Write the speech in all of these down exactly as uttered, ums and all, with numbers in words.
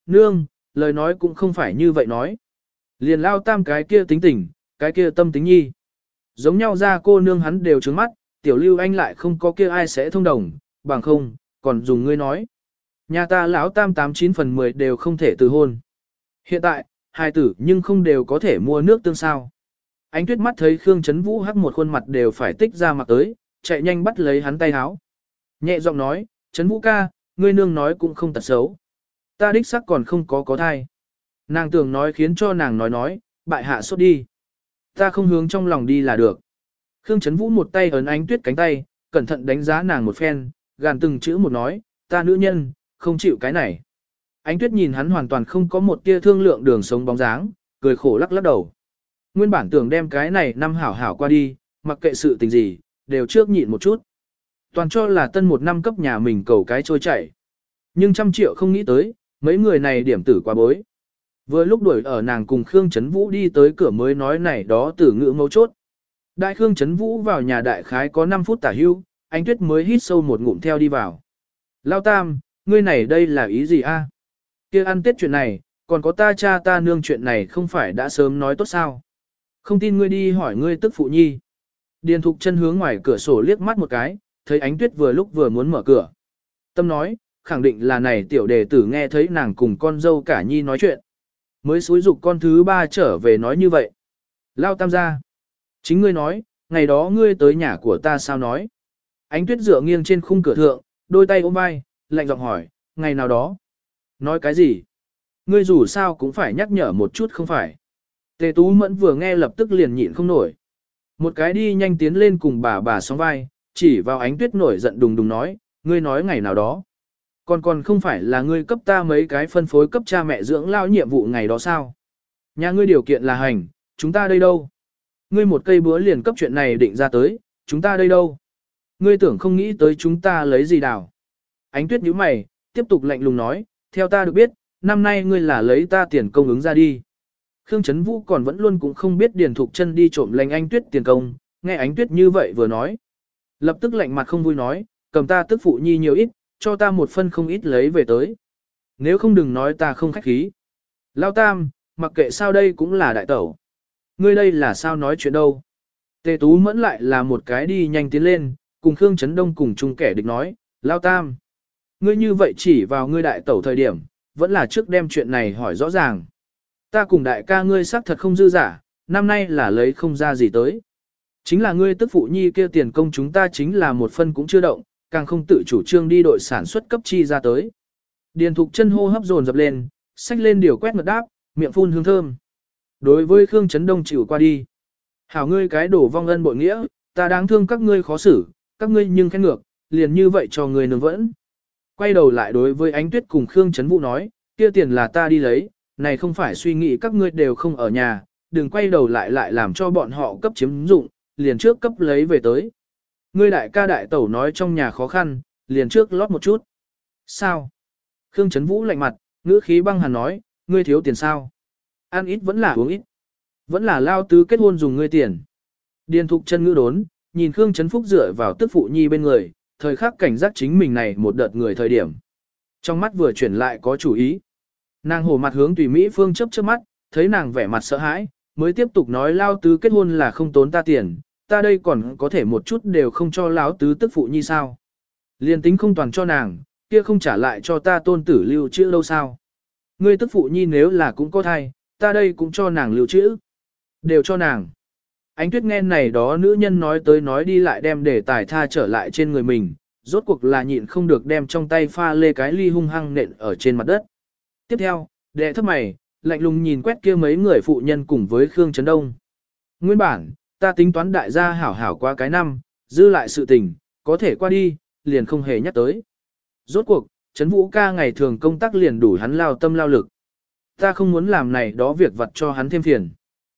nương, lời nói cũng không phải như vậy nói. Liền lao tam cái kia tính tình, cái kia tâm tính nhi. Giống nhau ra cô nương hắn đều trướng mắt, tiểu lưu anh lại không có kia ai sẽ thông đồng, bằng không, còn dùng ngươi nói. Nhà ta lão tam tám chín phần mười đều không thể từ hôn. Hiện tại, hai tử nhưng không đều có thể mua nước tương sao. Ánh tuyết mắt thấy Khương Trấn Vũ hắc một khuôn mặt đều phải tích ra mặt tới, chạy nhanh bắt lấy hắn tay háo. Nhẹ giọng nói, Trấn Vũ ca, ngươi nương nói cũng không tật xấu. Ta đích sắc còn không có có thai. Nàng tưởng nói khiến cho nàng nói nói, bại hạ sốt đi. Ta không hướng trong lòng đi là được. Khương Trấn Vũ một tay ấn ánh tuyết cánh tay, cẩn thận đánh giá nàng một phen, gàn từng chữ một nói, ta nữ nhân, không chịu cái này. Ánh tuyết nhìn hắn hoàn toàn không có một tia thương lượng đường sống bóng dáng, cười khổ lắc lắc đầu. Nguyên bản tưởng đem cái này năm hảo hảo qua đi, mặc kệ sự tình gì, đều trước nhịn một chút. Toàn cho là tân một năm cấp nhà mình cầu cái trôi chảy. Nhưng trăm triệu không nghĩ tới, mấy người này điểm tử quá bối. Vừa lúc đuổi ở nàng cùng Khương Trấn Vũ đi tới cửa mới nói này đó từ ngữ mấu chốt. Đại Khương Trấn Vũ vào nhà đại khái có năm phút tả hưu, anh Tuyết mới hít sâu một ngụm theo đi vào. Lao Tam, ngươi này đây là ý gì a? Kia ăn tết chuyện này, còn có ta cha ta nương chuyện này không phải đã sớm nói tốt sao? Không tin ngươi đi hỏi ngươi tức phụ nhi. Điền Thục chân hướng ngoài cửa sổ liếc mắt một cái, thấy Ánh Tuyết vừa lúc vừa muốn mở cửa. Tâm nói, khẳng định là này tiểu đề tử nghe thấy nàng cùng con dâu cả nhi nói chuyện. Mới xúi dục con thứ ba trở về nói như vậy. Lao Tam ra. Chính ngươi nói, ngày đó ngươi tới nhà của ta sao nói. Ánh Tuyết dựa nghiêng trên khung cửa thượng, đôi tay ôm vai, lạnh giọng hỏi, ngày nào đó. Nói cái gì? Ngươi dù sao cũng phải nhắc nhở một chút không phải. Tề Tú Mẫn vừa nghe lập tức liền nhịn không nổi. Một cái đi nhanh tiến lên cùng bà bà sóng vai, chỉ vào Ánh Tuyết nổi giận đùng đùng nói, ngươi nói ngày nào đó. Còn còn không phải là ngươi cấp ta mấy cái phân phối cấp cha mẹ dưỡng lao nhiệm vụ ngày đó sao? Nhà ngươi điều kiện là hành, chúng ta đây đâu? Ngươi một cây búa liền cấp chuyện này định ra tới, chúng ta đây đâu? Ngươi tưởng không nghĩ tới chúng ta lấy gì đào? Ánh Tuyết nhíu mày, tiếp tục lạnh lùng nói, theo ta được biết, năm nay ngươi là lấy ta tiền công ứng ra đi. Khương Trấn Vũ còn vẫn luôn cũng không biết Điền Thục Chân đi trộm lành Ánh Tuyết tiền công, nghe Ánh Tuyết như vậy vừa nói. Lập tức lạnh mặt không vui nói, cầm ta tức phụ nhi nhiều ít, cho ta một phân không ít lấy về tới. Nếu không đừng nói ta không khách khí. Lao Tam, mặc kệ sao đây cũng là đại tẩu. Ngươi đây là sao nói chuyện đâu. Tề Tú Mẫn lại là một cái đi nhanh tiến lên, cùng Khương Trấn Đông cùng chung kẻ địch nói, Lao Tam. Ngươi như vậy chỉ vào ngươi đại tẩu thời điểm, vẫn là trước đem chuyện này hỏi rõ ràng. Ta cùng đại ca ngươi xác thật không dư giả, năm nay là lấy không ra gì tới. Chính là ngươi tức phụ nhi kia tiền công chúng ta chính là một phân cũng chưa động, càng không tự chủ trương đi đội sản xuất cấp chi ra tới. Điền Thục chân hô hấp dồn dập lên, xách lên điều quét mật đáp, miệng phun hương thơm. Đối với Khương Trấn Đông chịu qua đi. Hảo ngươi cái đổ vong ân bội nghĩa, ta đáng thương các ngươi khó xử, các ngươi nhưng khen ngược, liền như vậy cho người nương vẫn. Quay đầu lại đối với Ánh Tuyết cùng Khương Trấn Vũ nói, kia tiền là ta đi lấy, này không phải suy nghĩ các ngươi đều không ở nhà, đừng quay đầu lại lại làm cho bọn họ cấp chiếm dụng, liền trước cấp lấy về tới. Ngươi đại ca đại tẩu nói trong nhà khó khăn, liền trước lót một chút. Sao? Khương Trấn Vũ lạnh mặt, ngữ khí băng hàn nói, ngươi thiếu tiền sao? Ăn ít vẫn là uống ít. Vẫn là lao tứ kết hôn dùng ngươi tiền. Điền Thục chân ngữ đốn, nhìn Khương Trấn Phúc dựa vào tức phụ nhi bên người, thời khắc cảnh giác chính mình này một đợt người thời điểm. Trong mắt vừa chuyển lại có chủ ý. Nàng hổ mặt hướng Tùy Mỹ Phương chớp chớp mắt, thấy nàng vẻ mặt sợ hãi, mới tiếp tục nói lao tứ kết hôn là không tốn ta tiền, ta đây còn có thể một chút đều không cho lão tứ tức phụ nhi sao. Liên tính không toàn cho nàng, kia không trả lại cho ta tôn tử lưu trữ đâu sao. Ngươi tức phụ nhi nếu là cũng có thai, ta đây cũng cho nàng lưu trữ. Đều cho nàng. Ánh Tuyết nghe này đó nữ nhân nói tới nói đi lại đem để tài tha trở lại trên người mình, rốt cuộc là nhịn không được đem trong tay pha lê cái ly hung hăng nện ở trên mặt đất. Tiếp theo, đệ thấp mày, lạnh lùng nhìn quét kia mấy người phụ nhân cùng với Khương Trấn Đông. Nguyên bản, ta tính toán đại gia hảo hảo qua cái năm, dư lại sự tình, có thể qua đi, liền không hề nhắc tới. Rốt cuộc, Trấn Vũ ca ngày thường công tác liền đủ hắn lao tâm lao lực. Ta không muốn làm này đó việc vặt cho hắn thêm phiền.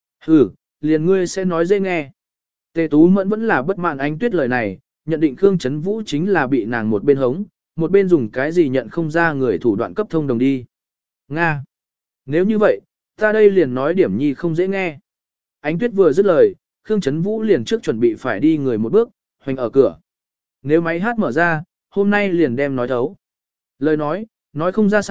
Ừ, liền ngươi sẽ nói dễ nghe. Tề Tú Mẫn vẫn là bất mãn Ánh Tuyết lời này, nhận định Khương Trấn Vũ chính là bị nàng một bên hống, một bên dùng cái gì nhận không ra người thủ đoạn cấp thông đồng đi. Nga. Nếu như vậy, ta đây liền nói điểm nhi không dễ nghe. Ánh Tuyết vừa dứt lời, Khương Trấn Vũ liền trước chuẩn bị phải đi người một bước, hoành ở cửa. Nếu máy hát mở ra, hôm nay liền đem nói thấu. Lời nói, nói không ra sao,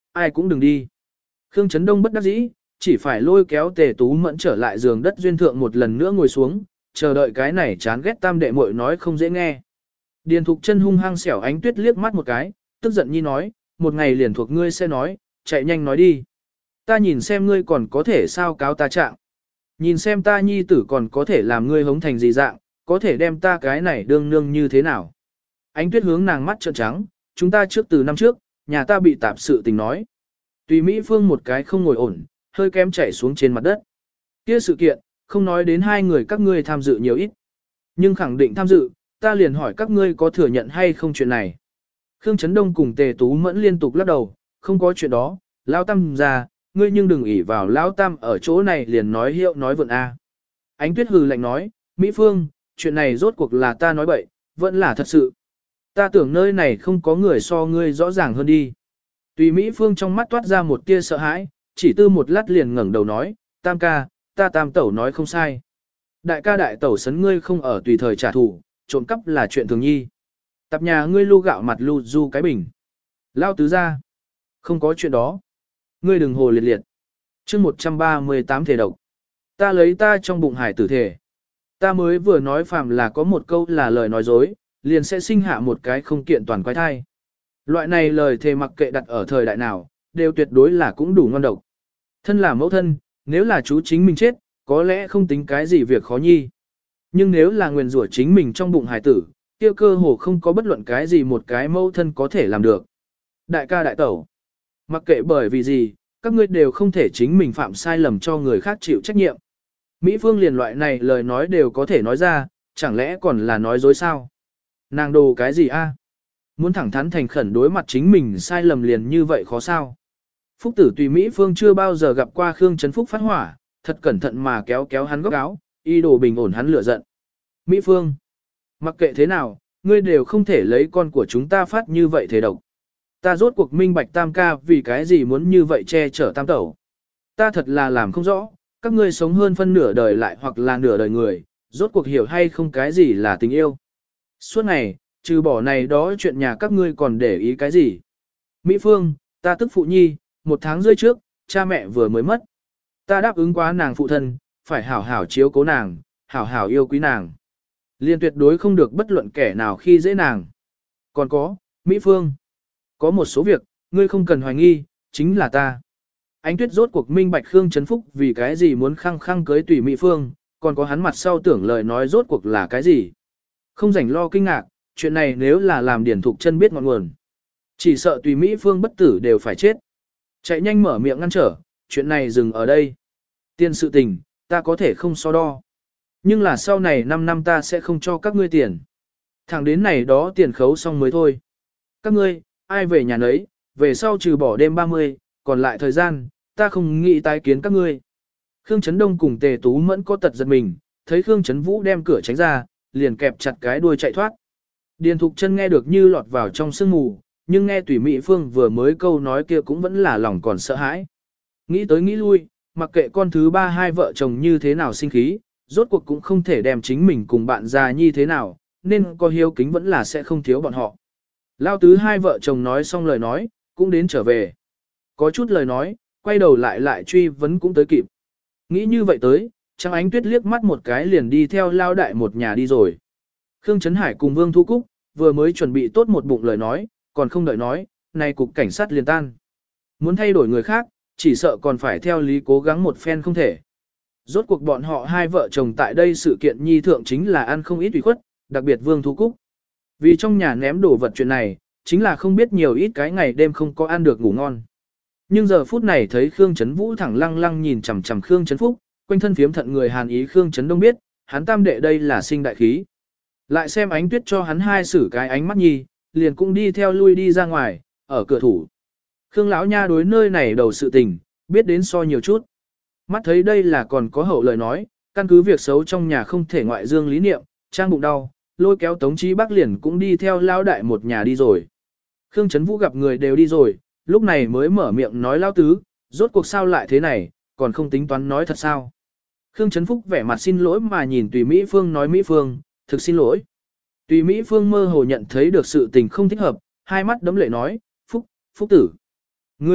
ai cũng đừng đi. Khương Trấn Đông bất đắc dĩ, chỉ phải lôi kéo Tề Tú Mẫn trở lại giường đất duyên thượng một lần nữa ngồi xuống, chờ đợi cái này chán ghét tam đệ muội nói không dễ nghe. Điền Thục Chân hung hăng xẻo Ánh Tuyết liếc mắt một cái, tức giận nhi nói, một ngày liền thuộc ngươi sẽ nói, chạy nhanh nói đi. Ta nhìn xem ngươi còn có thể sao cáo ta trạng. Nhìn xem ta nhi tử còn có thể làm ngươi hống thành gì dạng, có thể đem ta cái này đương nương như thế nào. Ánh Tuyết hướng nàng mắt trợn trắng, chúng ta trước từ năm trước, nhà ta bị tạp sự tình nói. Tùy Mỹ Phương một cái không ngồi ổn, hơi kém chảy xuống trên mặt đất. Kia sự kiện, không nói đến hai người các ngươi tham dự nhiều ít. Nhưng khẳng định tham dự, ta liền hỏi các ngươi có thừa nhận hay không chuyện này. Khương Trấn Đông cùng Tề Tú Mẫn liên tục lắc đầu, không có chuyện đó, Lão Tam ra, ngươi nhưng đừng ỷ vào Lão Tam ở chỗ này liền nói hiệu nói vượn a. Ánh Tuyết hừ lạnh nói, Mỹ Phương, chuyện này rốt cuộc là ta nói bậy, vẫn là thật sự. Ta tưởng nơi này không có người so ngươi rõ ràng hơn đi. Tùy Mỹ Phương trong mắt toát ra một tia sợ hãi, chỉ tư một lát liền ngẩng đầu nói, Tam ca, ta Tam tẩu nói không sai. Đại ca đại tẩu sấn ngươi không ở tùy thời trả thù, trộm cắp là chuyện thường nhi. Tập nhà ngươi lu gạo mặt lu du cái bình. Lao tứ ra. Không có chuyện đó. Ngươi đừng hồ liệt liệt. chương một trăm ba mươi tám thể độc. Ta lấy ta trong bụng hải tử thể. Ta mới vừa nói phàm là có một câu là lời nói dối, liền sẽ sinh hạ một cái không kiện toàn quái thai. Loại này lời thề mặc kệ đặt ở thời đại nào, đều tuyệt đối là cũng đủ ngon độc. Thân là mẫu thân, nếu là chú chính mình chết, có lẽ không tính cái gì việc khó nhi. Nhưng nếu là nguyền rủa chính mình trong bụng hải tử, kia cơ hồ không có bất luận cái gì một cái mẫu thân có thể làm được. Đại ca đại tẩu, mặc kệ bởi vì gì, các ngươi đều không thể chính mình phạm sai lầm cho người khác chịu trách nhiệm. Mỹ Phương liền loại này lời nói đều có thể nói ra, chẳng lẽ còn là nói dối sao? Nàng đồ cái gì a? Muốn thẳng thắn thành khẩn đối mặt chính mình sai lầm liền như vậy khó sao? Phúc tử tùy Mỹ Phương chưa bao giờ gặp qua Khương Trấn Phúc phát hỏa, thật cẩn thận mà kéo kéo hắn góc áo, y đồ bình ổn hắn lửa giận. Mỹ Phương, mặc kệ thế nào, ngươi đều không thể lấy con của chúng ta phát như vậy thế độc. Ta rốt cuộc minh bạch Tam ca vì cái gì muốn như vậy che chở Tam tẩu. Ta thật là làm không rõ, các ngươi sống hơn phân nửa đời lại hoặc là nửa đời người, rốt cuộc hiểu hay không cái gì là tình yêu. Suốt ngày, trừ bỏ này đó chuyện nhà các ngươi còn để ý cái gì. Mỹ Phương, ta tức phụ nhi, một tháng rưỡi trước, cha mẹ vừa mới mất. Ta đáp ứng quá nàng phụ thân, phải hảo hảo chiếu cố nàng, hảo hảo yêu quý nàng. Liên tuyệt đối không được bất luận kẻ nào khi dễ nàng. Còn có, Mỹ Phương, có một số việc, ngươi không cần hoài nghi, chính là ta. Ánh Tuyết rốt cuộc minh bạch Khương Trấn Phúc vì cái gì muốn khăng khăng cưới tùy Mỹ Phương, còn có hắn mặt sau tưởng lời nói rốt cuộc là cái gì. Không rảnh lo kinh ngạc, chuyện này nếu là làm Điển Thục Chân biết ngọn nguồn. Chỉ sợ tùy Mỹ Phương bất tử đều phải chết. Chạy nhanh mở miệng ngăn trở, chuyện này dừng ở đây. Tiền sự tình, ta có thể không so đo. Nhưng là sau này năm năm ta sẽ không cho các ngươi tiền. Thẳng đến này đó tiền khấu xong mới thôi. Các ngươi, ai về nhà nấy, về sau trừ bỏ đêm ba mươi, còn lại thời gian, ta không nghĩ tái kiến các ngươi. Khương Trấn Đông cùng Tề Tú Mẫn có tật giật mình, thấy Khương Trấn Vũ đem cửa tránh ra, liền kẹp chặt cái đuôi chạy thoát. Điền Thục Chân nghe được như lọt vào trong sương mù, nhưng nghe Tùy Mỹ Phương vừa mới câu nói kia cũng vẫn là lòng còn sợ hãi. Nghĩ tới nghĩ lui, mặc kệ con thứ ba hai vợ chồng như thế nào sinh khí, rốt cuộc cũng không thể đem chính mình cùng bạn già như thế nào, nên có hiếu kính vẫn là sẽ không thiếu bọn họ. Lao tứ hai vợ chồng nói xong lời nói, cũng đến trở về. Có chút lời nói, quay đầu lại lại truy vấn cũng tới kịp. Nghĩ như vậy tới, Trang Ánh Tuyết liếc mắt một cái liền đi theo Lao đại một nhà đi rồi. Khương Trấn Hải cùng Vương Thu Cúc, vừa mới chuẩn bị tốt một bụng lời nói, còn không đợi nói, này cục cảnh sát liền tan. Muốn thay đổi người khác, chỉ sợ còn phải theo lý cố gắng một phen không thể. Rốt cuộc bọn họ hai vợ chồng tại đây sự kiện nhi thượng chính là ăn không ít ủy khuất, đặc biệt Vương Thu Cúc. Vì trong nhà ném đồ vật chuyện này, chính là không biết nhiều ít cái ngày đêm không có ăn được ngủ ngon. Nhưng giờ phút này thấy Khương Trấn Vũ thẳng lăng lăng nhìn chằm chằm Khương Trấn Phúc, quanh thân phiếm thận người hàn ý Khương Trấn Đông biết, hắn tam đệ đây là sinh đại khí. Lại xem Ánh Tuyết cho hắn hai xử cái ánh mắt nhi, liền cũng đi theo lui đi ra ngoài, ở cửa thủ. Khương lão nha đối nơi này đầu sự tình, biết đến so nhiều chút. Mắt thấy đây là còn có hậu lời nói, căn cứ việc xấu trong nhà không thể ngoại dương lý niệm, trang bụng đau, lôi kéo Tống Chí Bắc liền cũng đi theo lão đại một nhà đi rồi. Khương Trấn Vũ gặp người đều đi rồi, lúc này mới mở miệng nói lão tứ, rốt cuộc sao lại thế này, còn không tính toán nói thật sao. Khương Trấn Phúc vẻ mặt xin lỗi mà nhìn Tùy Mỹ Phương nói Mỹ Phương, thực xin lỗi. Tùy Mỹ Phương mơ hồ nhận thấy được sự tình không thích hợp, hai mắt đấm lệ nói, Phúc, Phúc tử. Ngươi,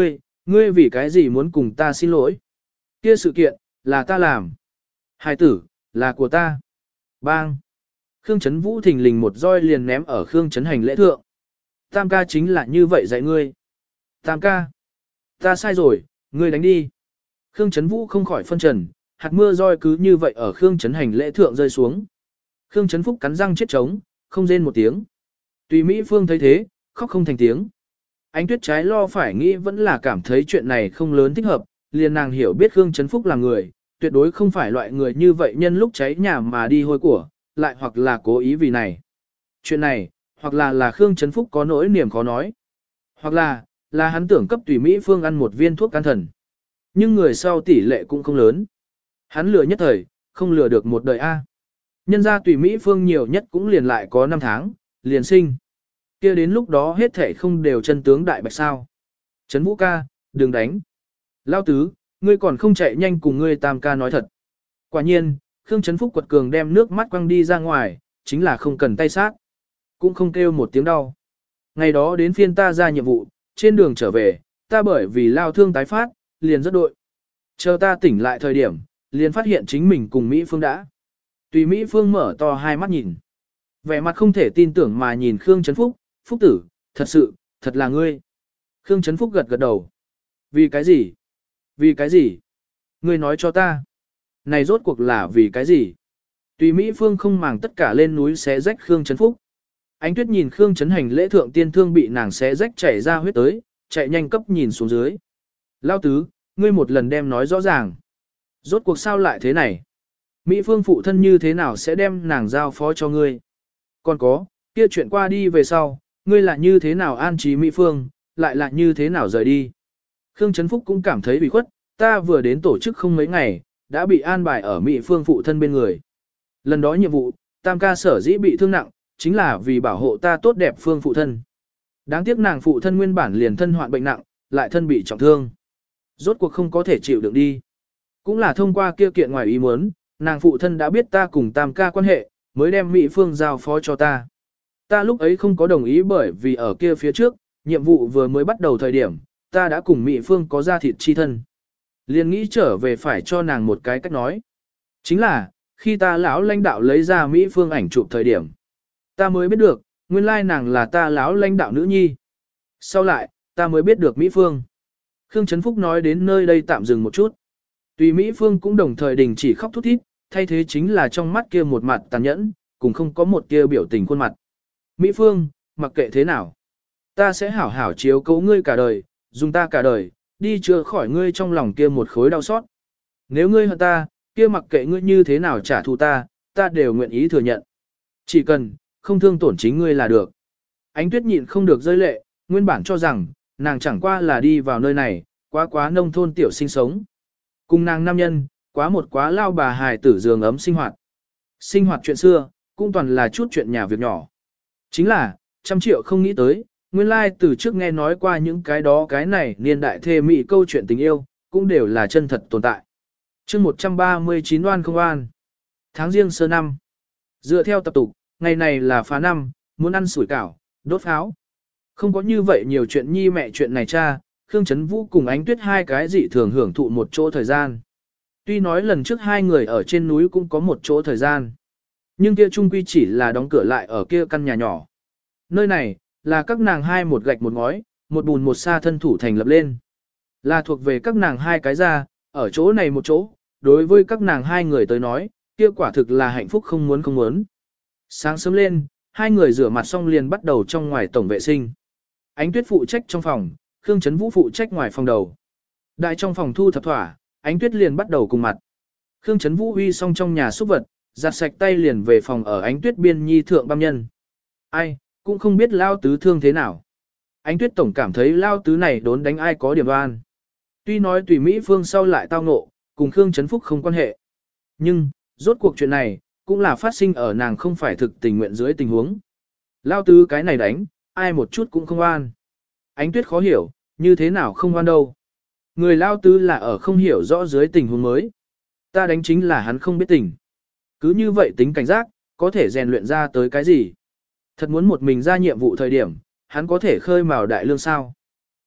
ngươi vì cái gì muốn cùng ta xin lỗi? Kia sự kiện, là ta làm. Hài tử, là của ta. Bang. Khương Trấn Vũ thình lình một roi liền ném ở Khương Trấn Hành lễ thượng. Tam ca chính là như vậy dạy ngươi. Tam ca. Ta sai rồi, ngươi đánh đi. Khương Trấn Vũ không khỏi phân trần, hạt mưa roi cứ như vậy ở Khương Trấn Hành lễ thượng rơi xuống. Khương Trấn Phúc cắn răng chết trống, không rên một tiếng. Tùy Mỹ Phương thấy thế, khóc không thành tiếng. Ánh Tuyết trái lo phải nghĩ vẫn là cảm thấy chuyện này không lớn thích hợp, liền nàng hiểu biết Khương Trấn Phúc là người, tuyệt đối không phải loại người như vậy nhân lúc cháy nhà mà đi hôi của, lại hoặc là cố ý vì này. Chuyện này, hoặc là là Khương Trấn Phúc có nỗi niềm khó nói, hoặc là, là hắn tưởng cấp Tùy Mỹ Phương ăn một viên thuốc can thần. Nhưng người sau tỷ lệ cũng không lớn. Hắn lừa nhất thời, không lừa được một đời A. Nhân ra Tùy Mỹ Phương nhiều nhất cũng liền lại có năm tháng, liền sinh. Kia đến lúc đó hết thể không đều chân tướng đại bạch sao. Trấn Vũ ca, đừng đánh. Lao tứ, ngươi còn không chạy nhanh cùng ngươi tam ca nói thật. Quả nhiên, Khương Trấn Phúc quật cường đem nước mắt quăng đi ra ngoài, chính là không cần tay sát. Cũng không kêu một tiếng đau. Ngày đó đến phiên ta ra nhiệm vụ, trên đường trở về, ta bởi vì lao thương tái phát, liền rất đội. Chờ ta tỉnh lại thời điểm, liền phát hiện chính mình cùng Mỹ Phương đã. Tùy Mỹ Phương mở to hai mắt nhìn. Vẻ mặt không thể tin tưởng mà nhìn Khương Trấn Phúc, Phúc tử, thật sự, thật là ngươi. Khương Trấn Phúc gật gật đầu. Vì cái gì? Vì cái gì? Ngươi nói cho ta. Này rốt cuộc là vì cái gì? Tùy Mỹ Phương không màng tất cả lên núi xé rách Khương Trấn Phúc. Ánh Tuyết nhìn Khương Trấn Hành lễ thượng tiên thương bị nàng xé rách chảy ra huyết tới, chạy nhanh cấp nhìn xuống dưới. Lao tứ, ngươi một lần đem nói rõ ràng. Rốt cuộc sao lại thế này? Mỹ Phương phụ thân như thế nào sẽ đem nàng giao phó cho ngươi? Còn có, kia chuyện qua đi về sau, ngươi là như thế nào an trí Mỹ Phương, lại là như thế nào rời đi? Khương Trấn Phúc cũng cảm thấy bị khuất, ta vừa đến tổ chức không mấy ngày, đã bị an bài ở Mỹ Phương phụ thân bên người. Lần đó nhiệm vụ, tam ca sở dĩ bị thương nặng, chính là vì bảo hộ ta tốt đẹp Phương phụ thân. Đáng tiếc nàng phụ thân nguyên bản liền thân hoạn bệnh nặng, lại thân bị trọng thương. Rốt cuộc không có thể chịu đựng đi. Cũng là thông qua kia kiện ngoài ý muốn, nàng phụ thân đã biết ta cùng tam ca quan hệ, mới đem Mỹ Phương giao phó cho ta. Ta lúc ấy không có đồng ý bởi vì ở kia phía trước, nhiệm vụ vừa mới bắt đầu thời điểm, ta đã cùng Mỹ Phương có ra thịt chi thân. Liền nghĩ trở về phải cho nàng một cái cách nói. Chính là, khi ta lão lãnh đạo lấy ra Mỹ Phương ảnh chụp thời điểm, ta mới biết được, nguyên lai nàng là ta lão lãnh đạo nữ nhi. Sau lại, ta mới biết được Mỹ Phương. Khương Trấn Phúc nói đến nơi đây tạm dừng một chút. Tùy Mỹ Phương cũng đồng thời đình chỉ khóc thút thít, thay thế chính là trong mắt kia một mặt tàn nhẫn, cùng không có một kia biểu tình khuôn mặt. Mỹ Phương, mặc kệ thế nào, ta sẽ hảo hảo chiếu cố ngươi cả đời, dùng ta cả đời, đi chữa khỏi ngươi trong lòng kia một khối đau xót. Nếu ngươi hận ta, kia mặc kệ ngươi như thế nào trả thù ta, ta đều nguyện ý thừa nhận. Chỉ cần, không thương tổn chính ngươi là được. Ánh Tuyết nhịn không được rơi lệ, nguyên bản cho rằng, nàng chẳng qua là đi vào nơi này, quá quá nông thôn tiểu sinh sống. Cùng nàng nam nhân, quá một quá lao bà hài tử giường ấm sinh hoạt. Sinh hoạt chuyện xưa, cũng toàn là chút chuyện nhà việc nhỏ. Chính là, trăm triệu không nghĩ tới, nguyên lai từ trước nghe nói qua những cái đó cái này niên đại thê mỹ câu chuyện tình yêu, cũng đều là chân thật tồn tại. chương một trăm ba mươi chín oan không oan. Tháng riêng sơ năm. Dựa theo tập tục, ngày này là phá năm, muốn ăn sủi cảo, đốt pháo. Không có như vậy nhiều chuyện nhi mẹ chuyện này cha, Khương Trấn Vũ cùng Ánh Tuyết hai cái dị thường hưởng thụ một chỗ thời gian. Tuy nói lần trước hai người ở trên núi cũng có một chỗ thời gian. Nhưng kia trung quy chỉ là đóng cửa lại ở kia căn nhà nhỏ. Nơi này, là các nàng hai một gạch một ngói, một bùn một sa thân thủ thành lập lên. Là thuộc về các nàng hai cái ra, ở chỗ này một chỗ, đối với các nàng hai người tới nói, kia quả thực là hạnh phúc không muốn không muốn. Sáng sớm lên, hai người rửa mặt xong liền bắt đầu trong ngoài tổng vệ sinh. Ánh Tuyết phụ trách trong phòng, Khương Trấn Vũ phụ trách ngoài phòng đầu. Đại trong phòng thu thập thỏa, Ánh Tuyết liền bắt đầu cùng mặt. Khương Trấn Vũ uy xong trong nhà xúc vật, giặt sạch tay liền về phòng ở Ánh Tuyết biên nhi thượng băm nhân. Ai, cũng không biết lao tứ thương thế nào. Ánh Tuyết tổng cảm thấy lao tứ này đốn đánh ai có điểm oan. Tuy nói Tùy Mỹ Phương sau lại tao ngộ, cùng Khương Trấn Phúc không quan hệ. Nhưng, rốt cuộc chuyện này, cũng là phát sinh ở nàng không phải thực tình nguyện dưới tình huống. Lao tứ cái này đánh, ai một chút cũng không oan. Ánh Tuyết khó hiểu, như thế nào không oan đâu. Người lao tứ là ở không hiểu rõ dưới tình huống mới. Ta đánh chính là hắn không biết tình. Cứ như vậy tính cảnh giác, có thể rèn luyện ra tới cái gì. Thật muốn một mình ra nhiệm vụ thời điểm, hắn có thể khơi mào đại lương sao.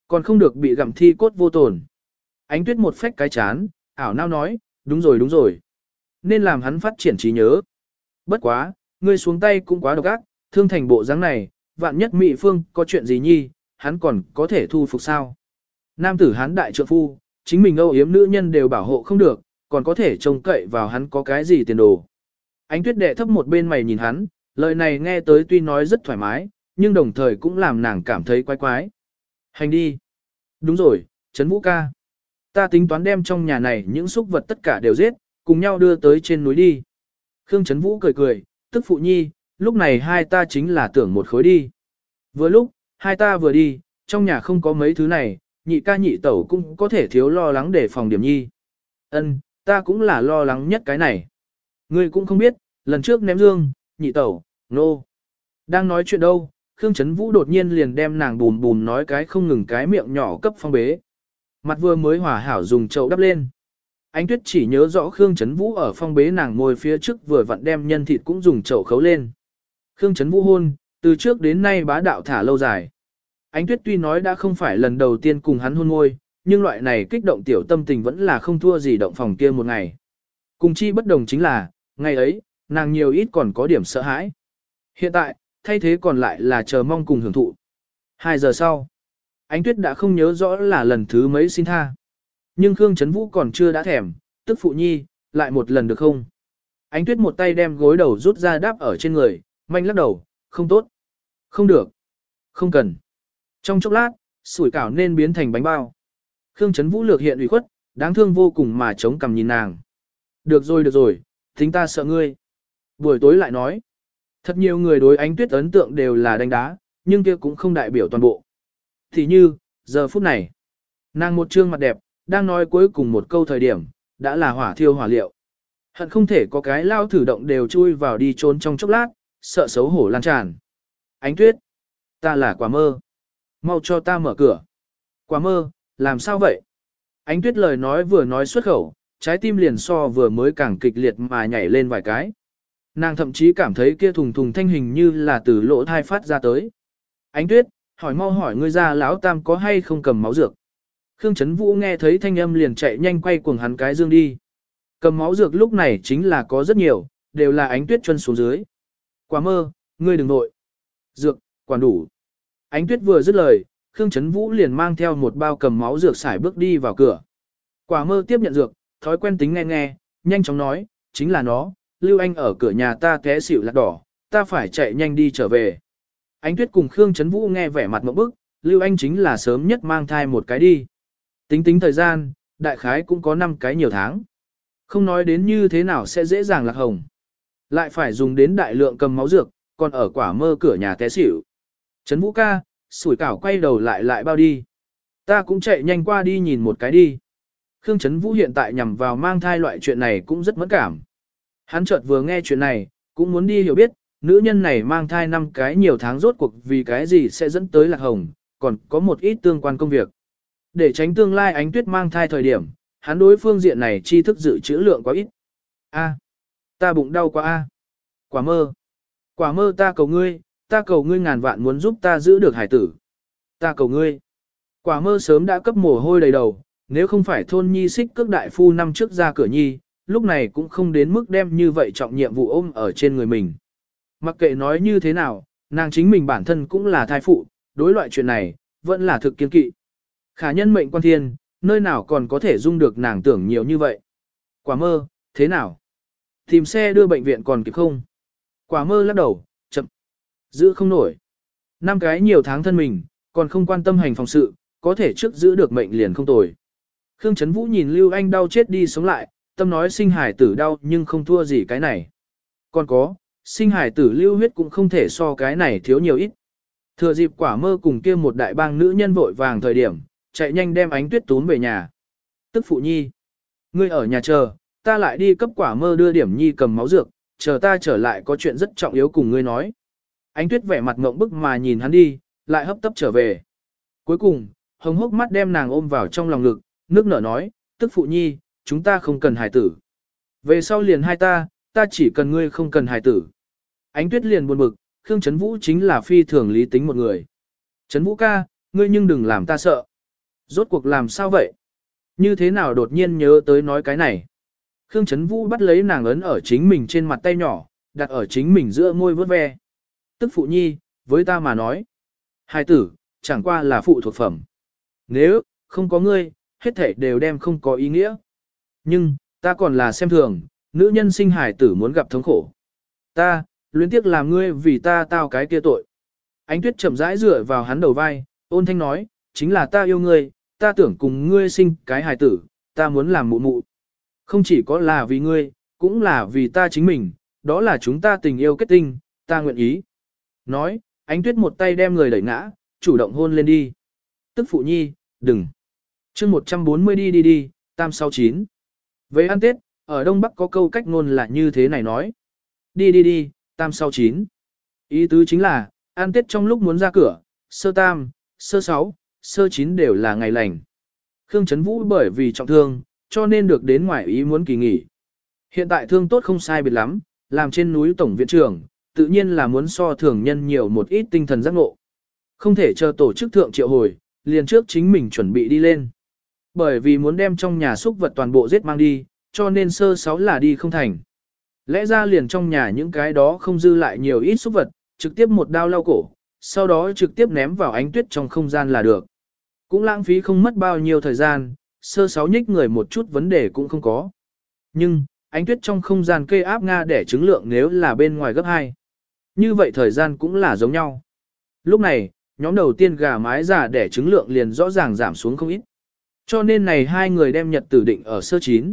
Còn không được bị gặm thi cốt vô tổn. Ánh tuyết một phách cái chán, ảo nao nói, đúng rồi đúng rồi. Nên làm hắn phát triển trí nhớ. Bất quá, ngươi xuống tay cũng quá độc ác, thương thành bộ dáng này, vạn nhất Mị Phương có chuyện gì nhi, hắn còn có thể thu phục sao. Nam tử hắn đại trượng phu, chính mình âu yếm nữ nhân đều bảo hộ không được, còn có thể trông cậy vào hắn có cái gì tiền đồ. Ánh tuyết đệ thấp một bên mày nhìn hắn, lời này nghe tới tuy nói rất thoải mái, nhưng đồng thời cũng làm nàng cảm thấy quái quái. Hành đi. Đúng rồi, Trấn Vũ ca. Ta tính toán đem trong nhà này những súc vật tất cả đều giết, cùng nhau đưa tới trên núi đi. Khương Trấn Vũ cười cười, tức phụ nhi, lúc này hai ta chính là tưởng một khối đi. Vừa lúc, hai ta vừa đi, trong nhà không có mấy thứ này, nhị ca nhị tẩu cũng có thể thiếu lo lắng để phòng điểm nhi. Ân, ta cũng là lo lắng nhất cái này. Ngươi cũng không biết, lần trước ném dương, nhị tẩu, nô. No. Đang nói chuyện đâu, Khương Trấn Vũ đột nhiên liền đem nàng bùm bùm nói cái không ngừng cái miệng nhỏ cấp phong bế. Mặt vừa mới hòa hảo dùng chậu đắp lên. Ánh tuyết chỉ nhớ rõ Khương Trấn Vũ ở phong bế nàng ngồi phía trước vừa vặn đem nhân thịt cũng dùng chậu khấu lên. Khương Trấn Vũ hôn, từ trước đến nay bá đạo thả lâu dài. Ánh tuyết tuy nói đã không phải lần đầu tiên cùng hắn hôn môi, nhưng loại này kích động tiểu tâm tình vẫn là không thua gì động phòng kia một ngày. Cùng chi bất đồng chính là, ngày ấy, nàng nhiều ít còn có điểm sợ hãi. Hiện tại, thay thế còn lại là chờ mong cùng hưởng thụ. Hai giờ sau, Ánh tuyết đã không nhớ rõ là lần thứ mấy xin tha. Nhưng Khương Trấn Vũ còn chưa đã thèm, tức phụ nhi, lại một lần được không? Ánh tuyết một tay đem gối đầu rút ra đáp ở trên người, manh lắc đầu, không tốt. Không được. Không cần. Trong chốc lát, sủi cảo nên biến thành bánh bao. Khương Trấn Vũ lược hiện ủy khuất, đáng thương vô cùng mà chống cằm nhìn nàng. Được rồi được rồi, tính ta sợ ngươi. Buổi tối lại nói. Thật nhiều người đối Ánh tuyết ấn tượng đều là đánh đá, nhưng kia cũng không đại biểu toàn bộ. Thì như, giờ phút này, nàng một trương mặt đẹp, đang nói cuối cùng một câu thời điểm, đã là hỏa thiêu hỏa liệu. Hận không thể có cái lao thử động đều chui vào đi trốn trong chốc lát, sợ xấu hổ lan tràn. Ánh tuyết, ta là quả mơ. Mau cho ta mở cửa. Quả mơ, làm sao vậy? Ánh tuyết lời nói vừa nói xuất khẩu, trái tim liền so vừa mới càng kịch liệt mà nhảy lên vài cái. Nàng thậm chí cảm thấy kia thùng thùng thanh hình như là từ lỗ thai phát ra tới. Ánh tuyết, hỏi mau hỏi ngươi ra lão tam có hay không cầm máu dược. Khương Trấn Vũ nghe thấy thanh âm liền chạy nhanh quay cuồng hắn cái dương đi. Cầm máu dược lúc này chính là có rất nhiều, đều là Ánh tuyết chân xuống dưới. Quả mơ, ngươi đừng nội. Dược, quản đủ. Ánh tuyết vừa dứt lời, Khương Trấn Vũ liền mang theo một bao cầm máu dược xài bước đi vào cửa. Quả mơ tiếp nhận dược, thói quen tính nghe nghe, nhanh chóng nói, chính là nó, Lưu Anh ở cửa nhà ta té xỉu lạc đỏ, ta phải chạy nhanh đi trở về. Ánh tuyết cùng Khương Trấn Vũ nghe vẻ mặt mộng bức, Lưu Anh chính là sớm nhất mang thai một cái đi. Tính tính thời gian, đại khái cũng có năm cái nhiều tháng. Không nói đến như thế nào sẽ dễ dàng lạc hồng. Lại phải dùng đến đại lượng cầm máu dược, còn ở quả mơ cửa nhà té xỉu. Trấn Vũ ca, sủi cảo quay đầu lại lại bao đi. Ta cũng chạy nhanh qua đi nhìn một cái đi. Khương Trấn Vũ hiện tại nhằm vào mang thai loại chuyện này cũng rất mẫn cảm. Hắn chợt vừa nghe chuyện này, cũng muốn đi hiểu biết, nữ nhân này mang thai năm cái nhiều tháng rốt cuộc vì cái gì sẽ dẫn tới lạc hồng, còn có một ít tương quan công việc. Để tránh tương lai Ánh tuyết mang thai thời điểm, hắn đối phương diện này tri thức dự trữ lượng quá ít. A, ta bụng đau quá a. Quả mơ. Quả mơ ta cầu ngươi, ta cầu ngươi ngàn vạn muốn giúp ta giữ được hải tử. Ta cầu ngươi. Quả mơ sớm đã cấp mồ hôi đầy đầu, nếu không phải thôn nhi xích cước đại phu năm trước ra cửa nhi, lúc này cũng không đến mức đem như vậy trọng nhiệm vụ ôm ở trên người mình. Mặc kệ nói như thế nào, nàng chính mình bản thân cũng là thai phụ, đối loại chuyện này, vẫn là thực kiên kỵ. Khả nhân mệnh quan thiên, nơi nào còn có thể dung được nàng tưởng nhiều như vậy. Quả mơ, thế nào? Tìm xe đưa bệnh viện còn kịp không? Quả mơ lắc đầu, chậm, giữ không nổi. Năm cái nhiều tháng thân mình, còn không quan tâm hành phòng sự, có thể trước giữ được mệnh liền không tồi. Khương Trấn Vũ nhìn Lưu Anh đau chết đi sống lại, tâm nói sinh hải tử đau nhưng không thua gì cái này. Còn có, sinh hải tử lưu huyết cũng không thể so cái này thiếu nhiều ít. Thừa dịp quả mơ cùng kia một đại bang nữ nhân vội vàng thời điểm, chạy nhanh đem Ánh tuyết tún về nhà. Tức phụ nhi, ngươi ở nhà chờ, ta lại đi cấp quả mơ đưa điểm nhi cầm máu dược, chờ ta trở lại có chuyện rất trọng yếu cùng ngươi nói. Ánh tuyết vẻ mặt ngộng bức mà nhìn hắn đi, lại hấp tấp trở về. Cuối cùng, hồng hốc mắt đem nàng ôm vào trong lòng ngực, nước nở nói, tức phụ nhi, chúng ta không cần hài tử. Về sau liền hai ta, ta chỉ cần ngươi không cần hài tử. Ánh tuyết liền buồn bực, Khương Trấn Vũ chính là phi thường lý tính một người. Trấn Vũ ca, ngươi nhưng đừng làm ta sợ. Rốt cuộc làm sao vậy? Như thế nào đột nhiên nhớ tới nói cái này? Khương Chấn Vũ bắt lấy nàng ấn ở chính mình trên mặt tay nhỏ, đặt ở chính mình giữa môi vớt ve. Tức phụ nhi, với ta mà nói. Hai tử, chẳng qua là phụ thuộc phẩm. Nếu, không có ngươi, hết thảy đều đem không có ý nghĩa. Nhưng, ta còn là xem thường, nữ nhân sinh hài tử muốn gặp thống khổ. Ta, luyến tiếc làm ngươi vì ta tao cái kia tội. Ánh Tuyết chậm rãi dựa vào hắn đầu vai, ôn thanh nói, chính là ta yêu ngươi, ta tưởng cùng ngươi sinh cái hài tử, ta muốn làm mụ mụ. Không chỉ có là vì ngươi, cũng là vì ta chính mình, đó là chúng ta tình yêu kết tinh, ta nguyện ý. Nói, Ánh Tuyết một tay đem người đẩy ngã, chủ động hôn lên đi. Tức phụ nhi, đừng. chương một trăm bốn mươi đi đi đi, tam sáu chín. Về ăn Tết, ở Đông Bắc có câu cách ngôn là như thế này nói. Đi đi đi, tam sáu chín. Ý tứ chính là, ăn Tết trong lúc muốn ra cửa, sơ tam, sơ sáu, sơ chín đều là ngày lành. Khương Chấn Vũ bởi vì trọng thương, cho nên được đến ngoài ý muốn kỳ nghỉ. Hiện tại thương tốt không sai biệt lắm, làm trên núi tổng viện trưởng, tự nhiên là muốn so thường nhân nhiều một ít tinh thần giác ngộ. Không thể chờ tổ chức thượng triệu hồi, liền trước chính mình chuẩn bị đi lên. Bởi vì muốn đem trong nhà súc vật toàn bộ giết mang đi, cho nên sơ sáu là đi không thành. Lẽ ra liền trong nhà những cái đó không dư lại nhiều ít súc vật, trực tiếp một đao lau cổ, sau đó trực tiếp ném vào Ánh Tuyết trong không gian là được. Cũng lãng phí không mất bao nhiêu thời gian, sơ sáu nhích người một chút vấn đề cũng không có. Nhưng, Ánh Tuyết trong không gian cây áp Nga để trứng lượng nếu là bên ngoài gấp hai. Như vậy thời gian cũng là giống nhau. Lúc này, nhóm đầu tiên gà mái già để trứng lượng liền rõ ràng giảm xuống không ít. Cho nên này hai người đem nhật tử định ở sơ chín.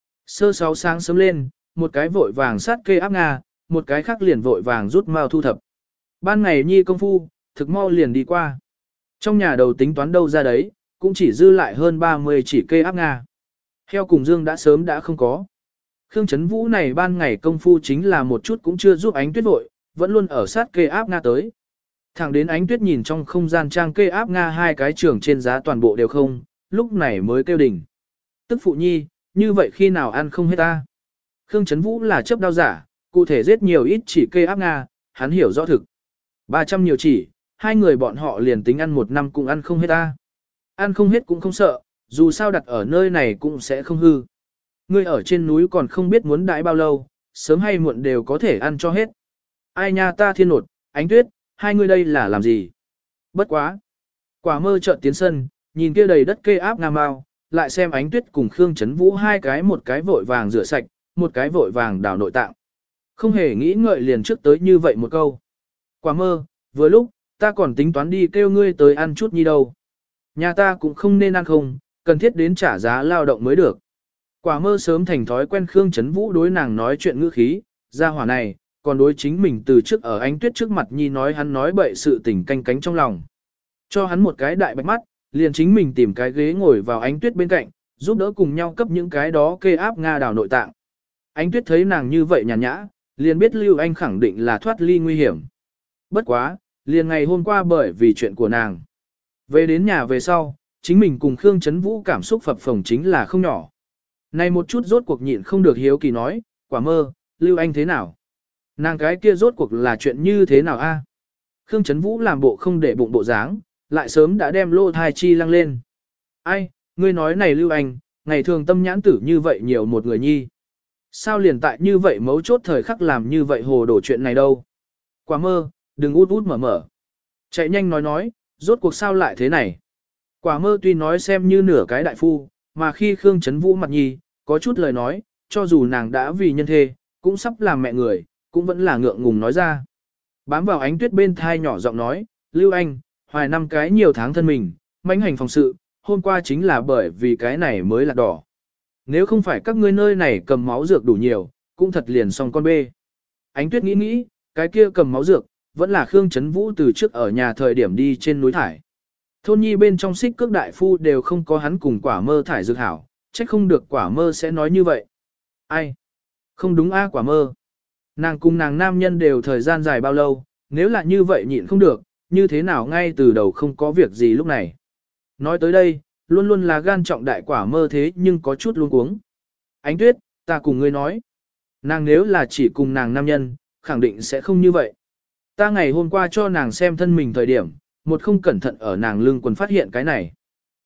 Sơ sáu sáng sớm lên, một cái vội vàng sát cây áp Nga, một cái khác liền vội vàng rút mao thu thập. Ban ngày nhi công phu, thực mau liền đi qua. Trong nhà đầu tính toán đâu ra đấy, cũng chỉ dư lại hơn ba mươi chỉ cây áp Nga. Heo cùng dương đã sớm đã không có. Khương Chấn Vũ này ban ngày công phu chính là một chút cũng chưa giúp Ánh Tuyết vội, vẫn luôn ở sát cây áp Nga tới. Thẳng đến Ánh Tuyết nhìn trong không gian trang cây áp Nga hai cái trường trên giá toàn bộ đều không, lúc này mới kêu đỉnh. Tức phụ nhi, như vậy khi nào ăn không hết ta? Khương Chấn Vũ là chấp đao giả, cụ thể giết nhiều ít chỉ cây áp Nga, hắn hiểu rõ thực. ba trăm nhiều chỉ, hai người bọn họ liền tính ăn một năm cũng ăn không hết ta. Ăn không hết cũng không sợ, dù sao đặt ở nơi này cũng sẽ không hư. Ngươi ở trên núi còn không biết muốn đãi bao lâu, sớm hay muộn đều có thể ăn cho hết. Ai nha ta thiên nột, Ánh Tuyết, hai ngươi đây là làm gì? Bất quá. Quả mơ chợt tiến sân, nhìn kia đầy đất cây áp Nga mau, lại xem Ánh Tuyết cùng Khương Chấn Vũ hai cái một cái vội vàng rửa sạch, một cái vội vàng đào nội tạng. Không hề nghĩ ngợi liền trước tới như vậy một câu. Quả mơ, vừa lúc, ta còn tính toán đi kêu ngươi tới ăn chút nhi đâu. Nhà ta cũng không nên ăn không, cần thiết đến trả giá lao động mới được. Quả mơ sớm thành thói quen Khương Chấn Vũ đối nàng nói chuyện ngữ khí, ra hỏa này, còn đối chính mình từ trước ở Ánh Tuyết trước mặt nhi nói hắn nói bậy sự tình canh cánh trong lòng. Cho hắn một cái đại bạch mắt, liền chính mình tìm cái ghế ngồi vào Ánh Tuyết bên cạnh, giúp đỡ cùng nhau cấp những cái đó kê áp Nga đào nội tạng. Ánh Tuyết thấy nàng như vậy nhàn nhã, liền biết Lưu Anh khẳng định là thoát ly nguy hiểm. Bất quá, liền ngày hôm qua bởi vì chuyện của nàng. Về đến nhà về sau, chính mình cùng Khương Chấn Vũ cảm xúc phập phồng chính là không nhỏ. Này một chút rốt cuộc nhịn không được hiếu kỳ nói, quả mơ, Lưu Anh thế nào? Nàng cái kia rốt cuộc là chuyện như thế nào a? Khương Chấn Vũ làm bộ không để bụng bộ dáng, lại sớm đã đem lô thai chi lăng lên. Ai, ngươi nói này Lưu Anh, ngày thường tâm nhãn tử như vậy nhiều một người nhi. Sao liền tại như vậy mấu chốt thời khắc làm như vậy hồ đổ chuyện này đâu? Quả mơ, đừng út út mở mở. Chạy nhanh nói nói, rốt cuộc sao lại thế này? Quả mơ tuy nói xem như nửa cái đại phu, mà khi Khương Chấn Vũ mặt nhi, có chút lời nói, cho dù nàng đã vì nhân thê, cũng sắp làm mẹ người, cũng vẫn là ngượng ngùng nói ra. Bám vào Ánh Tuyết bên thai nhỏ giọng nói, Lưu Anh, hoài năm cái nhiều tháng thân mình, mãnh hành phòng sự, hôm qua chính là bởi vì cái này mới là đỏ. Nếu không phải các ngươi nơi này cầm máu dược đủ nhiều, cũng thật liền xong con bê. Ánh Tuyết nghĩ nghĩ, cái kia cầm máu dược, vẫn là Khương Chấn Vũ từ trước ở nhà thời điểm đi trên núi thải. Thôn nhi bên trong xích cước đại phu đều không có hắn cùng quả mơ thải dược hảo, trách không được quả mơ sẽ nói như vậy. Ai? Không đúng a quả mơ. Nàng cùng nàng nam nhân đều thời gian dài bao lâu, nếu là như vậy nhịn không được, như thế nào ngay từ đầu không có việc gì lúc này. Nói tới đây, luôn luôn là gan trọng đại quả mơ thế nhưng có chút luống cuống. Ánh Tuyết, ta cùng ngươi nói. Nàng nếu là chỉ cùng nàng nam nhân, khẳng định sẽ không như vậy. Ta ngày hôm qua cho nàng xem thân mình thời điểm, một không cẩn thận ở nàng lưng quần phát hiện cái này.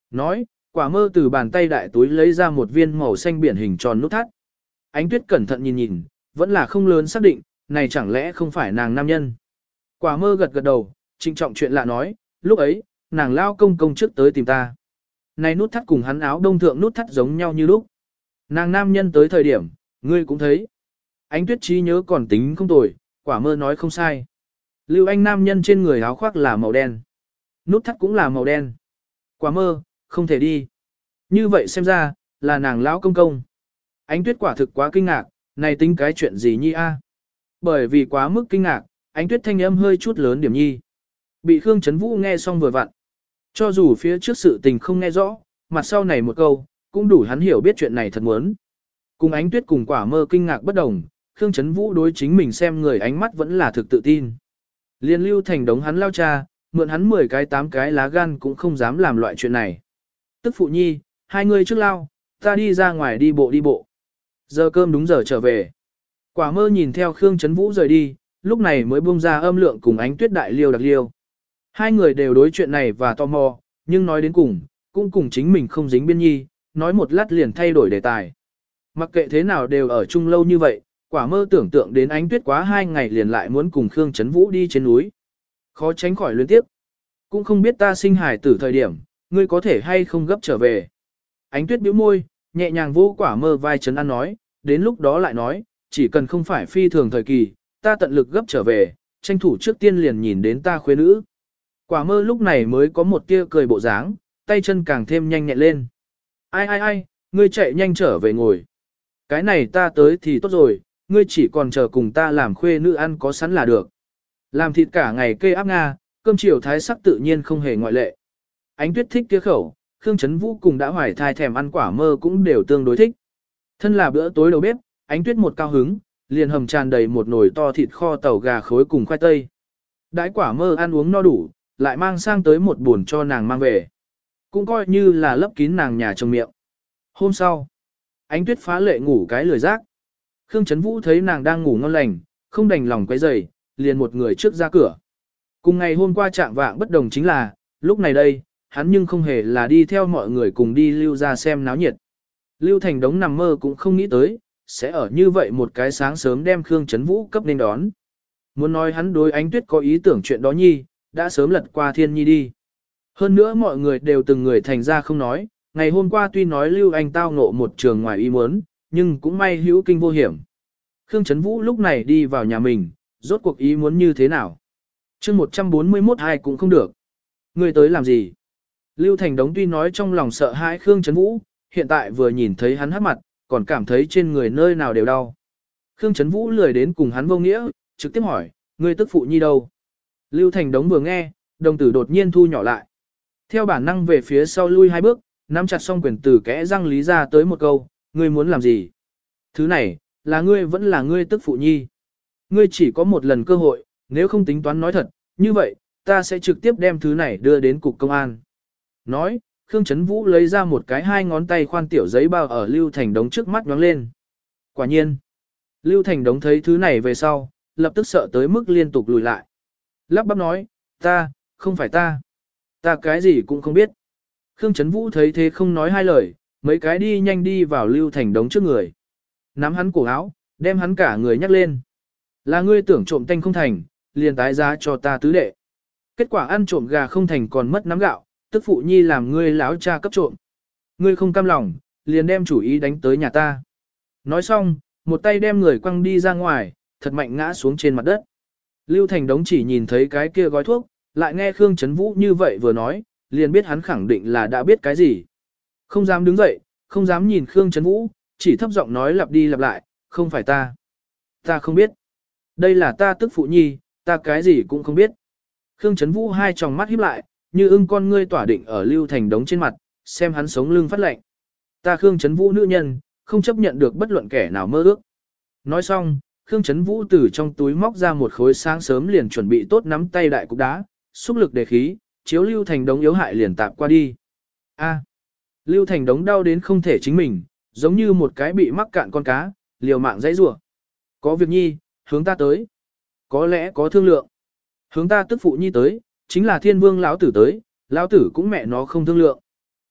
Nói, quả mơ từ bàn tay đại túi lấy ra một viên màu xanh biển hình tròn nút thắt. Ánh tuyết cẩn thận nhìn nhìn, vẫn là không lớn xác định, này chẳng lẽ không phải nàng nam nhân. Quả mơ gật gật đầu, trịnh trọng chuyện lạ nói, lúc ấy, nàng lao công công trước tới tìm ta. Này nút thắt cùng hắn áo đông thượng nút thắt giống nhau như lúc. Nàng nam nhân tới thời điểm, ngươi cũng thấy. Ánh tuyết trí nhớ còn tính không tồi, quả mơ nói không sai. Lưu Anh nam nhân trên người áo khoác là màu đen. Nút thắt cũng là màu đen. Quả mơ, không thể đi. Như vậy xem ra, là nàng lão công công. Ánh tuyết quả thực quá kinh ngạc, này tính cái chuyện gì nhi a? Bởi vì quá mức kinh ngạc, ánh tuyết thanh âm hơi chút lớn điểm nhi. Bị Khương Chấn Vũ nghe xong vừa vặn. Cho dù phía trước sự tình không nghe rõ, mặt sau này một câu, cũng đủ hắn hiểu biết chuyện này thật muốn. Cùng ánh tuyết cùng quả mơ kinh ngạc bất đồng, Khương Chấn Vũ đối chính mình xem người ánh mắt vẫn là thực tự tin. Liên Lưu Thành đống hắn lao cha, mượn hắn mười cái tám cái lá gan cũng không dám làm loại chuyện này. Tức phụ nhi, hai người trước lao, ta đi ra ngoài đi bộ đi bộ. Giờ cơm đúng giờ trở về. Quả mơ nhìn theo Khương Chấn Vũ rời đi, lúc này mới buông ra âm lượng cùng ánh tuyết đại liêu đặc liêu. Hai người đều đối chuyện này và tò mò, nhưng nói đến cùng, cũng cùng chính mình không dính biên nhi, nói một lát liền thay đổi đề tài. Mặc kệ thế nào đều ở chung lâu như vậy, quả mơ tưởng tượng đến ánh tuyết quá hai ngày liền lại muốn cùng Khương Chấn Vũ đi trên núi. Khó tránh khỏi luyến tiếp. Cũng không biết ta sinh hài tử thời điểm, ngươi có thể hay không gấp trở về. Ánh tuyết bĩu môi, nhẹ nhàng vô quả mơ vai chấn an nói, đến lúc đó lại nói, chỉ cần không phải phi thường thời kỳ, ta tận lực gấp trở về, tranh thủ trước tiên liền nhìn đến ta khuê nữ. Quả mơ lúc này mới có một tia cười bộ dáng, tay chân càng thêm nhanh nhẹn lên. Ai ai ai, ngươi chạy nhanh trở về ngồi. Cái này ta tới thì tốt rồi, ngươi chỉ còn chờ cùng ta làm khuê nữ ăn có sẵn là được. Làm thịt cả ngày kê áp Nga, cơm chiều thái sắc tự nhiên không hề ngoại lệ. Ánh tuyết thích kia khẩu, Khương Chấn Vũ cùng đã hoài thai thèm ăn quả mơ cũng đều tương đối thích. Thân là bữa tối đầu bếp, ánh tuyết một cao hứng, liền hầm tràn đầy một nồi to thịt kho tàu gà khối cùng khoai tây. Đãi quả mơ ăn uống no đủ, lại mang sang tới một buồn cho nàng mang về. Cũng coi như là lấp kín nàng nhà trong miệng. Hôm sau, ánh tuyết phá lệ ngủ cái lười giác. Khương Chấn Vũ thấy nàng đang ngủ ngon lành, không đành lòng quấy rầy, liền một người trước ra cửa. Cùng ngày hôm qua trạng vạng bất đồng chính là, lúc này đây, hắn nhưng không hề là đi theo mọi người cùng đi lưu ra xem náo nhiệt. Lưu Thành Đống nằm mơ cũng không nghĩ tới, sẽ ở như vậy một cái sáng sớm đem Khương Chấn Vũ cấp nên đón. Muốn nói hắn đối ánh tuyết có ý tưởng chuyện đó nhi, đã sớm lật qua thiên nhi đi. Hơn nữa mọi người đều từng người thành ra không nói, ngày hôm qua tuy nói Lưu Anh tao ngộ một trường ngoài ý muốn, nhưng cũng may hữu kinh vô hiểm. Khương Chấn Vũ lúc này đi vào nhà mình, rốt cuộc ý muốn như thế nào. chương một trăm bốn mươi mốt hai cũng không được. Người tới làm gì? Lưu Thành Đống tuy nói trong lòng sợ hãi Khương Chấn Vũ, hiện tại vừa nhìn thấy hắn hắc mặt, còn cảm thấy trên người nơi nào đều đau. Khương Chấn Vũ lười đến cùng hắn vô nghĩa, trực tiếp hỏi, ngươi tức phụ nhi đâu? Lưu Thành Đống vừa nghe, đồng tử đột nhiên thu nhỏ lại. Theo bản năng về phía sau lui hai bước, nắm chặt song quyền từ kẽ răng lý ra tới một câu, ngươi muốn làm gì? Thứ này, là ngươi vẫn là ngươi tức phụ nhi. Ngươi chỉ có một lần cơ hội, nếu không tính toán nói thật, như vậy, ta sẽ trực tiếp đem thứ này đưa đến cục công an. Nói, Khương Chấn Vũ lấy ra một cái hai ngón tay khoan tiểu giấy bao ở Lưu Thành Đống trước mắt nhoáng lên. Quả nhiên, Lưu Thành Đống thấy thứ này về sau, lập tức sợ tới mức liên tục lùi lại. Lắp bắp nói, ta, không phải ta. Ta cái gì cũng không biết. Khương Chấn Vũ thấy thế không nói hai lời, mấy cái đi nhanh đi vào Lưu Thành Đống trước người. Nắm hắn cổ áo, đem hắn cả người nhắc lên. Là ngươi tưởng trộm tanh không thành, liền tái giá cho ta tứ đệ. Kết quả ăn trộm gà không thành còn mất nắm gạo, tức phụ nhi làm ngươi láo cha cấp trộm. Ngươi không cam lòng, liền đem chủ ý đánh tới nhà ta. Nói xong, một tay đem người quăng đi ra ngoài, thật mạnh ngã xuống trên mặt đất. Lưu Thành Đống chỉ nhìn thấy cái kia gói thuốc, lại nghe Khương Chấn Vũ như vậy vừa nói, liền biết hắn khẳng định là đã biết cái gì. Không dám đứng dậy, không dám nhìn Khương Chấn Vũ, chỉ thấp giọng nói lặp đi lặp lại, không phải ta. Ta không biết. Đây là ta tức phụ nhi, ta cái gì cũng không biết. Khương Chấn Vũ hai tròng mắt híp lại, như ưng con ngươi tỏa định ở Lưu Thành Đống trên mặt, xem hắn sống lưng phát lạnh. Ta Khương Chấn Vũ nữ nhân, không chấp nhận được bất luận kẻ nào mơ ước. Nói xong, Khương Chấn Vũ từ trong túi móc ra một khối sáng sớm liền chuẩn bị tốt nắm tay đại cục đá, xúc lực đề khí, chiếu Lưu Thành Đống yếu hại liền tạp qua đi. A. Lưu Thành Đống đau đến không thể chính mình, giống như một cái bị mắc cạn con cá, liều mạng dãy rủa. Có việc nhi, hướng ta tới. Có lẽ có thương lượng. Hướng ta tức phụ nhi tới, chính là Thiên Vương lão tử tới, lão tử cũng mẹ nó không thương lượng.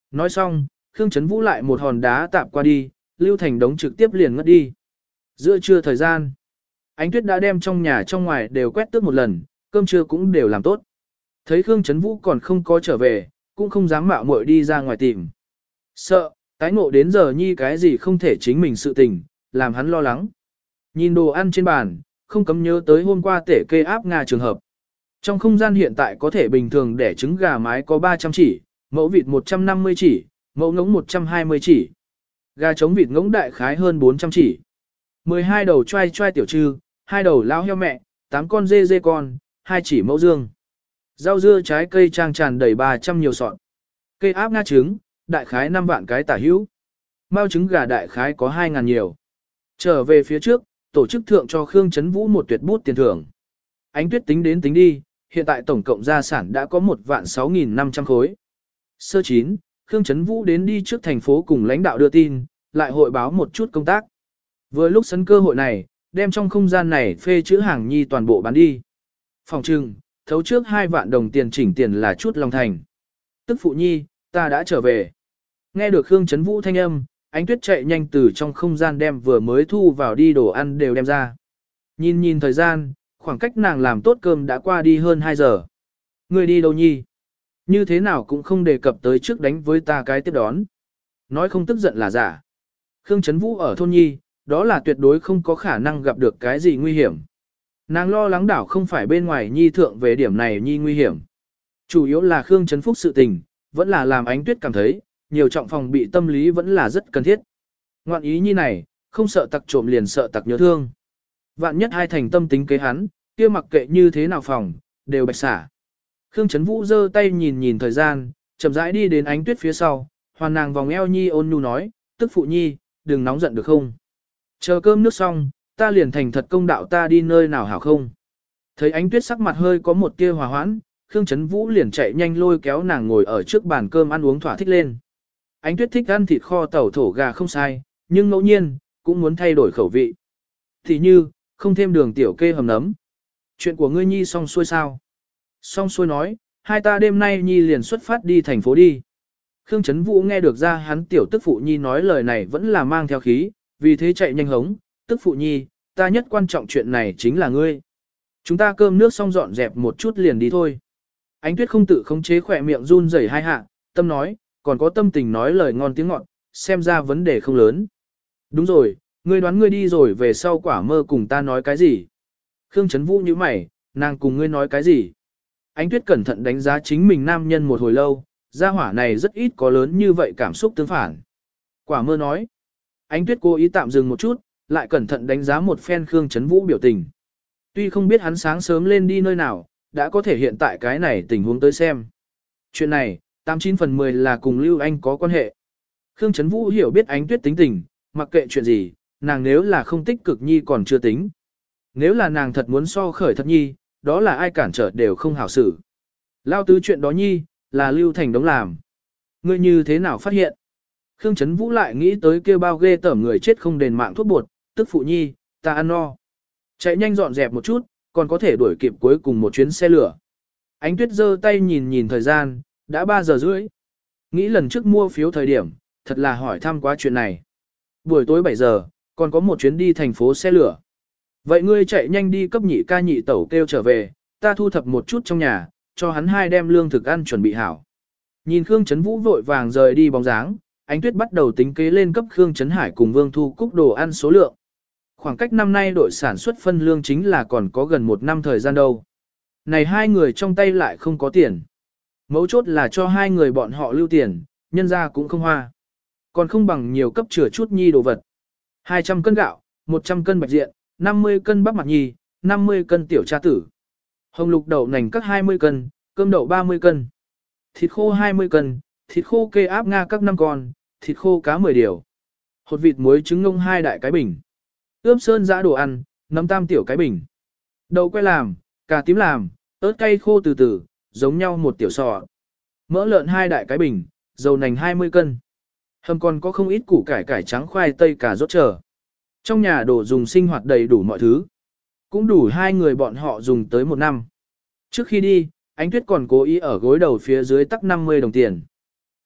Nói xong, Khương Chấn Vũ lại một hòn đá tạp qua đi, Lưu Thành Đống trực tiếp liền ngất đi. Giữa trưa thời gian, Ánh Tuyết đã đem trong nhà trong ngoài đều quét tước một lần, cơm trưa cũng đều làm tốt. Thấy Khương Chấn Vũ còn không có trở về, cũng không dám mạo muội đi ra ngoài tìm. Sợ, tái ngộ đến giờ nhi cái gì không thể chính mình sự tình, làm hắn lo lắng. Nhìn đồ ăn trên bàn, không cấm nhớ tới hôm qua tể kê áp Nga trường hợp. Trong không gian hiện tại có thể bình thường để trứng gà mái có ba trăm chỉ, mẫu vịt một trăm năm mươi chỉ, mẫu ngỗng một trăm hai mươi chỉ. Gà trống vịt ngỗng đại khái hơn bốn trăm chỉ. mười hai đầu trai trai tiểu trư, hai đầu lao heo mẹ, tám con dê dê con, hai chỉ mẫu dương. Rau dưa trái cây trang tràn đầy ba trăm nhiều sọt. Cây áp Nga trứng, đại khái năm vạn cái tả hữu. Mao trứng gà đại khái có hai ngàn nhiều. Trở về phía trước, tổ chức thượng cho Khương Chấn Vũ một tuyệt bút tiền thưởng. Ánh Tuyết tính đến tính đi, hiện tại tổng cộng gia sản đã có một vạn sáu nghìn năm trăm khối. Sơ chín, Khương Chấn Vũ đến đi trước thành phố cùng lãnh đạo đưa tin, lại hội báo một chút công tác. Vừa lúc sân cơ hội này, đem trong không gian này phê chữ hàng nhi toàn bộ bán đi. Phòng trừng, thấu trước hai vạn đồng tiền chỉnh tiền là chút lòng thành. Tức phụ nhi, ta đã trở về. Nghe được Khương Chấn Vũ thanh âm, Ánh Tuyết chạy nhanh từ trong không gian đem vừa mới thu vào đi đồ ăn đều đem ra. Nhìn nhìn thời gian, khoảng cách nàng làm tốt cơm đã qua đi hơn hai giờ. Người đi đâu nhi? Như thế nào cũng không đề cập tới trước đánh với ta cái tiếp đón. Nói không tức giận là giả. Khương Chấn Vũ ở thôn nhi, đó là tuyệt đối không có khả năng gặp được cái gì nguy hiểm. Nàng lo lắng đảo không phải bên ngoài nhi thượng về điểm này nhi nguy hiểm. Chủ yếu là Khương Chấn Phúc sự tình, vẫn là làm Ánh Tuyết cảm thấy, nhiều trọng phòng bị tâm lý vẫn là rất cần thiết. Ngoạn ý nhi này, không sợ tặc trộm liền sợ tặc nhớ thương. Vạn nhất hai thành tâm tính kế hắn, kia mặc kệ như thế nào phòng, đều bạch xả. Khương Chấn Vũ giơ tay nhìn nhìn thời gian, chậm rãi đi đến Ánh Tuyết phía sau, hoàn nàng vòng eo nhi ôn nhu nói, tức phụ nhi, đừng nóng giận được không? Chờ cơm nước xong, ta liền thành thật công đạo ta đi nơi nào hảo không? Thấy Ánh Tuyết sắc mặt hơi có một tia hòa hoãn, Khương Chấn Vũ liền chạy nhanh lôi kéo nàng ngồi ở trước bàn cơm ăn uống thỏa thích lên. Ánh Tuyết thích ăn thịt kho tàu thổ gà không sai, nhưng ngẫu nhiên, cũng muốn thay đổi khẩu vị. Thì như, không thêm đường tiểu kê hầm nấm. Chuyện của ngươi nhi xong xuôi sao? Xong xuôi nói, hai ta đêm nay nhi liền xuất phát đi thành phố đi. Khương Chấn Vũ nghe được ra hắn tiểu tức phụ nhi nói lời này vẫn là mang theo khí, vì thế chạy nhanh hống, tức phụ nhi, ta nhất quan trọng chuyện này chính là ngươi. Chúng ta cơm nước xong dọn dẹp một chút liền đi thôi. Ánh Tuyết không tự khống chế khỏe miệng run rẩy hai hạ, tâm nói, còn có tâm tình nói lời ngon tiếng ngọt, xem ra vấn đề không lớn. Đúng rồi, ngươi đoán ngươi đi rồi về sau quả mơ cùng ta nói cái gì? Khương Chấn Vũ nhíu mày, nàng cùng ngươi nói cái gì? Ánh Tuyết cẩn thận đánh giá chính mình nam nhân một hồi lâu, gia hỏa này rất ít có lớn như vậy cảm xúc tương phản. Quả mơ nói. Ánh Tuyết cố ý tạm dừng một chút, lại cẩn thận đánh giá một phen Khương Chấn Vũ biểu tình. Tuy không biết hắn sáng sớm lên đi nơi nào, đã có thể hiện tại cái này tình huống tới xem. Chuyện này, tám chín phần mười là cùng Lưu Anh có quan hệ. Khương Chấn Vũ hiểu biết Ánh Tuyết tính tình, mặc kệ chuyện gì, nàng nếu là không tích cực nhi còn chưa tính. Nếu là nàng thật muốn so khởi thật nhi, đó là ai cản trở đều không hảo xử. Lao tứ chuyện đó nhi, là Lưu Thành Đống làm. Ngươi như thế nào phát hiện? Khương Chấn Vũ lại nghĩ tới kêu bao ghê tởm người chết không đền mạng thuốc bột, tức phụ nhi, ta ăn no. Chạy nhanh dọn dẹp một chút, còn có thể đuổi kịp cuối cùng một chuyến xe lửa. Ánh Tuyết giơ tay nhìn nhìn thời gian, đã ba giờ rưỡi. Nghĩ lần trước mua phiếu thời điểm, thật là hỏi thăm quá chuyện này. Buổi tối bảy giờ, còn có một chuyến đi thành phố xe lửa. Vậy ngươi chạy nhanh đi cấp nhị ca nhị tẩu kêu trở về, ta thu thập một chút trong nhà, cho hắn hai đem lương thực ăn chuẩn bị hảo. Nhìn Khương Chấn Vũ vội vàng rời đi bóng dáng, Ánh Tuyết bắt đầu tính kế lên cấp Khương Chấn Hải cùng Vương Thu Cúc đồ ăn số lượng. Khoảng cách năm nay đội sản xuất phân lương chính là còn có gần một năm thời gian đâu. Này hai người trong tay lại không có tiền. Mấu chốt là cho hai người bọn họ lưu tiền, nhân ra cũng không hoa. Còn không bằng nhiều cấp chừa chút nhi đồ vật. hai trăm cân gạo, một trăm cân bạch diện, năm mươi cân bắp mặt nhì, năm mươi cân tiểu tra tử. Hồng lục đậu nành các hai mươi cân, cơm đậu ba mươi cân. Thịt khô hai mươi cân, thịt khô kê áp Nga các năm con, thịt khô cá mười điều. Hột vịt muối trứng ngông hai đại cái bình. Ướp sơn giã đồ ăn, nấm tam tiểu cái bình. Đậu que làm, cà tím làm, ớt cay khô từ từ, giống nhau một tiểu sọ. Mỡ lợn hai đại cái bình, dầu nành hai mươi cân. Hầm còn có không ít củ cải cải trắng khoai tây cà rốt chờ. Trong nhà đồ dùng sinh hoạt đầy đủ mọi thứ. Cũng đủ hai người bọn họ dùng tới một năm. Trước khi đi, Ánh Tuyết còn cố ý ở gối đầu phía dưới tắc năm mươi đồng tiền.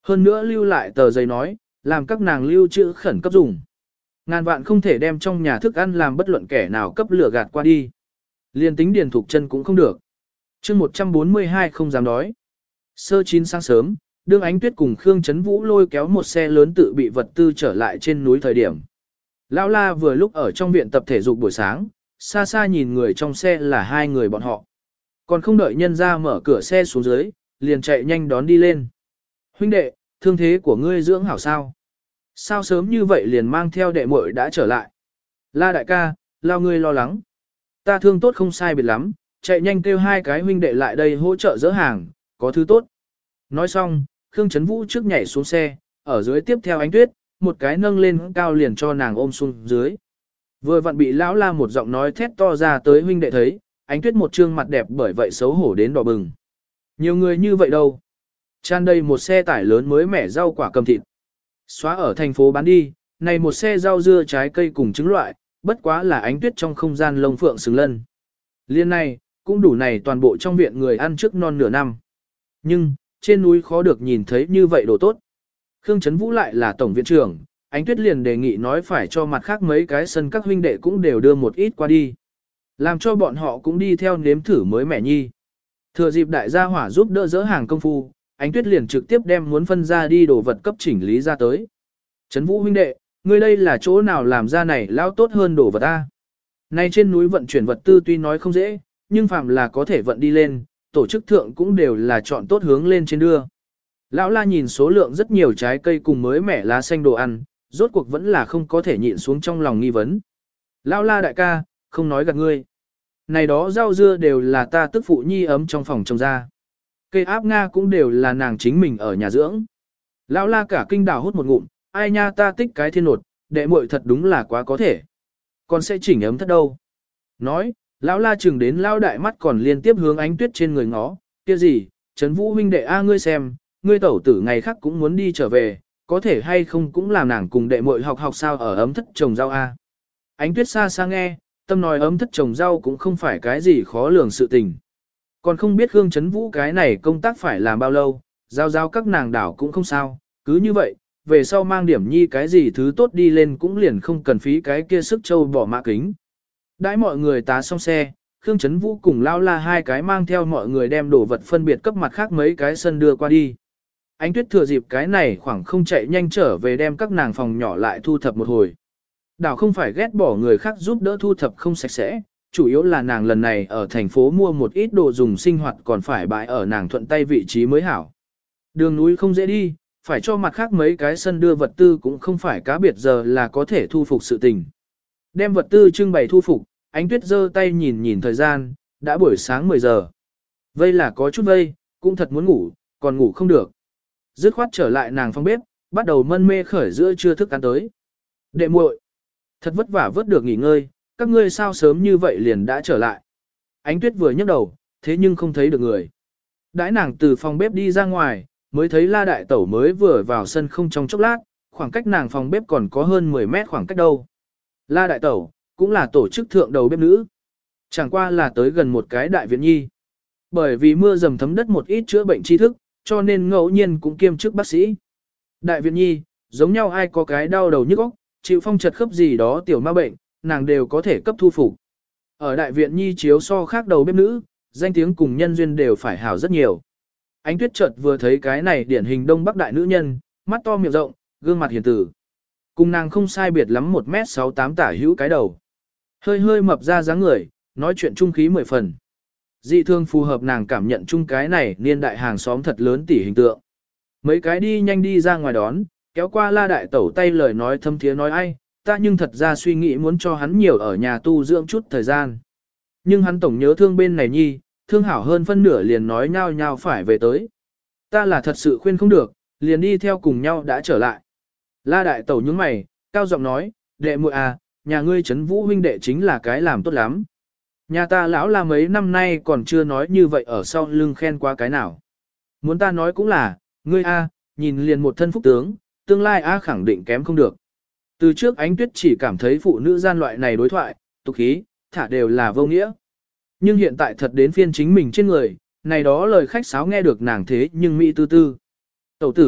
Hơn nữa lưu lại tờ giấy nói, làm các nàng lưu trữ khẩn cấp dùng. Ngàn vạn không thể đem trong nhà thức ăn làm bất luận kẻ nào cấp lửa gạt qua đi. Liên tính Điền Thục Chân cũng không được. chương một trăm bốn mươi hai không dám đói. Sơ chín sáng sớm, đương Ánh Tuyết cùng Khương Chấn Vũ lôi kéo một xe lớn tự bị vật tư trở lại trên núi thời điểm. Lão La vừa lúc ở trong viện tập thể dục buổi sáng, xa xa nhìn người trong xe là hai người bọn họ. Còn không đợi nhân ra mở cửa xe xuống dưới, liền chạy nhanh đón đi lên. Huynh đệ, thương thế của ngươi dưỡng hảo sao? Sao sớm như vậy liền mang theo đệ muội đã trở lại? La đại ca, lao ngươi lo lắng. Ta thương tốt không sai biệt lắm, chạy nhanh kêu hai cái huynh đệ lại đây hỗ trợ dỡ hàng, có thứ tốt. Nói xong, Khương Chấn Vũ trước nhảy xuống xe, ở dưới tiếp theo Ánh Tuyết, một cái nâng lên cao liền cho nàng ôm xuống dưới. Vừa vặn bị lão La một giọng nói thét to ra tới huynh đệ thấy, Ánh Tuyết một trương mặt đẹp bởi vậy xấu hổ đến đỏ bừng. Nhiều người như vậy đâu. Tràn đầy một xe tải lớn mới mẻ rau quả cầm thịt. Xóa ở thành phố bán đi, này một xe rau dưa trái cây cùng trứng loại, bất quá là Ánh Tuyết trong không gian lông phượng xứng lân. Liên này, cũng đủ này toàn bộ trong viện người ăn trước non nửa năm. Nhưng, trên núi khó được nhìn thấy như vậy đồ tốt. Khương Chấn Vũ lại là tổng viện trưởng, Ánh Tuyết liền đề nghị nói phải cho mặt khác mấy cái sân các huynh đệ cũng đều đưa một ít qua đi. Làm cho bọn họ cũng đi theo nếm thử mới mẻ nhi. Thừa dịp đại gia hỏa giúp đỡ dỡ hàng công phu, Ánh Tuyết liền trực tiếp đem muốn phân ra đi đồ vật cấp chỉnh lý ra tới. Chấn Vũ huynh đệ, ngươi đây là chỗ nào làm ra này lao tốt hơn đồ vật ta. Nay trên núi vận chuyển vật tư tuy nói không dễ, nhưng phàm là có thể vận đi lên, tổ chức thượng cũng đều là chọn tốt hướng lên trên đưa. Lão La nhìn số lượng rất nhiều trái cây cùng mới mẻ lá xanh đồ ăn, rốt cuộc vẫn là không có thể nhịn xuống trong lòng nghi vấn. Lão La đại ca, không nói gạt ngươi. Này đó rau dưa đều là ta tức phụ nhi ấm trong phòng trồng ra. Cây áp Nga cũng đều là nàng chính mình ở nhà dưỡng. Lão La cả kinh đảo hút một ngụm, ai nha ta tích cái thiên nột, đệ muội thật đúng là quá có thể. Con sẽ chỉnh ấm thất đâu. Nói, lão La chừng đến lao đại mắt còn liên tiếp hướng Ánh Tuyết trên người ngó, kia gì, Trấn Vũ huynh đệ a ngươi xem, ngươi tẩu tử ngày khác cũng muốn đi trở về, có thể hay không cũng làm nàng cùng đệ muội học học sao ở ấm thất trồng rau a. Ánh Tuyết xa xa nghe, tâm nói ấm thất trồng rau cũng không phải cái gì khó lường sự tình. Còn không biết Khương Chấn Vũ cái này công tác phải làm bao lâu, giao giao các nàng đảo cũng không sao, cứ như vậy, về sau mang điểm nhi cái gì thứ tốt đi lên cũng liền không cần phí cái kia sức châu bỏ mã kính. Đãi mọi người tá xong xe, Khương Chấn Vũ cùng Lao La hai cái mang theo mọi người đem đồ vật phân biệt cấp mặt khác mấy cái sân đưa qua đi. Ánh Tuyết thừa dịp cái này khoảng không chạy nhanh trở về đem các nàng phòng nhỏ lại thu thập một hồi. Đảo không phải ghét bỏ người khác giúp đỡ thu thập không sạch sẽ, chủ yếu là nàng lần này ở thành phố mua một ít đồ dùng sinh hoạt còn phải bãi ở nàng thuận tay vị trí mới hảo. Đường núi không dễ đi, phải cho mặt khác mấy cái sân đưa vật tư cũng không phải cá biệt giờ là có thể thu phục sự tình. Đem vật tư trưng bày thu phục, Ánh Tuyết giơ tay nhìn nhìn thời gian, đã buổi sáng mười giờ. Vây là có chút vây, cũng thật muốn ngủ, còn ngủ không được. Dứt khoát trở lại nàng phòng bếp, bắt đầu mân mê khởi giữa trưa thức ăn tới. Đệ muội, thật vất vả vớt được nghỉ ngơi, các ngươi sao sớm như vậy liền đã trở lại. Ánh Tuyết vừa nhấc đầu, thế nhưng không thấy được người. Đãi nàng từ phòng bếp đi ra ngoài, mới thấy La đại tẩu mới vừa vào sân không trong chốc lát, khoảng cách nàng phòng bếp còn có hơn mười mét khoảng cách đâu. La đại tẩu, cũng là tổ chức thượng đầu bếp nữ. Chẳng qua là tới gần một cái đại viện nhi. Bởi vì mưa dầm thấm đất một ít chữa bệnh tri thức, cho nên ngẫu nhiên cũng kiêm chức bác sĩ. Đại viện nhi, giống nhau ai có cái đau đầu nhức óc, chịu phong trật khớp gì đó tiểu ma bệnh, nàng đều có thể cấp thu phục. Ở đại viện nhi chiếu so khác đầu bếp nữ, danh tiếng cùng nhân duyên đều phải hảo rất nhiều. Ánh Tuyết chợt vừa thấy cái này điển hình đông bắc đại nữ nhân, mắt to miệng rộng, gương mặt hiền tử. Cùng nàng không sai biệt lắm một mét sáu tám tả hữu cái đầu. Hơi hơi mập ra dáng người, nói chuyện trung khí mười phần. Dị thương phù hợp nàng cảm nhận chung cái này niên đại hàng xóm thật lớn tỉ hình tượng. Mấy cái đi nhanh đi ra ngoài đón, kéo qua La đại tẩu tay lời nói thâm thiế nói ai, ta nhưng thật ra suy nghĩ muốn cho hắn nhiều ở nhà tu dưỡng chút thời gian. Nhưng hắn tổng nhớ thương bên này nhi, thương hảo hơn phân nửa liền nói nhau nhau phải về tới. Ta là thật sự khuyên không được, liền đi theo cùng nhau đã trở lại. La đại tẩu nhướng mày, cao giọng nói, đệ muội à, nhà ngươi Trấn Vũ huynh đệ chính là cái làm tốt lắm. Nhà ta lão là mấy năm nay còn chưa nói như vậy ở sau lưng khen qua cái nào. Muốn ta nói cũng là, ngươi a, nhìn liền một thân phúc tướng, tương lai a khẳng định kém không được. Từ trước Ánh Tuyết chỉ cảm thấy phụ nữ gian loại này đối thoại, tục khí, thả đều là vô nghĩa. Nhưng hiện tại thật đến phiên chính mình trên người, này đó lời khách sáo nghe được nàng thế nhưng mỹ tư tư. Tẩu tử,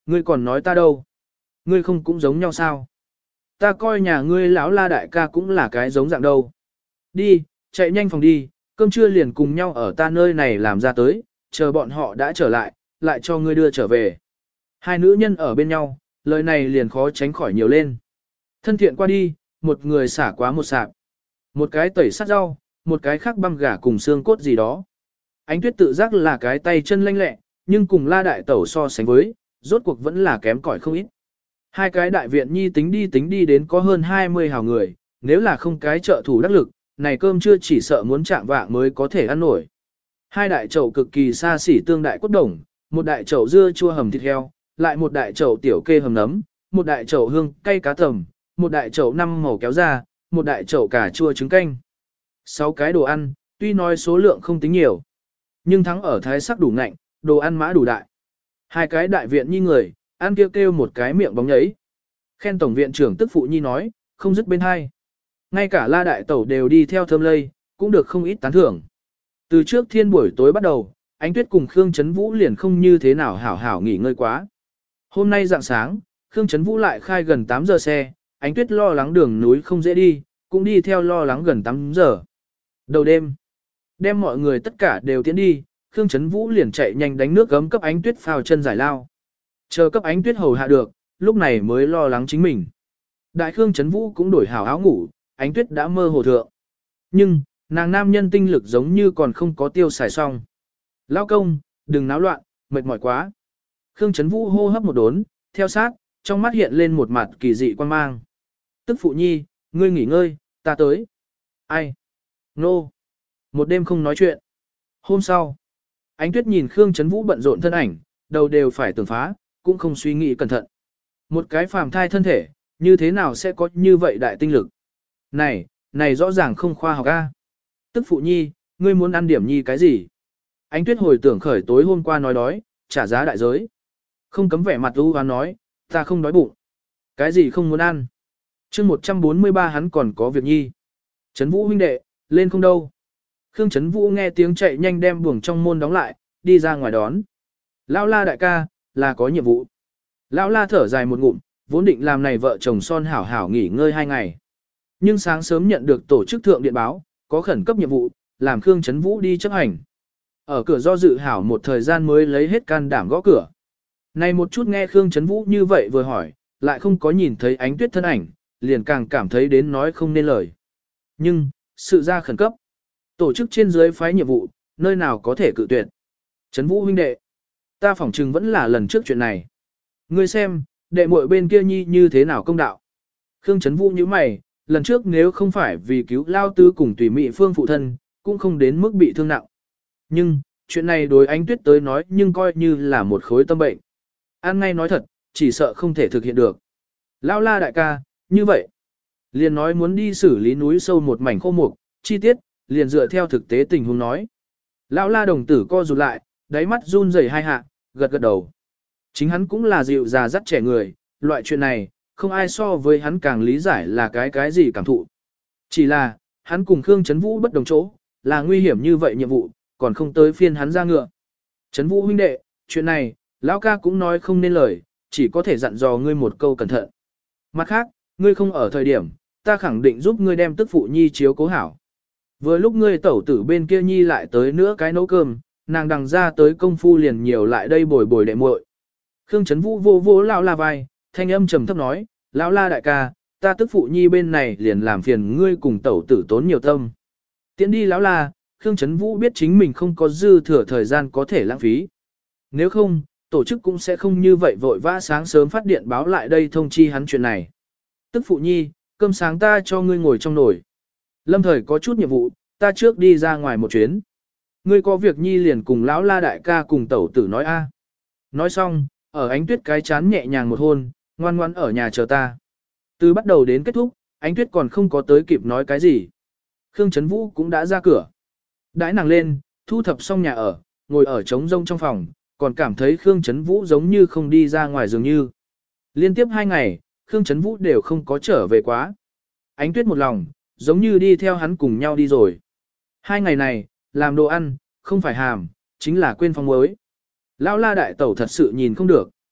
Ngươi còn nói ta đâu? Ngươi không cũng giống nhau sao? Ta coi nhà ngươi lão la đại ca cũng là cái giống dạng đâu. Đi, chạy nhanh phòng đi, cơm trưa liền cùng nhau ở ta nơi này làm ra tới, chờ bọn họ đã trở lại, lại cho ngươi đưa trở về. Hai nữ nhân ở bên nhau, lời này liền khó tránh khỏi nhiều lên. Thân thiện qua đi, một người xả quá một sạp. Một cái tẩy sát rau, một cái khác băm gà cùng xương cốt gì đó. Ánh Tuyết tự giác là cái tay chân lanh lẹ, nhưng cùng la đại tẩu so sánh với, rốt cuộc vẫn là kém cỏi không ít. Hai cái đại viện nhi tính đi tính đi đến có hơn hai mươi hào người, nếu là không cái trợ thủ đắc lực, này cơm chưa chỉ sợ muốn chạm vạng mới có thể ăn nổi. Hai đại chậu cực kỳ xa xỉ tương đại cốt đồng, một đại chậu dưa chua hầm thịt heo, lại một đại chậu tiểu kê hầm nấm, một đại chậu hương cay cá tầm, một đại chậu năm màu kéo ra, một đại chậu cà chua trứng canh. Sáu cái đồ ăn, tuy nói số lượng không tính nhiều, nhưng thắng ở thái sắc đủ ngạnh, đồ ăn mã đủ đại. Hai cái đại viện nhi người, ăn kêu kêu một cái miệng bóng nhấy. Khen tổng viện trưởng tức phụ nhi nói, không dứt bên hai. Ngay cả la đại tẩu đều đi theo thơm lây, cũng được không ít tán thưởng. Từ trước thiên buổi tối bắt đầu, Ánh Tuyết cùng Khương Chấn Vũ liền không như thế nào hảo hảo nghỉ ngơi quá. Hôm nay dạng sáng, Khương Chấn Vũ lại khai gần tám giờ xe, Ánh Tuyết lo lắng đường núi không dễ đi, cũng đi theo lo lắng gần tám giờ. Đầu đêm, đem mọi người tất cả đều tiến đi, Khương Chấn Vũ liền chạy nhanh đánh nước gấm cấp Ánh Tuyết phao chân giải lao. Chờ cấp Ánh Tuyết hầu hạ được, lúc này mới lo lắng chính mình. Đại Khương Chấn Vũ cũng đổi hảo áo ngủ, Ánh Tuyết đã mơ hồ thượng. Nhưng, nàng nam nhân tinh lực giống như còn không có tiêu xài xong. Lao công, đừng náo loạn, mệt mỏi quá. Khương Chấn Vũ hô hấp một đốn, theo sát, trong mắt hiện lên một mặt kỳ dị quan mang. Tức phụ nhi, ngươi nghỉ ngơi, ta tới. Ai? Nô. No. Một đêm không nói chuyện. Hôm sau, Ánh Tuyết nhìn Khương Chấn Vũ bận rộn thân ảnh, đầu đều phải tưởng phá, cũng không suy nghĩ cẩn thận. Một cái phàm thai thân thể, như thế nào sẽ có như vậy đại tinh lực? Này, này rõ ràng không khoa học a. Tức phụ nhi, ngươi muốn ăn điểm nhi cái gì? Ánh Tuyết hồi tưởng khởi tối hôm qua nói đói, trả giá đại giới. Không cấm vẻ mặt u hoán nói, ta không đói bụng. Cái gì không muốn ăn? Chương một trăm bốn mươi ba hắn còn có việc nhi. Trấn Vũ huynh đệ, lên không đâu. Khương Trấn Vũ nghe tiếng chạy nhanh đem buồng trong môn đóng lại, đi ra ngoài đón. Lão la đại ca, là có nhiệm vụ. Lão la thở dài một ngụm, vốn định làm này vợ chồng son hảo hảo nghỉ ngơi hai ngày. Nhưng sáng sớm nhận được tổ chức thượng điện báo, có khẩn cấp nhiệm vụ, làm Khương Trấn Vũ đi chấp hành. Ở cửa do dự hảo một thời gian mới lấy hết can đảm gõ cửa. Này một chút nghe Khương Trấn Vũ như vậy vừa hỏi, lại không có nhìn thấy Ánh Tuyết thân ảnh, liền càng cảm thấy đến nói không nên lời. Nhưng, sự ra khẩn cấp. Tổ chức trên dưới phái nhiệm vụ, nơi nào có thể cự tuyệt. Trấn Vũ huynh đệ, ta phỏng chừng vẫn là lần trước chuyện này. Ngươi xem, đệ muội bên kia nhi như thế nào công đạo. Khương Trấn Vũ như mày, lần trước nếu không phải vì cứu lao tứ cùng tùy mị phương phụ thân, cũng không đến mức bị thương nặng. Nhưng, chuyện này đối Ánh Tuyết tới nói nhưng coi như là một khối tâm bệnh. An ngay nói thật, chỉ sợ không thể thực hiện được. Lao la đại ca, như vậy. Liền nói muốn đi xử lý núi sâu một mảnh khô mục, chi tiết, liền dựa theo thực tế tình huống nói. Lão la đồng tử co rụt lại, đáy mắt run rẩy hai hạ, gật gật đầu. Chính hắn cũng là dịu già dắt trẻ người, loại chuyện này, không ai so với hắn càng lý giải là cái cái gì cảm thụ. Chỉ là, hắn cùng Khương Trấn Vũ bất đồng chỗ, là nguy hiểm như vậy nhiệm vụ, còn không tới phiên hắn ra ngựa. Trấn Vũ huynh đệ, chuyện này, lão ca cũng nói không nên lời, chỉ có thể dặn dò ngươi một câu cẩn thận. Mặt khác, ngươi không ở thời điểm, ta khẳng định giúp ngươi đem tức phụ nhi chiếu cố hảo. Vừa lúc ngươi tẩu tử bên kia nhi lại tới nữa cái nấu cơm, nàng đằng ra tới công phu liền nhiều lại đây bồi bồi đệ muội. Khương Trấn Vũ vô vô lão la vai, thanh âm trầm thấp nói, lão la đại ca, ta tức phụ nhi bên này liền làm phiền ngươi cùng tẩu tử tốn nhiều tâm. Tiến đi lão la, Khương Trấn Vũ biết chính mình không có dư thừa thời gian có thể lãng phí. Nếu không, tổ chức cũng sẽ không như vậy vội vã sáng sớm phát điện báo lại đây thông chi hắn chuyện này. Tức phụ nhi, cơm sáng ta cho ngươi ngồi trong nồi. Lâm thời có chút nhiệm vụ, ta trước đi ra ngoài một chuyến. Ngươi có việc nhi liền cùng lão la đại ca cùng tẩu tử nói a. Nói xong, ở Ánh Tuyết cái chán nhẹ nhàng một hôn, ngoan ngoan ở nhà chờ ta. Từ bắt đầu đến kết thúc, Ánh Tuyết còn không có tới kịp nói cái gì. Khương Trấn Vũ cũng đã ra cửa. Đãi nàng lên, thu thập xong nhà ở, ngồi ở trống rông trong phòng, còn cảm thấy Khương Trấn Vũ giống như không đi ra ngoài dường như. Liên tiếp hai ngày, Khương Trấn Vũ đều không có trở về quá. Ánh Tuyết một lòng, giống như đi theo hắn cùng nhau đi rồi. Hai ngày này, làm đồ ăn, không phải hàm, chính là quên phong muối. Lão la đại tẩu thật sự nhìn không được.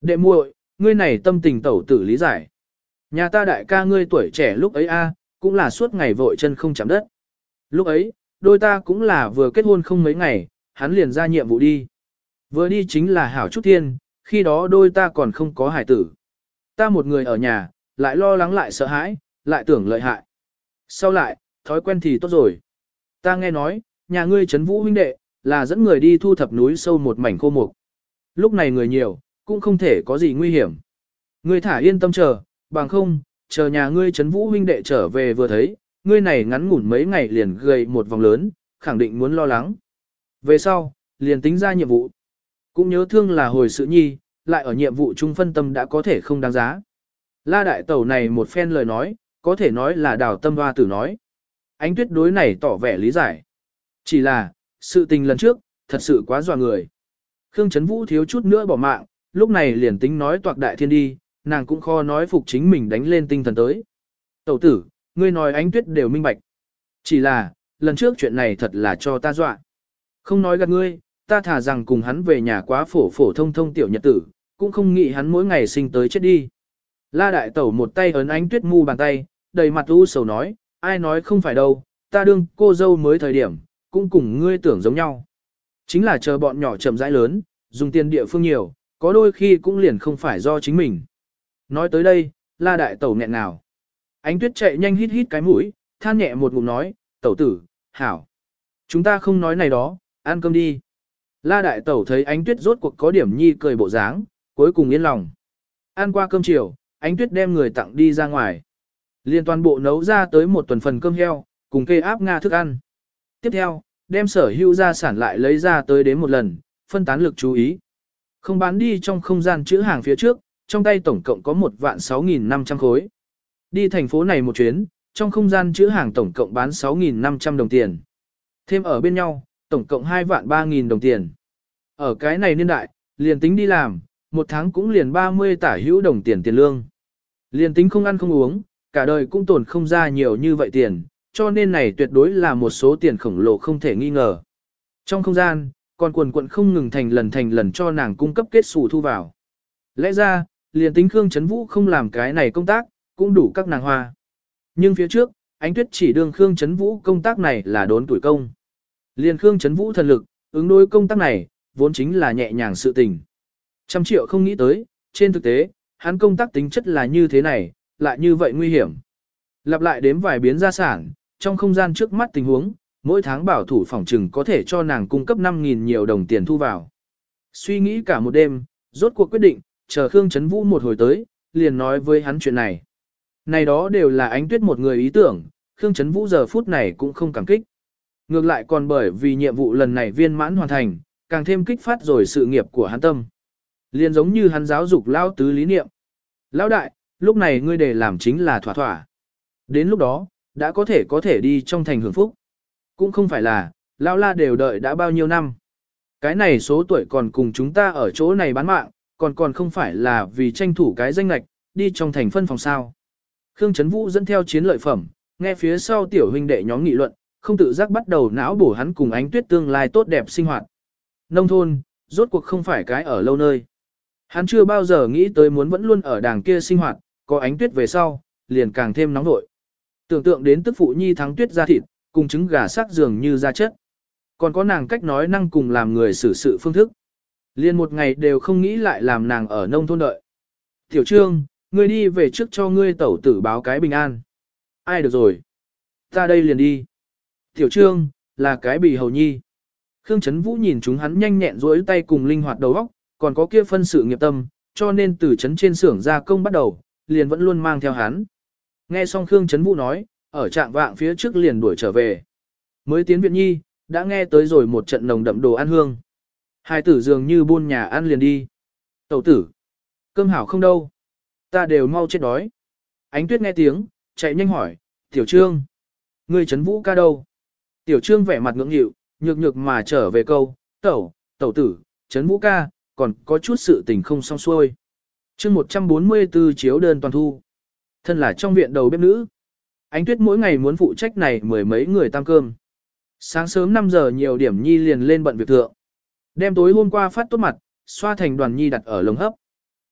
Đệ muội, ngươi này tâm tình tẩu tử lý giải. Nhà ta đại ca ngươi tuổi trẻ lúc ấy a, cũng là suốt ngày vội chân không chạm đất. Lúc ấy, đôi ta cũng là vừa kết hôn không mấy ngày, hắn liền ra nhiệm vụ đi. Vừa đi chính là hảo chút thiên, khi đó đôi ta còn không có hải tử. Ta một người ở nhà, lại lo lắng lại sợ hãi, lại tưởng lợi hại. Sau lại, thói quen thì tốt rồi. Ta nghe nói, nhà ngươi Trấn Vũ huynh đệ, là dẫn người đi thu thập núi sâu một mảnh khô mục. Lúc này người nhiều, cũng không thể có gì nguy hiểm. Ngươi thả yên tâm chờ, bằng không, chờ nhà ngươi Trấn Vũ huynh đệ trở về vừa thấy, ngươi này ngắn ngủn mấy ngày liền gầy một vòng lớn, khẳng định muốn lo lắng. Về sau, liền tính ra nhiệm vụ. Cũng nhớ thương là hồi sự nhi, lại ở nhiệm vụ chung phân tâm đã có thể không đáng giá. La đại tẩu này một phen lời nói, có thể nói là đào tâm hoa tử nói. Ánh tuyết đối này tỏ vẻ lý giải. Chỉ là, sự tình lần trước, thật sự quá dọa người. Khương Trấn Vũ thiếu chút nữa bỏ mạng, lúc này liền tính nói toạc đại thiên đi, nàng cũng khó nói phục chính mình đánh lên tinh thần tới. Tẩu tử, ngươi nói ánh tuyết đều minh bạch. Chỉ là, lần trước chuyện này thật là cho ta dọa. Không nói gạt ngươi, ta thả rằng cùng hắn về nhà quá phổ phổ thông thông tiểu nhật tử, cũng không nghĩ hắn mỗi ngày sinh tới chết đi. La đại tẩu một tay ấn ánh tuyết mu bàn tay, đầy mặt u sầu nói, ai nói không phải đâu, ta đương cô dâu mới thời điểm, cũng cùng ngươi tưởng giống nhau. Chính là chờ bọn nhỏ chậm rãi lớn, dùng tiền địa phương nhiều, có đôi khi cũng liền không phải do chính mình. Nói tới đây, la đại tẩu nghẹn nào. Ánh tuyết chạy nhanh hít hít cái mũi, than nhẹ một ngụm nói, tẩu tử, hảo. Chúng ta không nói này đó, ăn cơm đi. La đại tẩu thấy ánh tuyết rốt cuộc có điểm nhi cười bộ dáng, cuối cùng yên lòng. Ăn qua cơm chiều, ánh tuyết đem người tặng đi ra ngoài. Liên toàn bộ nấu ra tới một tuần phần cơm heo, cùng kê áp nga thức ăn. Tiếp theo, đem sở hữu gia sản lại lấy ra tới đến một lần, phân tán lực chú ý. Không bán đi trong không gian chữ hàng phía trước, trong tay tổng cộng có một vạn sáu nghìn năm trăm khối. Đi thành phố này một chuyến, trong không gian chữ hàng tổng cộng bán sáu nghìn năm trăm đồng tiền. Thêm ở bên nhau, tổng cộng hai vạn ba nghìn đồng tiền. Ở cái này niên đại, liền tính đi làm, một tháng cũng liền ba mươi tả hữu đồng tiền tiền lương. Liền tính không ăn không uống, cả đời cũng tồn không ra nhiều như vậy tiền, cho nên này tuyệt đối là một số tiền khổng lồ không thể nghi ngờ. Trong không gian, còn quần quận không ngừng thành lần thành lần cho nàng cung cấp kết xù thu vào. Lẽ ra, liền tính Khương Trấn Vũ không làm cái này công tác, cũng đủ các nàng hoa. Nhưng phía trước, ánh tuyết chỉ đương Khương Trấn Vũ công tác này là đốn tuổi công. Liền Khương Trấn Vũ thần lực, ứng đối công tác này, vốn chính là nhẹ nhàng sự tình. Trăm triệu không nghĩ tới, trên thực tế, hắn công tác tính chất là như thế này, lại như vậy nguy hiểm. Lặp lại đếm vài biến gia sản, trong không gian trước mắt tình huống, mỗi tháng bảo thủ phòng trừng có thể cho nàng cung cấp năm nghìn nhiều đồng tiền thu vào. Suy nghĩ cả một đêm, rốt cuộc quyết định, chờ Khương Trấn Vũ một hồi tới, liền nói với hắn chuyện này. Này đó đều là ánh tuyết một người ý tưởng, Khương Trấn Vũ giờ phút này cũng không cảm kích. Ngược lại còn bởi vì nhiệm vụ lần này viên mãn hoàn thành, càng thêm kích phát rồi sự nghiệp của hắn tâm. Liền giống như hắn giáo dục lao tứ lý niệm. Lão đại, lúc này ngươi để làm chính là thỏa thỏa. Đến lúc đó, đã có thể có thể đi trong thành hưởng phúc. Cũng không phải là, lão la đều đợi đã bao nhiêu năm. Cái này số tuổi còn cùng chúng ta ở chỗ này bán mạng, còn còn không phải là vì tranh thủ cái danh lạch, đi trong thành phân phòng sao. Khương Trấn Vũ dẫn theo chiến lợi phẩm, nghe phía sau tiểu huynh đệ nhóm nghị luận, không tự giác bắt đầu não bổ hắn cùng ánh tuyết tương lai tốt đẹp sinh hoạt. Nông thôn, rốt cuộc không phải cái ở lâu nơi. Hắn chưa bao giờ nghĩ tới muốn vẫn luôn ở đàng kia sinh hoạt, có ánh tuyết về sau, liền càng thêm nóng nội. Tưởng tượng đến tức phụ nhi thắng tuyết ra thịt, cùng trứng gà sắc dường như ra chất. Còn có nàng cách nói năng cùng làm người xử sự phương thức. Liền một ngày đều không nghĩ lại làm nàng ở nông thôn đợi. Tiểu Trương, ngươi đi về trước cho ngươi tẩu tử báo cái bình an. Ai được rồi? Ta đây liền đi. Tiểu Trương, là cái bì hầu nhi. Khương Trấn Vũ nhìn chúng hắn nhanh nhẹn rỗi tay cùng linh hoạt đầu óc, còn có kia phân sự nghiệp tâm, cho nên từ trấn trên xưởng gia công bắt đầu, liền vẫn luôn mang theo hắn. Nghe xong Khương Trấn Vũ nói, ở trạng vạng phía trước liền đuổi trở về. Mới tiến viện nhi, đã nghe tới rồi một trận nồng đậm đồ ăn hương. Hai tử dường như buôn nhà ăn liền đi. Tẩu tử, cơm hảo không đâu. Ta đều mau chết đói. Ánh tuyết nghe tiếng, chạy nhanh hỏi, Tiểu Trương, ngươi Trấn Vũ ca đâu? Tiểu Trương vẻ mặt ngưỡng nghịu, nhược nhược mà trở về câu, tẩu, tẩu tử, Trấn Vũ ca, còn có chút sự tình không xong xuôi. chương một trăm bốn mươi tư chiếu đơn toàn thu. Thân là trong viện đầu bếp nữ. Ánh tuyết mỗi ngày muốn phụ trách này mười mấy người tam cơm. Sáng sớm năm giờ nhiều điểm nhi liền lên bận việc thượng. Đem tối hôm qua phát tốt mặt, xoa thành đoàn nhi đặt ở lồng hấp.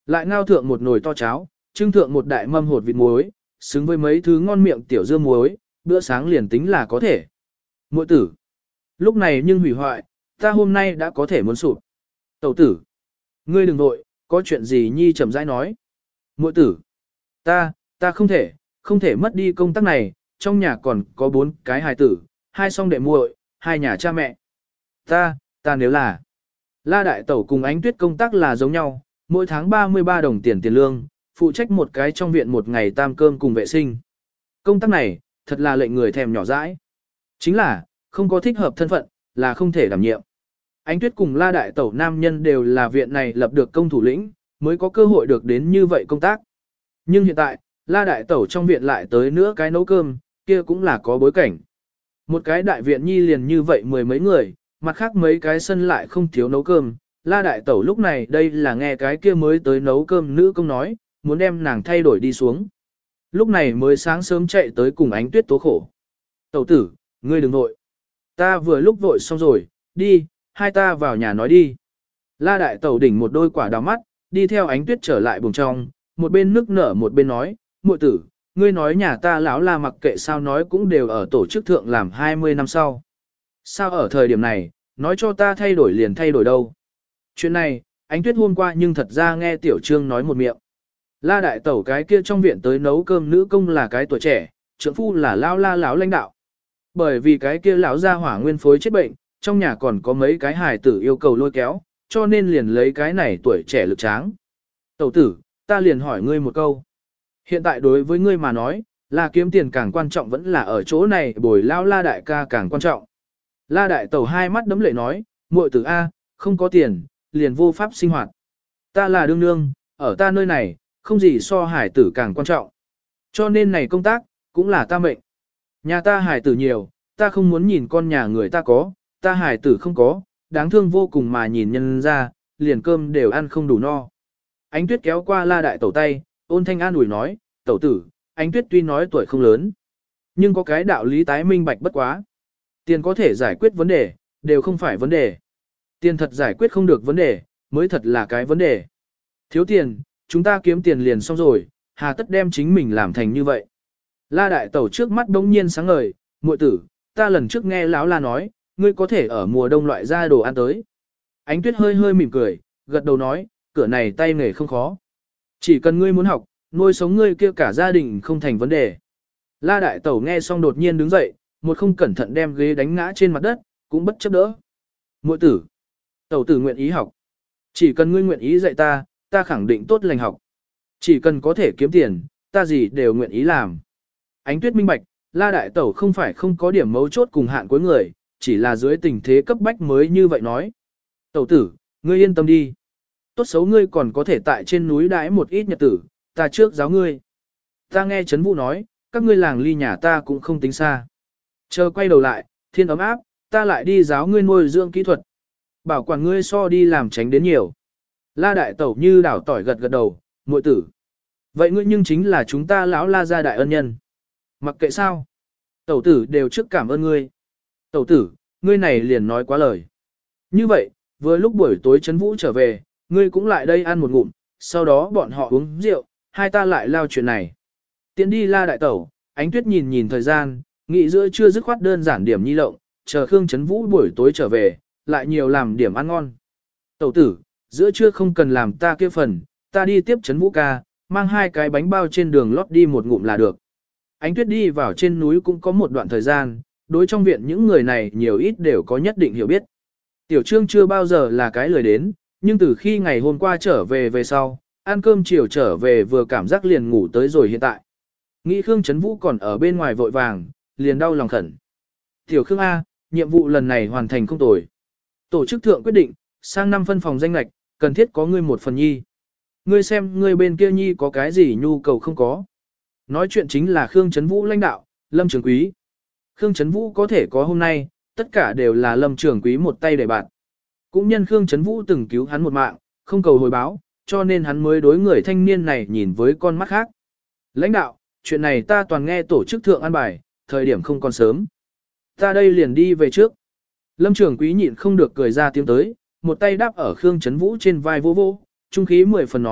Lại ngao thượng một nồi to cháo, trưng thượng một đại mâm hột vịt muối, xứng với mấy thứ ngon miệng tiểu dưa muối, bữa sáng liền tính là có thể. Muội tử, lúc này nhưng hủy hoại, ta hôm nay đã có thể muốn sụp. Tẩu tử, ngươi đừng vội, có chuyện gì nhi chậm rãi nói. Muội tử, ta, ta không thể, không thể mất đi công tác này, trong nhà còn có bốn cái hài tử, hai song đệ muội, hai nhà cha mẹ. Ta, ta nếu là La Đại Tẩu cùng Ánh Tuyết công tác là giống nhau, mỗi tháng ba mươi ba đồng tiền tiền lương, phụ trách một cái trong viện một ngày tam cơm cùng vệ sinh. Công tác này, thật là lệnh người thèm nhỏ dãi. Chính là, không có thích hợp thân phận, là không thể đảm nhiệm. Ánh Tuyết cùng La Đại Tẩu nam nhân đều là viện này lập được công thủ lĩnh, mới có cơ hội được đến như vậy công tác. Nhưng hiện tại, La Đại Tẩu trong viện lại tới nữa cái nấu cơm, kia cũng là có bối cảnh. Một cái đại viện nhi liền như vậy mười mấy người, mặt khác mấy cái sân lại không thiếu nấu cơm. La Đại Tẩu lúc này đây là nghe cái kia mới tới nấu cơm nữ công nói, muốn đem nàng thay đổi đi xuống. Lúc này mới sáng sớm chạy tới cùng Ánh Tuyết tố khổ. Tẩu tử, ngươi đừng vội. Ta vừa lúc vội xong rồi, đi, hai ta vào nhà nói đi. La Đại Tẩu đỉnh một đôi quả đào mắt, đi theo Ánh Tuyết trở lại buồng trong, một bên nước nở một bên nói, muội tử, ngươi nói nhà ta lão La mặc kệ sao nói cũng đều ở tổ chức thượng làm hai mươi năm sau. Sao ở thời điểm này, nói cho ta thay đổi liền thay đổi đâu. Chuyện này, Ánh Tuyết hôm qua nhưng thật ra nghe Tiểu Trương nói một miệng. La Đại Tẩu cái kia trong viện tới nấu cơm nữ công là cái tuổi trẻ, trưởng phu là lao la lão lãnh đạo. Bởi vì cái kia lão gia hỏa nguyên phối chết bệnh, trong nhà còn có mấy cái hài tử yêu cầu lôi kéo, cho nên liền lấy cái này tuổi trẻ lực tráng. Tẩu tử, ta liền hỏi ngươi một câu. Hiện tại đối với ngươi mà nói, là kiếm tiền càng quan trọng vẫn là ở chỗ này bồi lao La Đại ca càng quan trọng. La Đại Tẩu hai mắt đấm lệ nói, muội tử A, không có tiền, liền vô pháp sinh hoạt. Ta là đương nương, ở ta nơi này, không gì so hải tử càng quan trọng. Cho nên này công tác, cũng là ta mệnh. Nhà ta hải tử nhiều, ta không muốn nhìn con nhà người ta có, ta hải tử không có, đáng thương vô cùng mà nhìn nhân ra, liền cơm đều ăn không đủ no. Ánh Tuyết kéo qua La Đại Tẩu tay, ôn thanh an ủi nói, tẩu tử, Ánh Tuyết tuy nói tuổi không lớn, nhưng có cái đạo lý tái minh bạch bất quá. Tiền có thể giải quyết vấn đề, đều không phải vấn đề. Tiền thật giải quyết không được vấn đề, mới thật là cái vấn đề. Thiếu tiền, chúng ta kiếm tiền liền xong rồi, hà tất đem chính mình làm thành như vậy. La Đại Tẩu trước mắt đông nhiên sáng ngời, muội tử, ta lần trước nghe lão La nói, ngươi có thể ở mùa đông loại ra đồ ăn tới. Ánh Tuyết hơi hơi mỉm cười, gật đầu nói, cửa này tay nghề không khó. Chỉ cần ngươi muốn học, nuôi sống ngươi kia cả gia đình không thành vấn đề. La Đại Tẩu nghe xong đột nhiên đứng dậy, một không cẩn thận đem ghế đánh ngã trên mặt đất, cũng bất chấp đỡ. Muội tử, tẩu tử nguyện ý học. Chỉ cần ngươi nguyện ý dạy ta, ta khẳng định tốt lành học. Chỉ cần có thể kiếm tiền, ta gì đều nguyện ý làm. Ánh Tuyết minh bạch, La Đại Tẩu không phải không có điểm mấu chốt cùng hạn cuối người, chỉ là dưới tình thế cấp bách mới như vậy nói. Tẩu tử, ngươi yên tâm đi. Tốt xấu ngươi còn có thể tại trên núi đãi một ít nhật tử, ta trước giáo ngươi. Ta nghe Trấn Vũ nói, các ngươi làng ly nhà ta cũng không tính xa. Chờ quay đầu lại, thiên ấm áp, ta lại đi giáo ngươi nuôi dưỡng kỹ thuật. Bảo quản ngươi so đi làm tránh đến nhiều. La Đại Tẩu như đảo tỏi gật gật đầu, muội tử. Vậy ngươi nhưng chính là chúng ta lão La gia đại ân nhân. Mặc kệ sao. Tẩu tử đều trước cảm ơn ngươi. Tẩu tử, ngươi này liền nói quá lời. Như vậy, vừa lúc buổi tối Trấn Vũ trở về, ngươi cũng lại đây ăn một ngụm, sau đó bọn họ uống rượu, hai ta lại lao chuyện này. Tiến đi La Đại Tẩu, Ánh Tuyết nhìn nhìn thời gian, nghĩ giữa chưa dứt khoát đơn giản điểm nhi lộng, chờ Khương Trấn Vũ buổi tối trở về, lại nhiều làm điểm ăn ngon. Tẩu tử, giữa trưa không cần làm ta kia phần, ta đi tiếp Trấn Vũ ca, mang hai cái bánh bao trên đường lót đi một ngụm là được. Ánh Tuyết đi vào trên núi cũng có một đoạn thời gian, đối trong viện những người này nhiều ít đều có nhất định hiểu biết. Tiểu Trương chưa bao giờ là cái lời đến, nhưng từ khi ngày hôm qua trở về về sau, ăn cơm chiều trở về vừa cảm giác liền ngủ tới rồi hiện tại. Nghĩ Khương Trấn Vũ còn ở bên ngoài vội vàng, liền đau lòng khẩn. Tiểu Khương A, nhiệm vụ lần này hoàn thành không tồi. Tổ chức thượng quyết định, sang năm phân phòng danh lạch, cần thiết có ngươi một phần nhi. Ngươi xem ngươi bên kia nhi có cái gì nhu cầu không có. Nói chuyện chính là Khương Trấn Vũ lãnh đạo, Lâm Trường Quý. Khương Trấn Vũ có thể có hôm nay, tất cả đều là Lâm Trường Quý một tay để bạn. Cũng nhân Khương Trấn Vũ từng cứu hắn một mạng, không cầu hồi báo, cho nên hắn mới đối người thanh niên này nhìn với con mắt khác. Lãnh đạo, chuyện này ta toàn nghe tổ chức thượng an bài, thời điểm không còn sớm. Ta đây liền đi về trước. Lâm Trường Quý nhịn không được cười ra tiếng tới, một tay đáp ở Khương Trấn Vũ trên vai vô vô, trung khí mười phần nói,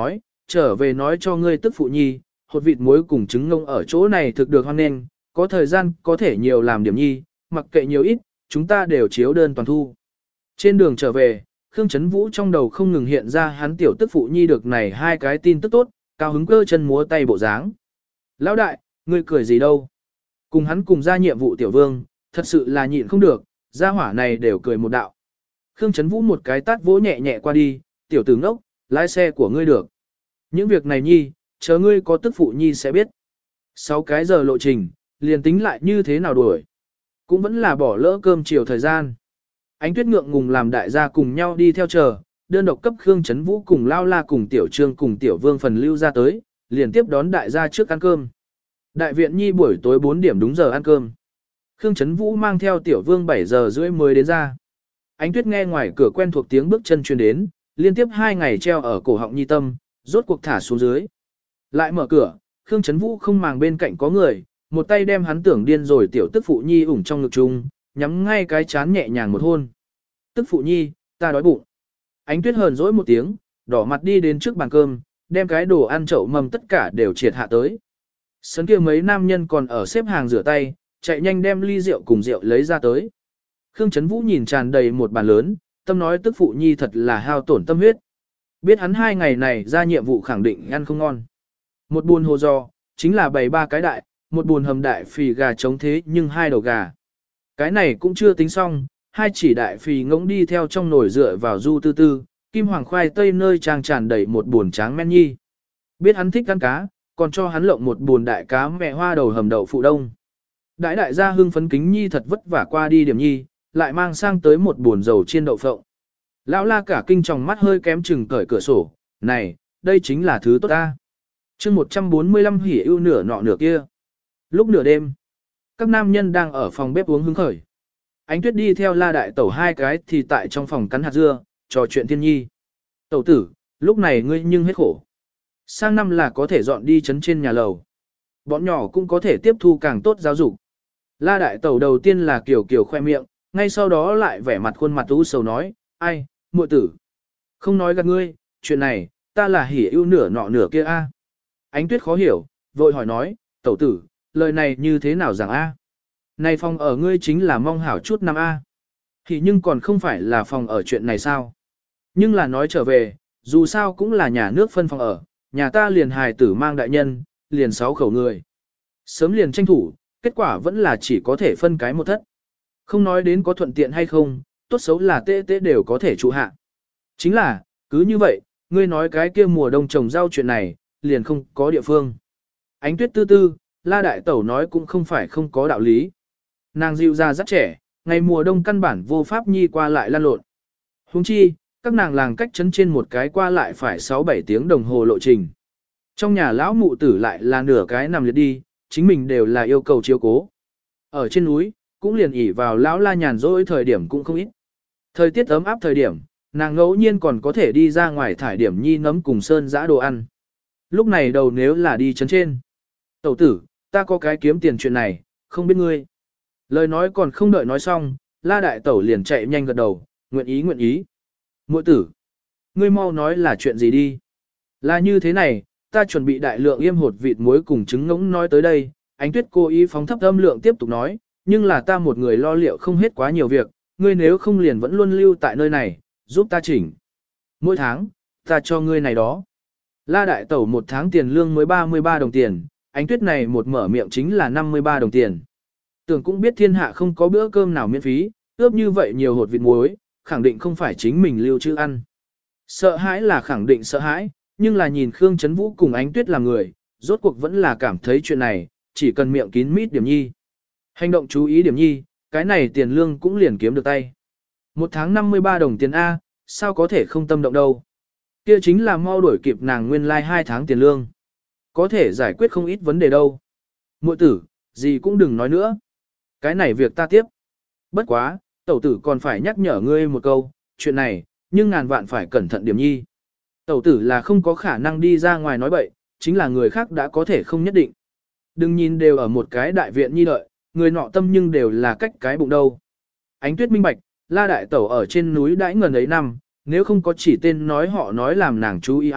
trở về nói cho ngươi tức phụ nhi, hột vịt muối cùng trứng ngông ở chỗ này thực được hoan nghênh, có thời gian có thể nhiều làm điểm nhi, mặc kệ nhiều ít, chúng ta đều chiếu đơn toàn thu. Trên đường trở về, Khương Chấn Vũ trong đầu không ngừng hiện ra hắn tiểu tức phụ nhi được này hai cái tin tức tốt, cao hứng cơ chân múa tay bộ dáng. Lão đại, ngươi cười gì đâu? Cùng hắn cùng ra nhiệm vụ tiểu vương, thật sự là nhịn không được, gia hỏa này đều cười một đạo. Khương Chấn Vũ một cái tát vỗ nhẹ nhẹ qua đi, tiểu tử ngốc, lái xe của ngươi được. Những việc này nhi, chờ ngươi có tức phụ nhi sẽ biết. Sáu cái giờ lộ trình, liền tính lại như thế nào đuổi. Cũng vẫn là bỏ lỡ cơm chiều thời gian. Ánh Tuyết ngượng ngùng làm đại gia cùng nhau đi theo chờ, đơn độc cấp Khương Chấn Vũ cùng Lao La cùng Tiểu Trương cùng Tiểu Vương phần lưu ra tới, liền tiếp đón đại gia trước ăn cơm. Đại viện nhi buổi tối bốn điểm đúng giờ ăn cơm. Khương Chấn Vũ mang theo Tiểu Vương bảy giờ rưỡi mới đến ra. Ánh Tuyết nghe ngoài cửa quen thuộc tiếng bước chân truyền đến, liên tiếp hai ngày treo ở cổ họng nhi tâm, rốt cuộc thả xuống dưới. Lại mở cửa, Khương Chấn Vũ không màng bên cạnh có người, một tay đem hắn tưởng điên rồi tiểu tức phụ nhi ủng trong ngực chung, nhắm ngay cái chán nhẹ nhàng một hôn. Tức phụ nhi, ta đói bụng. Ánh Tuyết hờn dỗi một tiếng, đỏ mặt đi đến trước bàn cơm, đem cái đồ ăn chậu mầm tất cả đều triệt hạ tới. Sấn kia mấy nam nhân còn ở xếp hàng rửa tay, chạy nhanh đem ly rượu cùng rượu lấy ra tới. Khương Chấn Vũ nhìn tràn đầy một bàn lớn, tâm nói tức phụ nhi thật là hao tổn tâm huyết. Biết hắn hai ngày này ra nhiệm vụ khẳng định ăn không ngon. Một buồn hồ giò, chính là bày ba cái đại, một buồn hầm đại phì gà trống thế nhưng hai đầu gà. Cái này cũng chưa tính xong, hai chỉ đại phì ngỗng đi theo trong nồi dựa vào du tư tư, kim hoàng khoai tây nơi trang tràn đầy một buồn tráng men nhi. Biết hắn thích ăn cá, còn cho hắn lộng một buồn đại cá mẹ hoa đầu hầm đậu phụ đông. Đại đại gia hưng phấn kính nhi thật vất vả qua đi điểm nhi, lại mang sang tới một buồn dầu chiên đậu phộng. Lão La cả kinh tròng mắt hơi kém chừng cởi cửa sổ, này, đây chính là thứ tốt ta. chương một trăm bốn mươi lăm hỉ ưu nửa nọ nửa kia. Lúc nửa đêm, các nam nhân đang ở phòng bếp uống hứng khởi. Ánh Tuyết đi theo La đại tẩu hai cái thì tại trong phòng cắn hạt dưa, trò chuyện thiên nhi. Tẩu tử, lúc này ngươi nhưng hết khổ. Sang năm là có thể dọn đi chấn trên nhà lầu. Bọn nhỏ cũng có thể tiếp thu càng tốt giáo dục. La đại tẩu đầu tiên là kiểu kiểu khoe miệng, ngay sau đó lại vẻ mặt khuôn mặt u sầu nói, ai, muội tử. Không nói gạt ngươi, chuyện này, ta là hỉ ưu nửa nọ nửa kia a. Ánh Tuyết khó hiểu, vội hỏi nói, tẩu tử, lời này như thế nào rằng a? Này phòng ở ngươi chính là mong hảo chút năm a. Thì nhưng còn không phải là phòng ở chuyện này sao? Nhưng là nói trở về, dù sao cũng là nhà nước phân phòng ở, nhà ta liền hài tử mang đại nhân, liền sáu khẩu người. Sớm liền tranh thủ, kết quả vẫn là chỉ có thể phân cái một thất. Không nói đến có thuận tiện hay không, tốt xấu là tê tê đều có thể trụ hạ. Chính là, cứ như vậy, ngươi nói cái kia mùa đông trồng rau chuyện này, liền không có địa phương. Ánh Tuyết tư tư, La đại tẩu nói cũng không phải không có đạo lý. Nàng dịu ra rất trẻ, ngày mùa đông căn bản vô pháp nhi qua lại lan lộn. Huống chi, các nàng làng cách chấn trên một cái qua lại phải sáu bảy tiếng đồng hồ lộ trình. Trong nhà lão mụ tử lại là nửa cái nằm liệt đi, chính mình đều là yêu cầu chiếu cố. Ở trên núi, cũng liền ỉ vào lão La nhàn rỗi thời điểm cũng không ít. Thời tiết ấm áp thời điểm, nàng ngẫu nhiên còn có thể đi ra ngoài thải điểm nhi nấm cùng sơn giã đồ ăn. Lúc này đầu nếu là đi chấn trên. Tẩu tử, ta có cái kiếm tiền chuyện này, không biết ngươi. Lời nói còn không đợi nói xong, La đại tẩu liền chạy nhanh gật đầu, nguyện ý nguyện ý. Muội tử, ngươi mau nói là chuyện gì đi. Là như thế này, ta chuẩn bị đại lượng yêm hột vịt muối cùng trứng ngỗng nói tới đây, Ánh Tuyết cố ý phóng thấp âm lượng tiếp tục nói, nhưng là ta một người lo liệu không hết quá nhiều việc, ngươi nếu không liền vẫn luôn lưu tại nơi này, giúp ta chỉnh. Mỗi tháng, ta cho ngươi này đó. La đại tẩu một tháng tiền lương mới ba mươi ba đồng tiền, Ánh Tuyết này một mở miệng chính là năm mươi ba đồng tiền. Tưởng cũng biết thiên hạ không có bữa cơm nào miễn phí, ướp như vậy nhiều hột vịt muối, khẳng định không phải chính mình lưu trữ ăn. Sợ hãi là khẳng định sợ hãi, nhưng là nhìn Khương Chấn Vũ cùng Ánh Tuyết làm người, rốt cuộc vẫn là cảm thấy chuyện này, chỉ cần miệng kín mít điểm nhi. Hành động chú ý điểm nhi, cái này tiền lương cũng liền kiếm được tay. Một tháng năm mươi ba đồng tiền A, sao có thể không tâm động đâu. Kia chính là mau đuổi kịp nàng nguyên lai like hai tháng tiền lương. Có thể giải quyết không ít vấn đề đâu. Muội tử, gì cũng đừng nói nữa. Cái này việc ta tiếp. Bất quá, tẩu tử còn phải nhắc nhở ngươi một câu, chuyện này, nhưng ngàn vạn phải cẩn thận điểm nhi. Tẩu tử là không có khả năng đi ra ngoài nói bậy, chính là người khác đã có thể không nhất định. Đừng nhìn đều ở một cái đại viện nhi đợi, người nọ tâm nhưng đều là cách cái bụng đâu. Ánh Tuyết minh bạch, La đại tẩu ở trên núi đãi ngần ấy năm, nếu không có chỉ tên nói họ nói làm nàng chú ý ai,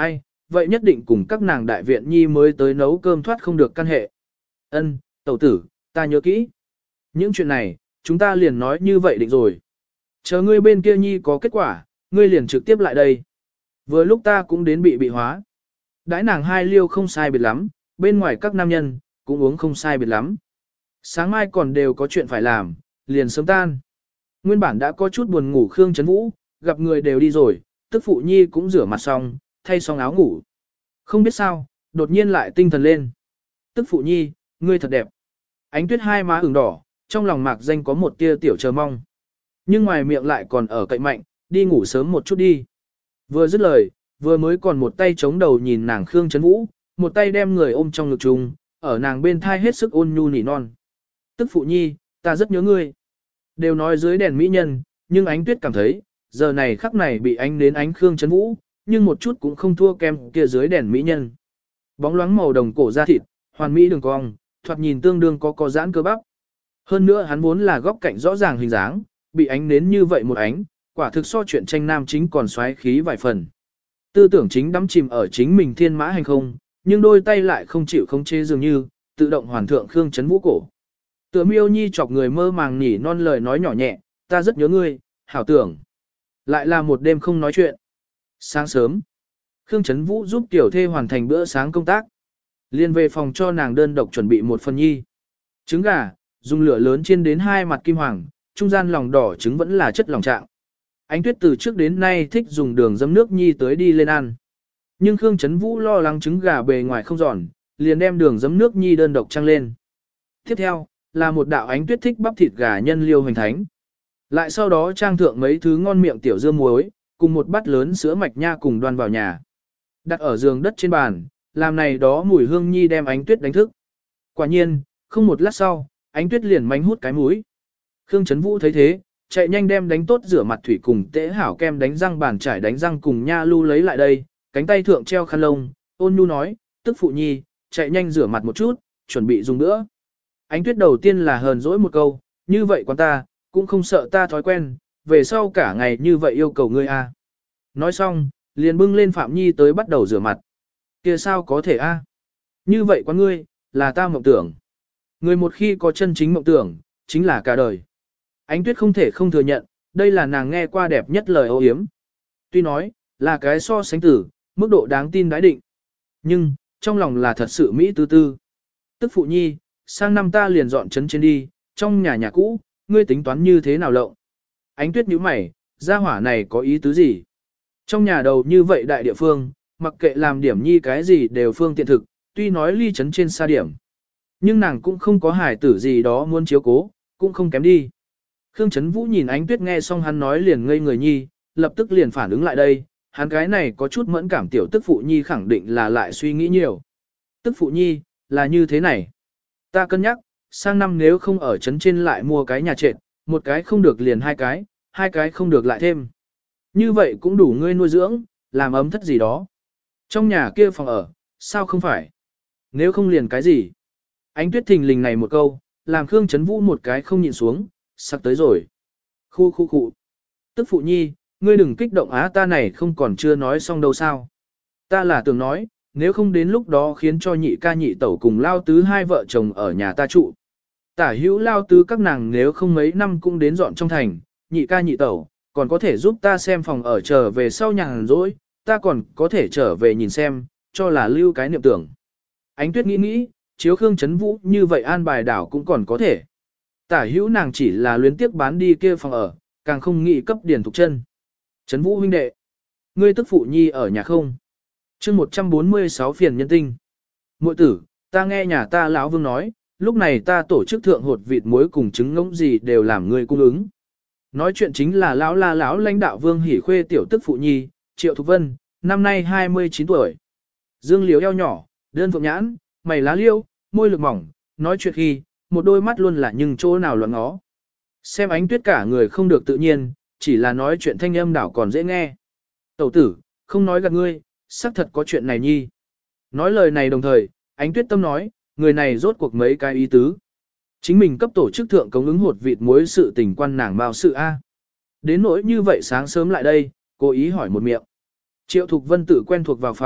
vậy nhất định cùng các nàng đại viện nhi mới tới nấu cơm thoát không được căn hệ. Ân, tẩu tử, ta nhớ kỹ. Những chuyện này, chúng ta liền nói như vậy định rồi. Chờ ngươi bên kia nhi có kết quả, ngươi liền trực tiếp lại đây. Vừa lúc ta cũng đến bị bị hóa. Đãi nàng hai liêu không sai biệt lắm, bên ngoài các nam nhân, cũng uống không sai biệt lắm. Sáng mai còn đều có chuyện phải làm, liền sớm tan. Nguyên bản đã có chút buồn ngủ Khương Trấn Vũ, gặp người đều đi rồi, tức phụ nhi cũng rửa mặt xong, thay xong áo ngủ. Không biết sao, đột nhiên lại tinh thần lên. Tức phụ nhi, ngươi thật đẹp. Ánh tuyết hai má ửng đỏ, trong lòng mạc danh có một tia tiểu chờ mong. Nhưng ngoài miệng lại còn ở cậy mạnh, đi ngủ sớm một chút đi. Vừa dứt lời, vừa mới còn một tay chống đầu nhìn nàng Khương Trấn Vũ, một tay đem người ôm trong ngực chung, ở nàng bên thai hết sức ôn nhu nỉ non. Tức phụ nhi, ta rất nhớ ngươi. Đều nói dưới đèn mỹ nhân, nhưng ánh tuyết cảm thấy, giờ này khắc này bị ánh đến ánh Khương Trấn Vũ, nhưng một chút cũng không thua kem kia dưới đèn mỹ nhân. Bóng loáng màu đồng cổ da thịt, hoàn mỹ đường cong, thoạt nhìn tương đương có có giãn cơ bắp. Hơn nữa hắn vốn là góc cạnh rõ ràng hình dáng, bị ánh đến như vậy một ánh, quả thực so chuyện tranh nam chính còn xoáy khí vài phần. Tư tưởng chính đắm chìm ở chính mình thiên mã hành không, nhưng đôi tay lại không chịu khống chế dường như, tự động hoàn thượng Khương Trấn Vũ cổ. Tựa miêu nhi chọc người mơ màng nhỉ non lời nói nhỏ nhẹ, ta rất nhớ ngươi, hảo tưởng. Lại là một đêm không nói chuyện. Sáng sớm, Khương Trấn Vũ giúp tiểu thê hoàn thành bữa sáng công tác. Liên về phòng cho nàng đơn độc chuẩn bị một phần nhi. Trứng gà, dùng lửa lớn chiên đến hai mặt kim hoàng, trung gian lòng đỏ trứng vẫn là chất lòng trạng. Ánh tuyết từ trước đến nay thích dùng đường dấm nước nhi tới đi lên ăn. Nhưng Khương Trấn Vũ lo lắng trứng gà bề ngoài không giòn, liền đem đường dấm nước nhi đơn độc trăng lên. Tiếp theo, là một đạo ánh tuyết thích bắp thịt gà nhân liêu hoành thánh. Lại sau đó trang thượng mấy thứ ngon miệng tiểu dưa muối, cùng một bát lớn sữa mạch nha cùng đoan vào nhà. Đặt ở giường đất trên bàn, làm này đó mùi hương nhi đem ánh tuyết đánh thức. Quả nhiên, không một lát sau, ánh tuyết liền mánh hút cái mũi. Khương Trấn Vũ thấy thế, chạy nhanh đem đánh tốt rửa mặt thủy cùng tễ hảo kem đánh răng bàn trải đánh răng cùng nha lưu lấy lại đây, cánh tay thượng treo khăn lông, ôn nhu nói, tức phụ nhi, chạy nhanh rửa mặt một chút, chuẩn bị dùng nữa. Ánh tuyết đầu tiên là hờn dỗi một câu, như vậy quán ta, cũng không sợ ta thói quen, về sau cả ngày như vậy yêu cầu ngươi a. Nói xong, liền bưng lên Phạm Nhi tới bắt đầu rửa mặt. Kia sao có thể a? Như vậy quán ngươi, là ta mộng tưởng. Người một khi có chân chính mộng tưởng, chính là cả đời. Ánh tuyết không thể không thừa nhận, đây là nàng nghe qua đẹp nhất lời âu yếm. Tuy nói, là cái so sánh tử, mức độ đáng tin đãi định. Nhưng, trong lòng là thật sự Mỹ tư tư. Tức phụ nhi, sang năm ta liền dọn trấn trên đi, trong nhà nhà cũ, ngươi tính toán như thế nào lộng. Ánh tuyết nhíu mày, gia hỏa này có ý tứ gì? Trong nhà đầu như vậy đại địa phương, mặc kệ làm điểm nhi cái gì đều phương tiện thực, tuy nói ly trấn trên xa điểm. Nhưng nàng cũng không có hài tử gì đó muốn chiếu cố, cũng không kém đi. Khương Trấn Vũ nhìn ánh tuyết nghe xong hắn nói liền ngây người nhi, lập tức liền phản ứng lại đây, hắn cái này có chút mẫn cảm tiểu tức phụ nhi khẳng định là lại suy nghĩ nhiều. Tức phụ nhi, là như thế này. Ta cân nhắc, sang năm nếu không ở trấn trên lại mua cái nhà trệt, một cái không được liền hai cái, hai cái không được lại thêm. Như vậy cũng đủ ngươi nuôi dưỡng, làm ấm thất gì đó. Trong nhà kia phòng ở, sao không phải? Nếu không liền cái gì? Ánh tuyết thình lình này một câu, làm Khương Trấn Vũ một cái không nhịn xuống, sắp tới rồi. Khu khu khu. Tức phụ nhi, ngươi đừng kích động á, ta này không còn chưa nói xong đâu sao. Ta là tưởng nói, nếu không đến lúc đó khiến cho nhị ca nhị tẩu cùng lao tứ hai vợ chồng ở nhà ta trụ. Tả hữu lao tứ các nàng nếu không mấy năm cũng đến dọn trong thành, nhị ca nhị tẩu, còn có thể giúp ta xem phòng ở trở về sau nhàn rỗi, ta còn có thể trở về nhìn xem, cho là lưu cái niệm tưởng. Ánh tuyết nghĩ nghĩ, chiếu Khương Trấn Vũ như vậy an bài đảo cũng còn có thể. Tả hữu nàng chỉ là luyến tiếc bán đi kia phòng ở, càng không nghĩ cấp điển thục chân. Trấn Vũ huynh đệ, ngươi tức phụ nhi ở nhà không? Chương một trăm bốn mươi sáu phiền nhân tinh. Muội tử, ta nghe nhà ta lão Vương nói, lúc này ta tổ chức thượng hột vịt muối cùng trứng ngỗng gì đều làm ngươi cung ứng. Nói chuyện chính là lão la lão lãnh đạo Vương Hỉ Khuê tiểu tức phụ nhi, Triệu Thục Vân, năm nay hai mươi chín tuổi. Dương liếu eo nhỏ, đơn phượng nhãn, mày lá liêu, môi lực mỏng, nói chuyện khi, một đôi mắt luôn là nhưng chỗ nào loạn ngó. Xem ánh tuyết cả người không được tự nhiên, chỉ là nói chuyện thanh âm đảo còn dễ nghe. Tẩu tử, không nói gạt ngươi, xác thật có chuyện này nhi. Nói lời này đồng thời, ánh tuyết tâm nói, người này rốt cuộc mấy cái ý tứ. Chính mình cấp tổ chức thượng cống ứng hột vịt muối sự tình quan nàng bao sự A. Đến nỗi như vậy sáng sớm lại đây, cố ý hỏi một miệng. Triệu Thục Vân tự quen thuộc vào phòng,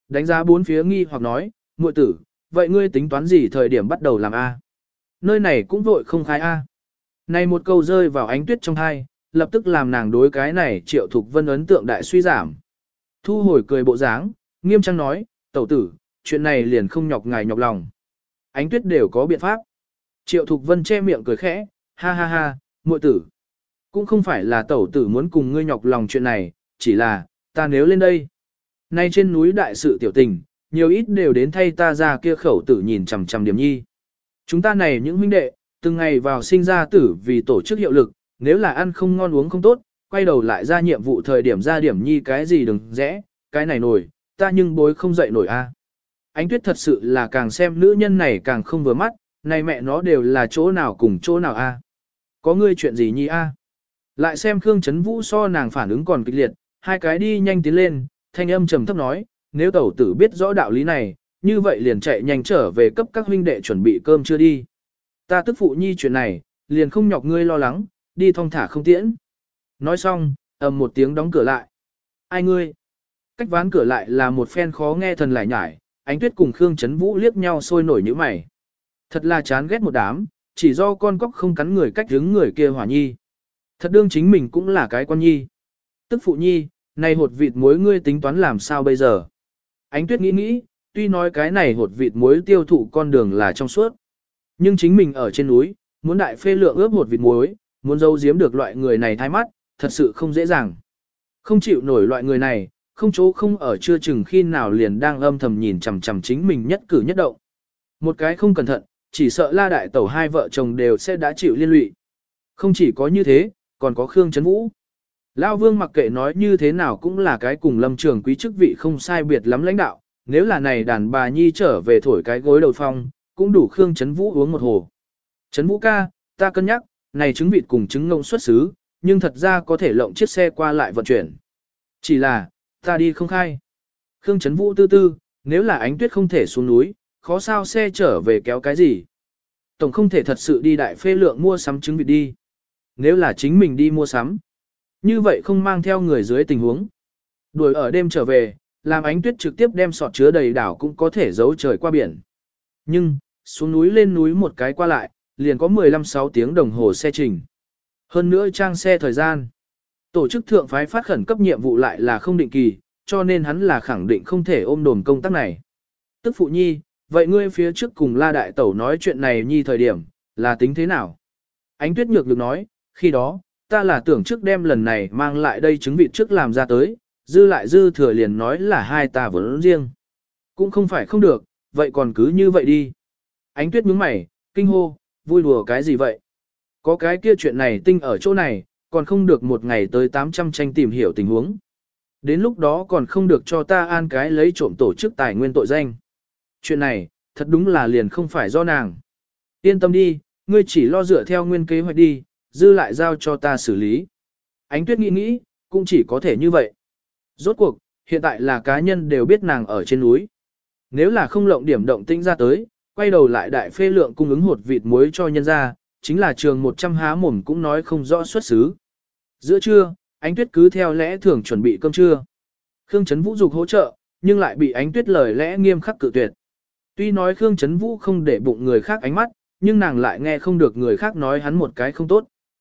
đánh giá bốn phía nghi hoặc nói, muội tử, vậy ngươi tính toán gì thời điểm bắt đầu làm A? Nơi này cũng vội không khai A. Này một câu rơi vào ánh tuyết trong hai, lập tức làm nàng đối cái này Triệu Thục Vân ấn tượng đại suy giảm. Thu hồi cười bộ dáng, nghiêm trang nói, tẩu tử, chuyện này liền không nhọc ngài nhọc lòng. Ánh tuyết đều có biện pháp. Triệu Thục Vân che miệng cười khẽ, ha ha ha, muội tử. Cũng không phải là tẩu tử muốn cùng ngươi nhọc lòng chuyện này, chỉ là, ta nếu lên đây. Nay trên núi đại sự tiểu tình, nhiều ít đều đến thay ta ra kia khẩu tử nhìn chằm chằm điểm nhi. Chúng ta này những huynh đệ, từng ngày vào sinh ra tử vì tổ chức hiệu lực, nếu là ăn không ngon uống không tốt, quay đầu lại ra nhiệm vụ thời điểm ra điểm nhi cái gì đừng rẽ, cái này nổi, ta nhưng bối không dậy nổi a. Ánh tuyết thật sự là càng xem nữ nhân này càng không vừa mắt, này mẹ nó đều là chỗ nào cùng chỗ nào a. Có ngươi chuyện gì nhi a? Lại xem Khương Chấn Vũ so nàng phản ứng còn kịch liệt, hai cái đi nhanh tiến lên, thanh âm trầm thấp nói, nếu tẩu tử biết rõ đạo lý này, như vậy liền chạy nhanh trở về cấp các huynh đệ chuẩn bị cơm chưa đi. Ta tức phụ nhi chuyện này, liền không nhọc ngươi lo lắng, đi thong thả không tiễn. Nói xong, ầm một tiếng đóng cửa lại. Ai ngươi? Cách ván cửa lại là một phen khó nghe thần lại nhải, Ánh Tuyết cùng Khương Chấn Vũ liếc nhau sôi nổi như mày. Thật là chán ghét một đám, chỉ do con cóc không cắn người cách hướng người kia hỏa nhi. Thật đương chính mình cũng là cái con nhi. Tức phụ nhi, này hột vịt muối ngươi tính toán làm sao bây giờ? Ánh Tuyết nghĩ nghĩ, tuy nói cái này hột vịt muối tiêu thụ con đường là trong suốt. Nhưng chính mình ở trên núi, muốn đại phê lượng ướp hột vịt muối, muốn giấu giếm được loại người này thay mắt, thật sự không dễ dàng. Không chịu nổi loại người này, không chỗ không ở chưa chừng khi nào liền đang âm thầm nhìn chằm chằm chính mình nhất cử nhất động. Một cái không cẩn thận, chỉ sợ La Đại Tẩu hai vợ chồng đều sẽ đã chịu liên lụy. Không chỉ có như thế, còn có Khương Chấn Vũ. Lao Vương mặc kệ nói như thế nào cũng là cái cùng Lâm Trường Quý chức vị không sai biệt lắm lãnh đạo, nếu là này đàn bà nhi trở về thổi cái gối đầu phong, cũng đủ Khương Chấn Vũ uống một hồ. Chấn Vũ ca, ta cân nhắc, này trứng vịt cùng trứng ngông xuất xứ, nhưng thật ra có thể lộng chiếc xe qua lại vận chuyển. Chỉ là, ta đi không khai. Khương Chấn Vũ tư tư, nếu là Ánh Tuyết không thể xuống núi, khó sao xe trở về kéo cái gì. Tổng không thể thật sự đi đại phê lượng mua sắm trứng vịt đi. Nếu là chính mình đi mua sắm, như vậy không mang theo người dưới tình huống. Đuổi ở đêm trở về, làm Ánh Tuyết trực tiếp đem sọt chứa đầy đảo cũng có thể giấu trời qua biển. Nhưng, xuống núi lên núi một cái qua lại, liền có mười lăm sáu tiếng đồng hồ xe trình. Hơn nữa trang xe thời gian. Tổ chức thượng phái phát khẩn cấp nhiệm vụ lại là không định kỳ, cho nên hắn là khẳng định không thể ôm đồm công tác này. Tức phụ nhi, vậy ngươi phía trước cùng La Đại Tẩu nói chuyện này nhi thời điểm, là tính thế nào? Ánh Tuyết nhược được nói, khi đó, ta là tưởng trước đem lần này mang lại đây trứng vịt trước làm ra tới, dư lại dư thừa liền nói là hai ta vốn riêng. Cũng không phải không được, vậy còn cứ như vậy đi. Ánh Tuyết nhướng mày, kinh hô, vui đùa cái gì vậy? Có cái kia chuyện này tinh ở chỗ này, còn không được một ngày tới tám trăm tranh tìm hiểu tình huống. Đến lúc đó còn không được cho ta an cái lấy trộm tổ chức tài nguyên tội danh. Chuyện này, thật đúng là liền không phải do nàng. Yên tâm đi, ngươi chỉ lo dựa theo nguyên kế hoạch đi, dư lại giao cho ta xử lý. Ánh Tuyết nghĩ nghĩ, cũng chỉ có thể như vậy. Rốt cuộc, hiện tại là cá nhân đều biết nàng ở trên núi. Nếu là không lộng điểm động tĩnh ra tới, quay đầu lại đại phê lượng cung ứng hột vịt muối cho nhân ra, chính là trường một trăm há mồm cũng nói không rõ xuất xứ. Giữa trưa, Ánh Tuyết cứ theo lẽ thường chuẩn bị cơm trưa. Khương Chấn Vũ dục hỗ trợ, nhưng lại bị Ánh Tuyết lời lẽ nghiêm khắc cự tuyệt. Tuy nói Khương Chấn Vũ không để bụng người khác ánh mắt, nhưng nàng lại nghe không được người khác nói hắn một cái không tốt.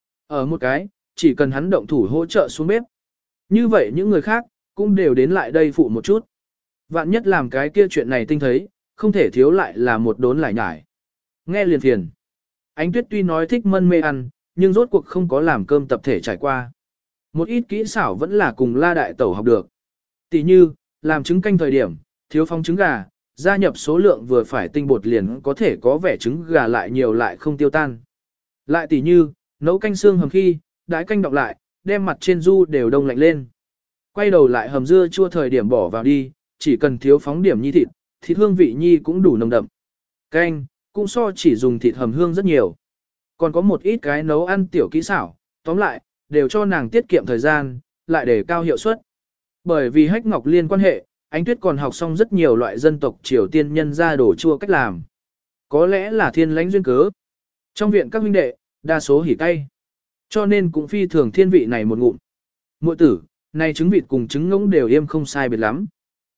Ở một cái, chỉ cần hắn động thủ hỗ trợ xuống bếp. Như vậy những người khác, cũng đều đến lại đây phụ một chút. Vạn nhất làm cái kia chuyện này tinh thấy, không thể thiếu lại là một đốn lại nhải. Nghe liền phiền. Ánh Tuyết tuy nói thích mân mê ăn, nhưng rốt cuộc không có làm cơm tập thể trải qua. Một ít kỹ xảo vẫn là cùng La Đại Tẩu học được. Tỷ như, làm trứng canh thời điểm, thiếu phong trứng gà, gia nhập số lượng vừa phải tinh bột liền có thể có vẻ trứng gà lại nhiều lại không tiêu tan. Lại tỷ như, nấu canh xương hầm khi, đãi canh đọng lại, đem mặt trên du đều đông lạnh lên. Quay đầu lại hầm dưa chua thời điểm bỏ vào đi, chỉ cần thiếu phóng điểm nhi thịt, thịt hương vị nhi cũng đủ nồng đậm. Canh, cũng so chỉ dùng thịt hầm hương rất nhiều. Còn có một ít cái nấu ăn tiểu kỹ xảo, tóm lại, đều cho nàng tiết kiệm thời gian, lại để cao hiệu suất. Bởi vì Hách Ngọc Liên quan hệ, Ánh Tuyết còn học xong rất nhiều loại dân tộc Triều Tiên nhân ra đồ chua cách làm. Có lẽ là thiên lãnh duyên cớ. Trong viện các huynh đệ, đa số hỉ cay. Cho nên cũng phi thường thiên vị này một ngụm. Muội tử, này trứng vịt cùng trứng ngỗng đều yêm không sai biệt lắm.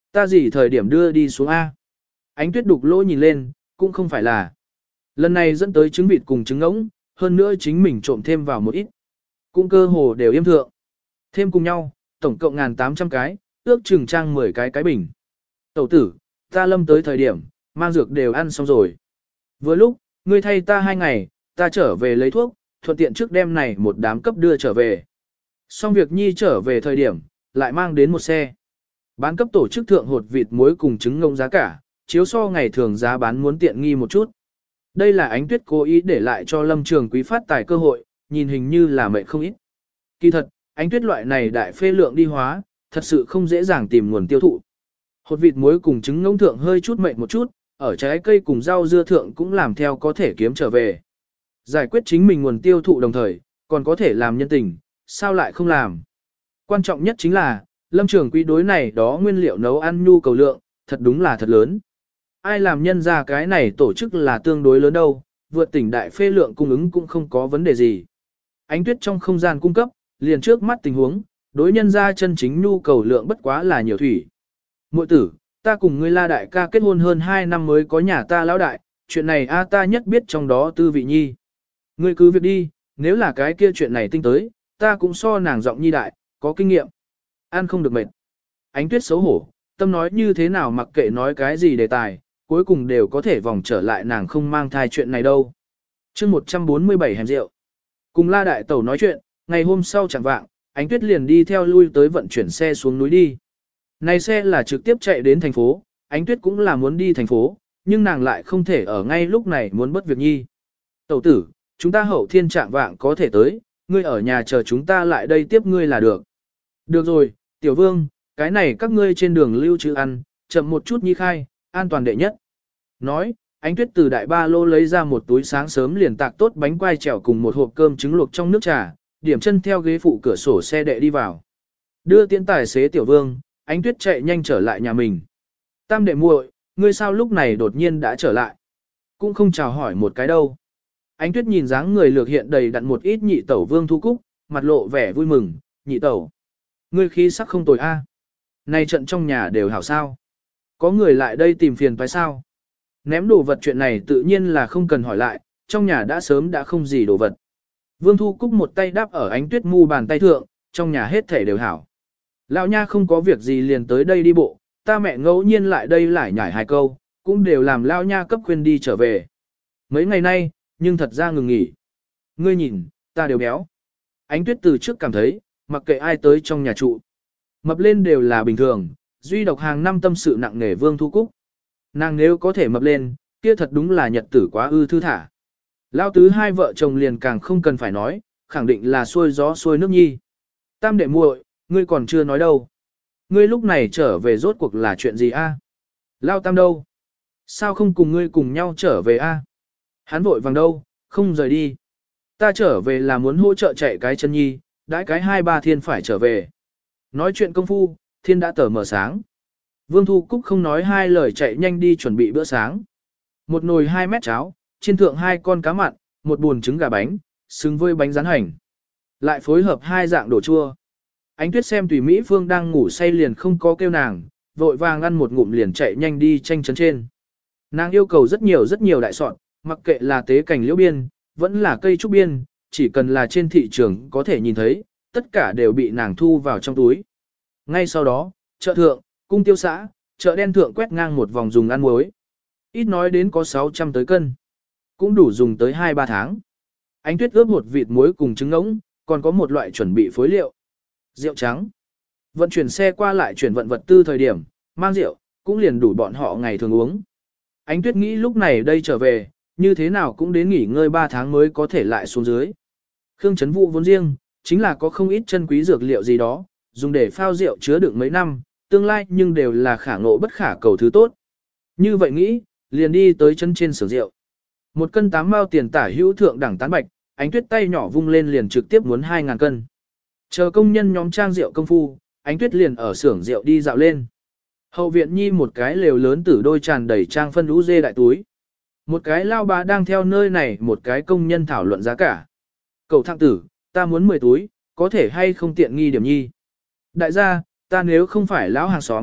Ta gì thời điểm đưa đi xuống A? Ánh tuyết đục lỗ nhìn lên, cũng không phải là. Lần này dẫn tới trứng vịt cùng trứng ngỗng, hơn nữa chính mình trộm thêm vào một ít. Cũng cơ hồ đều yêm thượng. Thêm cùng nhau, tổng cộng ngàn tám trăm cái, ước chừng trang mười cái cái bình. Tẩu tử, ta lâm tới thời điểm, mang dược đều ăn xong rồi. Vừa lúc, ngươi thay ta hai ngày, ta trở về lấy thuốc, thuận tiện trước đêm này một đám cấp đưa trở về. Xong việc nhi trở về thời điểm, lại mang đến một xe. Bán cấp tổ chức thượng hột vịt muối cùng trứng ngông giá cả, chiếu so ngày thường giá bán muốn tiện nghi một chút. Đây là Ánh Tuyết cố ý để lại cho Lâm Trường Quý phát tài cơ hội, nhìn hình như là mệnh không ít. Kỳ thật, Ánh Tuyết loại này đại phê lượng đi hóa, thật sự không dễ dàng tìm nguồn tiêu thụ. Hột vịt muối cùng trứng ngỗng thượng hơi chút mệnh một chút, ở trái cây cùng rau dưa thượng cũng làm theo có thể kiếm trở về. Giải quyết chính mình nguồn tiêu thụ đồng thời, còn có thể làm nhân tình, sao lại không làm. Quan trọng nhất chính là, Lâm Trường Quý đối này đó nguyên liệu nấu ăn nhu cầu lượng, thật đúng là thật lớn. Ai làm nhân ra cái này tổ chức là tương đối lớn đâu, vượt tỉnh đại phê lượng cung ứng cũng không có vấn đề gì. Ánh Tuyết trong không gian cung cấp, liền trước mắt tình huống, đối nhân ra chân chính nhu cầu lượng bất quá là nhiều thủy. Muội tử, ta cùng ngươi La đại ca kết hôn hơn hai năm mới có nhà ta lão đại, chuyện này a ta nhất biết trong đó tư vị nhi. Ngươi cứ việc đi, nếu là cái kia chuyện này tinh tới, ta cũng so nàng giọng nhi đại, có kinh nghiệm. Ăn không được mệt. Ánh Tuyết xấu hổ, tâm nói như thế nào mặc kệ nói cái gì đề tài, cuối cùng đều có thể vòng trở lại nàng không mang thai chuyện này đâu. chương một trăm bốn mươi bảy hẻm rượu. Cùng La đại tẩu nói chuyện, ngày hôm sau chẳng vạng, Ánh Tuyết liền đi theo lui tới vận chuyển xe xuống núi đi. Này xe là trực tiếp chạy đến thành phố, Ánh Tuyết cũng là muốn đi thành phố, nhưng nàng lại không thể ở ngay lúc này muốn bất việc nhi. Tẩu tử, chúng ta hậu thiên trạng vạng có thể tới, ngươi ở nhà chờ chúng ta lại đây tiếp ngươi là được. Được rồi, tiểu vương, cái này các ngươi trên đường lưu trữ ăn, chậm một chút nhi khai, an toàn đệ nhất. Nói, Ánh Tuyết từ đại ba lô lấy ra một túi sáng sớm liền tạc tốt bánh quai trèo cùng một hộp cơm trứng luộc trong nước trà, điểm chân theo ghế phụ cửa sổ xe đệ đi vào. Đưa tiễn tài xế tiểu vương, Ánh Tuyết chạy nhanh trở lại nhà mình. Tam đệ muội, ngươi sao lúc này đột nhiên đã trở lại? Cũng không chào hỏi một cái đâu. Ánh Tuyết nhìn dáng người lược hiện đầy đặn một ít nhị tẩu Vương Thu Cúc, mặt lộ vẻ vui mừng, nhị tẩu. Ngươi khí sắc không tồi a. À. Này trận trong nhà đều hảo sao. Có người lại đây tìm phiền phải sao? Ném đồ vật chuyện này tự nhiên là không cần hỏi lại, trong nhà đã sớm đã không gì đồ vật. Vương Thu Cúc một tay đáp ở Ánh Tuyết mu bàn tay thượng, trong nhà hết thể đều hảo. Lão nha không có việc gì liền tới đây đi bộ, ta mẹ ngẫu nhiên lại đây lại nhảy hai câu, cũng đều làm Lão nha cấp khuyên đi trở về. Mấy ngày nay, nhưng thật ra ngừng nghỉ. Ngươi nhìn, ta đều béo. Ánh Tuyết từ trước cảm thấy, mặc kệ ai tới trong nhà trụ, mập lên đều là bình thường, duy độc hàng năm tâm sự nặng nề Vương Thu Cúc. Nàng nếu có thể mập lên, kia thật đúng là nhật tử quá ư thư thả. Lão tứ hai vợ chồng liền càng không cần phải nói, khẳng định là xuôi gió xuôi nước nhi. Tam đệ muội, ngươi còn chưa nói đâu. Ngươi lúc này trở về rốt cuộc là chuyện gì a? Lao tam đâu? Sao không cùng ngươi cùng nhau trở về a? Hắn vội vàng đâu, không rời đi. Ta trở về là muốn hỗ trợ chạy cái chân nhi, đãi cái hai ba thiên phải trở về. Nói chuyện công phu, thiên đã tờ mờ sáng. Vương Thu Cúc không nói hai lời chạy nhanh đi chuẩn bị bữa sáng. Một nồi hai mét cháo, chiên thượng hai con cá mặn, một buồn trứng gà bánh, xứng với bánh rán hành. Lại phối hợp hai dạng đồ chua. Ánh Tuyết xem Tùy Mỹ Phương đang ngủ say liền không có kêu nàng, vội vàng ăn một ngụm liền chạy nhanh đi tranh chấn trên. Nàng yêu cầu rất nhiều rất nhiều đại sọt, mặc kệ là tế cảnh liễu biên, vẫn là cây trúc biên, chỉ cần là trên thị trường có thể nhìn thấy, tất cả đều bị nàng thu vào trong túi. Ngay sau đó, chợ thượng, cung tiêu xã, chợ đen thượng quét ngang một vòng dùng ăn muối. Ít nói đến có sáu trăm tới cân, cũng đủ dùng tới hai ba tháng. Ánh Tuyết ướp một vịt muối cùng trứng ngỗng, còn có một loại chuẩn bị phối liệu. Rượu trắng. Vận chuyển xe qua lại chuyển vận vật tư thời điểm, mang rượu, cũng liền đủ bọn họ ngày thường uống. Ánh Tuyết nghĩ lúc này đây trở về, như thế nào cũng đến nghỉ ngơi ba tháng mới có thể lại xuống dưới. Khương Trấn Vũ vốn riêng, chính là có không ít chân quý dược liệu gì đó, dùng để phao rượu chứa đựng mấy năm, tương lai nhưng đều là khả ngộ bất khả cầu thứ tốt. Như vậy nghĩ, liền đi tới chân trên xưởng rượu. Một cân tám mao tiền tả hữu thượng đẳng tán bạch, Ánh Tuyết tay nhỏ vung lên liền trực tiếp muốn hai ngàn cân. Chờ công nhân nhóm trang rượu công phu, Ánh Tuyết liền ở xưởng rượu đi dạo lên. Hậu viện nhi một cái lều lớn tử đôi tràn đầy trang phân lũ dê đại túi. Một cái lao bá đang theo nơi này một cái công nhân thảo luận giá cả. Cậu thằng tử, ta muốn mười túi, có thể hay không tiện nghi điểm nhi. Đại gia, ta nếu không phải lão hàng xóm,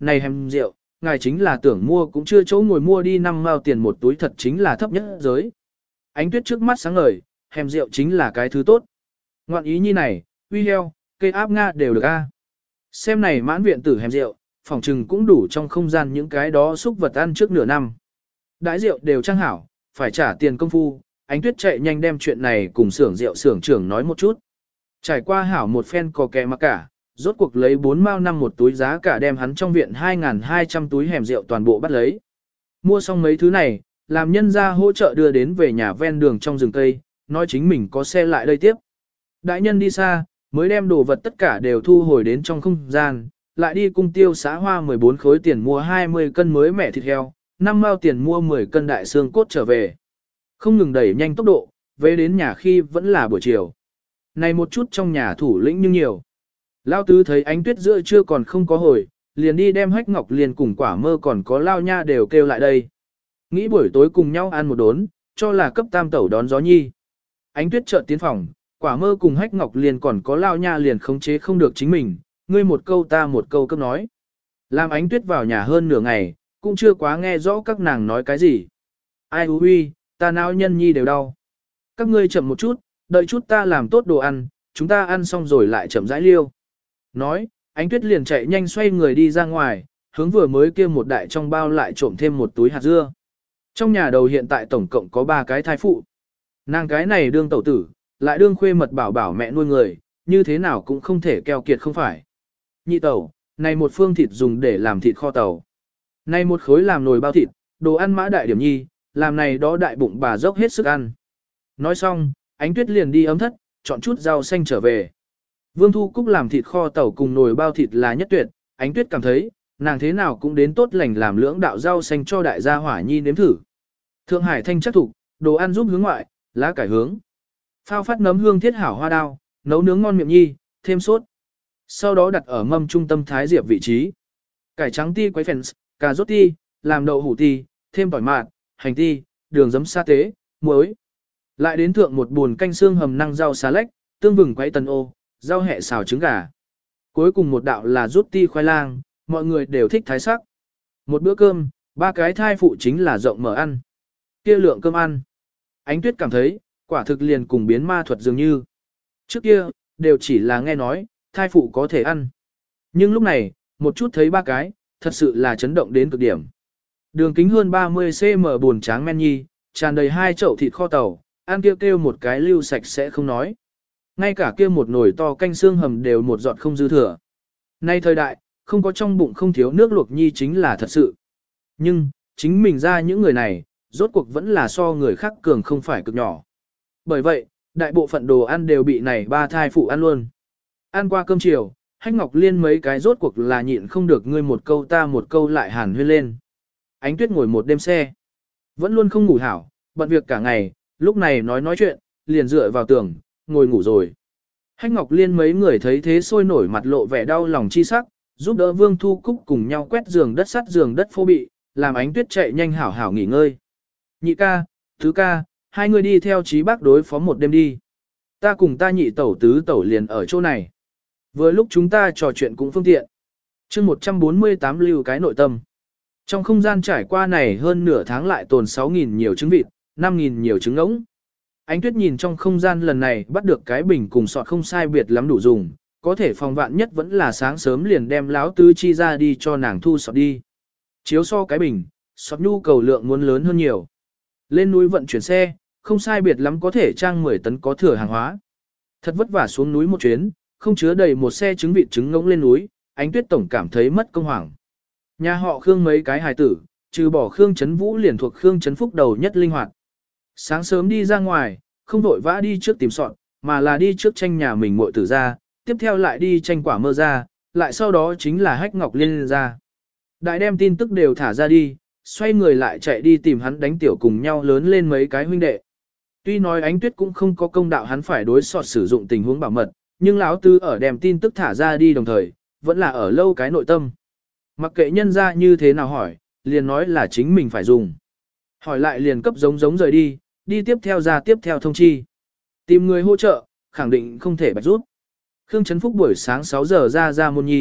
này hèm rượu, ngài chính là tưởng mua cũng chưa chỗ ngồi mua đi năm mao tiền một túi thật chính là thấp nhất giới. Ánh Tuyết trước mắt sáng ngời, hèm rượu chính là cái thứ tốt. Ngoạn ý như này, uy heo, cây áp Nga đều được a. Xem này mãn viện tử hèm rượu, phòng trừng cũng đủ trong không gian những cái đó xúc vật ăn trước nửa năm. Đãi rượu đều trang hảo, phải trả tiền công phu, Ánh Tuyết chạy nhanh đem chuyện này cùng xưởng rượu xưởng trưởng nói một chút. Trải qua hảo một phen cò kè mà cả, rốt cuộc lấy bốn mao năm một túi giá cả đem hắn trong viện hai nghìn hai trăm túi hẻm rượu toàn bộ bắt lấy. Mua xong mấy thứ này, làm nhân ra hỗ trợ đưa đến về nhà ven đường trong rừng cây, nói chính mình có xe lại đây tiếp. Đại nhân đi xa, mới đem đồ vật tất cả đều thu hồi đến trong không gian, lại đi cung tiêu xã hoa mười bốn khối tiền mua hai mươi cân mới mẻ thịt heo, năm mao tiền mua mười cân đại xương cốt trở về. Không ngừng đẩy nhanh tốc độ, về đến nhà khi vẫn là buổi chiều. Này một chút trong nhà thủ lĩnh nhưng nhiều. Lao tứ thấy Ánh Tuyết giữa trưa còn không có hồi, liền đi đem Hách Ngọc Liên cùng Quả Mơ còn có Lao Nha đều kêu lại đây. Nghĩ buổi tối cùng nhau ăn một đốn, cho là cấp tam tẩu đón gió nhi. Ánh Tuyết chợt tiến phòng, Quả Mơ cùng Hách Ngọc Liên còn có Lao Nha liền khống chế không được chính mình, ngươi một câu ta một câu cấp nói. Làm Ánh Tuyết vào nhà hơn nửa ngày, cũng chưa quá nghe rõ các nàng nói cái gì. Ai hú huy, ta não nhân nhi đều đau. Các ngươi chậm một chút, đợi chút ta làm tốt đồ ăn, chúng ta ăn xong rồi lại chậm rãi liêu. Nói, Ánh Tuyết liền chạy nhanh xoay người đi ra ngoài, hướng vừa mới kia một đại trong bao lại trộm thêm một túi hạt dưa. Trong nhà đầu hiện tại tổng cộng có ba cái thai phụ. Nàng cái này đương tẩu tử, lại đương khuê mật bảo bảo mẹ nuôi người, như thế nào cũng không thể keo kiệt không phải. Nhị tẩu, này một phương thịt dùng để làm thịt kho tàu. Này một khối làm nồi bao thịt, đồ ăn mã đại điểm nhi, làm này đó đại bụng bà dốc hết sức ăn. Nói xong, Ánh Tuyết liền đi ấm thất, chọn chút rau xanh trở về. Vương Thu Cúc làm thịt kho tàu cùng nồi bao thịt là nhất tuyệt, Ánh Tuyết cảm thấy, nàng thế nào cũng đến tốt lành làm lưỡng đạo rau xanh cho đại gia hỏa nhi nếm thử. Thượng Hải thanh chắc thục, đồ ăn giúp hướng ngoại, lá cải hướng. Phao phát nấm hương thiết hảo hoa đao, nấu nướng ngon miệng nhi, thêm sốt. Sau đó đặt ở mâm trung tâm thái diệp vị trí. Cải trắng ti quấy phèn, cà rốt ti, làm đậu hủ ti, thêm tỏi mạt, hành ti, đường giấm sa tế, muối. Lại đến thượng một buồn canh xương hầm năng rau xà lách, tương vừng quấy tần ô, rau hẹ xào trứng gà. Cuối cùng một đạo là rút ti khoai lang, mọi người đều thích thái sắc. Một bữa cơm, ba cái thai phụ chính là rộng mở ăn. Kia lượng cơm ăn. Ánh Tuyết cảm thấy, quả thực liền cùng biến ma thuật dường như. Trước kia, đều chỉ là nghe nói, thai phụ có thể ăn. Nhưng lúc này, một chút thấy ba cái, thật sự là chấn động đến cực điểm. Đường kính hơn ba mươi xăng-ti-mét buồn tráng men nhi, tràn đầy hai chậu thịt kho tàu, ăn kêu kêu một cái lưu sạch sẽ không nói. Ngay cả kia một nồi to canh xương hầm đều một giọt không dư thừa. Nay thời đại, không có trong bụng không thiếu nước luộc nhi chính là thật sự. Nhưng, chính mình ra những người này, rốt cuộc vẫn là so người khác cường không phải cực nhỏ. Bởi vậy, đại bộ phận đồ ăn đều bị này ba thai phụ ăn luôn. Ăn qua cơm chiều, Hách Ngọc Liên mấy cái rốt cuộc là nhịn không được ngươi một câu ta một câu lại hàn huyên lên. Ánh Tuyết ngồi một đêm xe. Vẫn luôn không ngủ hảo, bận việc cả ngày, lúc này nói nói chuyện, liền dựa vào tường, ngồi ngủ rồi. Hách Ngọc Liên mấy người thấy thế sôi nổi mặt lộ vẻ đau lòng chi sắc, giúp đỡ Vương Thu Cúc cùng nhau quét giường đất sắt giường đất phô bị, làm Ánh Tuyết chạy nhanh hảo hảo nghỉ ngơi. Nhị ca, thứ ca, hai người đi theo Chí Bác đối phó một đêm đi. Ta cùng ta nhị tẩu tứ tẩu liền ở chỗ này. Vừa lúc chúng ta trò chuyện cũng phương tiện. chương một trăm bốn mươi tám lưu cái nội tâm. Trong không gian trải qua này hơn nửa tháng lại tồn sáu nghìn nhiều trứng vịt, năm nghìn nhiều trứng ngỗng. Ánh Tuyết nhìn trong không gian lần này bắt được cái bình cùng sọt không sai biệt lắm đủ dùng, có thể phòng vạn nhất vẫn là sáng sớm liền đem láo tứ chi ra đi cho nàng thu sọt đi. Chiếu so cái bình, sọt nhu cầu lượng muốn lớn hơn nhiều. Lên núi vận chuyển xe, không sai biệt lắm có thể trang mười tấn có thừa hàng hóa. Thật vất vả xuống núi một chuyến, không chứa đầy một xe trứng vịt trứng ngỗng lên núi, Ánh Tuyết tổng cảm thấy mất công hoảng. Nhà họ Khương mấy cái hài tử, trừ bỏ Khương Trấn Vũ liền thuộc Khương Trấn Phúc đầu nhất linh hoạt. Sáng sớm đi ra ngoài, không vội vã đi trước tìm sọt, mà là đi trước tranh nhà mình muội tử ra, tiếp theo lại đi tranh Quả Mơ ra, lại sau đó chính là Hách Ngọc Liên ra. Đại đem tin tức đều thả ra đi, xoay người lại chạy đi tìm hắn đánh tiểu cùng nhau lớn lên mấy cái huynh đệ. Tuy nói Ánh Tuyết cũng không có công đạo hắn phải đối sọt sử dụng tình huống bảo mật, nhưng lão tư ở đem tin tức thả ra đi đồng thời, vẫn là ở lâu cái nội tâm. Mặc kệ nhân ra như thế nào hỏi, liền nói là chính mình phải dùng. Hỏi lại liền cấp giống giống rời đi, đi tiếp theo ra tiếp theo thông chi. Tìm người hỗ trợ, khẳng định không thể bạch rút. Khương Trấn Phúc buổi sáng sáu giờ ra ra môn nhi,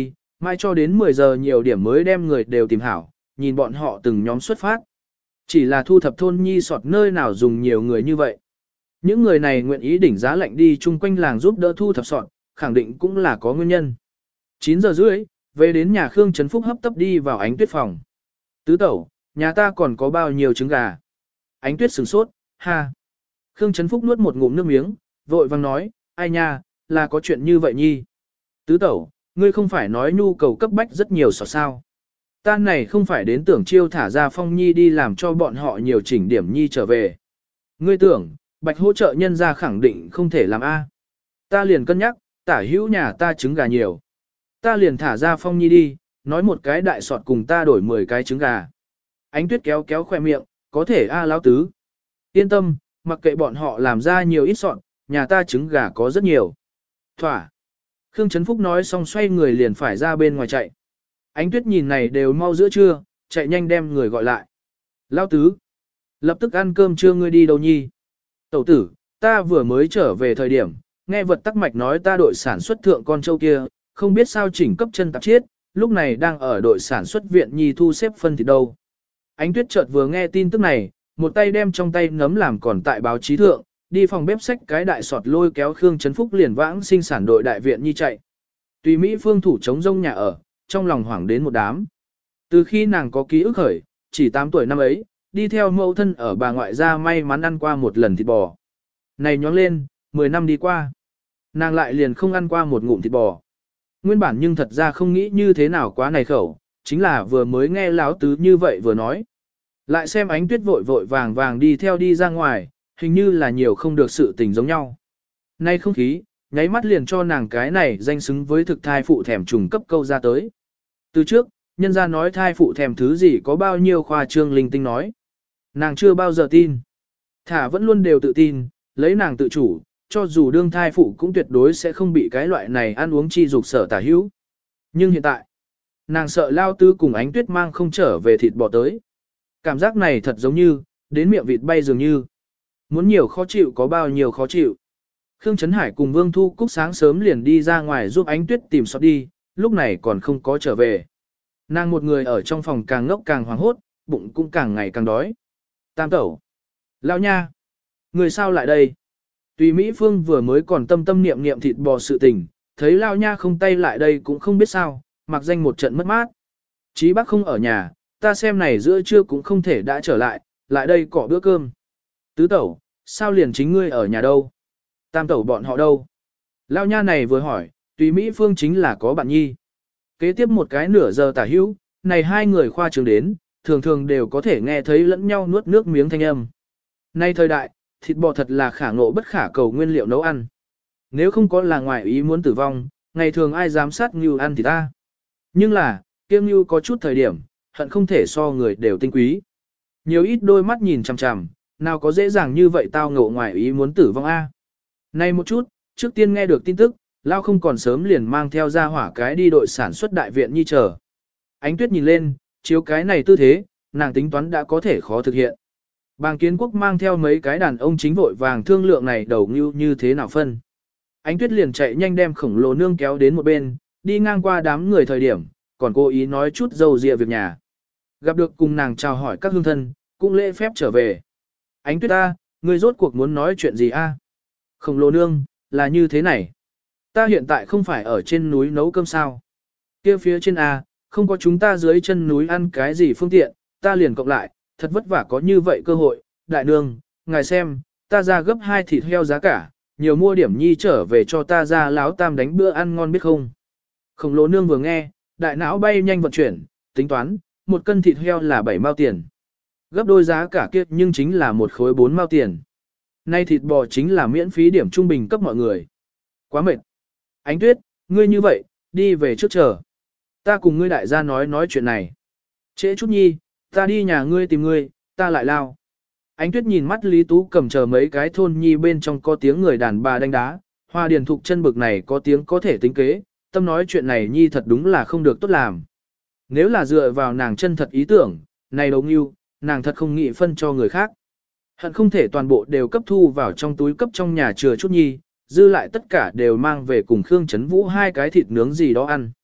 Mai cho đến mười giờ nhiều điểm mới đem người đều tìm hảo, nhìn bọn họ từng nhóm xuất phát. Chỉ là thu thập thôn nhi sọt nơi nào dùng nhiều người như vậy. Những người này nguyện ý đỉnh giá lạnh đi chung quanh làng giúp đỡ thu thập sọt, khẳng định cũng là có nguyên nhân. chín giờ rưỡi, về đến nhà Khương Trấn Phúc hấp tấp đi vào Ánh Tuyết phòng. Tứ tẩu, nhà ta còn có bao nhiêu trứng gà? Ánh Tuyết sửng sốt, ha. Khương Trấn Phúc nuốt một ngụm nước miếng, vội vang nói, ai nha, là có chuyện như vậy nhi. Tứ tẩu, ngươi không phải nói nhu cầu cấp bách rất nhiều sọt sao. Ta này không phải đến tưởng chiêu thả ra Phong Nhi đi làm cho bọn họ nhiều chỉnh điểm Nhi trở về. Ngươi tưởng, bạch hỗ trợ nhân ra khẳng định không thể làm A. Ta liền cân nhắc, tả hữu nhà ta trứng gà nhiều. Ta liền thả ra Phong Nhi đi, nói một cái đại sọt cùng ta đổi mười cái trứng gà. Ánh Tuyết kéo kéo khoe miệng, có thể A lão tứ. Yên tâm, mặc kệ bọn họ làm ra nhiều ít sọt, nhà ta trứng gà có rất nhiều. Thỏa. Khương Trấn Phúc nói xong xoay người liền phải ra bên ngoài chạy. Ánh Tuyết nhìn này đều mau giữa trưa, chạy nhanh đem người gọi lại. Lão tứ. Lập tức ăn cơm trưa ngươi đi đâu nhi? Tẩu tử, ta vừa mới trở về thời điểm, nghe vật tắc mạch nói ta đội sản xuất thượng con trâu kia, không biết sao chỉnh cấp chân tạp chiết, lúc này đang ở đội sản xuất viện nhi thu xếp phân thịt đâu. Ánh Tuyết chợt vừa nghe tin tức này, một tay đem trong tay nấm làm còn tại báo chí thượng, đi phòng bếp xách cái đại sọt lôi kéo Khương Trấn Phúc liền vãng sinh sản đội đại viện nhi chạy. Tùy Mỹ Phương thủ chống rông nhà ở, trong lòng hoảng đến một đám. Từ khi nàng có ký ức khởi, chỉ tám tuổi năm ấy, đi theo mẫu thân ở bà ngoại gia may mắn ăn qua một lần thịt bò. Này nhóng lên, mười năm đi qua. Nàng lại liền không ăn qua một ngụm thịt bò. Nguyên bản nhưng thật ra không nghĩ như thế nào quá này khẩu, chính là vừa mới nghe Lão tứ như vậy vừa nói. Lại xem Ánh Tuyết vội vội vàng vàng đi theo đi ra ngoài, hình như là nhiều không được sự tình giống nhau. Nay không khí, nháy mắt liền cho nàng cái này danh xứng với thực thai phụ thèm trùng cấp câu ra tới. Từ trước, nhân gia nói thai phụ thèm thứ gì có bao nhiêu khoa trương linh tinh nói. Nàng chưa bao giờ tin. Thả vẫn luôn đều tự tin, lấy nàng tự chủ, cho dù đương thai phụ cũng tuyệt đối sẽ không bị cái loại này ăn uống chi dục sở tả hữu. Nhưng hiện tại, nàng sợ Lao Tư cùng Ánh Tuyết mang không trở về thịt bò tới. Cảm giác này thật giống như, đến miệng vịt bay dường như. Muốn nhiều khó chịu có bao nhiêu khó chịu. Khương Trấn Hải cùng Vương Thu Cúc sáng sớm liền đi ra ngoài giúp Ánh Tuyết tìm sọt đi, lúc này còn không có trở về. Nàng một người ở trong phòng càng ngốc càng hoảng hốt, bụng cũng càng ngày càng đói. Tam tẩu. Lão nha. Người sao lại đây? Tùy Mỹ Phương vừa mới còn tâm tâm niệm niệm thịt bò sự tình, thấy Lão nha không tay lại đây cũng không biết sao, mặc danh một trận mất mát. Chí bác không ở nhà, ta xem này giữa trưa cũng không thể đã trở lại, lại đây cọ bữa cơm. Tứ tẩu, sao liền chính ngươi ở nhà đâu? Tam tẩu bọn họ đâu? Lão nha này vừa hỏi, Tùy Mỹ Phương chính là có bạn nhi. Kế tiếp một cái nửa giờ tả hữu, này hai người khoa trường đến, thường thường đều có thể nghe thấy lẫn nhau nuốt nước miếng thanh âm. Nay thời đại, thịt bò thật là khả ngộ bất khả cầu nguyên liệu nấu ăn. Nếu không có là ngoài ý muốn tử vong, ngày thường ai dám sát ngưu ăn thì ta. Nhưng là, kiêng ngưu có chút thời điểm, hận không thể so người đều tinh quý. Nhiều ít đôi mắt nhìn chằm chằm, nào có dễ dàng như vậy tao ngộ ngoài ý muốn tử vong a. Nay một chút, trước tiên nghe được tin tức, Lao không còn sớm liền mang theo ra hỏa cái đi đội sản xuất đại viện nhi chờ. Ánh Tuyết nhìn lên, chiếu cái này tư thế, nàng tính toán đã có thể khó thực hiện. Bàng Kiến Quốc mang theo mấy cái đàn ông chính vội vàng thương lượng này đầu như như thế nào phân. Ánh Tuyết liền chạy nhanh đem khổng lồ nương kéo đến một bên, đi ngang qua đám người thời điểm, còn cố ý nói chút dầu dịa việc nhà. Gặp được cùng nàng chào hỏi các hương thân, cũng lễ phép trở về. Ánh Tuyết a, ngươi rốt cuộc muốn nói chuyện gì a? Khổng lồ nương, là như thế này. Ta hiện tại không phải ở trên núi nấu cơm sao. Kia phía trên A, không có chúng ta dưới chân núi ăn cái gì phương tiện, ta liền cộng lại, thật vất vả có như vậy cơ hội. Đại nương, ngài xem, ta ra gấp hai thịt heo giá cả, nhiều mua điểm nhi trở về cho ta ra láo tam đánh bữa ăn ngon biết không. Khổng lồ nương vừa nghe, đại não bay nhanh vận chuyển, tính toán, một cân thịt heo là bảy mao tiền. Gấp đôi giá cả kia nhưng chính là một khối bốn mao tiền. Nay thịt bò chính là miễn phí điểm trung bình cấp mọi người. Quá mệt. Ánh Tuyết, ngươi như vậy, đi về trước chờ. Ta cùng ngươi đại gia nói nói chuyện này. Trễ chút nhi, ta đi nhà ngươi tìm ngươi, ta lại lao. Ánh Tuyết nhìn mắt Lý Tú cầm chờ mấy cái thôn nhi bên trong có tiếng người đàn bà đánh đá, Hoa Điền Thục chân bực này có tiếng có thể tính kế, tâm nói chuyện này nhi thật đúng là không được tốt làm. Nếu là dựa vào nàng chân thật ý tưởng, này đồng yêu, nàng thật không nghĩ phân cho người khác. Hận không thể toàn bộ đều cấp thu vào trong túi cấp trong nhà chừa chút nhi, dư lại tất cả đều mang về cùng Khương Trấn Vũ hai cái thịt nướng gì đó ăn.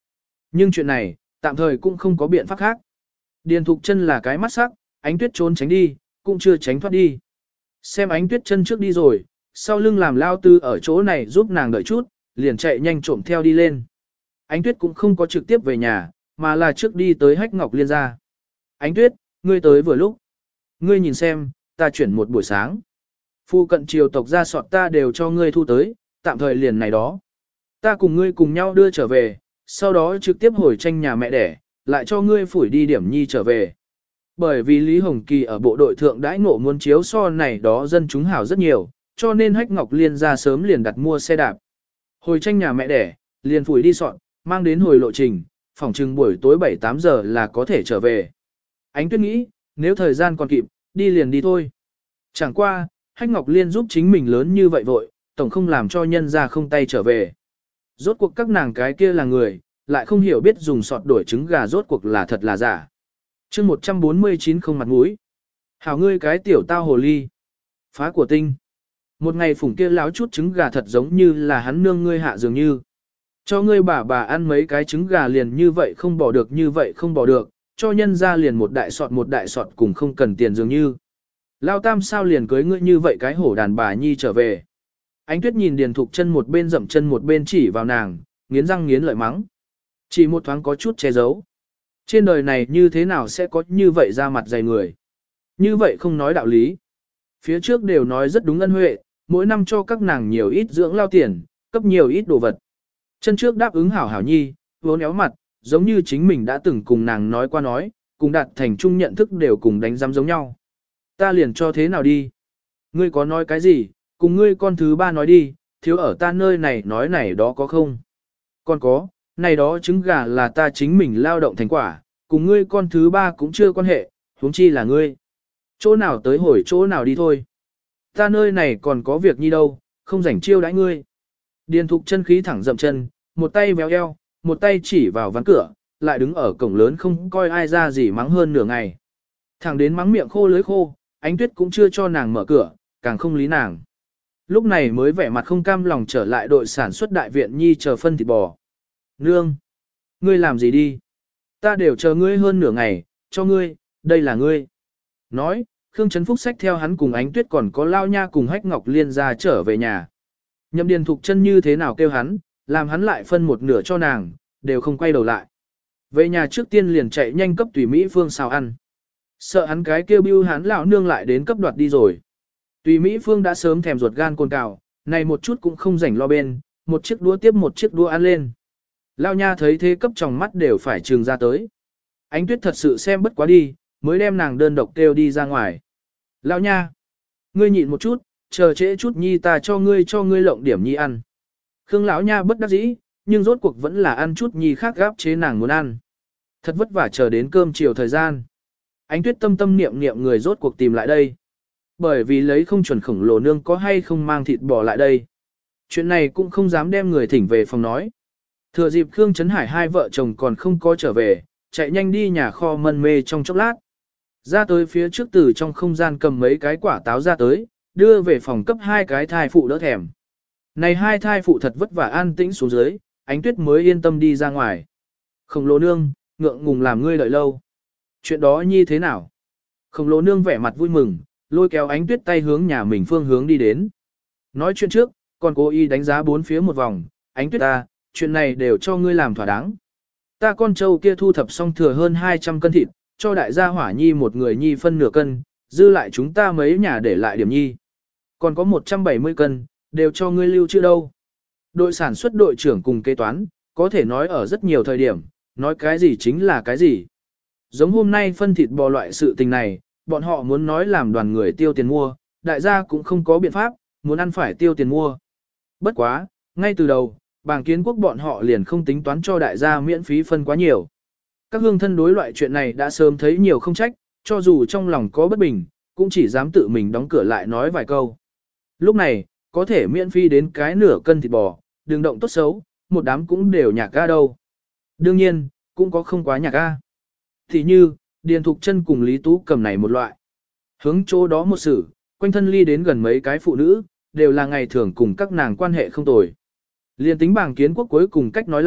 Nhưng chuyện này, tạm thời cũng không có biện pháp khác. Điền Thục Chân là cái mắt sắc, Ánh Tuyết trốn tránh đi, cũng chưa tránh thoát đi. Xem Ánh Tuyết chân trước đi rồi, sau lưng làm lao tư ở chỗ này giúp nàng đợi chút, liền chạy nhanh trộm theo đi lên. Ánh Tuyết cũng không có trực tiếp về nhà, mà là trước đi tới Hách Ngọc Liên gia. Ánh Tuyết, ngươi tới vừa lúc. Ngươi nhìn xem, ta chuyển một buổi sáng. Phu cận triều tộc gia sọt ta đều cho ngươi thu tới, tạm thời liền này đó. Ta cùng ngươi cùng nhau đưa trở về, sau đó trực tiếp hồi tranh nhà mẹ đẻ, lại cho ngươi phủi đi điểm nhi trở về. Bởi vì Lý Hồng Kỳ ở bộ đội thượng đãi ngộ muốn chiếu so này đó dân chúng hảo rất nhiều, cho nên Hách Ngọc Liên ra sớm liền đặt mua xe đạp. Hồi tranh nhà mẹ đẻ, liền phủi đi soạn, mang đến hồi lộ trình, phòng trừng buổi tối bảy tám giờ là có thể trở về. Ánh Tuyết nghĩ, nếu thời gian còn kịp, đi liền đi thôi. Chẳng qua, Hách Ngọc Liên giúp chính mình lớn như vậy vội, tổng không làm cho nhân ra không tay trở về. Rốt cuộc các nàng cái kia là người, lại không hiểu biết dùng sọt đổi trứng gà rốt cuộc là thật là giả. chương một trăm bốn mươi chín không mặt mũi. Hảo ngươi cái tiểu tao hồ ly. Phá của tinh. Một ngày phủng kia láo chút trứng gà thật giống như là hắn nương ngươi hạ dường như. Cho ngươi bà bà ăn mấy cái trứng gà liền như vậy không bỏ được như vậy không bỏ được, cho nhân ra liền một đại sọt một đại sọt cùng không cần tiền dường như. Lao tam sao liền cưới ngươi như vậy cái hổ đàn bà nhi trở về. Ánh Tuyết nhìn Điền Thục Chân một bên dậm chân một bên chỉ vào nàng, nghiến răng nghiến lợi mắng. Chỉ một thoáng có chút che giấu. Trên đời này như thế nào sẽ có như vậy ra mặt dày người. Như vậy không nói đạo lý. Phía trước đều nói rất đúng ân huệ, mỗi năm cho các nàng nhiều ít dưỡng lao tiền, cấp nhiều ít đồ vật. Chân trước đáp ứng hảo hảo nhi, vốn éo mặt, giống như chính mình đã từng cùng nàng nói qua nói, cùng đạt thành chung nhận thức đều cùng đánh giám giống nhau. Ta liền cho thế nào đi? Ngươi có nói cái gì, cùng ngươi con thứ ba nói đi, thiếu ở ta nơi này nói này đó có không? Còn có, này đó trứng gà là ta chính mình lao động thành quả, cùng ngươi con thứ ba cũng chưa quan hệ, huống chi là ngươi. Chỗ nào tới hồi chỗ nào đi thôi. Ta nơi này còn có việc nhi đâu, không rảnh chiêu đãi ngươi. Điền Thục Chân khí thẳng dậm chân, một tay véo eo, một tay chỉ vào ván cửa, lại đứng ở cổng lớn không coi ai ra gì mắng hơn nửa ngày. Thẳng đến mắng miệng khô lưới khô, Ánh Tuyết cũng chưa cho nàng mở cửa, càng không lý nàng. Lúc này mới vẻ mặt không cam lòng trở lại đội sản xuất đại viện nhi chờ phân thịt bò. Nương! Ngươi làm gì đi? Ta đều chờ ngươi hơn nửa ngày, cho ngươi, đây là ngươi. Nói, Khương Trấn Phúc xách theo hắn cùng Ánh Tuyết còn có Lao Nha cùng Hách Ngọc Liên ra trở về nhà. Nhậm Điền Thục Chân như thế nào kêu hắn, làm hắn lại phân một nửa cho nàng, đều không quay đầu lại. Về nhà trước tiên liền chạy nhanh cấp Tùy Mỹ Phương xào ăn. Sợ hắn cái kêu bưu hắn lão nương lại đến cấp đoạt đi rồi. Tùy Mỹ Phương đã sớm thèm ruột gan cồn cào, này một chút cũng không rảnh lo bên, một chiếc đũa tiếp một chiếc đũa ăn lên. Lao Nha thấy thế cấp tròng mắt đều phải trừng ra tới. Ánh Tuyết thật sự xem bất quá đi, mới đem nàng đơn độc kêu đi ra ngoài. Lao Nha, ngươi nhịn một chút, chờ trễ chút nhi ta cho ngươi cho ngươi lộng điểm nhi ăn. Khương lão Nha bất đắc dĩ, nhưng rốt cuộc vẫn là ăn chút nhi khác gáp chế nàng muốn ăn. Thật vất vả chờ đến cơm chiều thời gian. Ánh Tuyết tâm tâm niệm niệm người rốt cuộc tìm lại đây. Bởi vì lấy không chuẩn khổng lồ nương có hay không mang thịt bò lại đây. Chuyện này cũng không dám đem người thỉnh về phòng nói. Thừa dịp Khương Trấn Hải hai vợ chồng còn không có trở về, chạy nhanh đi nhà kho mân mê trong chốc lát. Ra tới phía trước từ trong không gian cầm mấy cái quả táo ra tới, đưa về phòng cấp hai cái thai phụ đỡ thèm. Này hai thai phụ thật vất vả an tĩnh xuống dưới, Ánh Tuyết mới yên tâm đi ra ngoài. Khổng lồ nương, ngượng ngùng làm ngươi đợi lâu. Chuyện đó như thế nào? Khổng lồ nương vẻ mặt vui mừng, lôi kéo Ánh Tuyết tay hướng nhà mình phương hướng đi đến. Nói chuyện trước, còn cố ý đánh giá bốn phía một vòng, Ánh Tuyết ta, chuyện này đều cho ngươi làm thỏa đáng. Ta con trâu kia thu thập xong thừa hơn hai trăm cân thịt, cho đại gia hỏa nhi một người nhi phân nửa cân, dư lại chúng ta mấy nhà để lại điểm nhi. Còn có một trăm bảy mươi cân, đều cho ngươi lưu chưa đâu. Đội sản xuất đội trưởng cùng kế toán, có thể nói ở rất nhiều thời điểm, nói cái gì chính là cái gì. Giống hôm nay phân thịt bò loại sự tình này, bọn họ muốn nói làm đoàn người tiêu tiền mua, đại gia cũng không có biện pháp, muốn ăn phải tiêu tiền mua. Bất quá, ngay từ đầu, Bàng Kiến Quốc bọn họ liền không tính toán cho đại gia miễn phí phân quá nhiều. Các hương thân đối loại chuyện này đã sớm thấy nhiều không trách, cho dù trong lòng có bất bình, cũng chỉ dám tự mình đóng cửa lại nói vài câu. Lúc này, có thể miễn phí đến cái nửa cân thịt bò, đừng động tốt xấu, một đám cũng đều nhạc ga đâu. Đương nhiên, cũng có không quá nhạc ga. Thì như, Điền Thục Chân cùng Lý Tú Cầm này một loại. Hướng chỗ đó một sự, quanh thân ly đến gần mấy cái phụ nữ, đều là ngày thường cùng các nàng quan hệ không tồi. Liên tính Bàng Kiến Quốc cuối cùng cách nói là,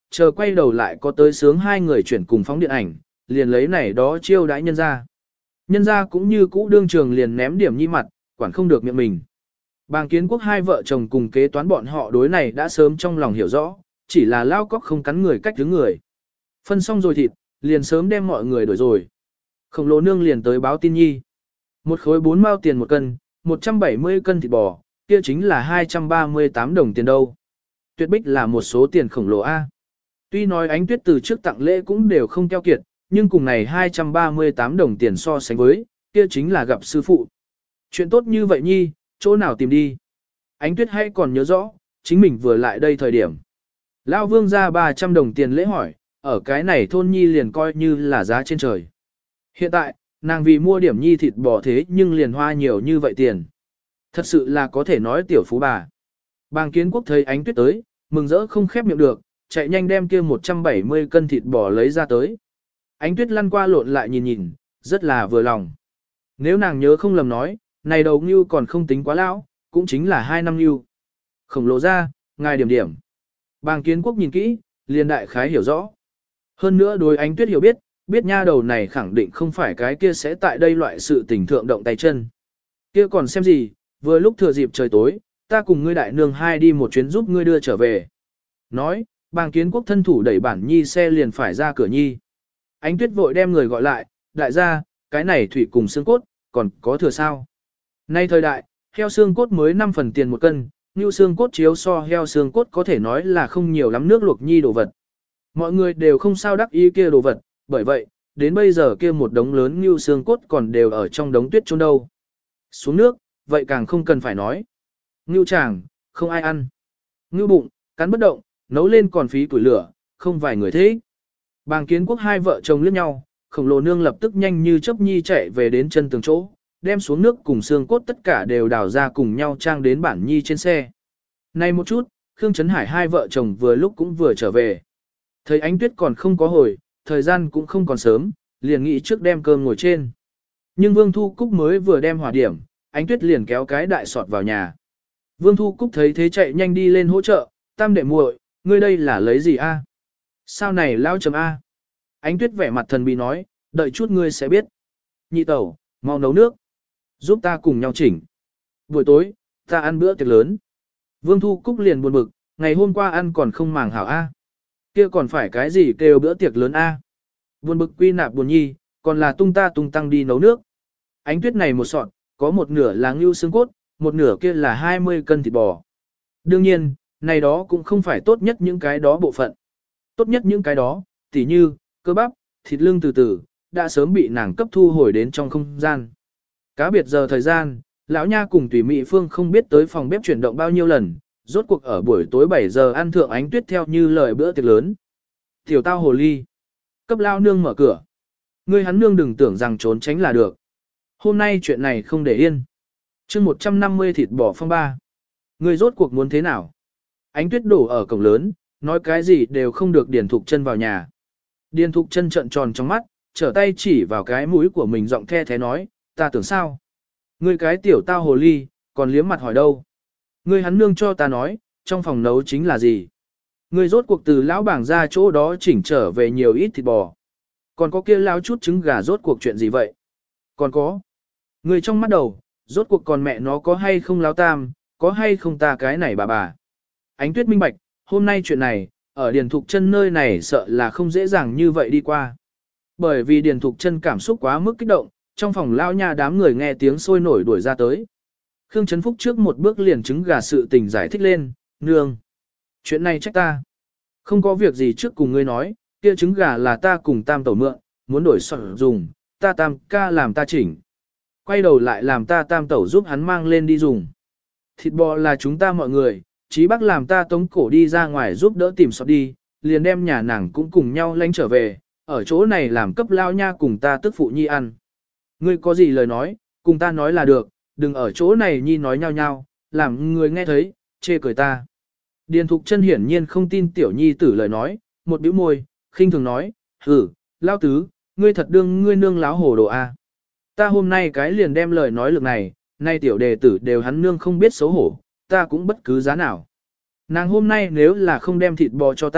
chờ quay đầu lại có tới sướng hai người chuyển cùng phóng điện ảnh, liền lấy này đó chiêu đãi nhân ra. Nhân ra cũng như cũ đương trường liền ném điểm nhi mặt, quản không được miệng mình. Bàng Kiến Quốc hai vợ chồng cùng kế toán bọn họ đối này đã sớm trong lòng hiểu rõ, chỉ là lao cóc không cắn người cách thứ người. Phân xong rồi thịt, liền sớm đem mọi người đổi rồi. Khổng lồ nương liền tới báo tin nhi. Một khối bốn mao tiền một cân, một trăm bảy mươi cân thịt bò, kia chính là hai trăm ba mươi tám đồng tiền đâu. Tuyệt bích là một số tiền khổng lồ A. Tuy nói Ánh Tuyết từ trước tặng lễ cũng đều không keo kiệt, nhưng cùng này hai trăm ba mươi tám đồng tiền so sánh với, kia chính là gặp sư phụ. Chuyện tốt như vậy nhi, chỗ nào tìm đi. Ánh Tuyết hay còn nhớ rõ, chính mình vừa lại đây thời điểm. Lão Vương ra ba trăm đồng tiền lễ hỏi, ở cái này thôn nhi liền coi như là giá trên trời. Hiện tại, nàng vì mua điểm nhi thịt bò thế nhưng liền hoa nhiều như vậy tiền. Thật sự là có thể nói tiểu phú bà. Bàng Kiến Quốc thấy Ánh Tuyết tới, mừng rỡ không khép miệng được, chạy nhanh đem kia một trăm bảy mươi cân thịt bò lấy ra tới. Ánh Tuyết lăn qua lộn lại nhìn nhìn, rất là vừa lòng. Nếu nàng nhớ không lầm nói, này đầu ngưu còn không tính quá lão, cũng chính là hai năm ngưu. Khổng lồ ra, ngài điểm điểm. Bàng Kiến Quốc nhìn kỹ, liền đại khái hiểu rõ. Hơn nữa đối Ánh Tuyết hiểu biết, biết nha đầu này khẳng định không phải cái kia sẽ tại đây loại sự tình thượng động tay chân. Kia còn xem gì, vừa lúc thừa dịp trời tối, ta cùng ngươi đại nương hai đi một chuyến giúp ngươi đưa trở về. Nói, Bàng Kiến Quốc thân thủ đẩy bản nhi xe liền phải ra cửa nhi. Ánh Tuyết vội đem người gọi lại, đại gia, cái này thủy cùng xương cốt, còn có thừa sao. Nay thời đại, heo xương cốt mới năm phần tiền một cân, như xương cốt chiếu so heo xương cốt có thể nói là không nhiều lắm nước luộc nhi đồ vật. Mọi người đều không sao đắc ý kia đồ vật, bởi vậy, đến bây giờ kia một đống lớn như xương cốt còn đều ở trong đống tuyết chôn đâu. Xuống nước, vậy càng không cần phải nói. Ngưu chàng, không ai ăn. Ngưu bụng, cắn bất động, nấu lên còn phí củi lửa, không vài người thế. Bàng Kiến Quốc hai vợ chồng liếc nhau, khổng lồ nương lập tức nhanh như chớp nhi chạy về đến chân tường chỗ, đem xuống nước cùng xương cốt tất cả đều đào ra cùng nhau trang đến bản nhi trên xe. Này một chút, Khương Trấn Hải hai vợ chồng vừa lúc cũng vừa trở về. Thấy Ánh Tuyết còn không có hồi, thời gian cũng không còn sớm, liền nghĩ trước đem cơm ngồi trên. Nhưng Vương Thu Cúc mới vừa đem hỏa điểm, Ánh Tuyết liền kéo cái đại sọt vào nhà. Vương Thu Cúc thấy thế chạy nhanh đi lên hỗ trợ, tam đệ muội, ngươi đây là lấy gì a? Sao này lao chấm a? Ánh Tuyết vẻ mặt thần bí nói, đợi chút ngươi sẽ biết. Nhị tẩu, mau nấu nước, giúp ta cùng nhau chỉnh. Buổi tối, ta ăn bữa tiệc lớn. Vương Thu Cúc liền buồn bực, ngày hôm qua ăn còn không màng hảo a. Kia còn phải cái gì kêu bữa tiệc lớn a? Buồn bực quy nạp buồn nhi, còn là tung ta tung tăng đi nấu nước. Ánh Tuyết này một sọt, có một nửa là ngưu xương cốt, một nửa kia là hai mươi cân thịt bò. Đương nhiên, này đó cũng không phải tốt nhất những cái đó bộ phận. Tốt nhất những cái đó, tỉ như, cơ bắp, thịt lưng từ từ, đã sớm bị nàng cấp thu hồi đến trong không gian. Cá biệt giờ thời gian, lão nha cùng Tùy Mị Phương không biết tới phòng bếp chuyển động bao nhiêu lần, rốt cuộc ở buổi tối bảy giờ ăn thượng Ánh Tuyết theo như lời bữa tiệc lớn. Tiểu tao hồ ly, cấp lao nương mở cửa. Ngươi hắn nương đừng tưởng rằng trốn tránh là được. Hôm nay chuyện này không để yên. Chương một trăm năm mươi thịt bò phong ba. Ngươi rốt cuộc muốn thế nào? Ánh Tuyết đổ ở cổng lớn, nói cái gì đều không được Điền Thục Chân vào nhà. Điền Thục Chân trợn tròn trong mắt, trở tay chỉ vào cái mũi của mình giọng the thế nói, ta tưởng sao? Ngươi cái tiểu tao hồ ly, còn liếm mặt hỏi đâu? Ngươi hắn nương cho ta nói, trong phòng nấu chính là gì? Ngươi rốt cuộc từ lão bảng ra chỗ đó chỉnh trở về nhiều ít thịt bò. Còn có kia lão chút trứng gà rốt cuộc chuyện gì vậy? Còn có. Ngươi trong mắt đầu, rốt cuộc còn mẹ nó có hay không lão tam, có hay không ta cái này bà bà. Ánh Tuyết minh bạch, hôm nay chuyện này, ở Điền Thục Chân nơi này sợ là không dễ dàng như vậy đi qua. Bởi vì Điền Thục Chân cảm xúc quá mức kích động, trong phòng lao nha đám người nghe tiếng sôi nổi đuổi ra tới. Khương Trấn Phúc trước một bước liền trứng gà sự tình giải thích lên, nương. Chuyện này trách ta. Không có việc gì trước cùng ngươi nói, kia trứng gà là ta cùng tam tẩu mượn, muốn đổi soạn dùng, ta tam ca làm ta chỉnh. Quay đầu lại làm ta tam tẩu giúp hắn mang lên đi dùng. Thịt bò là chúng ta mọi người, Chí Bắc làm ta tống cổ đi ra ngoài giúp đỡ tìm sọt đi, liền đem nhà nàng cũng cùng nhau lánh trở về, ở chỗ này làm cấp lao nha cùng ta tức phụ nhi ăn. Ngươi có gì lời nói, cùng ta nói là được, đừng ở chỗ này nhi nói nhau nhau, làm người nghe thấy, chê cười ta. Điền Thục Chân hiển nhiên không tin tiểu nhi tử lời nói, một bĩu môi, khinh thường nói, hử, lao tứ, ngươi thật đương ngươi nương láo hồ đồ a. Ta hôm nay cái liền đem lời nói lực này, nay tiểu đề tử đều hắn nương không biết xấu hổ, ta cũng bất cứ giá nào. Nàng hôm nay nếu là không đem thịt bò cho ta,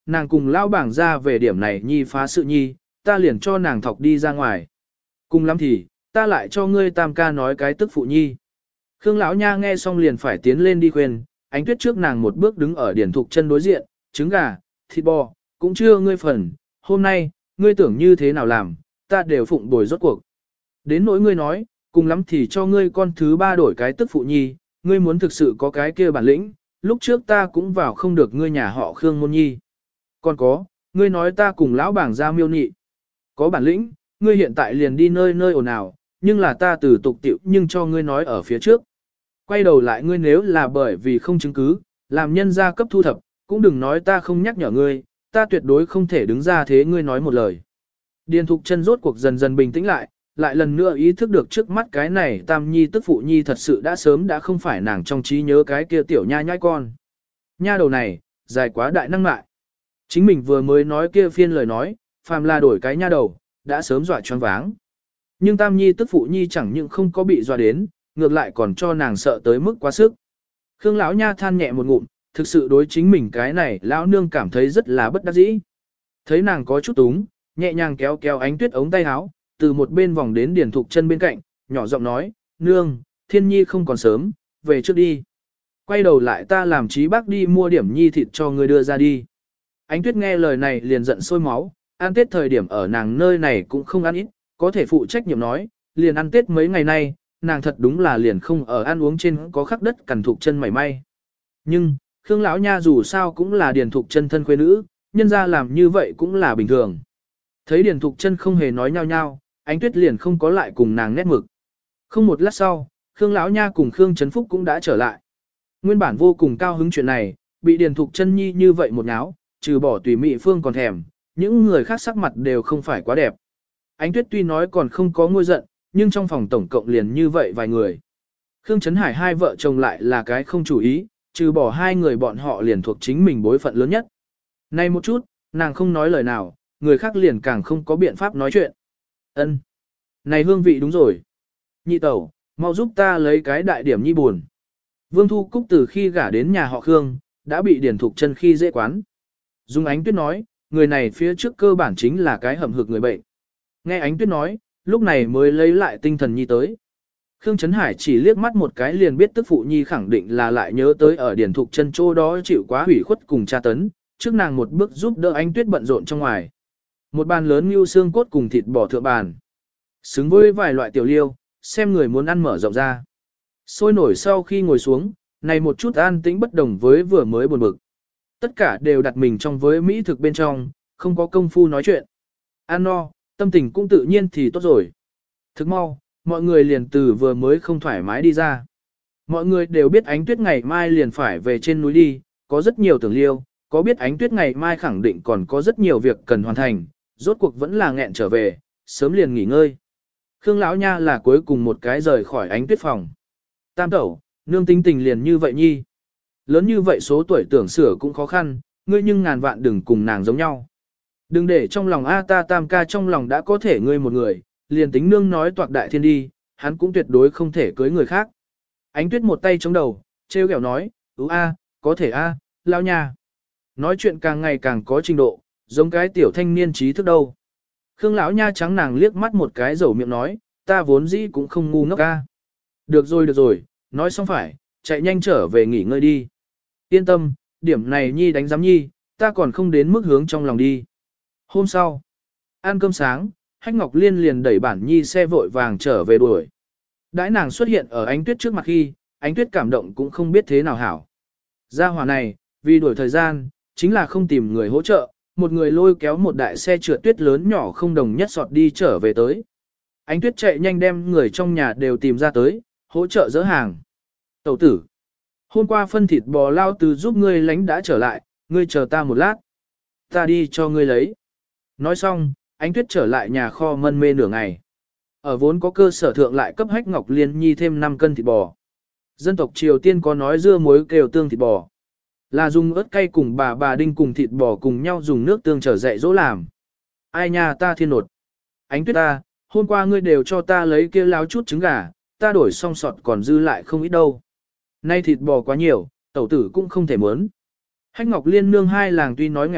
nàng cùng lão bảng ra về điểm này nhi phá sự nhi, ta liền cho nàng thọc đi ra ngoài. Cùng lắm thì, ta lại cho ngươi tam ca nói cái tức phụ nhi. Khương lão nha nghe xong liền phải tiến lên đi khuyên, Ánh Tuyết trước nàng một bước đứng ở Điền Thục Chân đối diện, trứng gà, thịt bò, cũng chưa ngươi phần, hôm nay, ngươi tưởng như thế nào làm, ta đều phụng bồi rốt cuộc. Đến nỗi ngươi nói, cùng lắm thì cho ngươi con thứ ba đổi cái tức phụ nhi, ngươi muốn thực sự có cái kia bản lĩnh, lúc trước ta cũng vào không được ngươi nhà họ Khương môn nhi. Còn có, ngươi nói ta cùng lão bảng ra miêu nị. Có bản lĩnh, ngươi hiện tại liền đi nơi nơi ồn ào, nhưng là ta từ tục tiệu nhưng cho ngươi nói ở phía trước. Quay đầu lại ngươi nếu là bởi vì không chứng cứ, làm nhân gia cấp thu thập, cũng đừng nói ta không nhắc nhở ngươi, ta tuyệt đối không thể đứng ra thế ngươi nói một lời. Điền Thục Chân rốt cuộc dần dần bình tĩnh lại, lại lần nữa ý thức được trước mắt cái này tam nhi tức phụ nhi thật sự đã sớm đã không phải nàng trong trí nhớ cái kia tiểu nha nhãi con. Nha đầu này, dài quá đại năng mại. Chính mình vừa mới nói kia phiên lời nói, phàm là đổi cái nha đầu, đã sớm dọa choáng váng. Nhưng tam nhi tức phụ nhi chẳng những không có bị dọa đến, ngược lại còn cho nàng sợ tới mức quá sức. Khương lão nha than nhẹ một ngụm, thực sự đối chính mình cái này lão nương cảm thấy rất là bất đắc dĩ. Thấy nàng có chút túng, nhẹ nhàng kéo kéo Ánh Tuyết ống tay áo, từ một bên vòng đến Điền Thục Chân bên cạnh, nhỏ giọng nói, nương, Thiên Nhi không còn sớm, về trước đi. Quay đầu lại ta làm Trí Bác đi mua điểm nhi thịt cho ngươi đưa ra đi. Ánh Tuyết nghe lời này liền giận sôi máu, ăn Tết thời điểm ở nàng nơi này cũng không ăn ít, có thể phụ trách nhiệm nói, liền ăn Tết mấy ngày nay, nàng thật đúng là liền không ở ăn uống trên có khắc đất cằn Thục Chân mảy may. Nhưng, Khương lão nha dù sao cũng là Điền Thục Chân thân khuê nữ, nhân ra làm như vậy cũng là bình thường. Thấy Điền Thục Chân không hề nói nhau nhau, Ánh Tuyết liền không có lại cùng nàng nét mực. Không một lát sau, Khương lão nha cùng Khương Trấn Phúc cũng đã trở lại. Nguyên bản vô cùng cao hứng chuyện này, bị Điền Thục Chân nhi như vậy một náo, trừ bỏ Tùy Mị Phương còn thèm, những người khác sắc mặt đều không phải quá đẹp. Ánh Tuyết tuy nói còn không có ngôi giận, nhưng trong phòng tổng cộng liền như vậy vài người. Khương Trấn Hải hai vợ chồng lại là cái không chủ ý, trừ bỏ hai người bọn họ liền thuộc chính mình bối phận lớn nhất. Nay một chút, nàng không nói lời nào, người khác liền càng không có biện pháp nói chuyện. Ân, này hương vị đúng rồi. Nhị tẩu, mau giúp ta lấy cái đại điểm nhi buồn. Vương Thu Cúc từ khi gả đến nhà họ Khương, đã bị Điền Thục Chân khi dễ quán. Dung Ánh Tuyết nói, người này phía trước cơ bản chính là cái hầm hực người bệnh. Nghe Ánh Tuyết nói, lúc này mới lấy lại tinh thần nhi tới. Khương Trấn Hải chỉ liếc mắt một cái liền biết tức phụ nhi khẳng định là lại nhớ tới ở Điền Thục Chân chỗ đó chịu quá hủy khuất cùng tra tấn, trước nàng một bước giúp đỡ Ánh Tuyết bận rộn trong ngoài. Một bàn lớn như xương cốt cùng thịt bò thượng bàn. Xứng với vài loại tiểu liêu, xem người muốn ăn mở rộng ra. Sôi nổi sau khi ngồi xuống, này một chút an tĩnh bất đồng với vừa mới buồn bực. Tất cả đều đặt mình trong với mỹ thực bên trong, không có công phu nói chuyện. Ăn no, tâm tình cũng tự nhiên thì tốt rồi. Thức mau, mọi người liền từ vừa mới không thoải mái đi ra. Mọi người đều biết Ánh Tuyết ngày mai liền phải về trên núi đi, có rất nhiều tưởng liêu, có biết Ánh Tuyết ngày mai khẳng định còn có rất nhiều việc cần hoàn thành, rốt cuộc vẫn là nghẹn trở về, sớm liền nghỉ ngơi. Khương lão nha là cuối cùng một cái rời khỏi Ánh Tuyết phòng. Tam tẩu, nương tính tình liền như vậy nhi. Lớn như vậy số tuổi tưởng sửa cũng khó khăn, ngươi nhưng ngàn vạn đừng cùng nàng giống nhau. Đừng để trong lòng A ta tam ca trong lòng đã có thể ngươi một người, liền tính nương nói toạc đại thiên đi, hắn cũng tuyệt đối không thể cưới người khác. Ánh Tuyết một tay chống đầu, trêu ghẹo nói, ứ a, có thể a, lão nha. Nói chuyện càng ngày càng có trình độ, giống cái tiểu thanh niên trí thức đâu. Khương lão nha trắng nàng liếc mắt một cái dầu miệng nói, ta vốn dĩ cũng không ngu ngốc ca. Được rồi được rồi, nói xong phải, chạy nhanh trở về nghỉ ngơi đi. Yên tâm, điểm này nhi đánh giám nhi, ta còn không đến mức hướng trong lòng đi. Hôm sau, ăn cơm sáng, Hách Ngọc Liên liền đẩy bản nhi xe vội vàng trở về đuổi. Đãi nàng xuất hiện ở Ánh Tuyết trước mặt khi, Ánh Tuyết cảm động cũng không biết thế nào hảo. Gia hỏa này, vì đuổi thời gian, chính là không tìm người hỗ trợ, một người lôi kéo một đại xe trượt tuyết lớn nhỏ không đồng nhất sọt đi trở về tới. Ánh Tuyết chạy nhanh đem người trong nhà đều tìm ra tới, hỗ trợ dỡ hàng. Tẩu tử, hôm qua phân thịt bò lao từ giúp ngươi lánh đã trở lại, ngươi chờ ta một lát. Ta đi cho ngươi lấy. Nói xong, Ánh Tuyết trở lại nhà kho mân mê nửa ngày. Ở vốn có cơ sở thượng lại cấp Hách Ngọc Liên nhi thêm năm cân thịt bò. Dân tộc Triều Tiên có nói dưa muối kêu tương thịt bò. Là dùng ớt cay cùng bà bà đinh cùng thịt bò cùng nhau dùng nước tương trở dạy dỗ làm. Ai nha ta thiên nột. Ánh Tuyết ta, hôm qua ngươi đều cho ta lấy kia láo chút trứng gà, ta đổi xong sọt còn dư lại không ít đâu. Nay thịt bò quá nhiều, tẩu tử cũng không thể muốn. Hách Ngọc Liên nương hai làng tuy nói nghèo thực,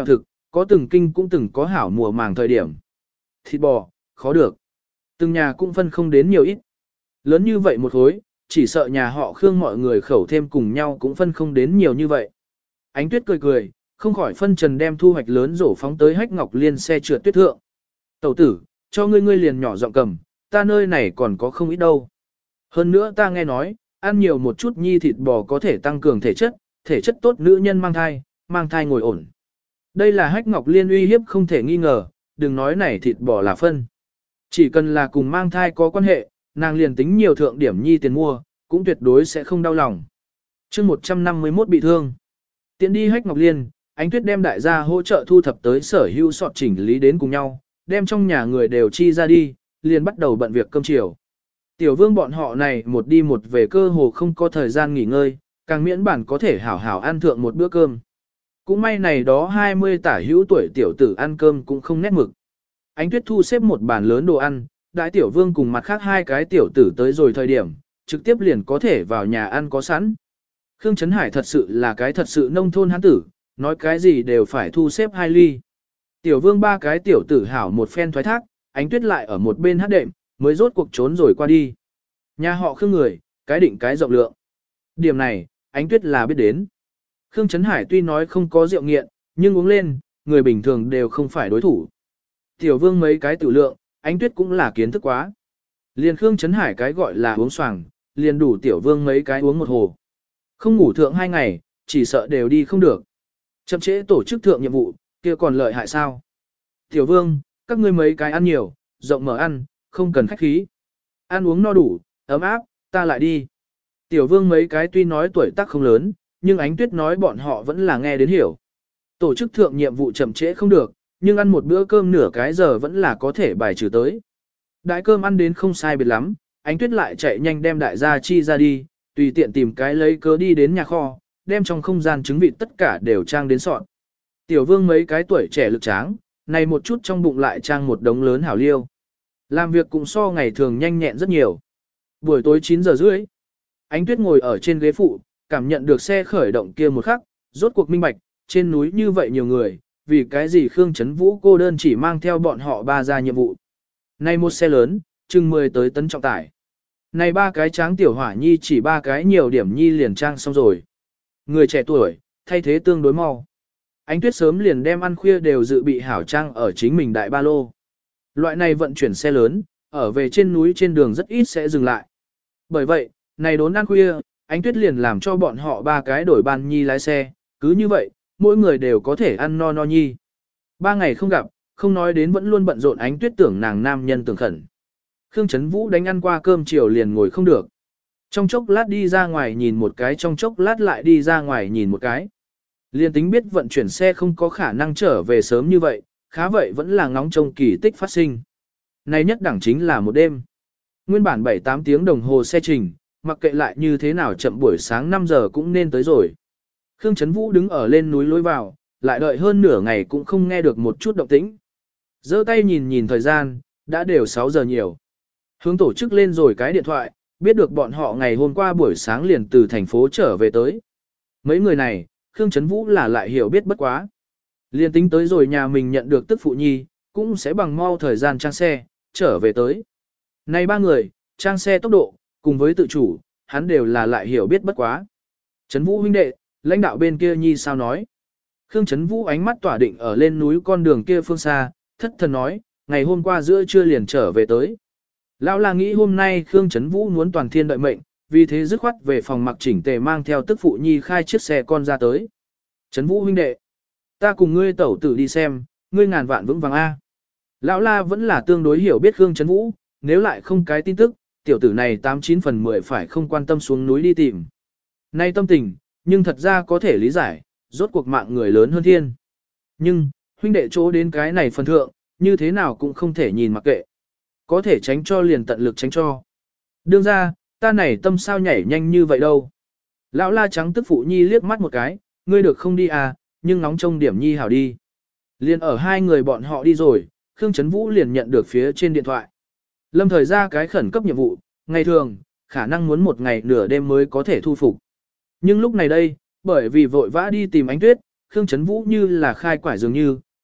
có từng kinh cũng từng có hảo mùa màng thời điểm. Thịt bò, khó được. Từng nhà cũng phân không đến nhiều ít. Lớn như vậy một khối, chỉ sợ nhà họ Khương mọi người khẩu thêm cùng nhau cũng phân không đến nhiều như vậy. Ánh Tuyết cười cười, không khỏi phân trần đem thu hoạch lớn rổ phóng tới Hách Ngọc Liên xe trượt tuyết thượng. Tẩu tử, cho ngươi ngươi liền nhỏ giọng cầm, ta nơi này còn có không ít đâu. Hơn nữa ta nghe nói, ăn nhiều một chút nhi thịt bò có thể tăng cường thể chất, thể chất tốt nữ nhân mang thai, mang thai ngồi ổn. Đây là Hách Ngọc Liên uy hiếp không thể nghi ngờ, đừng nói này thịt bò là phân. Chỉ cần là cùng mang thai có quan hệ, nàng liền tính nhiều thượng điểm nhi tiền mua, cũng tuyệt đối sẽ không đau lòng. chương một trăm năm mươi mốt bị thương. Tiện đi Hách Ngọc Liên, Ánh Tuyết đem đại gia hỗ trợ thu thập tới sở hữu sọt chỉnh lý đến cùng nhau, đem trong nhà người đều chi ra đi, liền bắt đầu bận việc cơm chiều. Tiểu vương bọn họ này một đi một về cơ hồ không có thời gian nghỉ ngơi, càng miễn bản có thể hảo hảo ăn thượng một bữa cơm. Cũng may này đó hai mươi tả hữu tuổi tiểu tử ăn cơm cũng không nét mực. Ánh Tuyết thu xếp một bàn lớn đồ ăn, đại tiểu vương cùng mặt khác hai cái tiểu tử tới rồi thời điểm, trực tiếp liền có thể vào nhà ăn có sẵn. Khương Trấn Hải thật sự là cái thật sự nông thôn hán tử, nói cái gì đều phải thu xếp hai ly. Tiểu vương ba cái tiểu tử hảo một phen thoái thác, Ánh Tuyết lại ở một bên hát đệm, mới rốt cuộc trốn rồi qua đi. Nhà họ Khương người, cái định cái rộng lượng. Điểm này, Ánh Tuyết là biết đến. Khương Trấn Hải tuy nói không có rượu nghiện, nhưng uống lên, người bình thường đều không phải đối thủ. Tiểu vương mấy cái tiểu lượng, Ánh Tuyết cũng là kiến thức quá. Liền Khương Trấn Hải cái gọi là uống xoàng, liền đủ tiểu vương mấy cái uống một hồ. Không ngủ thượng hai ngày, chỉ sợ đều đi không được. Chậm trễ tổ chức thượng nhiệm vụ, kia còn lợi hại sao? Tiểu vương, các ngươi mấy cái ăn nhiều, rộng mở ăn, không cần khách khí. Ăn uống no đủ, ấm áp, ta lại đi. Tiểu vương mấy cái tuy nói tuổi tác không lớn, nhưng Ánh Tuyết nói bọn họ vẫn là nghe đến hiểu. Tổ chức thượng nhiệm vụ chậm trễ không được, nhưng ăn một bữa cơm nửa cái giờ vẫn là có thể bài trừ tới. Đại cơm ăn đến không sai biệt lắm, Ánh Tuyết lại chạy nhanh đem đại gia chi ra đi, tùy tiện tìm cái lấy cớ đi đến nhà kho, đem trong không gian trứng vịt tất cả đều trang đến sọn. Tiểu vương mấy cái tuổi trẻ lực tráng, này một chút trong bụng lại trang một đống lớn hảo liêu. Làm việc cũng so ngày thường nhanh nhẹn rất nhiều. Buổi tối chín giờ rưỡi, Ánh Tuyết ngồi ở trên ghế phụ, cảm nhận được xe khởi động kia một khắc, rốt cuộc minh bạch, trên núi như vậy nhiều người, vì cái gì Khương Trấn Vũ cô đơn chỉ mang theo bọn họ ba ra nhiệm vụ. Này một xe lớn, chừng mười tới tấn trọng tải. Này ba cái tráng tiểu hỏa nhi chỉ ba cái nhiều điểm nhi liền trang xong rồi. Người trẻ tuổi, thay thế tương đối mau. Ánh Tuyết sớm liền đem ăn khuya đều dự bị hảo trang ở chính mình đại ba lô. Loại này vận chuyển xe lớn, ở về trên núi trên đường rất ít sẽ dừng lại. Bởi vậy, này đốn ăn khuya, Ánh Tuyết liền làm cho bọn họ ba cái đổi ban nhi lái xe, cứ như vậy, mỗi người đều có thể ăn no no nhi. Ba ngày không gặp, không nói đến vẫn luôn bận rộn Ánh Tuyết tưởng nàng nam nhân tưởng khẩn. Khương Trấn Vũ đánh ăn qua cơm chiều liền ngồi không được. Trong chốc lát đi ra ngoài nhìn một cái, trong chốc lát lại đi ra ngoài nhìn một cái. Liên tính biết vận chuyển xe không có khả năng trở về sớm như vậy, khá vậy vẫn là ngóng trông kỳ tích phát sinh. Này nhất đẳng chính là một đêm. Nguyên bản bảy tám tiếng đồng hồ xe trình, mặc kệ lại như thế nào chậm buổi sáng năm giờ cũng nên tới rồi. Khương Trấn Vũ đứng ở lên núi lối vào, lại đợi hơn nửa ngày cũng không nghe được một chút động tĩnh. Giơ tay nhìn nhìn thời gian, đã đều sáu giờ nhiều. Hướng tổ chức lên rồi cái điện thoại, biết được bọn họ ngày hôm qua buổi sáng liền từ thành phố trở về tới. Mấy người này, Khương Trấn Vũ là lại hiểu biết bất quá. Liền tính tới rồi nhà mình nhận được tức phụ nhi, cũng sẽ bằng mau thời gian trang xe, trở về tới. Này ba người, trang xe tốc độ, cùng với tự chủ, hắn đều là lại hiểu biết bất quá. Trấn Vũ huynh đệ, lãnh đạo bên kia nhi sao nói. Khương Trấn Vũ ánh mắt tỏa định ở lên núi con đường kia phương xa, thất thần nói, ngày hôm qua giữa trưa liền trở về tới. Lão là nghĩ hôm nay Khương Trấn Vũ muốn toàn thiên đợi mệnh, vì thế dứt khoát về phòng mặc chỉnh tề mang theo tức phụ nhi khai chiếc xe con ra tới. Trấn Vũ huynh đệ, ta cùng ngươi tẩu tử đi xem, ngươi ngàn vạn vững vàng A. Lão la vẫn là tương đối hiểu biết Khương Trấn Vũ, nếu lại không cái tin tức, tiểu tử này tám chín phần mười phải không quan tâm xuống núi đi tìm. Nay tâm tình, nhưng thật ra có thể lý giải, rốt cuộc mạng người lớn hơn thiên. Nhưng, huynh đệ chỗ đến cái này phần thượng, như thế nào cũng không thể nhìn mặc kệ. Có thể tránh cho liền tận lực tránh cho. Đương ra, ta này tâm sao nhảy nhanh như vậy đâu. Lão la trắng tức phụ nhi liếc mắt một cái, ngươi được không đi à, nhưng nóng trông điểm nhi hảo đi. Liền ở hai người bọn họ đi rồi, Khương Trấn Vũ liền nhận được phía trên điện thoại. Lâm thời ra cái khẩn cấp nhiệm vụ, ngày thường, khả năng muốn một ngày nửa đêm mới có thể thu phục. Nhưng lúc này đây, bởi vì vội vã đi tìm Ánh Tuyết, Khương Trấn Vũ như là khai quải dường như,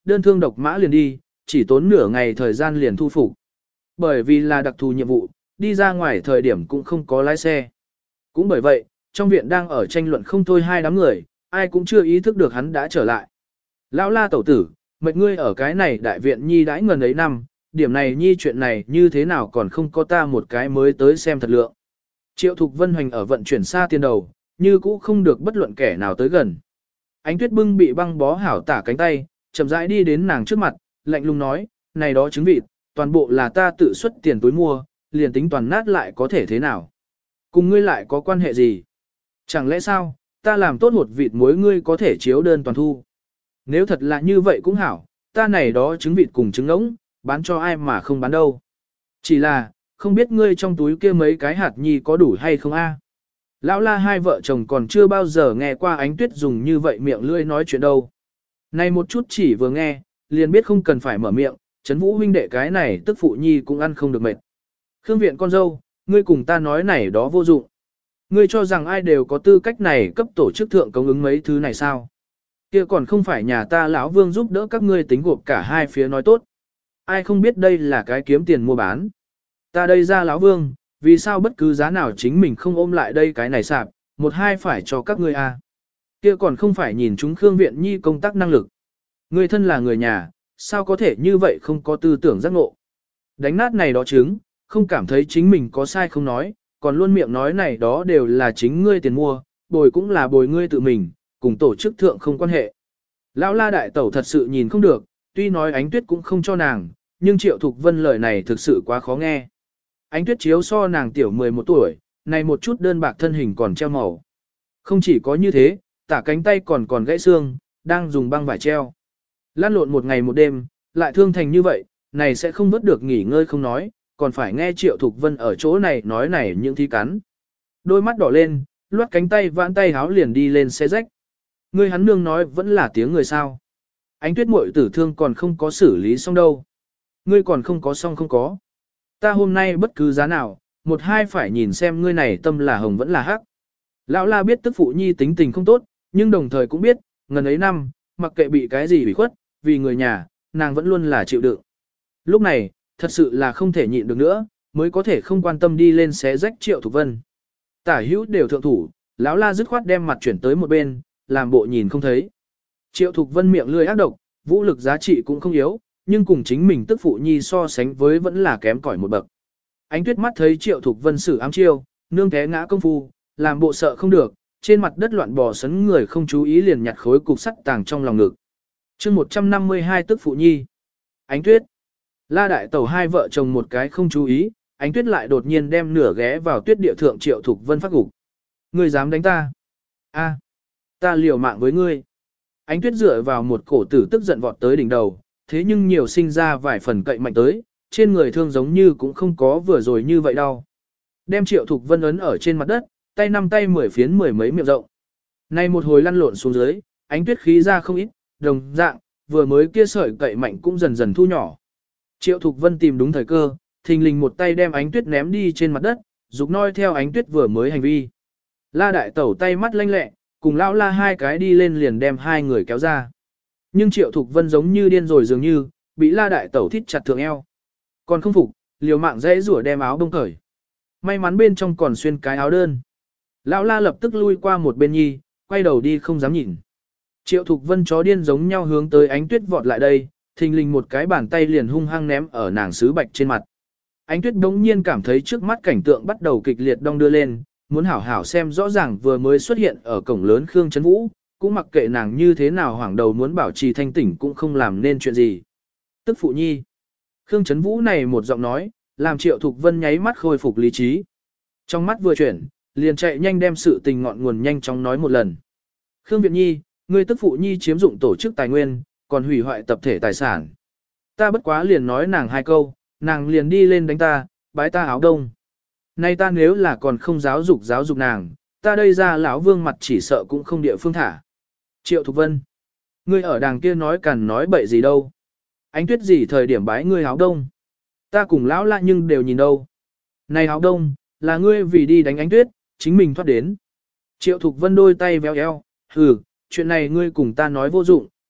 đơn thương độc mã liền đi, chỉ tốn nửa ngày thời gian liền thu phục. Bởi vì là đặc thù nhiệm vụ, đi ra ngoài thời điểm cũng không có lái xe. Cũng bởi vậy, trong viện đang ở tranh luận không thôi hai đám người, ai cũng chưa ý thức được hắn đã trở lại. Lão La tẩu tử, mệt ngươi ở cái này đại viện nhi đãi ngần ấy năm, điểm này nhi chuyện này như thế nào còn không có ta một cái mới tới xem thật lượng. Triệu Thục Vân Hoành ở vận chuyển xa tiền đầu, như cũ không được bất luận kẻ nào tới gần. Ánh Tuyết bưng bị băng bó hảo tả cánh tay, chậm rãi đi đến nàng trước mặt, lạnh lùng nói, này đó trứng vịt, toàn bộ là ta tự xuất tiền túi mua, liền tính toàn nát lại có thể thế nào. Cùng ngươi lại có quan hệ gì? Chẳng lẽ sao, ta làm tốt hột vịt muối ngươi có thể chiếu đơn toàn thu. Nếu thật là như vậy cũng hảo, ta này đó trứng vịt cùng trứng ngỗng, bán cho ai mà không bán đâu. Chỉ là, không biết ngươi trong túi kia mấy cái hạt nhi có đủ hay không a? Lão La hai vợ chồng còn chưa bao giờ nghe qua Ánh Tuyết dùng như vậy miệng lưỡi nói chuyện đâu. Này một chút chỉ vừa nghe, liền biết không cần phải mở miệng, Trấn Vũ huynh đệ cái này tức phụ nhi cũng ăn không được mệt. Khương viện con dâu, ngươi cùng ta nói này đó vô dụng. Ngươi cho rằng ai đều có tư cách này cấp tổ chức thượng công ứng mấy thứ này sao? Kia còn không phải nhà ta lão Vương giúp đỡ các ngươi tính gộp cả hai phía nói tốt. Ai không biết đây là cái kiếm tiền mua bán. Ta đây ra lão Vương, vì sao bất cứ giá nào chính mình không ôm lại đây cái này sạp, một hai phải cho các ngươi à. Kia còn không phải nhìn chúng Khương viện nhi công tác năng lực. Ngươi thân là người nhà, sao có thể như vậy không có tư tưởng giác ngộ. Đánh nát này đó chứng, không cảm thấy chính mình có sai không nói, còn luôn miệng nói này đó đều là chính ngươi tiền mua, bồi cũng là bồi ngươi tự mình, cùng tổ chức thượng không quan hệ. Lão La đại tẩu thật sự nhìn không được, tuy nói Ánh Tuyết cũng không cho nàng, nhưng Triệu Thục Vân lời này thực sự quá khó nghe. Ánh Tuyết chiếu so nàng tiểu mười một tuổi, này một chút đơn bạc thân hình còn treo màu. Không chỉ có như thế, tả cánh tay còn còn gãy xương, đang dùng băng vải treo. Lan lộn một ngày một đêm, lại thương thành như vậy, này sẽ không vớt được nghỉ ngơi không nói, còn phải nghe Triệu Thục Vân ở chỗ này nói này những thí cắn. Đôi mắt đỏ lên, loát cánh tay vãn tay háo liền đi lên xe rách. Người hắn nương nói vẫn là tiếng người sao. Ánh Tuyết muội tử thương còn không có xử lý xong đâu. Ngươi còn không có xong không có. Ta hôm nay bất cứ giá nào, một hai phải nhìn xem ngươi này tâm là hồng vẫn là hắc. Lão La biết tức phụ nhi tính tình không tốt, nhưng đồng thời cũng biết, ngần ấy năm, mặc kệ bị cái gì bị khuất, vì người nhà, nàng vẫn luôn là chịu đựng. Lúc này, thật sự là không thể nhịn được nữa, mới có thể không quan tâm đi lên xé rách Triệu Thục Vân. Tả hữu đều thượng thủ, lão La dứt khoát đem mặt chuyển tới một bên, làm bộ nhìn không thấy. Triệu Thục Vân miệng lươi ác độc, vũ lực giá trị cũng không yếu, nhưng cùng chính mình tức phụ nhi so sánh với vẫn là kém cỏi một bậc. Ánh Tuyết mắt thấy Triệu Thục Vân sử ám chiêu, nương té ngã công phu, làm bộ sợ không được, trên mặt đất loạn bò sấn người không chú ý liền nhặt khối cục sắt tàng trong lòng ngực. Chương một trăm năm mươi hai tức phụ nhi. Ánh Tuyết. La đại tẩu hai vợ chồng một cái không chú ý, Ánh Tuyết lại đột nhiên đem nửa ghé vào tuyết địa thượng Triệu Thục Vân phát gục. Ngươi dám đánh ta? A, ta liều mạng với ngươi. Ánh Tuyết dựa vào một cổ tử tức giận vọt tới đỉnh đầu, thế nhưng nhiều sinh ra vài phần cậy mạnh tới, trên người thương giống như cũng không có vừa rồi như vậy đâu. Đem Triệu Thục Vân ấn ở trên mặt đất, tay năm tay mười phiến mười mấy miệng rộng. Nay một hồi lăn lộn xuống dưới, Ánh Tuyết khí ra không ít, đồng dạng, vừa mới kia sợi cậy mạnh cũng dần dần thu nhỏ. Triệu Thục Vân tìm đúng thời cơ, thình lình một tay đem Ánh Tuyết ném đi trên mặt đất, dục noi theo Ánh Tuyết vừa mới hành vi. La đại tẩu tay mắt lanh lẹ, cùng lão La hai cái đi lên liền đem hai người kéo ra. Nhưng Triệu Thục Vân giống như điên rồi dường như, bị La đại tẩu thít chặt thượng eo. Còn không phục, liều mạng dễ rủa đem áo bông cởi. May mắn bên trong còn xuyên cái áo đơn. Lão La lập tức lui qua một bên nhi, quay đầu đi không dám nhìn. Triệu Thục Vân chó điên giống nhau hướng tới Ánh Tuyết vọt lại đây, thình lình một cái bàn tay liền hung hăng ném ở nàng sứ bạch trên mặt. Ánh Tuyết đống nhiên cảm thấy trước mắt cảnh tượng bắt đầu kịch liệt đong đưa lên, muốn hảo hảo xem rõ ràng vừa mới xuất hiện ở cổng lớn Khương Trấn Vũ, cũng mặc kệ nàng như thế nào hoảng đầu muốn bảo trì thanh tỉnh cũng không làm nên chuyện gì. Tức phụ nhi. Khương Trấn Vũ này một giọng nói, làm Triệu Thục Vân nháy mắt khôi phục lý trí. Trong mắt vừa chuyển, liền chạy nhanh đem sự tình ngọn nguồn nhanh chóng nói một lần. Khương Viện Nhi, ngươi tức phụ nhi chiếm dụng tổ chức tài nguyên, còn hủy hoại tập thể tài sản. Ta bất quá liền nói nàng hai câu, nàng liền đi lên đánh ta, bái ta áo đông. Nay ta nếu là còn không giáo dục giáo dục nàng, ta đây ra lão Vương mặt chỉ sợ cũng không địa phương thả. Triệu Thục Vân, ngươi ở đàng kia nói cằn nói bậy gì đâu. Ánh Tuyết gì thời điểm bái ngươi áo đông. Ta cùng lão La nhưng đều nhìn đâu. Này áo đông, là ngươi vì đi đánh Ánh Tuyết, chính mình thoát đến. Triệu Thục Vân đôi tay véo eo, hừ, chuyện này ngươi cùng ta nói vô dụng,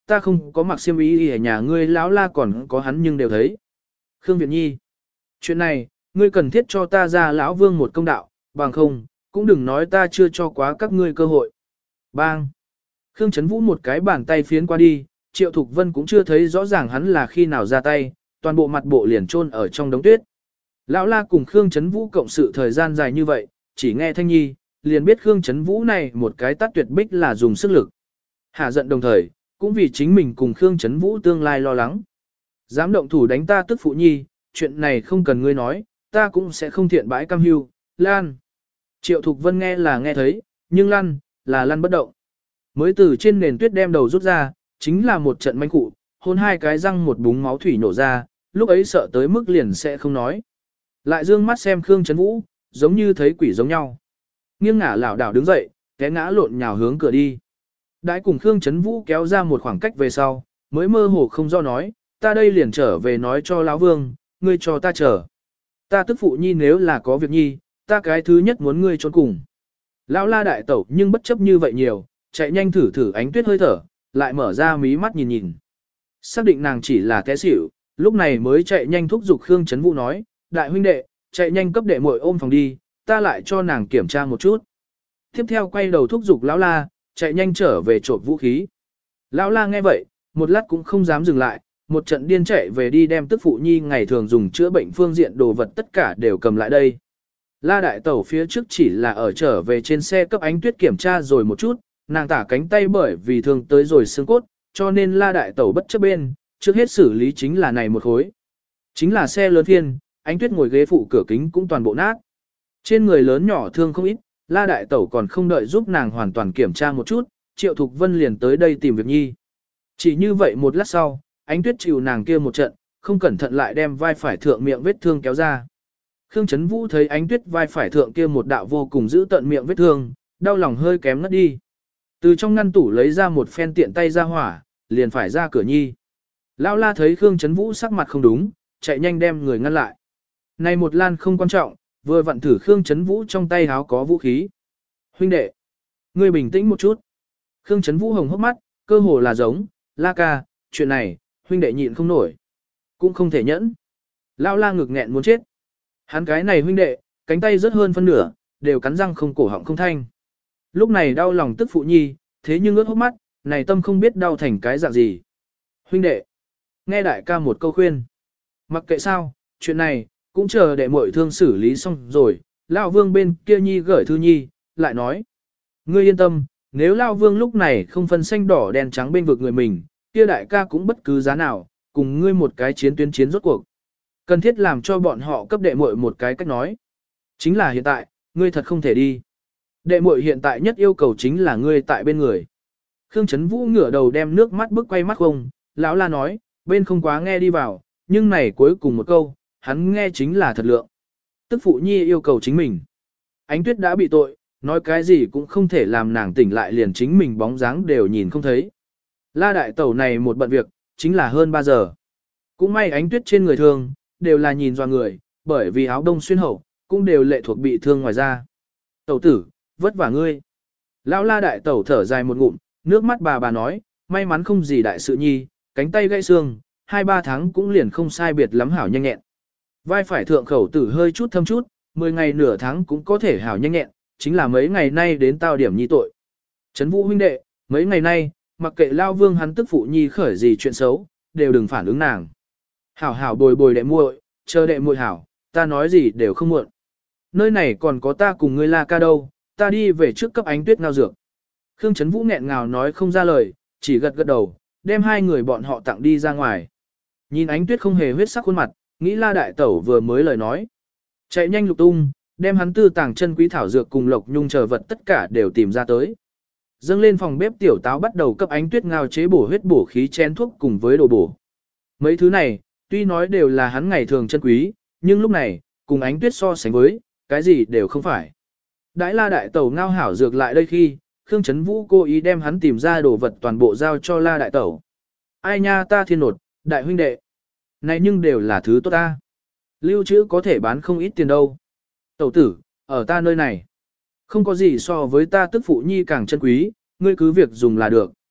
ta không có mặc xiêm y ở nhà ngươi lão la còn có hắn nhưng đều thấy. Khương Việt Nhi, chuyện này, ngươi cần thiết cho ta ra lão vương một công đạo, bằng không, cũng đừng nói ta chưa cho quá các ngươi cơ hội. Bang! Khương Trấn Vũ một cái bàn tay phiến qua đi, Triệu Thục Vân cũng chưa thấy rõ ràng hắn là khi nào ra tay, toàn bộ mặt bộ liền chôn ở trong đống tuyết. Lão la cùng Khương Trấn Vũ cộng sự thời gian dài như vậy, chỉ nghe Thanh Nhi, liền biết Khương Trấn Vũ này một cái tát tuyệt bích là dùng sức lực. Hạ giận đồng thời, cũng vì chính mình cùng Khương Trấn Vũ tương lai lo lắng. Dám động thủ đánh ta tức phụ nhi, chuyện này không cần ngươi nói, ta cũng sẽ không thiện bãi cam hưu, Lan. Triệu Thục Vân nghe là nghe thấy, nhưng Lan, là Lan bất động. Mới từ trên nền tuyết đem đầu rút ra, chính là một trận manh cụ, hôn hai cái răng một búng máu thủy nổ ra, lúc ấy sợ tới mức liền sẽ không nói. Lại dương mắt xem Khương Trấn Vũ, giống như thấy quỷ giống nhau. Nghiêng ngả lảo đảo đứng dậy, té ngã lộn nhào hướng cửa đi. Đãi cùng Khương Trấn Vũ kéo ra một khoảng cách về sau, mới mơ hồ không do nói, ta đây liền trở về nói cho lão vương, ngươi cho ta chờ. Ta tức phụ nhi nếu là có việc nhi, ta cái thứ nhất muốn ngươi trốn cùng. Lão la đại tẩu nhưng bất chấp như vậy nhiều, chạy nhanh thử thử ánh tuyết hơi thở, lại mở ra mí mắt nhìn nhìn. Xác định nàng chỉ là té xỉu, lúc này mới chạy nhanh thúc giục Khương Trấn Vũ nói, đại huynh đệ, chạy nhanh cấp đệ muội ôm phòng đi, ta lại cho nàng kiểm tra một chút. Tiếp theo quay đầu thúc giục lão la, chạy nhanh trở về trộm vũ khí. Lão la nghe vậy, một lát cũng không dám dừng lại, một trận điên chạy về đi đem tức phụ nhi ngày thường dùng chữa bệnh phương diện đồ vật tất cả đều cầm lại đây. La đại tẩu phía trước chỉ là ở trở về trên xe cấp ánh tuyết kiểm tra rồi một chút, nàng tả cánh tay bởi vì thương tới rồi xương cốt, cho nên la đại tẩu bất chấp bên, trước hết xử lý chính là này một khối. Chính là xe lớn phiên, ánh tuyết ngồi ghế phụ cửa kính cũng toàn bộ nát. Trên người lớn nhỏ thương không ít, la đại tẩu còn không đợi giúp nàng hoàn toàn kiểm tra một chút, Triệu Thục Vân liền tới đây tìm việc nhi. Chỉ như vậy một lát sau, ánh tuyết chịu nàng kia một trận, không cẩn thận lại đem vai phải thượng miệng vết thương kéo ra. Khương Trấn Vũ thấy ánh tuyết vai phải thượng kia một đạo vô cùng giữ tận miệng vết thương, đau lòng hơi kém ngất đi. Từ trong ngăn tủ lấy ra một phen tiện tay ra hỏa, liền phải ra cửa nhi. Lão la thấy Khương Trấn Vũ sắc mặt không đúng, chạy nhanh đem người ngăn lại. Này một lan không quan trọng, vừa vặn thử Khương Trấn Vũ trong tay háo có vũ khí. Huynh đệ, ngươi bình tĩnh một chút. Khương Trấn Vũ hồng hốc mắt, cơ hồ là giống, la ca, chuyện này, huynh đệ nhịn không nổi. Cũng không thể nhẫn. Lão la ngực nghẹn muốn chết. Hắn cái này huynh đệ, cánh tay rất hơn phân nửa, đều cắn răng không cổ họng không thanh. Lúc này đau lòng tức phụ nhi, thế nhưng ướt hốc mắt, này tâm không biết đau thành cái dạng gì. Huynh đệ, nghe đại ca một câu khuyên. Mặc kệ sao, chuyện này, cũng chờ đệ muội thương xử lý xong rồi, Lão Vương bên kia nhi gửi thư nhi, lại nói. Ngươi yên tâm, nếu Lão Vương lúc này không phân xanh đỏ đen trắng bên vực người mình, kia đại ca cũng bất cứ giá nào, cùng ngươi một cái chiến tuyến chiến rốt cuộc. Cần thiết làm cho bọn họ cấp đệ muội một cái cách nói. Chính là hiện tại, ngươi thật không thể đi. Đệ muội hiện tại nhất yêu cầu chính là ngươi tại bên người. Khương Trấn Vũ ngửa đầu đem nước mắt bức quay mắt không, lão la nói, bên không quá nghe đi vào, nhưng này cuối cùng một câu, hắn nghe chính là thật lượng. Tức phụ nhi yêu cầu chính mình. Ánh tuyết đã bị tội, nói cái gì cũng không thể làm nàng tỉnh lại liền chính mình bóng dáng đều nhìn không thấy. La đại tẩu này một bận việc, chính là hơn ba giờ. Cũng may ánh tuyết trên người thương, đều là nhìn doa người, bởi vì áo đông xuyên hậu, cũng đều lệ thuộc bị thương ngoài da. Tẩu tử, vất vả ngươi. Lão la đại tẩu thở dài một ngụm, nước mắt bà bà nói, may mắn không gì đại sự nhi, cánh tay gãy xương, hai ba tháng cũng liền không sai biệt lắm hảo nhanh nhẹn. Vai phải thượng khẩu tử hơi chút thâm chút, mười ngày nửa tháng cũng có thể hảo nhanh nhẹn, chính là mấy ngày nay đến tao điểm nhi tội. Trấn Vũ huynh đệ, mấy ngày nay, mặc kệ Lao Vương hắn tức phụ nhi khởi gì chuyện xấu, đều đừng phản ứng nàng. Hảo hảo bồi bồi đệ muội, chờ đệ muội hảo, ta nói gì đều không muộn. Nơi này còn có ta cùng ngươi la ca đâu, ta đi về trước cấp ánh tuyết ngao dược. Khương Trấn Vũ nghẹn ngào nói không ra lời, chỉ gật gật đầu, đem hai người bọn họ tặng đi ra ngoài. Nhìn ánh tuyết không hề huyết sắc khuôn mặt, nghĩ la đại tẩu vừa mới lời nói. Chạy nhanh lục tung, đem hắn tư tàng chân quý thảo dược cùng lộc nhung chờ vật tất cả đều tìm ra tới. Dâng lên phòng bếp tiểu táo bắt đầu cấp ánh tuyết ngao chế bổ huyết bổ khí chén thuốc cùng với đồ bổ. Mấy thứ này, tuy nói đều là hắn ngày thường chân quý, nhưng lúc này, cùng ánh tuyết so sánh với, cái gì đều không phải. Đãi la đại tẩu ngao hảo dược lại đây khi, Khương Trấn Vũ cố ý đem hắn tìm ra đồ vật toàn bộ giao cho la đại tẩu. Ai nha ta thiên nột, đại huynh đệ. Này nhưng đều là thứ tốt ta. Lưu trữ có thể bán không ít tiền đâu. Tẩu tử, ở ta nơi này. Không có gì so với ta tức phụ nhi càng chân quý, ngươi cứ việc dùng là được.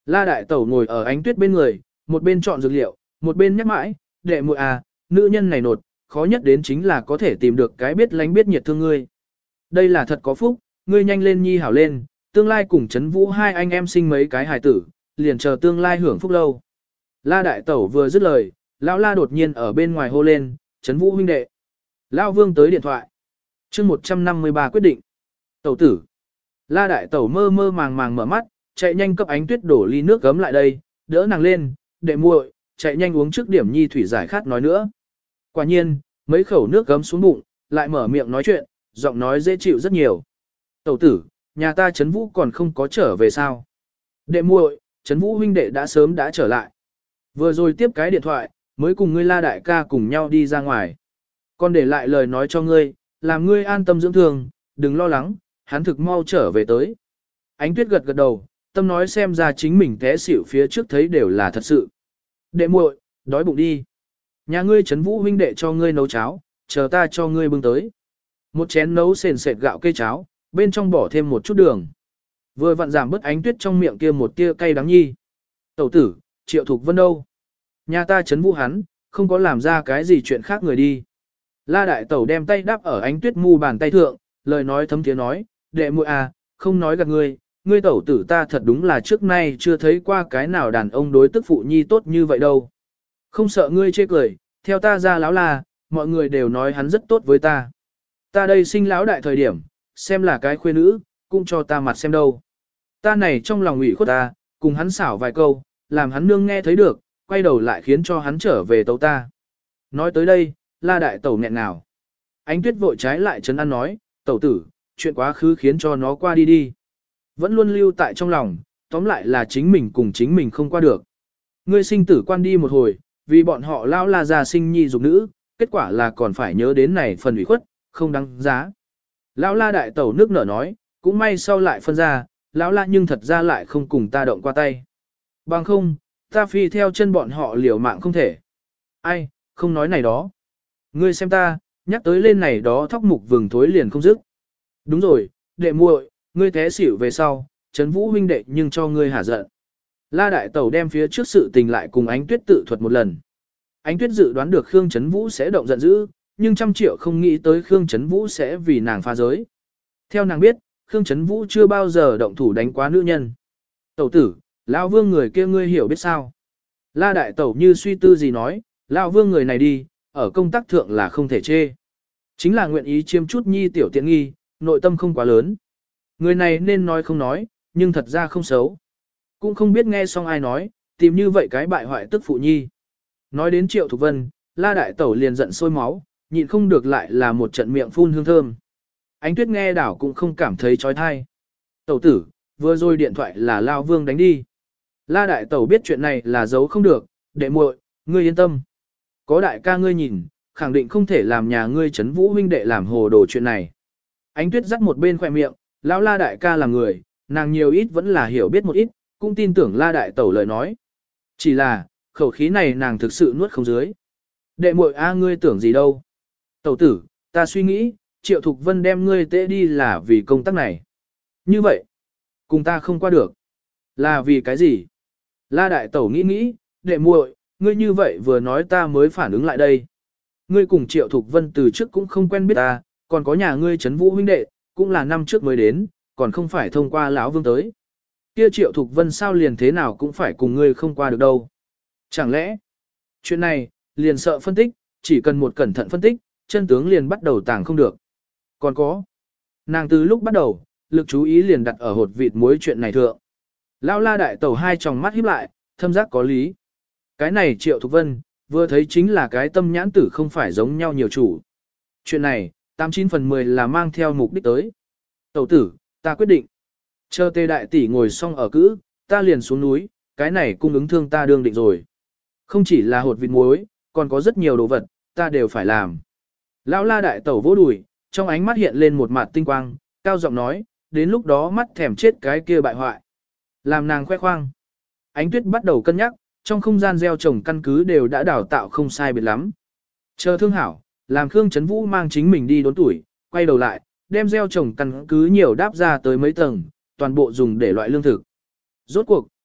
La đại tẩu ngồi ở ánh tuyết bên người, một bên chọn dược liệu, một bên nhắc mãi, đệ muội à, nữ nhân này nột, khó nhất đến chính là có thể tìm được cái biết lánh biết nhiệt thương ngươi. Đây là thật có phúc, ngươi nhanh lên nhi hảo lên, tương lai cùng chấn vũ hai anh em sinh mấy cái hài tử, liền chờ tương lai hưởng phúc lâu. La đại tẩu vừa dứt lời, lão la đột nhiên ở bên ngoài hô lên, chấn vũ huynh đệ. Lão vương tới điện thoại. chương một trăm năm mươi ba quyết định. Tẩu tử. La đại tẩu mơ mơ màng màng mở mắt, chạy nhanh cấp ánh tuyết đổ ly nước gấm lại đây, đỡ nàng lên, đệ muội, chạy nhanh uống trước điểm nhi thủy giải khát nói nữa. Quả nhiên, mấy khẩu nước gấm xuống bụng, lại mở miệng nói chuyện, giọng nói dễ chịu rất nhiều. Tẩu tử, nhà ta Trấn Vũ còn không có trở về sao? Đệ muội, Trấn Vũ huynh đệ đã sớm đã trở lại. Vừa rồi tiếp cái điện thoại, mới cùng ngươi La đại ca cùng nhau đi ra ngoài. Còn để lại lời nói cho ngươi, làm ngươi an tâm dưỡng thương, đừng lo lắng, hắn thực mau trở về tới. Ánh tuyết gật gật đầu, tâm nói xem ra chính mình té xỉu phía trước thấy đều là thật sự. Đệ muội, đói bụng đi. Nhà ngươi Trấn Vũ huynh đệ cho ngươi nấu cháo, chờ ta cho ngươi bưng tới. Một chén nấu sền sệt gạo cây cháo, bên trong bỏ thêm một chút đường. Vừa vặn giảm bớt ánh tuyết trong miệng kia một tia cay đắng nhi. Tẩu tử, Triệu Thục Vân đâu? Nhà ta Trấn Vũ hắn, không có làm ra cái gì chuyện khác người đi. La đại tẩu đem tay đắp ở ánh tuyết mu bàn tay thượng, lời nói thấm tiếng nói, đệ muội à, không nói gạt ngươi, ngươi tẩu tử ta thật đúng là trước nay chưa thấy qua cái nào đàn ông đối tức phụ nhi tốt như vậy đâu. Không sợ ngươi chê cười, theo ta ra láo là, mọi người đều nói hắn rất tốt với ta. Ta đây sinh lão đại thời điểm, xem là cái khuê nữ, cũng cho ta mặt xem đâu. Ta này trong lòng ủy khuất ta, cùng hắn xảo vài câu, làm hắn nương nghe thấy được, quay đầu lại khiến cho hắn trở về tấu ta. Nói tới đây, La đại tẩu nghẹn nào. Ánh tuyết vội trái lại trấn an nói, tẩu tử, chuyện quá khứ khiến cho nó qua đi đi. Vẫn luôn lưu tại trong lòng, tóm lại là chính mình cùng chính mình không qua được. Ngươi sinh tử quan đi một hồi, vì bọn họ lão La già sinh nhi dục nữ, kết quả là còn phải nhớ đến này phần ủy khuất, không đáng giá. Lão La đại tẩu nước nở nói, cũng may sau lại phân ra, lão La nhưng thật ra lại không cùng ta động qua tay. Bằng không, ta phi theo chân bọn họ liều mạng không thể. Ai, không nói này đó. Ngươi xem ta, nhắc tới lên này đó thóc mục vừng thối liền không dứt. Đúng rồi, đệ muội, ngươi té xỉu về sau, Trấn Vũ huynh đệ nhưng cho ngươi hả giận. La đại tẩu đem phía trước sự tình lại cùng Ánh Tuyết tự thuật một lần. Ánh Tuyết dự đoán được Khương Trấn Vũ sẽ động giận dữ, nhưng trăm triệu không nghĩ tới Khương Trấn Vũ sẽ vì nàng phá giới. Theo nàng biết, Khương Trấn Vũ chưa bao giờ động thủ đánh quá nữ nhân. Tẩu tử, lão vương người kia ngươi hiểu biết sao? La đại tẩu như suy tư gì nói, lão vương người này đi, ở công tác thượng là không thể chê. Chính là nguyện ý chiêm chút nhi tiểu tiện nghi, nội tâm không quá lớn. Người này nên nói không nói, nhưng thật ra không xấu. Cũng không biết nghe xong ai nói, tìm như vậy cái bại hoại tức phụ nhi. Nói đến Triệu Thục Vân, La đại tẩu liền giận sôi máu, nhịn không được lại là một trận miệng phun hương thơm. Ánh Tuyết nghe đảo cũng không cảm thấy trói thai. Tẩu tử, vừa rồi điện thoại là Lao Vương đánh đi. La đại tẩu biết chuyện này là giấu không được, đệ muội, ngươi yên tâm. Có đại ca ngươi nhìn, khẳng định không thể làm nhà ngươi Trấn Vũ huynh đệ làm hồ đồ chuyện này. Ánh Tuyết dắt một bên khỏe miệng, lão La đại ca là người, nàng nhiều ít vẫn là hiểu biết một ít, cũng tin tưởng La đại tẩu lời nói. Chỉ là, khẩu khí này nàng thực sự nuốt không dưới. Đệ muội a ngươi tưởng gì đâu. Tẩu tử, ta suy nghĩ, Triệu Thục Vân đem ngươi tễ đi là vì công tác này. Như vậy, cùng ta không qua được. Là vì cái gì? La đại tẩu nghĩ nghĩ, đệ muội, ngươi như vậy vừa nói ta mới phản ứng lại đây. Ngươi cùng Triệu Thục Vân từ trước cũng không quen biết ta, còn có nhà ngươi Trấn Vũ huynh đệ, cũng là năm trước mới đến, còn không phải thông qua lão Vương tới. Kia Triệu Thục Vân sao liền thế nào cũng phải cùng ngươi không qua được đâu. Chẳng lẽ, chuyện này, liền sợ phân tích, chỉ cần một cẩn thận phân tích, chân tướng liền bắt đầu tàng không được. Còn có, nàng từ lúc bắt đầu, lực chú ý liền đặt ở hột vịt muối chuyện này thượng. Lão La đại tẩu hai tròng mắt híp lại, thâm giác có lý. Cái này Triệu Thục Vân, vừa thấy chính là cái tâm nhãn tử không phải giống nhau nhiều chủ. Chuyện này, tám chín phần mười là mang theo mục đích tới. Tẩu tử, ta quyết định. Chờ tê đại tỷ ngồi xong ở cữ, ta liền xuống núi, cái này cung ứng thương ta đương định rồi. Không chỉ là hột vịt muối, còn có rất nhiều đồ vật, ta đều phải làm. Lão La đại tẩu vỗ đùi, trong ánh mắt hiện lên một mặt tinh quang, cao giọng nói, đến lúc đó mắt thèm chết cái kia bại hoại. Làm nàng khoe khoang. Ánh Tuyết bắt đầu cân nhắc, trong không gian gieo trồng căn cứ đều đã đào tạo không sai biệt lắm. Chờ thương hảo, làm Khương Trấn Vũ mang chính mình đi đốn tuổi, quay đầu lại, đem gieo trồng căn cứ nhiều đáp ra tới mấy tầng, toàn bộ dùng để loại lương thực. Rốt cuộc,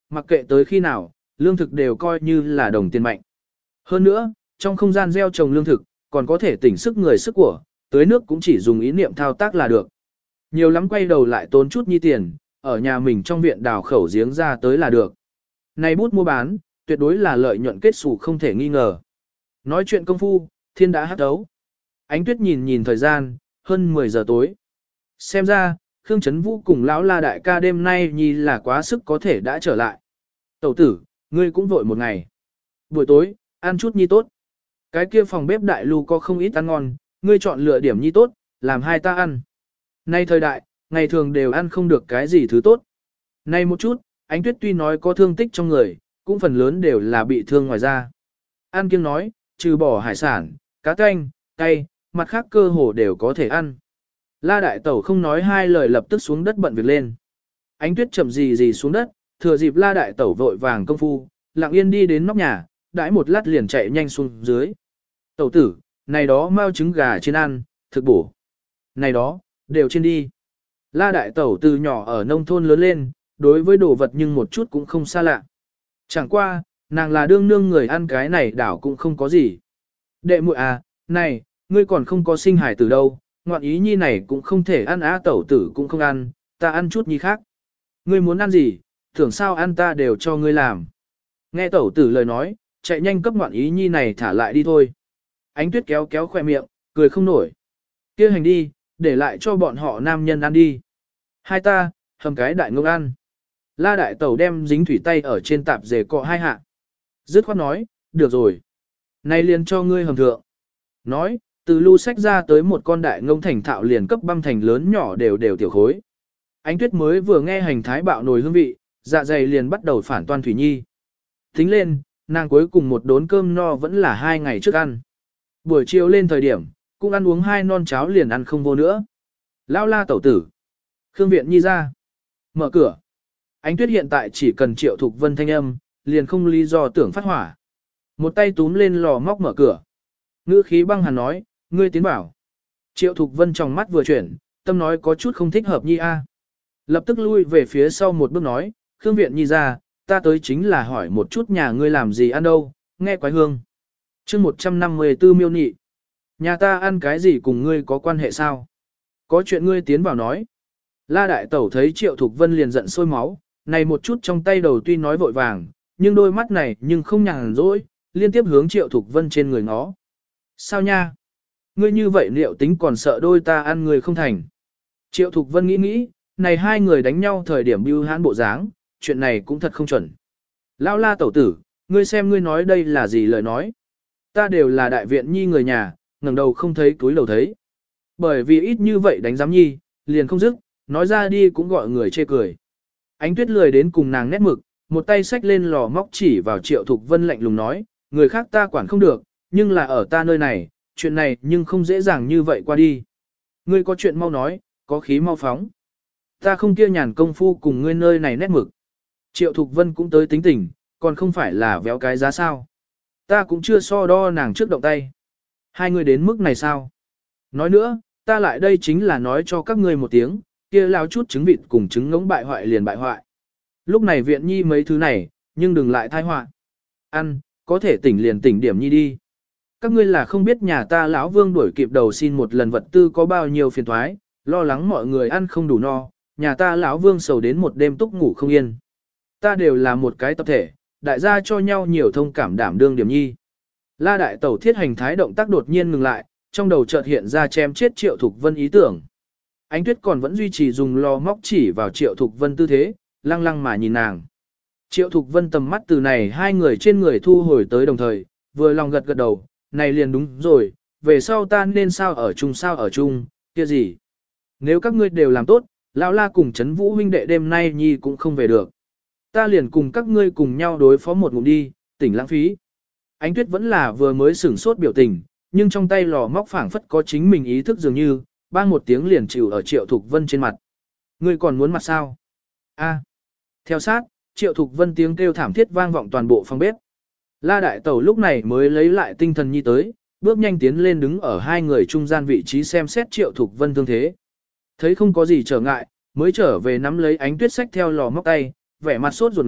mặc kệ tới khi nào, lương thực đều coi như là đồng tiền mạnh. Hơn nữa, trong không gian gieo trồng lương thực, còn có thể tỉnh sức người sức của, tưới nước cũng chỉ dùng ý niệm thao tác là được. Nhiều lắm quay đầu lại tốn chút nhi tiền, ở nhà mình trong viện đào khẩu giếng ra tới là được. Này bút mua bán, tuyệt đối là lợi nhuận kết xù không thể nghi ngờ. Nói chuyện công phu, thiên đã hát đấu. Ánh Tuyết nhìn nhìn thời gian, hơn mười giờ tối. Xem ra, Khương Trấn Vũ cùng lão La đại ca đêm nay nhi là quá sức có thể đã trở lại. Tẩu tử, ngươi cũng vội một ngày. Buổi tối, ăn chút nhi tốt. Cái kia phòng bếp đại lưu có không ít ăn ngon, ngươi chọn lựa điểm nhi tốt, làm hai ta ăn. Nay thời đại, ngày thường đều ăn không được cái gì thứ tốt. Nay một chút, Ánh Tuyết tuy nói có thương tích trong người, cũng phần lớn đều là bị thương ngoài da. Ăn kiêng nói, trừ bỏ hải sản, cá canh, cay, mặt khác cơ hồ đều có thể ăn. La đại tẩu không nói hai lời lập tức xuống đất bận việc lên. Ánh Tuyết chậm gì gì xuống đất, thừa dịp La đại tẩu vội vàng công phu, lặng yên đi đến nóc nhà, đãi một lát liền chạy nhanh xuống dưới. Tẩu tử, này đó mao trứng gà trên ăn, thực bổ. Này đó, đều trên đi. La đại tẩu từ nhỏ ở nông thôn lớn lên, đối với đồ vật nhưng một chút cũng không xa lạ. Chẳng qua, nàng là đương nương người ăn cái này đảo cũng không có gì. Đệ muội à, này, ngươi còn không có sinh hải từ đâu, ngoạn ý nhi này cũng không thể ăn á, tẩu tử cũng không ăn, ta ăn chút nhi khác. Ngươi muốn ăn gì, tưởng sao ăn ta đều cho ngươi làm. Nghe tẩu tử lời nói, chạy nhanh cấp ngoạn ý nhi này thả lại đi thôi. Ánh Tuyết kéo kéo khoe miệng, cười không nổi. Kia hành đi, để lại cho bọn họ nam nhân ăn đi. Hai ta, hầm cái đại ngông ăn. La đại tẩu đem dính thủy tay ở trên tạp dề cọ hai hạ. Dứt khoát nói, được rồi. Này liền cho ngươi hầm thượng. Nói, từ lưu sách ra tới một con đại ngông thành thạo liền cấp băm thành lớn nhỏ đều đều tiểu khối. Ánh Tuyết mới vừa nghe hành thái bạo nồi hương vị, dạ dày liền bắt đầu phản toan thủy nhi. Tính lên, nàng cuối cùng một đốn cơm no vẫn là hai ngày trước ăn. Buổi chiều lên thời điểm, cũng ăn uống hai non cháo liền ăn không vô nữa. Lao La tẩu tử. Khương Viện Nhi ra. Mở cửa. Ánh Tuyết hiện tại chỉ cần Triệu Thục Vân thanh âm, liền không lý do tưởng phát hỏa. Một tay túm lên lò móc mở cửa. Ngữ khí băng hàn nói, ngươi tiến bảo. Triệu Thục Vân trong mắt vừa chuyển, tâm nói có chút không thích hợp Nhi a. Lập tức lui về phía sau một bước nói, Khương Viện Nhi ra, ta tới chính là hỏi một chút nhà ngươi làm gì ăn đâu, nghe quái hương. chương một trăm năm mươi tư miêu nị. Nhà ta ăn cái gì cùng ngươi có quan hệ sao? Có chuyện ngươi tiến vào nói. La đại tẩu thấy Triệu Thục Vân liền giận sôi máu, này một chút trong tay đầu tuy nói vội vàng, nhưng đôi mắt này nhưng không nhàn rỗi, liên tiếp hướng Triệu Thục Vân trên người ngó. Sao nha? Ngươi như vậy liệu tính còn sợ đôi ta ăn người không thành. Triệu Thục Vân nghĩ nghĩ, này hai người đánh nhau thời điểm bưu hãn bộ dáng, chuyện này cũng thật không chuẩn. Lão La tẩu tử, ngươi xem ngươi nói đây là gì lời nói. Ta đều là đại viện Nhi người nhà, ngẩng đầu không thấy túi lầu thấy. Bởi vì ít như vậy đánh giám Nhi, liền không dứt, nói ra đi cũng gọi người chê cười. Ánh Tuyết lười đến cùng nàng nét mực, một tay xách lên lò móc chỉ vào Triệu Thục Vân lạnh lùng nói, người khác ta quản không được, nhưng là ở ta nơi này, chuyện này nhưng không dễ dàng như vậy qua đi. Ngươi có chuyện mau nói, có khí mau phóng. Ta không kia nhàn công phu cùng ngươi nơi này nét mực. Triệu Thục Vân cũng tới tính tình, còn không phải là véo cái giá sao. Ta cũng chưa so đo nàng trước động tay. Hai người đến mức này sao? Nói nữa, ta lại đây chính là nói cho các ngươi một tiếng, kia lao chút trứng vịt cùng trứng ngỗng bại hoại liền bại hoại. Lúc này viện Nhi mấy thứ này, nhưng đừng lại thai họa. Ăn, có thể tỉnh liền tỉnh điểm Nhi đi. Các ngươi là không biết nhà ta lão Vương đuổi kịp đầu xin một lần vật tư có bao nhiêu phiền toái, lo lắng mọi người ăn không đủ no, nhà ta lão Vương sầu đến một đêm túc ngủ không yên. Ta đều là một cái tập thể, đại gia cho nhau nhiều thông cảm đảm đương điểm Nhi. La đại tẩu thiết hành thái động tác đột nhiên ngừng lại, trong đầu chợt hiện ra chém chết Triệu Thục Vân ý tưởng. Ánh Tuyết còn vẫn duy trì dùng lò móc chỉ vào Triệu Thục Vân tư thế, lăng lăng mà nhìn nàng. Triệu Thục Vân tầm mắt từ này hai người trên người thu hồi tới đồng thời, vừa lòng gật gật đầu, này liền đúng rồi, về sau ta nên sao ở chung sao ở chung, kia gì. Nếu các ngươi đều làm tốt, lão La cùng Trấn Vũ huynh đệ đêm nay Nhi cũng không về được. Ta liền cùng các ngươi cùng nhau đối phó một ngụm đi, tỉnh lãng phí. Ánh Tuyết vẫn là vừa mới sửng sốt biểu tình, nhưng trong tay lò móc phảng phất có chính mình ý thức dường như, bang một tiếng liền chịu ở Triệu Thục Vân trên mặt. Ngươi còn muốn mặt sao? A. Theo sát, Triệu Thục Vân tiếng kêu thảm thiết vang vọng toàn bộ phòng bếp. La đại tẩu lúc này mới lấy lại tinh thần nhi tới, bước nhanh tiến lên đứng ở hai người trung gian vị trí xem xét Triệu Thục Vân thương thế. Thấy không có gì trở ngại, mới trở về nắm lấy Ánh Tuyết xách theo lò móc tay, vẻ mặt sốt ruột nói,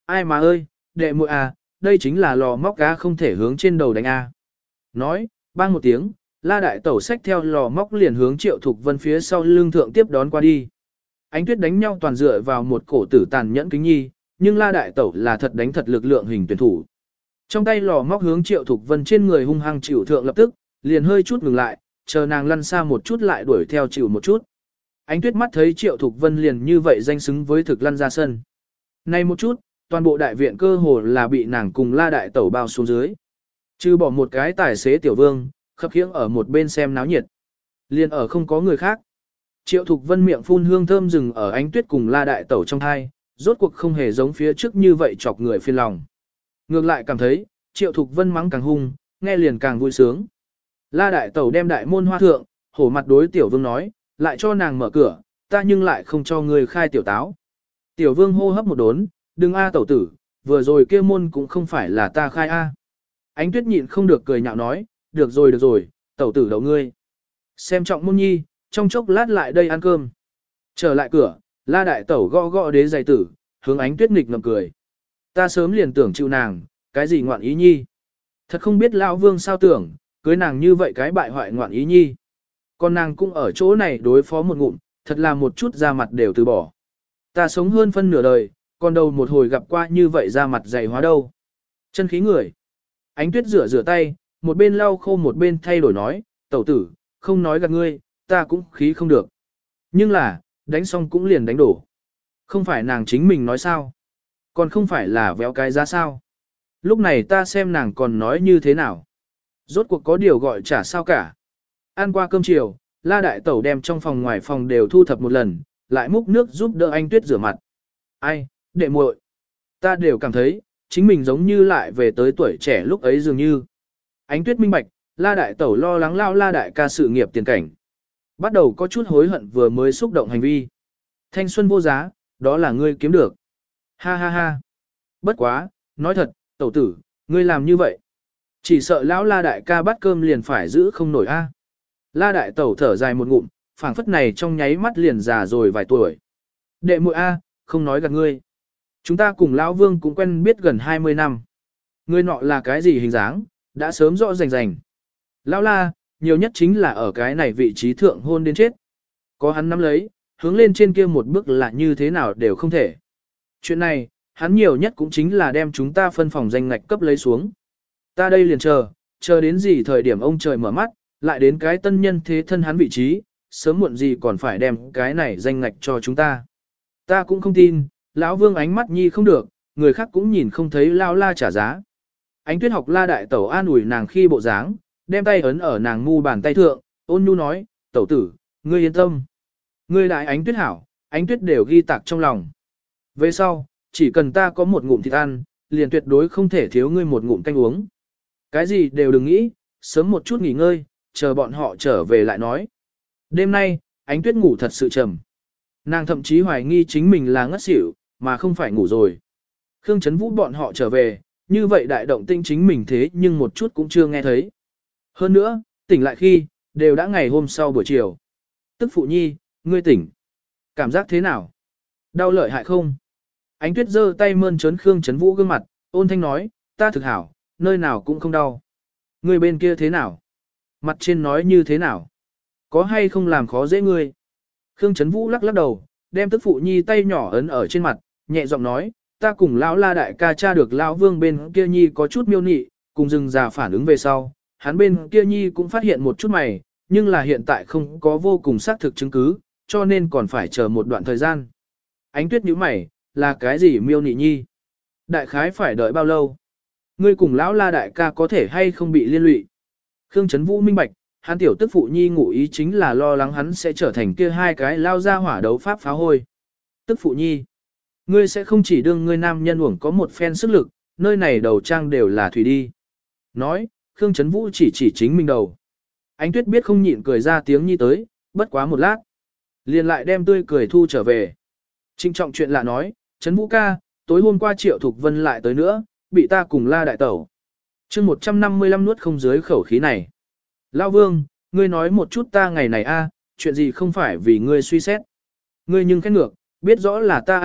ai mà ơi, đệ muội à, đây chính là lò móc cá không thể hướng trên đầu đánh a. Nói, bang một tiếng, La Đại Tẩu xách theo lò móc liền hướng Triệu Thục Vân phía sau lưng thượng tiếp đón qua đi. Ánh tuyết đánh nhau toàn dựa vào một cổ tử tàn nhẫn kính nhi, nhưng La Đại Tẩu là thật đánh thật lực lượng hình tuyển thủ. Trong tay lò móc hướng Triệu Thục Vân trên người hung hăng chịu thượng lập tức, liền hơi chút ngừng lại, chờ nàng lăn xa một chút lại đuổi theo chịu một chút. Ánh tuyết mắt thấy Triệu Thục Vân liền như vậy danh xứng với thực lăn ra sân. Này một chút, toàn bộ đại viện cơ hồ là bị nàng cùng La Đại Tẩu bao xuống dưới. Trừ bỏ một cái tài xế tiểu vương, khập khiễng ở một bên xem náo nhiệt. Liền ở không có người khác. Triệu Thục Vân miệng phun hương thơm rừng ở Ánh tuyết cùng La Đại Tẩu trong thai, rốt cuộc không hề giống phía trước như vậy chọc người phiền lòng. Ngược lại cảm thấy, Triệu Thục Vân mắng càng hung, nghe liền càng vui sướng. La Đại Tẩu đem đại môn hoa thượng, hổ mặt đối tiểu vương nói, lại cho nàng mở cửa, ta nhưng lại không cho người khai tiểu táo. Tiểu vương hô hấp một đốn, đừng a tẩu tử, vừa rồi kia môn cũng không phải là ta khai a. Ánh tuyết nhịn không được cười nhạo nói, được rồi được rồi, tẩu tử đậu ngươi. Xem trọng môn nhi, trong chốc lát lại đây ăn cơm. Trở lại cửa, La Đại Tẩu gõ gõ đế giày tử, hướng Ánh tuyết nghịch ngậm cười. Ta sớm liền tưởng chịu nàng, cái gì ngoạn ý nhi. Thật không biết lão vương sao tưởng, cưới nàng như vậy cái bại hoại ngoạn ý nhi. Còn nàng cũng ở chỗ này đối phó một ngụm, thật là một chút ra mặt đều từ bỏ. Ta sống hơn phân nửa đời, còn đầu một hồi gặp qua như vậy ra mặt dày hóa đâu. Chân khí người. Ánh tuyết rửa rửa tay, một bên lau khô một bên thay đổi nói, tẩu tử, không nói gạt ngươi, ta cũng khí không được. Nhưng là, đánh xong cũng liền đánh đổ. Không phải nàng chính mình nói sao. Còn không phải là véo cái giá sao. Lúc này ta xem nàng còn nói như thế nào. Rốt cuộc có điều gọi trả sao cả. Ăn qua cơm chiều, La Đại Tẩu đem trong phòng ngoài phòng đều thu thập một lần, lại múc nước giúp đỡ Ánh tuyết rửa mặt. Ai, đệ muội, ta đều cảm thấy, chính mình giống như lại về tới tuổi trẻ lúc ấy dường như. Ánh tuyết minh bạch, La Đại Tẩu lo lắng lao La Đại ca sự nghiệp tiền cảnh. Bắt đầu có chút hối hận vừa mới xúc động hành vi. Thanh xuân vô giá, đó là ngươi kiếm được. Ha ha ha. Bất quá, nói thật, tẩu tử, ngươi làm như vậy. Chỉ sợ lão La Đại ca bắt cơm liền phải giữ không nổi a. La Đại Tẩu thở dài một ngụm, phảng phất này trong nháy mắt liền già rồi vài tuổi. Đệ muội a, không nói gạt ngươi. Chúng ta cùng lão Vương cũng quen biết gần hai mươi năm. Ngươi nọ là cái gì hình dáng, đã sớm rõ rành rành. Lão La, nhiều nhất chính là ở cái này vị trí thượng hôn đến chết. Có hắn nắm lấy, hướng lên trên kia một bước là như thế nào đều không thể. Chuyện này, hắn nhiều nhất cũng chính là đem chúng ta phân phòng danh ngạch cấp lấy xuống. Ta đây liền chờ, chờ đến gì thời điểm ông trời mở mắt, lại đến cái tân nhân thế thân hắn vị trí, sớm muộn gì còn phải đem cái này danh ngạch cho chúng ta. Ta cũng không tin, lão Vương ánh mắt nhi không được, người khác cũng nhìn không thấy lao La trả giá. Ánh tuyết học La Đại Tẩu an ủi nàng khi bộ dáng, đem tay ấn ở nàng mu bàn tay thượng, ôn nhu nói, tẩu tử, ngươi yên tâm. Ngươi đại Ánh tuyết hảo, Ánh tuyết đều ghi tạc trong lòng. Về sau, chỉ cần ta có một ngụm thịt ăn, liền tuyệt đối không thể thiếu ngươi một ngụm canh uống. Cái gì đều đừng nghĩ, sớm một chút nghỉ ngơi, chờ bọn họ trở về lại nói. Đêm nay, Ánh tuyết ngủ thật sự trầm. Nàng thậm chí hoài nghi chính mình là ngất xỉu, mà không phải ngủ rồi. Khương Trấn Vũ bọn họ trở về, như vậy đại động tinh chính mình thế nhưng một chút cũng chưa nghe thấy. Hơn nữa, tỉnh lại khi, đều đã ngày hôm sau buổi chiều. Tức phụ nhi, ngươi tỉnh. Cảm giác thế nào? Đau lợi hại không? Ánh tuyết giơ tay mơn trớn Khương Trấn Vũ gương mặt, ôn thanh nói, ta thực hảo, nơi nào cũng không đau. Ngươi bên kia thế nào? Mặt trên nói như thế nào? Có hay không làm khó dễ ngươi? Khương Trấn Vũ lắc lắc đầu, đem tức phụ nhi tay nhỏ ấn ở trên mặt, nhẹ giọng nói, ta cùng lão La Đại ca cha được lão Vương bên kia nhi có chút miêu nị, cùng dừng già phản ứng về sau, hắn bên kia nhi cũng phát hiện một chút mày, nhưng là hiện tại không có vô cùng xác thực chứng cứ, cho nên còn phải chờ một đoạn thời gian. Ánh tuyết nhíu mày, là cái gì miêu nị nhi? Đại khái phải đợi bao lâu? Ngươi cùng lão La Đại ca có thể hay không bị liên lụy? Khương Trấn Vũ minh bạch, hắn tiểu tức phụ nhi ngụ ý chính là lo lắng hắn sẽ trở thành kia hai cái lao ra hỏa đấu pháp phá hôi. Tức phụ nhi, ngươi sẽ không chỉ đương ngươi nam nhân uổng có một phen sức lực, nơi này đầu trang đều là thủy đi. Nói, Khương Trấn Vũ chỉ chỉ chính mình đầu. Ánh tuyết biết không nhịn cười ra tiếng nhi tới, bất quá một lát. Liền lại đem tươi cười thu trở về. Trinh trọng chuyện lạ nói, Trấn Vũ ca, tối hôm qua Triệu Thục Vân lại tới nữa, bị ta cùng La Đại Tẩu. chương một trăm năm mươi lăm nuốt không dưới khẩu khí này. Lao Vương, ngươi nói một chút ta ngày này a, chuyện gì không phải vì ngươi suy xét. Ngươi nhưng khét ngược, biết rõ là ta ăn mệt,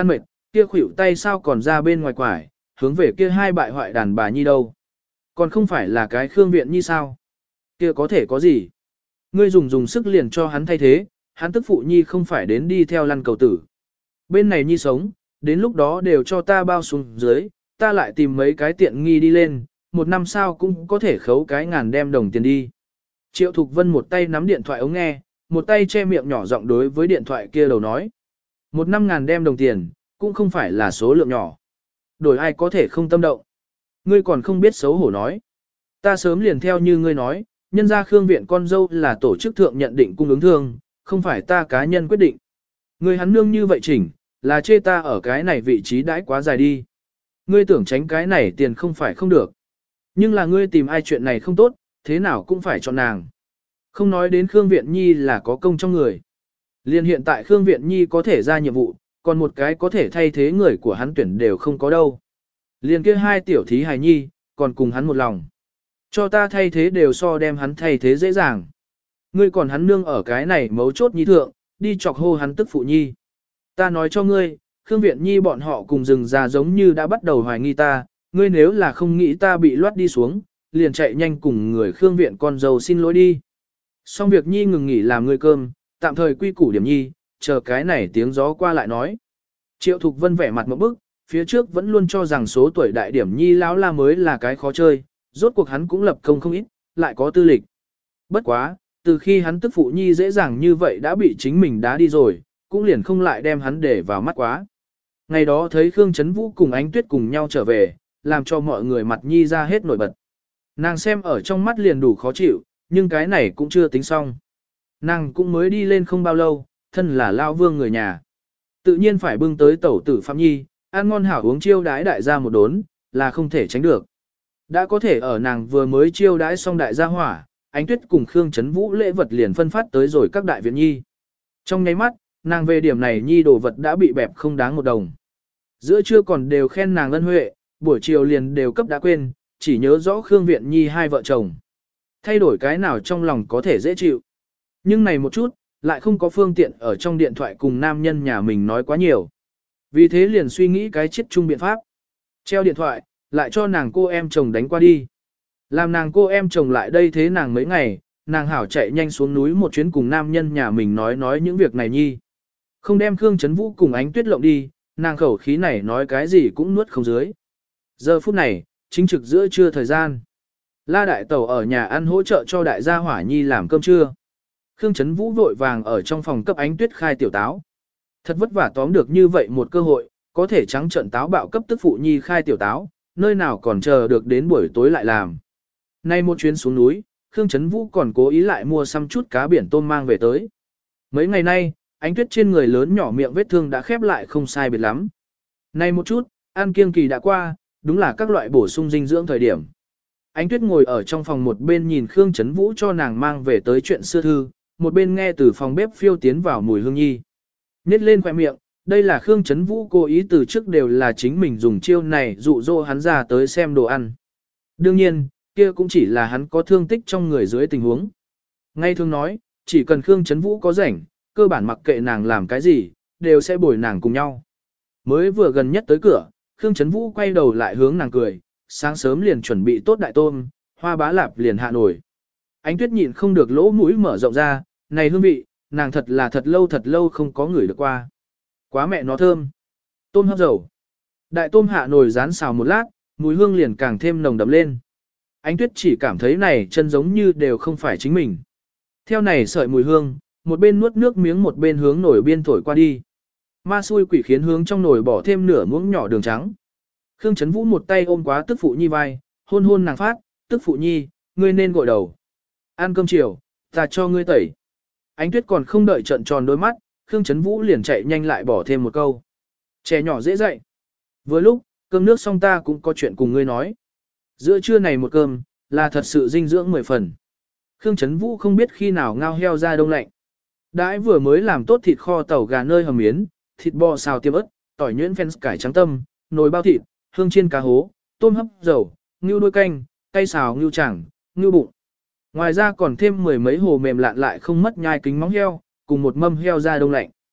kia khuỷu tay sao còn ra bên ngoài quải, hướng về kia hai bại hoại đàn bà nhi đâu. Còn không phải là cái Khương Viện Nhi sao? Kia có thể có gì? Ngươi dùng dùng sức liền cho hắn thay thế, hắn tức phụ nhi không phải đến đi theo lăn cầu tử. Bên này nhi sống, đến lúc đó đều cho ta bao xuống dưới, ta lại tìm mấy cái tiện nghi đi lên, một năm sau cũng có thể khấu cái ngàn đem đồng tiền đi. Triệu Thục Vân một tay nắm điện thoại ống nghe, một tay che miệng nhỏ giọng đối với điện thoại kia đầu nói. Một năm ngàn đem đồng tiền, cũng không phải là số lượng nhỏ. Đổi ai có thể không tâm động. Ngươi còn không biết xấu hổ nói. Ta sớm liền theo như ngươi nói, nhân gia Khương Viện con dâu là tổ chức thượng nhận định cung ứng thương, không phải ta cá nhân quyết định. Ngươi hắn nương như vậy chỉnh, là chê ta ở cái này vị trí đãi quá dài đi. Ngươi tưởng tránh cái này tiền không phải không được. Nhưng là ngươi tìm ai chuyện này không tốt, thế nào cũng phải chọn nàng. Không nói đến Khương Viện Nhi là có công trong người. Liên hiện tại Khương Viện Nhi có thể ra nhiệm vụ, còn một cái có thể thay thế người của hắn tuyển đều không có đâu. Liên kia hai tiểu thí hài nhi, còn cùng hắn một lòng. Cho ta thay thế đều so đem hắn thay thế dễ dàng. Ngươi còn hắn nương ở cái này mấu chốt nhi thượng, đi chọc hô hắn tức phụ nhi. Ta nói cho ngươi, Khương Viện Nhi bọn họ cùng rừng già giống như đã bắt đầu hoài nghi ta, ngươi nếu là không nghĩ ta bị loát đi xuống, liền chạy nhanh cùng người Khương Viện con dâu xin lỗi đi. Xong việc Nhi ngừng nghỉ làm ngươi cơm, tạm thời quy củ điểm Nhi, chờ cái này tiếng gió qua lại nói. Triệu Thục Vân vẻ mặt một bức, phía trước vẫn luôn cho rằng số tuổi đại điểm Nhi lão la mới là cái khó chơi, rốt cuộc hắn cũng lập công không ít, lại có tư lịch. Bất quá, từ khi hắn tức phụ Nhi dễ dàng như vậy đã bị chính mình đá đi rồi, cũng liền không lại đem hắn để vào mắt quá. Ngày đó thấy Khương Trấn Vũ cùng Ánh Tuyết cùng nhau trở về, làm cho mọi người mặt Nhi ra hết nổi bật. Nàng xem ở trong mắt liền đủ khó chịu, nhưng cái này cũng chưa tính xong. Nàng cũng mới đi lên không bao lâu, thân là lao vương người nhà. Tự nhiên phải bưng tới tẩu tử Phạm Nhi, ăn ngon hảo uống chiêu đái đại gia một đốn, là không thể tránh được. Đã có thể ở nàng vừa mới chiêu đái xong đại gia hỏa, Ánh Tuyết cùng Khương Trấn Vũ lễ vật liền phân phát tới rồi các đại viện Nhi. Trong nháy mắt, nàng về điểm này Nhi đồ vật đã bị bẹp không đáng một đồng. Giữa trưa còn đều khen nàng ân huệ, buổi chiều liền đều cấp đã quên, chỉ nhớ rõ Khương Viện Nhi hai vợ chồng. Thay đổi cái nào trong lòng có thể dễ chịu. Nhưng này một chút, lại không có phương tiện ở trong điện thoại cùng nam nhân nhà mình nói quá nhiều. Vì thế liền suy nghĩ cái chết chung biện pháp. Treo điện thoại, lại cho nàng cô em chồng đánh qua đi. Làm nàng cô em chồng lại đây thế nàng mấy ngày, nàng hảo chạy nhanh xuống núi một chuyến cùng nam nhân nhà mình nói nói những việc này nhi. Không đem Khương Trấn Vũ cùng Ánh Tuyết lộng đi, nàng khẩu khí này nói cái gì cũng nuốt không dưới. Giờ phút này, chính trực giữa trưa thời gian. La Đại Tẩu ở nhà ăn hỗ trợ cho đại gia Hỏa Nhi làm cơm trưa. Khương Trấn Vũ vội vàng ở trong phòng cấp Ánh Tuyết khai tiểu táo. Thật vất vả tóm được như vậy một cơ hội, có thể trắng trận táo bạo cấp tức phụ Nhi khai tiểu táo, nơi nào còn chờ được đến buổi tối lại làm. Nay một chuyến xuống núi, Khương Trấn Vũ còn cố ý lại mua xăm chút cá biển tôm mang về tới. Mấy ngày nay, Ánh Tuyết trên người lớn nhỏ miệng vết thương đã khép lại không sai biệt lắm. Nay một chút, ăn kiêng kỳ đã qua, đúng là các loại bổ sung dinh dưỡng thời điểm. Ánh Tuyết ngồi ở trong phòng một bên nhìn Khương Trấn Vũ cho nàng mang về tới chuyện xưa thư, một bên nghe từ phòng bếp phiêu tiến vào mùi hương nhi. Nhét lên khỏe miệng, đây là Khương Trấn Vũ cố ý từ trước đều là chính mình dùng chiêu này dụ dỗ hắn ra tới xem đồ ăn. Đương nhiên, kia cũng chỉ là hắn có thương tích trong người dưới tình huống. Ngay thường nói, chỉ cần Khương Trấn Vũ có rảnh, cơ bản mặc kệ nàng làm cái gì, đều sẽ bồi nàng cùng nhau. Mới vừa gần nhất tới cửa, Khương Trấn Vũ quay đầu lại hướng nàng cười, sáng sớm liền chuẩn bị tốt đại tôm, hoa bá lạp liền hạ nổi. Ánh Tuyết nhịn không được lỗ mũi mở rộng ra, này hương vị, nàng thật là thật lâu thật lâu không có người được qua. Quá mẹ nó thơm. Tôm hấp dầu. Đại tôm hạ nồi rán xào một lát, mùi hương liền càng thêm nồng đậm lên. Ánh Tuyết chỉ cảm thấy này chân giống như đều không phải chính mình. Theo này sợi mùi hương, một bên nuốt nước miếng một bên hướng nồi biên thổi qua đi. Ma xui quỷ khiến hướng trong nồi bỏ thêm nửa muỗng nhỏ đường trắng. Khương Trấn Vũ một tay ôm quá tức phụ nhi vai, hôn hôn nàng phát, tức phụ nhi, ngươi nên gội đầu. Ăn cơm chiều, ta cho ngươi tẩy. Ánh Tuyết còn không đợi trận tròn đôi mắt, Khương Trấn Vũ liền chạy nhanh lại bỏ thêm một câu. Trẻ nhỏ dễ dạy. Vừa lúc, cơm nước xong ta cũng có chuyện cùng ngươi nói. Giữa trưa này một cơm, là thật sự dinh dưỡng mười phần. Khương Trấn Vũ không biết khi nào ngao heo ra đông lạnh. Đãi vừa mới làm tốt thịt kho tàu gà nơi hầm miến, thịt bò xào tiêm ớt, tỏi nhuyễn phen cải trắng tâm, nồi bao thịt, hương chiên cá hố, tôm hấp dầu, ngưu đuôi canh, cay xào ngưu chẳng, ngưu bụng. Ngoài ra còn thêm mười mấy hồ mềm lạn lại không mất nhai kính móng heo, cùng một mâm heo ra đông lạnh.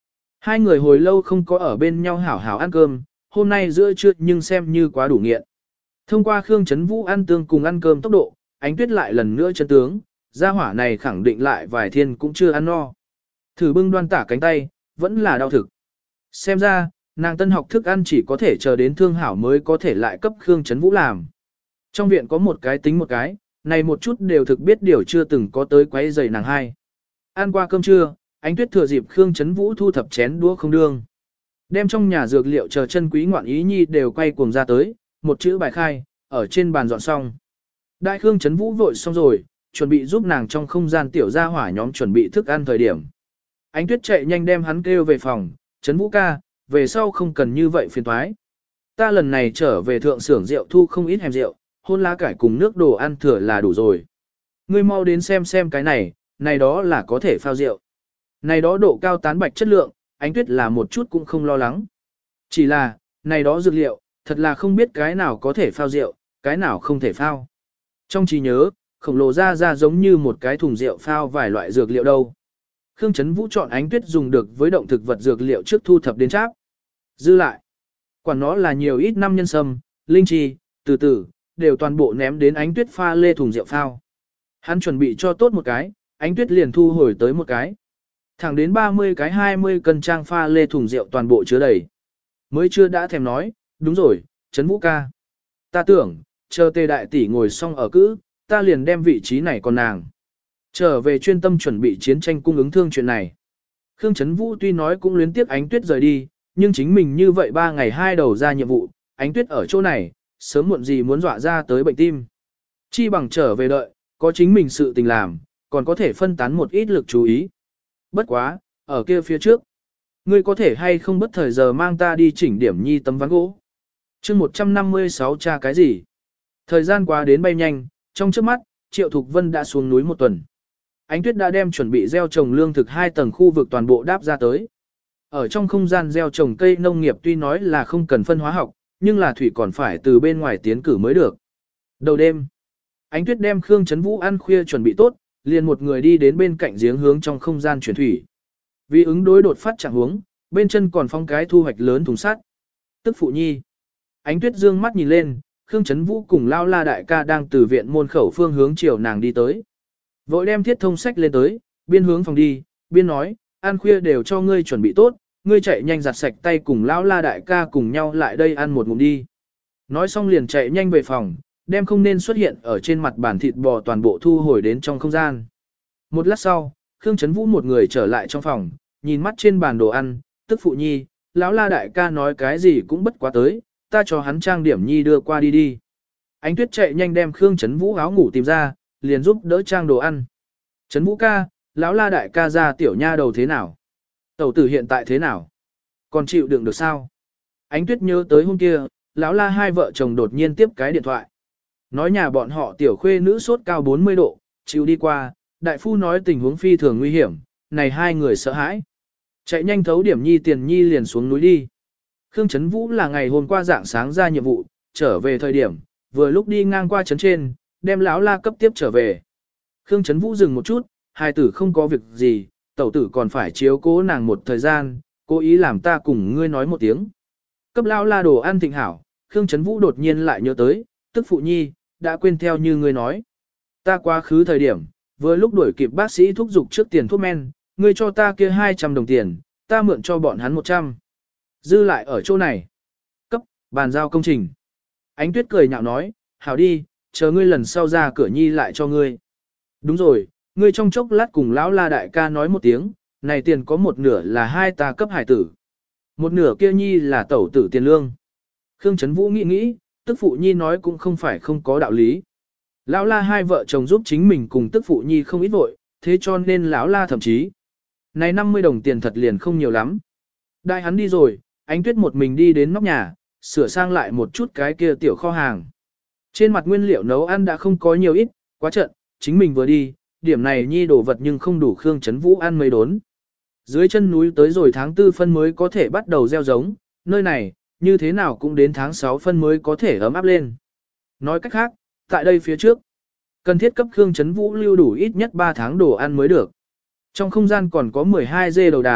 Hai người hồi lâu không có ở bên nhau hảo hảo ăn cơm, hôm nay giữa trưa nhưng xem như quá đủ nghiện. Thông qua Khương Chấn Vũ ăn tương cùng ăn cơm tốc độ, Ánh Tuyết lại lần nữa chân tướng, gia hỏa này khẳng định lại vài thiên cũng chưa ăn no. Thử bưng đoan tả cánh tay, vẫn là đau thực. Xem ra, nàng tân học thức ăn chỉ có thể chờ đến thương hảo mới có thể lại cấp Khương Chấn Vũ làm. Trong viện có một cái tính một cái, này một chút đều thực biết điều chưa từng có tới quấy rầy nàng hai. Ăn qua cơm trưa, Ánh Tuyết thừa dịp Khương Chấn Vũ thu thập chén đũa không đương. Đem trong nhà dược liệu chờ chân quý ngoạn ý nhi đều quay cuồng ra tới, một chữ bài khai, ở trên bàn dọn xong. Đại Khương Chấn Vũ vội xong rồi, chuẩn bị giúp nàng trong không gian tiểu gia hỏa nhóm chuẩn bị thức ăn thời điểm. Ánh Tuyết chạy nhanh đem hắn kêu về phòng, Chấn Vũ ca, về sau không cần như vậy phiền toái. Ta lần này trở về thượng xưởng rượu thu không ít hẻm rượu, hôn lá cải cùng nước đồ ăn thừa là đủ rồi. Ngươi mau đến xem xem cái này, này đó là có thể phao rượu. Này đó độ cao tán bạch chất lượng, Ánh Tuyết là một chút cũng không lo lắng. Chỉ là, này đó dược liệu, thật là không biết cái nào có thể phao rượu, cái nào không thể phao. Trong trí nhớ, khổng lồ ra ra giống như một cái thùng rượu phao vài loại dược liệu đâu. Khương Chấn Vũ chọn Ánh Tuyết dùng được với động thực vật dược liệu trước thu thập đến cháp. Dư lại, quản nó là nhiều ít năm nhân sâm, linh chi, từ từ, đều toàn bộ ném đến Ánh Tuyết pha lê thùng rượu phao. Hắn chuẩn bị cho tốt một cái, Ánh Tuyết liền thu hồi tới một cái. Thẳng đến ba mươi cái hai mươi cân trang pha lê thùng rượu toàn bộ chứa đầy. Mới chưa đã thèm nói, đúng rồi, Chấn Vũ ca. Ta tưởng, chờ tề đại tỷ ngồi xong ở cữ, ta liền đem vị trí này còn nàng. Trở về chuyên tâm chuẩn bị chiến tranh cung ứng thương chuyện này. Khương Chấn Vũ tuy nói cũng luyến tiếc Ánh Tuyết rời đi, nhưng chính mình như vậy ba ngày hai đầu ra nhiệm vụ, Ánh Tuyết ở chỗ này, sớm muộn gì muốn dọa ra tới bệnh tim. Chi bằng trở về đợi, có chính mình sự tình làm, còn có thể phân tán một ít lực chú ý. Bất quá, ở kia phía trước, ngươi có thể hay không bất thời giờ mang ta đi chỉnh điểm nhi tấm ván gỗ. chương một trăm năm mươi sáu tra cái gì? Thời gian qua đến bay nhanh, trong trước mắt, Triệu Thục Vân đã xuống núi một tuần. Ánh Tuyết đã đem chuẩn bị gieo trồng lương thực hai tầng khu vực toàn bộ đáp ra tới. Ở trong không gian gieo trồng cây nông nghiệp tuy nói là không cần phân hóa học, nhưng là thủy còn phải từ bên ngoài tiến cử mới được. Đầu đêm, Ánh Tuyết đem Khương Chấn Vũ ăn khuya chuẩn bị tốt, liền một người đi đến bên cạnh giếng hướng trong không gian chuyển thủy. Vì ứng đối đột phát trạng huống, bên chân còn phong cái thu hoạch lớn thùng sắt. Tức phụ nhi. Ánh Tuyết dương mắt nhìn lên, Khương Chấn Vũ cùng Lao La đại ca đang từ viện môn khẩu phương hướng chiều nàng đi tới. Vội đem thiết thông sách lên tới, biên hướng phòng đi, biên nói, ăn khuya đều cho ngươi chuẩn bị tốt, ngươi chạy nhanh giặt sạch tay cùng Lão La đại ca cùng nhau lại đây ăn một ngụm đi. Nói xong liền chạy nhanh về phòng, đem không nên xuất hiện ở trên mặt bàn thịt bò toàn bộ thu hồi đến trong không gian. Một lát sau, Khương Chấn Vũ một người trở lại trong phòng, nhìn mắt trên bàn đồ ăn, tức phụ nhi, Lão La đại ca nói cái gì cũng bất quá tới, ta cho hắn trang điểm nhi đưa qua đi đi. Ánh Tuyết chạy nhanh đem Khương Chấn Vũ áo ngủ tìm ra, liền giúp đỡ trang đồ ăn. Chấn Vũ ca, Lão La đại ca ra tiểu nha đầu thế nào? Tẩu tử hiện tại thế nào? Còn chịu đựng được sao? Ánh Tuyết nhớ tới hôm kia, Lão La hai vợ chồng đột nhiên tiếp cái điện thoại. Nói nhà bọn họ tiểu khuê nữ sốt cao bốn mươi độ, chịu đi qua, đại phu nói tình huống phi thường nguy hiểm, này hai người sợ hãi. Chạy nhanh thấu điểm nhi tiền nhi liền xuống núi đi. Khương Chấn Vũ là ngày hôm qua dạng sáng ra nhiệm vụ, trở về thời điểm, vừa lúc đi ngang qua trấn trên, đem Lão La cấp tiếp trở về. Khương Chấn Vũ dừng một chút, hai tử không có việc gì, tẩu tử còn phải chiếu cố nàng một thời gian, cố ý làm ta cùng ngươi nói một tiếng. Cấp Lão La đồ ăn thịnh hảo, Khương Chấn Vũ đột nhiên lại nhớ tới, tức phụ nhi, đã quên theo như ngươi nói. Ta quá khứ thời điểm, vừa lúc đuổi kịp bác sĩ thúc giục trước tiền thuốc men, ngươi cho ta kia hai trăm đồng tiền, ta mượn cho bọn hắn một trăm. Dư lại ở chỗ này. Cấp, bàn giao công trình. Ánh Tuyết cười nhạo nói, hảo đi, chờ ngươi lần sau ra cửa nhi lại cho ngươi. Đúng rồi, ngươi trong chốc lát cùng Lão La đại ca nói một tiếng, này tiền có một nửa là hai ta cấp hải tử. Một nửa kia nhi là tẩu tử tiền lương. Khương Chấn Vũ nghĩ nghĩ, tức phụ nhi nói cũng không phải không có đạo lý. Lão La hai vợ chồng giúp chính mình cùng tức phụ nhi không ít vội, thế cho nên Lão La thậm chí. Này năm mươi đồng tiền thật liền không nhiều lắm. Đại hắn đi rồi, Ánh Tuyết một mình đi đến nóc nhà, sửa sang lại một chút cái kia tiểu kho hàng. Trên mặt nguyên liệu nấu ăn đã không có nhiều ít, quá trận, chính mình vừa đi, điểm này nhi đồ vật nhưng không đủ Khương Chấn Vũ ăn mấy đốn. Dưới chân núi tới rồi tháng tư phân mới có thể bắt đầu gieo giống, nơi này, như thế nào cũng đến tháng sáu phân mới có thể ấm áp lên. Nói cách khác, tại đây phía trước, cần thiết cấp Khương Chấn Vũ lưu đủ ít nhất ba tháng đồ ăn mới được. Trong không gian còn có mười hai dê đầu đàn,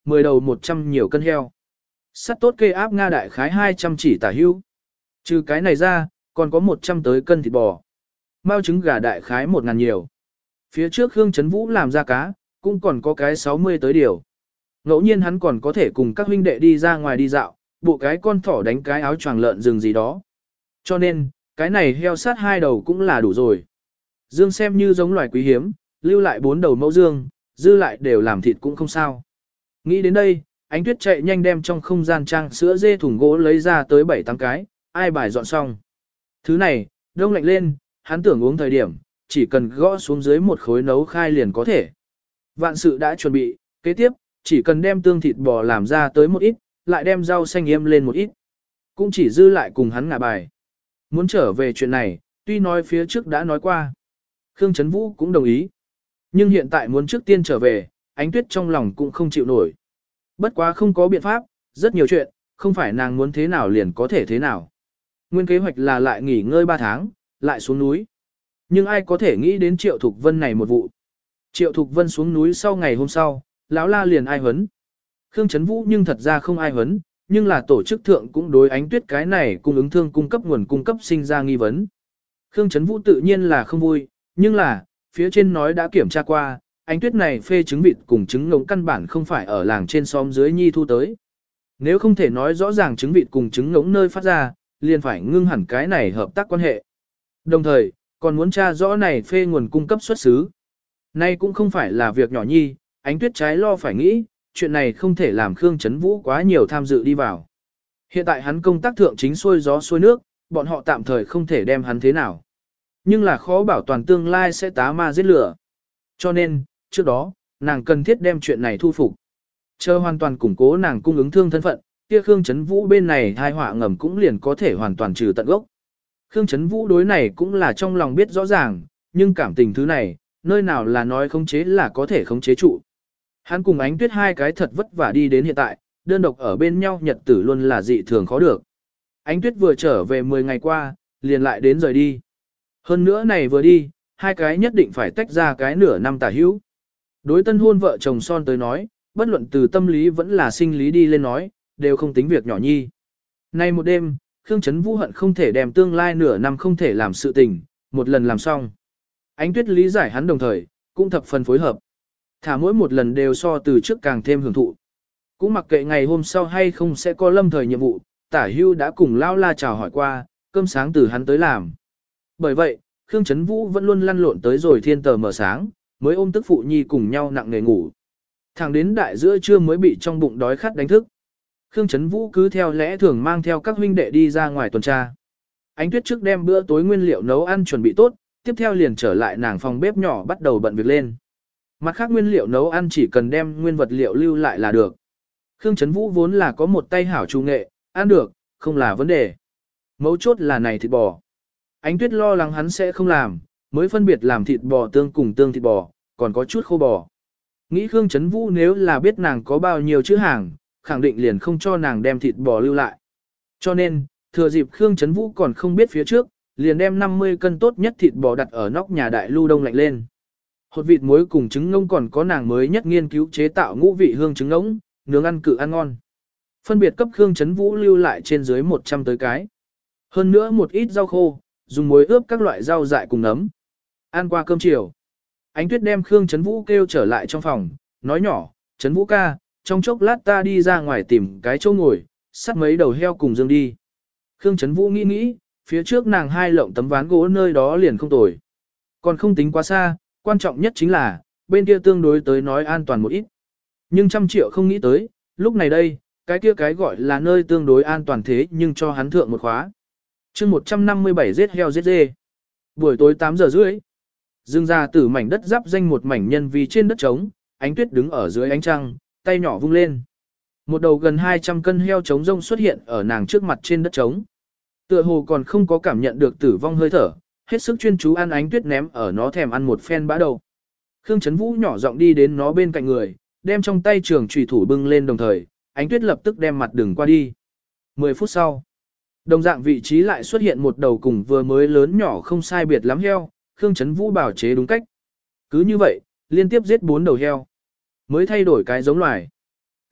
mười đầu một trăm nhiều cân heo. Sắt tốt kê áp Nga đại khái hai trăm chỉ tả hữu. Trừ cái này ra, còn có một trăm tới cân thịt bò. Mao trứng gà đại khái một ngàn nhiều. Phía trước Khương Trấn Vũ làm ra cá, cũng còn có cái sáu mươi tới điều. Ngẫu nhiên hắn còn có thể cùng các huynh đệ đi ra ngoài đi dạo, bộ cái con thỏ đánh cái áo choàng lợn rừng gì đó. Cho nên, cái này heo sát hai đầu cũng là đủ rồi. Dương xem như giống loài quý hiếm, lưu lại bốn đầu mẫu dương, dư lại đều làm thịt cũng không sao. Nghĩ đến đây, Ánh Tuyết chạy nhanh đem trong không gian trang sữa dê thùng gỗ lấy ra tới bảy tám cái, ai bài dọn xong. Thứ này, đông lạnh lên, hắn tưởng uống thời điểm, chỉ cần gõ xuống dưới một khối nấu khai liền có thể. Vạn sự đã chuẩn bị, kế tiếp, chỉ cần đem tương thịt bò làm ra tới một ít, lại đem rau xanh yêm lên một ít. Cũng chỉ dư lại cùng hắn ngả bài. Muốn trở về chuyện này, tuy nói phía trước đã nói qua. Khương Trấn Vũ cũng đồng ý. Nhưng hiện tại muốn trước tiên trở về, Ánh Tuyết trong lòng cũng không chịu nổi. Bất quá không có biện pháp, rất nhiều chuyện, không phải nàng muốn thế nào liền có thể thế nào. Nguyên kế hoạch là lại nghỉ ngơi ba tháng, lại xuống núi. Nhưng ai có thể nghĩ đến Triệu Thục Vân này một vụ. Triệu Thục Vân xuống núi sau ngày hôm sau, lão la liền ai huấn. Khương Trấn Vũ nhưng thật ra không ai huấn, nhưng là tổ chức thượng cũng đối Ánh Tuyết cái này cung ứng thương cung cấp nguồn cung cấp sinh ra nghi vấn. Khương Trấn Vũ tự nhiên là không vui, nhưng là, phía trên nói đã kiểm tra qua, Ánh Tuyết này phê trứng vịt cùng trứng ngỗng căn bản không phải ở làng trên xóm dưới nhi thu tới. Nếu không thể nói rõ ràng trứng vịt cùng trứng ngỗng nơi phát ra, liền phải ngưng hẳn cái này hợp tác quan hệ. Đồng thời, còn muốn tra rõ này phê nguồn cung cấp xuất xứ. Nay cũng không phải là việc nhỏ nhi, Ánh Tuyết trái lo phải nghĩ, chuyện này không thể làm Khương Trấn Vũ quá nhiều tham dự đi vào. Hiện tại hắn công tác thượng chính xuôi gió xuôi nước, bọn họ tạm thời không thể đem hắn thế nào. Nhưng là khó bảo toàn tương lai sẽ tá ma giết lửa. Cho nên, trước đó, nàng cần thiết đem chuyện này thu phục. Chờ hoàn toàn củng cố nàng cung ứng thương thân phận, kia Khương Trấn Vũ bên này thai họa ngầm cũng liền có thể hoàn toàn trừ tận gốc. Khương Trấn Vũ đối này cũng là trong lòng biết rõ ràng, nhưng cảm tình thứ này, nơi nào là nói khống chế là có thể khống chế trụ. Hắn cùng Ánh Tuyết hai cái thật vất vả đi đến hiện tại, đơn độc ở bên nhau nhật tử luôn là dị thường khó được. Ánh Tuyết vừa trở về mười ngày qua, liền lại đến rời đi. Hơn nữa này vừa đi, hai cái nhất định phải tách ra cái nửa năm tả hữu. Đối tân hôn vợ chồng son tới nói, bất luận từ tâm lý vẫn là sinh lý đi lên nói, đều không tính việc nhỏ nhi. Nay một đêm, Khương Trấn Vũ hận không thể đem tương lai nửa năm không thể làm sự tình, một lần làm xong. Ánh Tuyết lý giải hắn đồng thời, cũng thập phần phối hợp. Thả mỗi một lần đều so từ trước càng thêm hưởng thụ. Cũng mặc kệ ngày hôm sau hay không sẽ có lâm thời nhiệm vụ, Tả Hưu đã cùng Lao La chào hỏi qua, cơm sáng từ hắn tới làm. Bởi vậy, Khương Trấn Vũ vẫn luôn lăn lộn tới rồi thiên tờ mở sáng, mới ôm tức phụ nhi cùng nhau nặng nề ngủ. Thẳng đến đại giữa trưa mới bị trong bụng đói khát đánh thức. Khương Trấn Vũ cứ theo lẽ thường mang theo các huynh đệ đi ra ngoài tuần tra. Ánh Tuyết trước đem bữa tối nguyên liệu nấu ăn chuẩn bị tốt, tiếp theo liền trở lại nàng phòng bếp nhỏ bắt đầu bận việc lên. Mặt khác nguyên liệu nấu ăn chỉ cần đem nguyên vật liệu lưu lại là được. Khương Trấn Vũ vốn là có một tay hảo chủ nghệ, ăn được, không là vấn đề. Mấu chốt là này thịt bò. Ánh Tuyết lo lắng hắn sẽ không làm, mới phân biệt làm thịt bò tương cùng tương thịt bò, còn có chút khô bò. Nghĩ Khương Trấn Vũ nếu là biết nàng có bao nhiêu chữ hàng, khẳng định liền không cho nàng đem thịt bò lưu lại. Cho nên, thừa dịp Khương Trấn Vũ còn không biết phía trước, liền đem năm mươi cân tốt nhất thịt bò đặt ở nóc nhà đại lưu đông lạnh lên. Hột vịt muối cùng trứng ngỗng còn có nàng mới nhất nghiên cứu chế tạo ngũ vị hương trứng ngỗng, nướng ăn cự ăn ngon. Phân biệt cấp Khương Trấn Vũ lưu lại trên dưới một trăm tới cái. Hơn nữa một ít rau khô, dùng muối ướp các loại rau dại cùng nấm. Ăn qua cơm chiều. Ánh Tuyết đem Khương Trấn Vũ kêu trở lại trong phòng, nói nhỏ, Trấn Vũ ca, trong chốc lát ta đi ra ngoài tìm cái chỗ ngồi, sắt mấy đầu heo cùng dương đi. Khương Trấn Vũ nghĩ nghĩ, phía trước nàng hai lộng tấm ván gỗ nơi đó liền không tồi. Còn không tính quá xa, quan trọng nhất chính là, bên kia tương đối tới nói an toàn một ít. Nhưng trăm triệu không nghĩ tới, lúc này đây, cái kia cái gọi là nơi tương đối an toàn thế nhưng cho hắn thượng một khóa. chương một trăm năm mươi bảy giết heo giết dê. Buổi tối tám giờ rưỡi. Dương ra từ mảnh đất giáp danh một mảnh nhân vì trên đất trống, Ánh Tuyết đứng ở dưới ánh trăng, tay nhỏ vung lên. Một đầu gần hai trăm cân heo trống rông xuất hiện ở nàng trước mặt trên đất trống. Tựa hồ còn không có cảm nhận được tử vong hơi thở, hết sức chuyên chú ăn Ánh Tuyết ném ở nó thèm ăn một phen bã đầu. Khương Trấn Vũ nhỏ giọng đi đến nó bên cạnh người, đem trong tay trường chùy thủ bưng lên đồng thời, Ánh Tuyết lập tức đem mặt đường qua đi. Mười phút sau, đồng dạng vị trí lại xuất hiện một đầu cùng vừa mới lớn nhỏ không sai biệt lắm heo, Khương Trấn Vũ bảo chế đúng cách. Cứ như vậy, liên tiếp giết bốn đầu heo, mới thay đổi cái giống loài.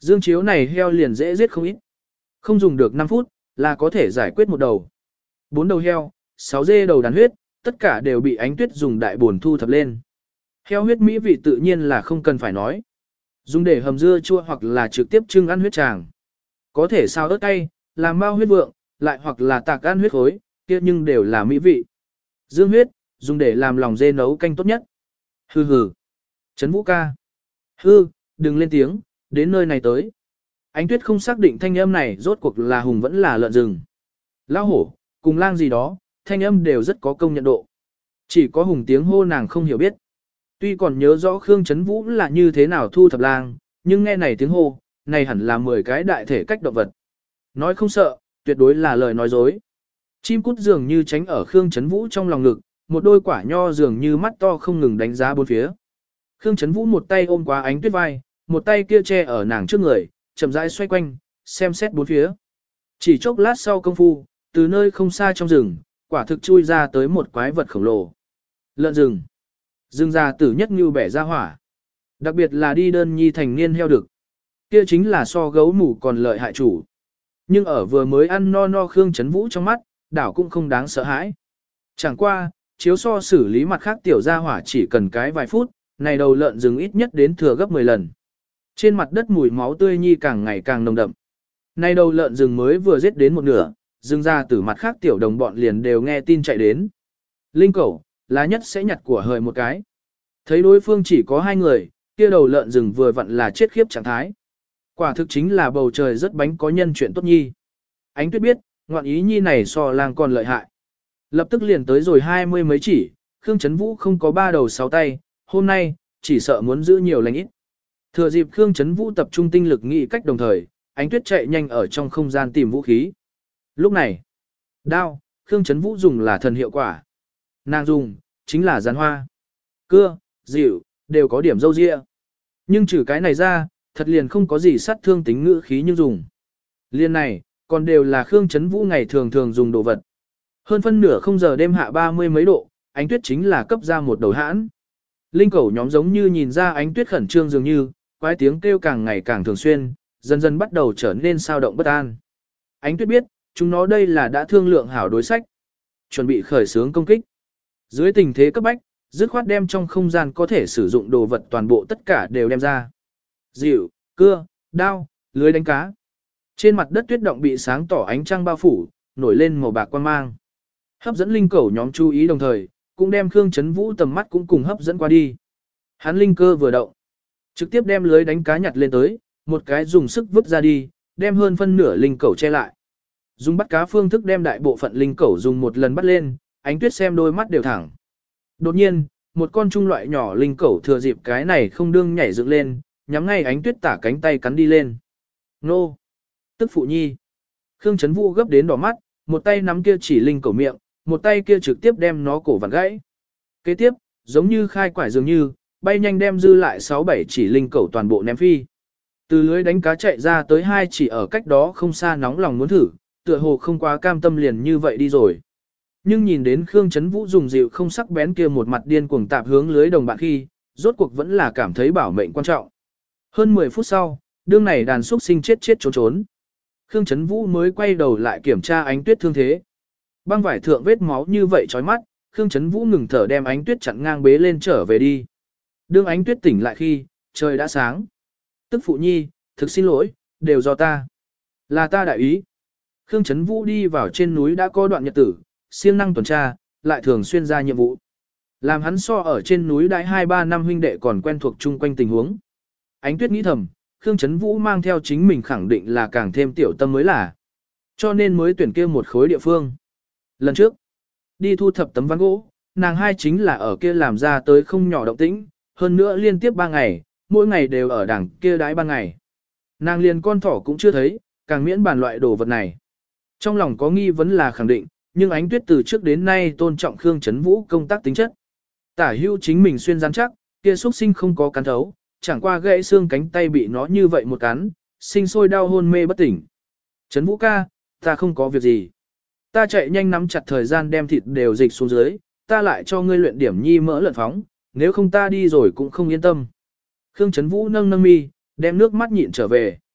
Dương chiếu này heo liền dễ giết không ít. Không dùng được năm phút, là có thể giải quyết một đầu. Bốn đầu heo, sáu dê đầu đàn huyết, tất cả đều bị Ánh Tuyết dùng đại buồn thu thập lên. Heo huyết mỹ vị tự nhiên là không cần phải nói. Dùng để hầm dưa chua hoặc là trực tiếp trưng ăn huyết tràng. Có thể xào ớt cay, làm bao huyết vượng, lại hoặc là tạc ăn huyết khối, kia nhưng đều là mỹ vị. Dương huyết, dùng để làm lòng dê nấu canh tốt nhất. Hừ hừ. Trấn Vũ ca. Hư, đừng lên tiếng, đến nơi này tới. Ánh Tuyết không xác định thanh âm này rốt cuộc là hùng vẫn là lợn rừng. Lão hổ, cùng lang gì đó, thanh âm đều rất có công nhận độ. Chỉ có hùng tiếng hô nàng không hiểu biết. Tuy còn nhớ rõ Khương Trấn Vũ là như thế nào thu thập lang, nhưng nghe này tiếng hô, này hẳn là mười cái đại thể cách động vật. Nói không sợ, tuyệt đối là lời nói dối. Chim cút dường như tránh ở Khương Trấn Vũ trong lòng ngực, một đôi quả nho dường như mắt to không ngừng đánh giá bốn phía. Khương Trấn Vũ một tay ôm quá Ánh Tuyết vai, một tay kia che ở nàng trước người, chậm rãi xoay quanh, xem xét bốn phía. Chỉ chốc lát sau công phu, từ nơi không xa trong rừng, quả thực chui ra tới một quái vật khổng lồ. Lợn rừng. Rừng già tử nhất như bẻ ra hỏa. Đặc biệt là đi đơn nhi thành niên heo đực. Kia chính là so gấu mủ còn lợi hại chủ. Nhưng ở vừa mới ăn no no Khương Trấn Vũ trong mắt, đảo cũng không đáng sợ hãi. Chẳng qua, chiếu so xử lý mặt khác tiểu gia hỏa chỉ cần cái vài phút, này đầu lợn rừng ít nhất đến thừa gấp mười lần. Trên mặt đất mùi máu tươi nhi càng ngày càng nồng đậm. Này đầu lợn rừng mới vừa giết đến một nửa, rừng ra từ mặt khác tiểu đồng bọn liền đều nghe tin chạy đến. Linh cẩu, lá nhất sẽ nhặt của hời một cái. Thấy đối phương chỉ có hai người, kia đầu lợn rừng vừa vặn là chết khiếp trạng thái. Quả thực chính là bầu trời rất bánh có nhân chuyện tốt nhi. Ánh Tuyết biết, ngoạn ý nhi này so lang còn lợi hại. Lập tức liền tới rồi hai mươi mấy chỉ, Khương Trấn Vũ không có ba đầu sáu tay, hôm nay, chỉ sợ muốn giữ nhiều lành ít. Thừa dịp Khương Trấn Vũ tập trung tinh lực nghĩ cách đồng thời, Ánh Tuyết chạy nhanh ở trong không gian tìm vũ khí. Lúc này, đao, Khương Trấn Vũ dùng là thần hiệu quả. Nàng dùng, chính là gián hoa. Cưa, dịu, đều có điểm dâu ria. Nhưng trừ cái này ra, thật liền không có gì sát thương tính ngữ khí như dùng. Liên này, còn đều là Khương Trấn Vũ ngày thường thường dùng đồ vật. Hơn phân nửa không giờ đêm hạ ba mươi mấy độ, Ánh Tuyết chính là cấp ra một đầu hãn. Linh cẩu nhóm giống như nhìn ra Ánh Tuyết khẩn trương dường như, quái tiếng kêu càng ngày càng thường xuyên, dần dần bắt đầu trở nên sao động bất an. Ánh Tuyết biết, chúng nó đây là đã thương lượng hảo đối sách, chuẩn bị khởi xướng công kích. Dưới tình thế cấp bách, dứt khoát đem trong không gian có thể sử dụng đồ vật toàn bộ tất cả đều đem ra. Dịu, cưa, đao, lưới đánh cá. Trên mặt đất tuyết động bị sáng tỏ ánh trăng bao phủ, nổi lên màu bạc quang mang. Hấp dẫn linh cẩu nhóm chú ý đồng thời, cũng đem Khương Trấn Vũ tầm mắt cũng cùng hấp dẫn qua đi. Hắn linh cơ vừa động, trực tiếp đem lưới đánh cá nhặt lên tới, một cái dùng sức vứt ra đi, đem hơn phân nửa linh cẩu che lại. Dùng bắt cá phương thức đem đại bộ phận linh cẩu dùng một lần bắt lên, Ánh Tuyết xem đôi mắt đều thẳng. Đột nhiên, một con trung loại nhỏ linh cẩu thừa dịp cái này không đương nhảy dựng lên, nhắm ngay Ánh Tuyết tả cánh tay cắn đi lên. Nô! Tức phụ nhi! Khương Trấn Vũ gấp đến đỏ mắt, một tay nắm kia chỉ linh cẩu miệng, một tay kia trực tiếp đem nó cổ vặn gãy. Kế tiếp, giống như khai quải dường như, bay nhanh đem dư lại sáu bảy chỉ linh cẩu toàn bộ ném phi. Từ lưới đánh cá chạy ra tới hai chỉ ở cách đó không xa nóng lòng muốn thử, tựa hồ không quá cam tâm liền như vậy đi rồi. Nhưng nhìn đến Khương Trấn Vũ dùng dịu không sắc bén kia một mặt điên cuồng tạp hướng lưới đồng bạn khi, rốt cuộc vẫn là cảm thấy bảo mệnh quan trọng. Hơn mười phút sau, đương này đàn xuất sinh chết chết trốn trốn. Khương Trấn Vũ mới quay đầu lại kiểm tra Ánh Tuyết thương thế. Băng vải thượng vết máu như vậy chói mắt, Khương Trấn Vũ ngừng thở đem Ánh Tuyết chặn ngang bế lên trở về đi. Đương Ánh Tuyết tỉnh lại khi, trời đã sáng. Tức phụ nhi, thực xin lỗi, đều do ta. Là ta đại ý. Khương Trấn Vũ đi vào trên núi đã có đoạn nhật tử, siêng năng tuần tra, lại thường xuyên ra nhiệm vụ. Làm hắn so ở trên núi đãi hai ba năm huynh đệ còn quen thuộc chung quanh tình huống. Ánh Tuyết nghĩ thầm, Khương Trấn Vũ mang theo chính mình khẳng định là càng thêm tiểu tâm mới là. Cho nên mới tuyển kia một khối địa phương. Lần trước, đi thu thập tấm ván gỗ, nàng hai chính là ở kia làm ra tới không nhỏ động tĩnh, hơn nữa liên tiếp ba ngày, mỗi ngày đều ở đằng kia đái ba ngày. Nàng liền con thỏ cũng chưa thấy, càng miễn bàn loại đồ vật này. Trong lòng có nghi vấn là khẳng định, nhưng Ánh Tuyết từ trước đến nay tôn trọng Khương Trấn Vũ công tác tính chất. Tả hưu chính mình xuyên rắn chắc, kia xuất sinh không có cắn thấu, chẳng qua gãy xương cánh tay bị nó như vậy một cắn, sinh sôi đau hôn mê bất tỉnh. Trấn Vũ ca, ta không có việc gì. Ta chạy nhanh nắm chặt thời gian đem thịt đều dịch xuống dưới, ta lại cho ngươi luyện điểm nhi mỡ lợn phóng, nếu không ta đi rồi cũng không yên tâm. Khương Trấn Vũ nâng nâng mi, đem nước mắt nhịn trở về.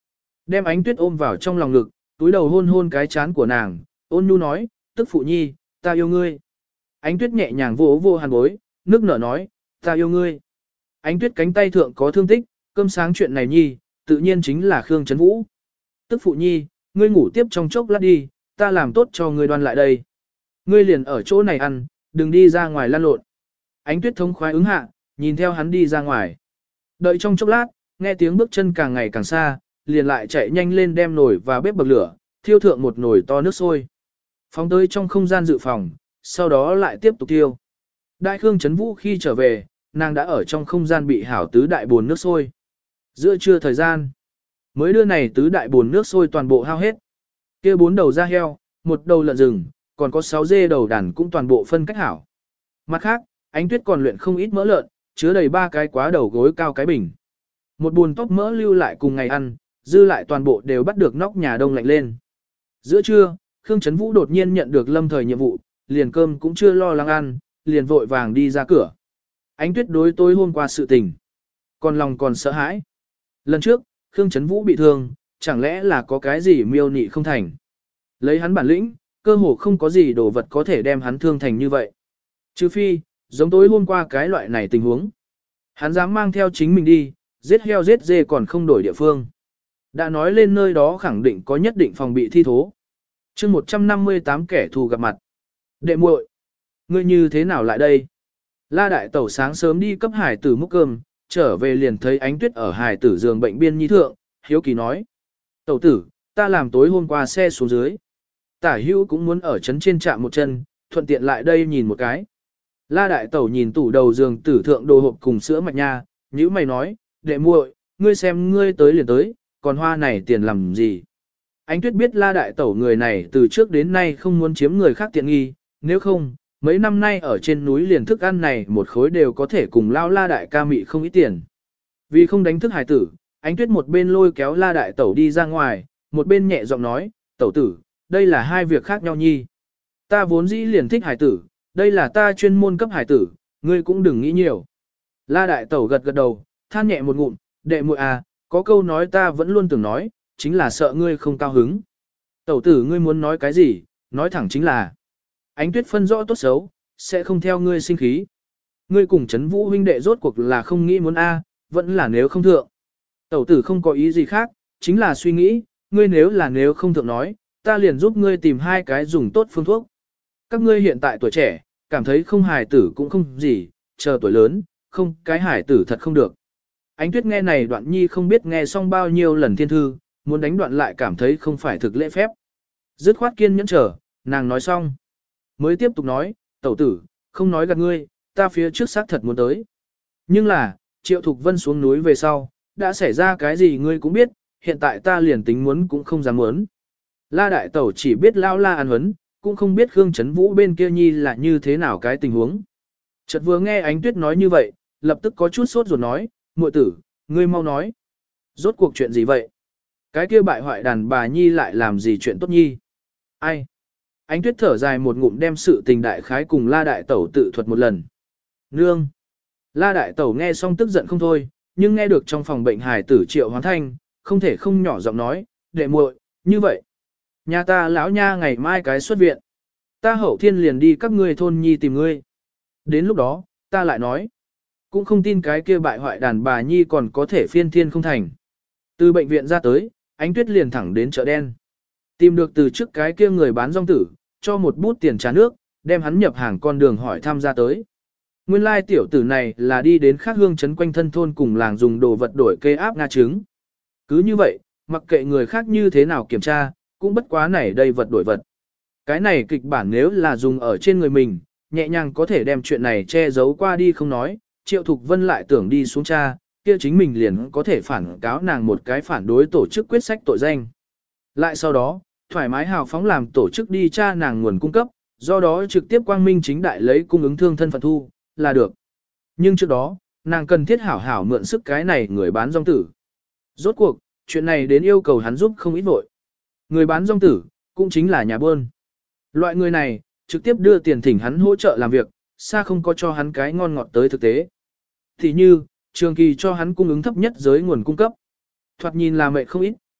đem Ánh Tuyết ôm vào trong lòng ngực, túi đầu hôn hôn cái chán của nàng, ôn nhu nói, tức phụ nhi, ta yêu ngươi. Ánh Tuyết nhẹ nhàng vỗ vô hàn bối, nước nở nói, ta yêu ngươi. Ánh Tuyết cánh tay thượng có thương tích, cơm sáng chuyện này nhi, tự nhiên chính là Khương Trấn Vũ. Tức phụ nhi, ngươi ngủ tiếp trong chốc lát đi, ta làm tốt cho ngươi đoan lại đây. Ngươi liền ở chỗ này ăn, đừng đi ra ngoài lăn lộn. Ánh Tuyết thông khoái ứng hạ, nhìn theo hắn đi ra ngoài. Đợi trong chốc lát, nghe tiếng bước chân càng ngày càng xa, liền lại chạy nhanh lên đem nồi và bếp bậc lửa, thiêu thượng một nồi to nước sôi. Phóng tới trong không gian dự phòng, sau đó lại tiếp tục thiêu. Đại Khương Trấn Vũ khi trở về, nàng đã ở trong không gian bị hảo tứ đại bồn nước sôi. Giữa trưa thời gian, mới đưa này tứ đại bồn nước sôi toàn bộ hao hết. Kia bốn đầu da heo, một đầu lợn rừng, còn có sáu dê đầu đàn cũng toàn bộ phân cách hảo. Mặt khác, Ánh Tuyết còn luyện không ít mỡ lợn, chứa đầy ba cái quá đầu gối cao cái bình. Một buồn tóc mỡ lưu lại cùng ngày ăn, dư lại toàn bộ đều bắt được nóc nhà đông lạnh lên. Giữa trưa, Khương Trấn Vũ đột nhiên nhận được lâm thời nhiệm vụ, liền cơm cũng chưa lo lắng ăn, liền vội vàng đi ra cửa. Ánh Tuyết đối tối hôm qua sự tình, còn lòng còn sợ hãi. Lần trước, Khương Trấn Vũ bị thương, chẳng lẽ là có cái gì miêu nị không thành. Lấy hắn bản lĩnh, cơ hồ không có gì đồ vật có thể đem hắn thương thành như vậy. Trừ phi, giống tối hôm qua cái loại này tình huống. Hắn dám mang theo chính mình đi, giết heo giết dê còn không đổi địa phương. Đã nói lên nơi đó khẳng định có nhất định phòng bị thi thố. chương một trăm năm mươi tám kẻ thù gặp mặt. Đệ muội, ngươi như thế nào lại đây? La đại tẩu sáng sớm đi cấp hải tử múc cơm, trở về liền thấy Ánh Tuyết ở hải tử giường bệnh biên nhi thượng, hiếu kỳ nói. Tẩu tử, ta làm tối hôm qua xe xuống dưới. Tả hữu cũng muốn ở trấn trên trạm một chân, thuận tiện lại đây nhìn một cái. La đại tẩu nhìn tủ đầu giường tử thượng đồ hộp cùng sữa mạch nha, nhữ mày nói, đệ muội, ngươi xem ngươi tới liền tới, còn hoa này tiền làm gì? Ánh Tuyết biết La đại tẩu người này từ trước đến nay không muốn chiếm người khác tiện nghi, nếu không, mấy năm nay ở trên núi liền thức ăn này một khối đều có thể cùng lao La đại ca mị không ít tiền. Vì không đánh thức hải tử, Ánh Tuyết một bên lôi kéo La đại tẩu đi ra ngoài, một bên nhẹ giọng nói, tẩu tử, đây là hai việc khác nhau nhi. Ta vốn dĩ liền thích hải tử, đây là ta chuyên môn cấp hải tử, ngươi cũng đừng nghĩ nhiều. La đại tẩu gật gật đầu, than nhẹ một ngụm, đệ muội à, có câu nói ta vẫn luôn tưởng nói, chính là sợ ngươi không cao hứng. Tẩu tử ngươi muốn nói cái gì, nói thẳng chính là. Ánh Tuyết phân rõ tốt xấu, sẽ không theo ngươi sinh khí. Ngươi cùng Trấn Vũ huynh đệ rốt cuộc là không nghĩ muốn A, vẫn là nếu không thượng. Tẩu tử không có ý gì khác, chính là suy nghĩ, ngươi nếu là nếu không thượng nói, ta liền giúp ngươi tìm hai cái dùng tốt phương thuốc. Các ngươi hiện tại tuổi trẻ, cảm thấy không hài tử cũng không gì, chờ tuổi lớn, không cái hài tử thật không được. Ánh Tuyết nghe này đoạn nhi không biết nghe xong bao nhiêu lần thiên thư, muốn đánh đoạn lại cảm thấy không phải thực lễ phép. Dứt khoát kiên nhẫn chờ, nàng nói xong. Mới tiếp tục nói, tẩu tử, không nói gạt ngươi, ta phía trước xác thật muốn tới. Nhưng là, Triệu Thục Vân xuống núi về sau, đã xảy ra cái gì ngươi cũng biết, hiện tại ta liền tính muốn cũng không dám muốn. La đại tẩu chỉ biết lao la ăn huấn, cũng không biết Khương Trấn Vũ bên kia nhi là như thế nào cái tình huống. Chợt vừa nghe Ánh Tuyết nói như vậy, lập tức có chút sốt ruột nói, muội tử, ngươi mau nói. Rốt cuộc chuyện gì vậy? Cái kia bại hoại đàn bà nhi lại làm gì chuyện tốt nhi? Ai? Ánh Tuyết thở dài một ngụm đem sự tình đại khái cùng La đại tẩu tự thuật một lần. Nương! La đại tẩu nghe xong tức giận không thôi, nhưng nghe được trong phòng bệnh hài tử Triệu Hoán Thanh, không thể không nhỏ giọng nói, đệ muội, như vậy. Nhà ta lão nha ngày mai cái xuất viện. Ta hậu thiên liền đi các ngươi thôn nhi tìm ngươi. Đến lúc đó, ta lại nói. Cũng không tin cái kia bại hoại đàn bà nhi còn có thể phiên thiên không thành. Từ bệnh viện ra tới, Ánh Tuyết liền thẳng đến chợ đen. Tìm được từ trước cái kia người bán rong tử, cho một bút tiền trả nước, đem hắn nhập hàng con đường hỏi thăm ra tới. Nguyên lai tiểu tử này là đi đến khác hương trấn quanh thân thôn cùng làng dùng đồ vật đổi cây áp nga trứng. Cứ như vậy, mặc kệ người khác như thế nào kiểm tra, cũng bất quá này đây vật đổi vật. Cái này kịch bản nếu là dùng ở trên người mình, nhẹ nhàng có thể đem chuyện này che giấu qua đi không nói, Triệu Thục Vân lại tưởng đi xuống tra, kia chính mình liền có thể phản cáo nàng một cái phản đối tổ chức quyết sách tội danh. Lại sau đó, thoải mái hào phóng làm tổ chức đi tra nàng nguồn cung cấp, do đó trực tiếp quang minh chính đại lấy cung ứng thương thân phận thu, là được. Nhưng trước đó, nàng cần thiết hảo hảo mượn sức cái này người bán rong tử. Rốt cuộc, chuyện này đến yêu cầu hắn giúp không ít vội. Người bán rong tử, cũng chính là nhà buôn. Loại người này, trực tiếp đưa tiền thỉnh hắn hỗ trợ làm việc, xa không có cho hắn cái ngon ngọt tới thực tế. Thì như, trường kỳ cho hắn cung ứng thấp nhất giới nguồn cung cấp. Thoạt nhìn là mệt không ít,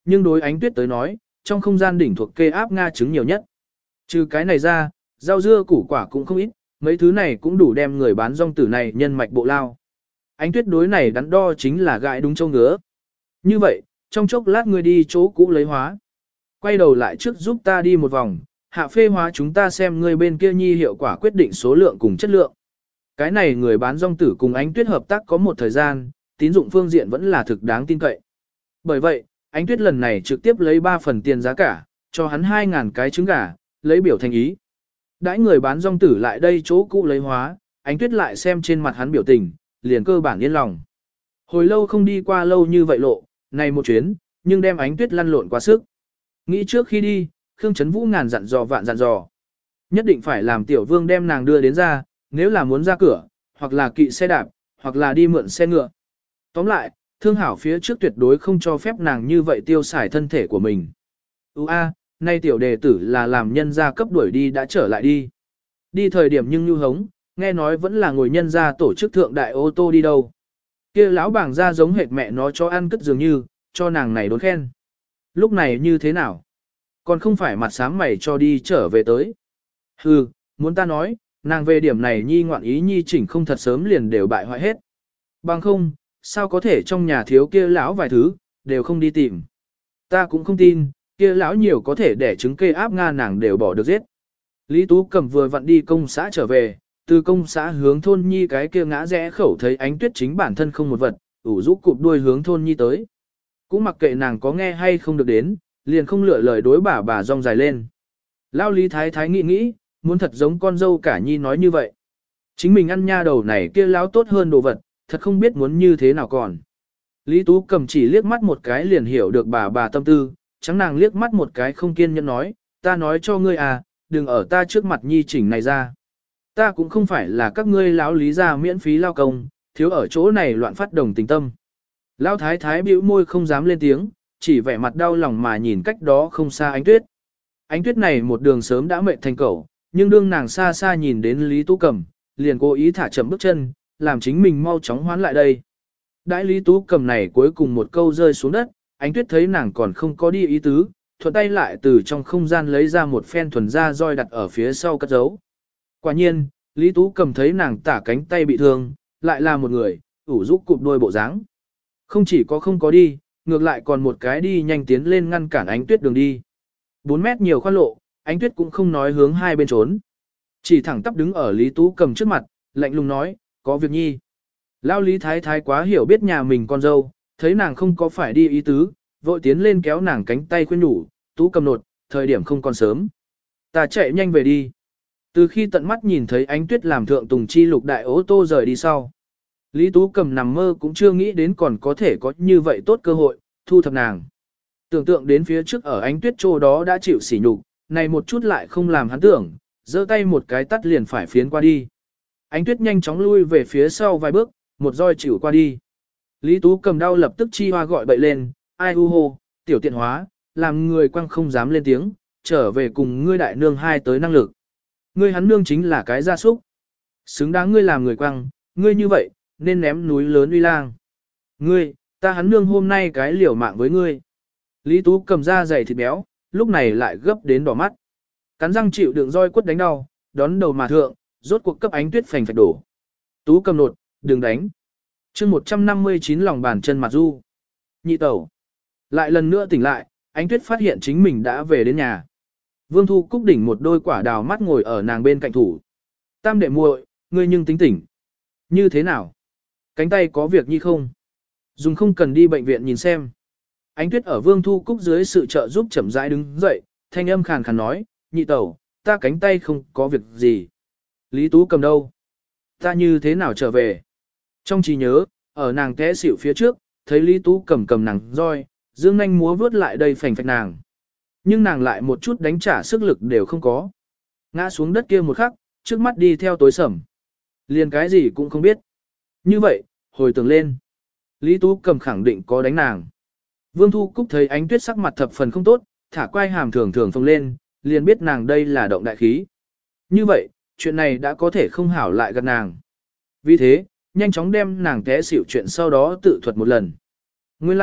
nhưng đối Ánh Tuyết tới nói, trong không gian đỉnh thuộc kê áp Nga trứng nhiều nhất. Trừ cái này ra, rau dưa củ quả cũng không ít, mấy thứ này cũng đủ đem người bán rong tử này nhân mạch bộ lao. Ánh Tuyết đối này đắn đo chính là gãi đúng châu ngứa. Như vậy, trong chốc lát ngươi đi chỗ cũ lấy hóa. Quay đầu lại trước giúp ta đi một vòng, hạ phê hóa chúng ta xem ngươi bên kia nhi hiệu quả quyết định số lượng cùng chất lượng. Cái này người bán rong tử cùng Ánh Tuyết hợp tác có một thời gian, tín dụng phương diện vẫn là thực đáng tin cậy. Bởi vậy, Ánh Tuyết lần này trực tiếp lấy ba phần tiền giá cả, cho hắn hai ngàn cái trứng gà, lấy biểu thành ý. Đãi người bán rong tử lại đây chỗ cũ lấy hóa, Ánh Tuyết lại xem trên mặt hắn biểu tình, liền cơ bản yên lòng. Hồi lâu không đi qua lâu như vậy lộ, này một chuyến, nhưng đem Ánh Tuyết lăn lộn quá sức. Nghĩ trước khi đi, Khương Trấn Vũ ngàn dặn dò vạn dặn dò. Nhất định phải làm tiểu vương đem nàng đưa đến ra, nếu là muốn ra cửa, hoặc là kỵ xe đạp, hoặc là đi mượn xe ngựa. Tóm lại, thương hảo phía trước tuyệt đối không cho phép nàng như vậy tiêu xài thân thể của mình. Ú a, nay tiểu đề tử là làm nhân gia cấp đuổi đi đã trở lại đi. Đi thời điểm nhưng như hống, nghe nói vẫn là ngồi nhân gia tổ chức thượng đại ô tô đi đâu. Kia lão bảng ra giống hệt mẹ nó cho ăn cất dường như, cho nàng này đốn khen. Lúc này như thế nào? Còn không phải mặt sám mày cho đi trở về tới. Hừ, muốn ta nói, nàng về điểm này nhi ngoạn ý nhi chỉnh không thật sớm liền đều bại hoại hết. Bằng không, sao có thể trong nhà thiếu kia lão vài thứ, đều không đi tìm. Ta cũng không tin, kia lão nhiều có thể để trứng kê áp Nga nàng đều bỏ được giết. Lý Tú Cầm vừa vặn đi công xã trở về, từ công xã hướng thôn nhi cái kia ngã rẽ khẩu thấy Ánh Tuyết chính bản thân không một vật, ủ rũ cụp đuôi hướng thôn nhi tới. Cũng mặc kệ nàng có nghe hay không được đến, liền không lựa lời đối bà bà rong dài lên. Lao Lý Thái Thái nghĩ nghĩ, muốn thật giống con dâu cả nhi nói như vậy. Chính mình ăn nha đầu này kia lão tốt hơn đồ vật, thật không biết muốn như thế nào còn. Lý Tú Cầm chỉ liếc mắt một cái liền hiểu được bà bà tâm tư, trắng nàng liếc mắt một cái không kiên nhẫn nói, ta nói cho ngươi à, đừng ở ta trước mặt nhi chỉnh này ra. Ta cũng không phải là các ngươi lão Lý gia miễn phí lao công, thiếu ở chỗ này loạn phát đồng tình tâm. Lão Thái Thái bĩu môi không dám lên tiếng, chỉ vẻ mặt đau lòng mà nhìn cách đó không xa Ánh Tuyết. Ánh Tuyết này một đường sớm đã mệt thành cẩu, nhưng đương nàng xa xa nhìn đến Lý Tú Cầm, liền cố ý thả chậm bước chân, làm chính mình mau chóng hoán lại đây. Đại Lý Tú Cầm này cuối cùng một câu rơi xuống đất, Ánh Tuyết thấy nàng còn không có đi ý tứ, thuận tay lại từ trong không gian lấy ra một phen thuần da roi đặt ở phía sau cất giấu. Quả nhiên, Lý Tú Cầm thấy nàng tả cánh tay bị thương, lại là một người, ủ rũ cụp đôi bộ dáng. Không chỉ có không có đi, ngược lại còn một cái đi nhanh tiến lên ngăn cản Ánh Tuyết đường đi. bốn mét nhiều khoan lộ, Ánh Tuyết cũng không nói hướng hai bên trốn. Chỉ thẳng tắp đứng ở Lý Tú Cầm trước mặt, lạnh lùng nói, có việc nhi. Lao Lý Thái Thái quá hiểu biết nhà mình con dâu, thấy nàng không có phải đi ý tứ, vội tiến lên kéo nàng cánh tay khuyên nhủ, Tú Cầm nột, thời điểm không còn sớm. Ta chạy nhanh về đi. Từ khi tận mắt nhìn thấy Ánh Tuyết làm thượng tùng chi lục đại ô tô rời đi sau. Lý Tú Cầm nằm mơ cũng chưa nghĩ đến còn có thể có như vậy tốt cơ hội, thu thập nàng. Tưởng tượng đến phía trước ở Ánh Tuyết chỗ đó đã chịu sỉ nhục, này một chút lại không làm hắn tưởng, giơ tay một cái tắt liền phải phiến qua đi. Ánh Tuyết nhanh chóng lui về phía sau vài bước, một roi chịu qua đi. Lý Tú Cầm đau lập tức chi hoa gọi bậy lên, ai u hô, tiểu tiện hóa, làm người quăng không dám lên tiếng, trở về cùng ngươi đại nương hai tới năng lực. Ngươi hắn nương chính là cái gia súc. Xứng đáng ngươi làm người quăng, ngươi như vậy, nên ném núi lớn uy lang. Ngươi, ta hắn nương hôm nay cái liều mạng với ngươi. Lý Tú Cầm ra giày thịt béo, lúc này lại gấp đến đỏ mắt. Cắn răng chịu đựng roi quất đánh đau, đón đầu mà thượng, rốt cuộc cấp Ánh Tuyết phành phạch đổ. Tú Cầm nột, đừng đánh. chương một trăm năm mươi chín lòng bàn chân mặt du. Nhị tẩu. Lại lần nữa tỉnh lại, Ánh Tuyết phát hiện chính mình đã về đến nhà. Vương Thu Cúc đỉnh một đôi quả đào mắt ngồi ở nàng bên cạnh thủ. Tam đệ muội, ngươi nhưng tính tỉnh. Như thế nào? Cánh tay có việc nhi không? Dùng không cần đi bệnh viện nhìn xem. Ánh Tuyết ở Vương Thu Cúc dưới sự trợ giúp chậm rãi đứng dậy, thanh âm khàn khàn nói, nhị tẩu, ta cánh tay không có việc gì. Lý Tú Cầm đâu? Ta như thế nào trở về? Trong trí nhớ, ở nàng té xỉu phía trước, thấy Lý Tú Cầm cầm nàng roi, dương nhanh múa vướt lại đây phành phạch nàng. Nhưng nàng lại một chút đánh trả sức lực đều không có. Ngã xuống đất kia một khắc, trước mắt đi theo tối sầm. Liền cái gì cũng không biết. Như vậy, hồi tưởng lên. Lý Tú Cầm khẳng định có đánh nàng. Vương Thu Cúc thấy Ánh Tuyết sắc mặt thập phần không tốt, thả quai hàm thường thường phồng lên, liền biết nàng đây là động đại khí. Như vậy, chuyện này đã có thể không hảo lại gần nàng. Vì thế, nhanh chóng đem nàng té xỉu chuyện sau đó tự thuật một lần. Nguyên lai, like,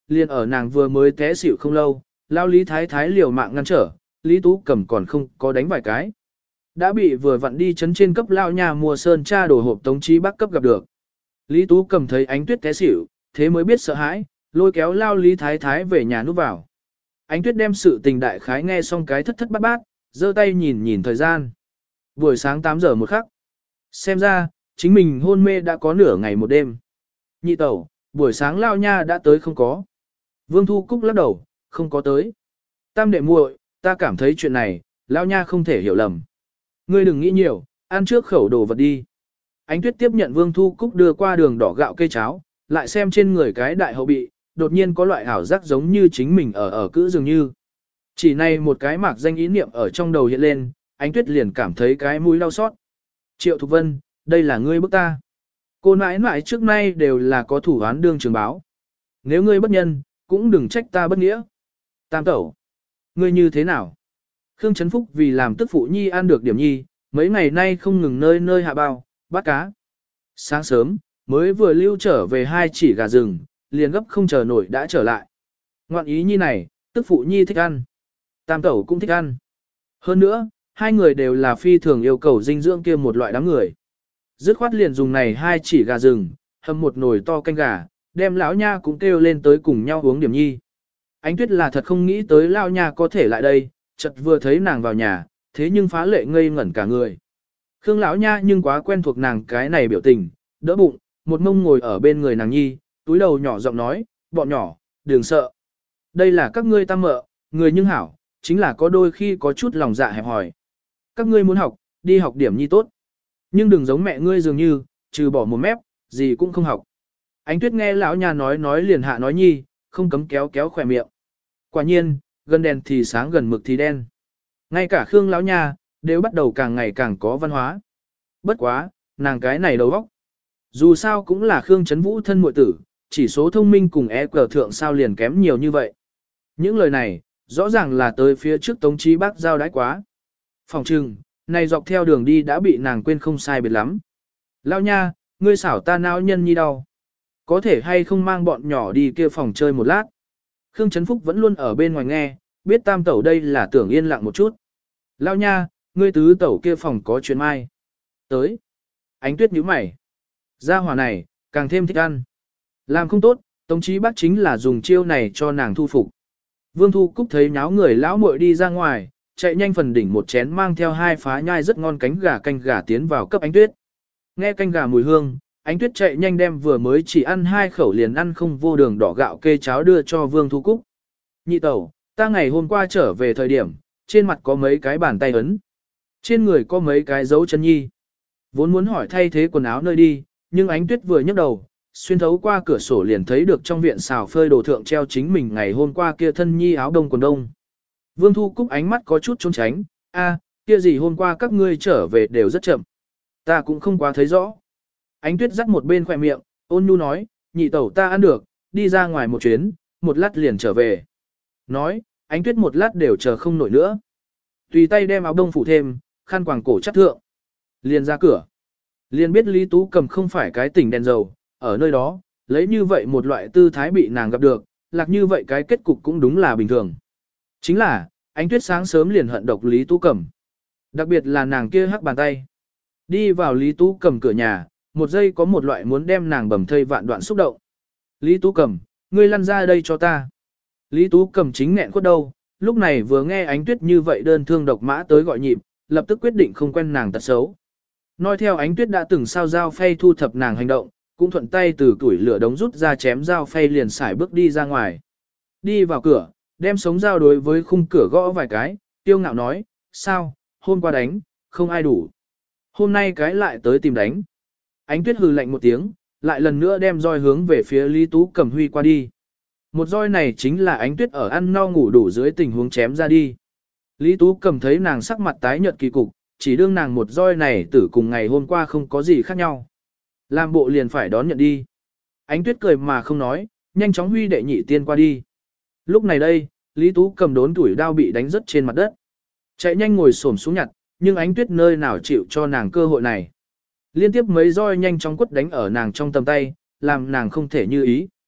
liền ở nàng vừa mới té xỉu không lâu, lao Lý Thái Thái liều mạng ngăn trở, Lý Tú Cầm còn không có đánh vài cái. Đã bị vừa vặn đi chấn trên cấp lao nhà mua sơn tra đồ hộp Tống Chí Bắc cấp gặp được. Lý Tú Cầm thấy Ánh Tuyết té xỉu, thế mới biết sợ hãi, lôi kéo lao Lý Thái Thái về nhà núp vào. Ánh Tuyết đem sự tình đại khái nghe xong cái thất thất bát bát, giơ tay nhìn nhìn thời gian. Buổi sáng tám giờ một khắc. Xem ra, chính mình hôn mê đã có nửa ngày một đêm. Nhị tẩu, buổi sáng lao nha đã tới không có. Vương Thu Cúc lắc đầu, không có tới. Tam đệ muội, ta cảm thấy chuyện này, lao nha không thể hiểu lầm. Ngươi đừng nghĩ nhiều, ăn trước khẩu đồ vật đi. Ánh Tuyết tiếp nhận Vương Thu Cúc đưa qua đường đỏ gạo cây cháo, lại xem trên người cái đại hậu bị, đột nhiên có loại ảo giác giống như chính mình ở ở cữ dường như. Chỉ này một cái mạc danh ý niệm ở trong đầu hiện lên, Ánh Tuyết liền cảm thấy cái mũi đau xót. Triệu Thục Vân, đây là ngươi bức ta. Cô nãi nãi trước nay đều là có thủ án đương trường báo. Nếu ngươi bất nhân, cũng đừng trách ta bất nghĩa. Tam tẩu, ngươi như thế nào? Khương Trấn Phúc vì làm tức phụ nhi ăn được điểm nhi, mấy ngày nay không ngừng nơi nơi hạ bao, bắt cá. Sáng sớm, mới vừa lưu trở về hai chỉ gà rừng, liền gấp không chờ nổi đã trở lại. Ngoạn ý nhi này, tức phụ nhi thích ăn. Tam tẩu cũng thích ăn. Hơn nữa, hai người đều là phi thường yêu cầu dinh dưỡng kia một loại đám người. Dứt khoát liền dùng này hai chỉ gà rừng, hầm một nồi to canh gà, đem lão nha cũng kêu lên tới cùng nhau uống điểm nhi. Ánh Tuyết là thật không nghĩ tới lão nha có thể lại đây, chợt vừa thấy nàng vào nhà, thế nhưng phá lệ ngây ngẩn cả người. Khương lão nha nhưng quá quen thuộc nàng cái này biểu tình, đỡ bụng, một mông ngồi ở bên người nàng nhi, túi đầu nhỏ giọng nói, bọn nhỏ, đừng sợ. Đây là các ngươi tam mợ, người nhưng hảo, chính là có đôi khi có chút lòng dạ hẹp hòi. Các ngươi muốn học, đi học điểm nhi tốt. Nhưng đừng giống mẹ ngươi dường như, trừ bỏ một mép, gì cũng không học. Ánh Tuyết nghe lão nhà nói nói liền hạ nói nhi, không cấm kéo kéo khỏe miệng. Quả nhiên, gần đèn thì sáng gần mực thì đen. Ngay cả Khương lão nhà, đều bắt đầu càng ngày càng có văn hóa. Bất quá, nàng cái này đầu óc. Dù sao cũng là Khương Trấn Vũ thân muội tử, chỉ số thông minh cùng e cờ thượng sao liền kém nhiều như vậy. Những lời này, rõ ràng là tới phía trước Tống Chí Bác giao đái quá. Phòng trừng, này dọc theo đường đi đã bị nàng quên không sai biệt lắm. Lao nha, ngươi xảo ta não nhân nhi đau. Có thể hay không mang bọn nhỏ đi kia phòng chơi một lát. Khương Trấn Phúc vẫn luôn ở bên ngoài nghe, biết tam tẩu đây là tưởng yên lặng một chút. Lao nha, ngươi tứ tẩu kia phòng có chuyện mai. Tới. Ánh Tuyết nhíu mày. Gia hỏa này, càng thêm thích ăn. Làm không tốt, Tống Chí Bác chính là dùng chiêu này cho nàng thu phục. Vương Thu Cúc thấy nháo người lão muội đi ra ngoài, chạy nhanh phần đỉnh một chén mang theo hai phá nhai rất ngon cánh gà canh gà tiến vào cấp Ánh Tuyết. Nghe canh gà mùi hương, Ánh Tuyết chạy nhanh đem vừa mới chỉ ăn hai khẩu liền ăn không vô đường đỏ gạo kê cháo đưa cho Vương Thu Cúc. Nhị tẩu, ta ngày hôm qua trở về thời điểm, trên mặt có mấy cái bàn tay ấn. Trên người có mấy cái dấu chân nhi. Vốn muốn hỏi thay thế quần áo nơi đi, nhưng Ánh Tuyết vừa nhấc đầu, xuyên thấu qua cửa sổ liền thấy được trong viện xào phơi đồ thượng treo chính mình ngày hôm qua kia thân nhi áo đông quần đông. Vương Thu Cúc ánh mắt có chút trốn tránh, a, kia gì hôm qua các ngươi trở về đều rất chậm. Ta cũng không quá thấy rõ. Ánh Tuyết dắt một bên khỏe miệng, ôn nhu nói, nhị tẩu ta ăn được, đi ra ngoài một chuyến, một lát liền trở về. Nói, Ánh Tuyết một lát đều chờ không nổi nữa. Tùy tay đem áo đông phủ thêm, khăn quàng cổ chắt thượng. Liền ra cửa. Liền biết Lý Tú Cầm không phải cái tỉnh đèn dầu, ở nơi đó, lấy như vậy một loại tư thái bị nàng gặp được, lạc như vậy cái kết cục cũng đúng là bình thường. Chính là, Ánh Tuyết sáng sớm liền hận độc Lý Tú Cầm. Đặc biệt là nàng kia hắc bàn tay. Đi vào Lý Tú Cầm cửa nhà, một giây có một loại muốn đem nàng bầm thây vạn đoạn xúc động. Lý Tú Cầm, ngươi lăn ra đây cho ta. Lý Tú Cầm chính nghẹn khuất đâu, lúc này vừa nghe Ánh Tuyết như vậy đơn thương độc mã tới gọi nhịp, lập tức quyết định không quen nàng tật xấu. Nói theo Ánh Tuyết đã từng sao dao phay thu thập nàng hành động, cũng thuận tay từ củi lửa đống rút ra chém dao phay liền xài bước đi ra ngoài. Đi vào cửa, đem sống dao đối với khung cửa gõ vài cái, tiêu ngạo nói, sao, hôm qua đánh, không ai đủ. Hôm nay cái lại tới tìm đánh. Ánh Tuyết hừ lạnh một tiếng, lại lần nữa đem roi hướng về phía Lý Tú Cầm huy qua đi. Một roi này chính là Ánh Tuyết ở ăn no ngủ đủ dưới tình huống chém ra đi. Lý Tú Cầm thấy nàng sắc mặt tái nhợt kỳ cục, chỉ đương nàng một roi này tử cùng ngày hôm qua không có gì khác nhau. Làm bộ liền phải đón nhận đi. Ánh Tuyết cười mà không nói, nhanh chóng huy đệ nhị tiên qua đi. Lúc này đây, Lý Tú Cầm đốn tuổi đao bị đánh rớt trên mặt đất. Chạy nhanh ngồi xổm xuống nhặt, nhưng Ánh Tuyết nơi nào chịu cho nàng cơ hội này. Liên tiếp mấy roi nhanh chóng quất đánh ở nàng trong tầm tay, làm nàng không thể như ý.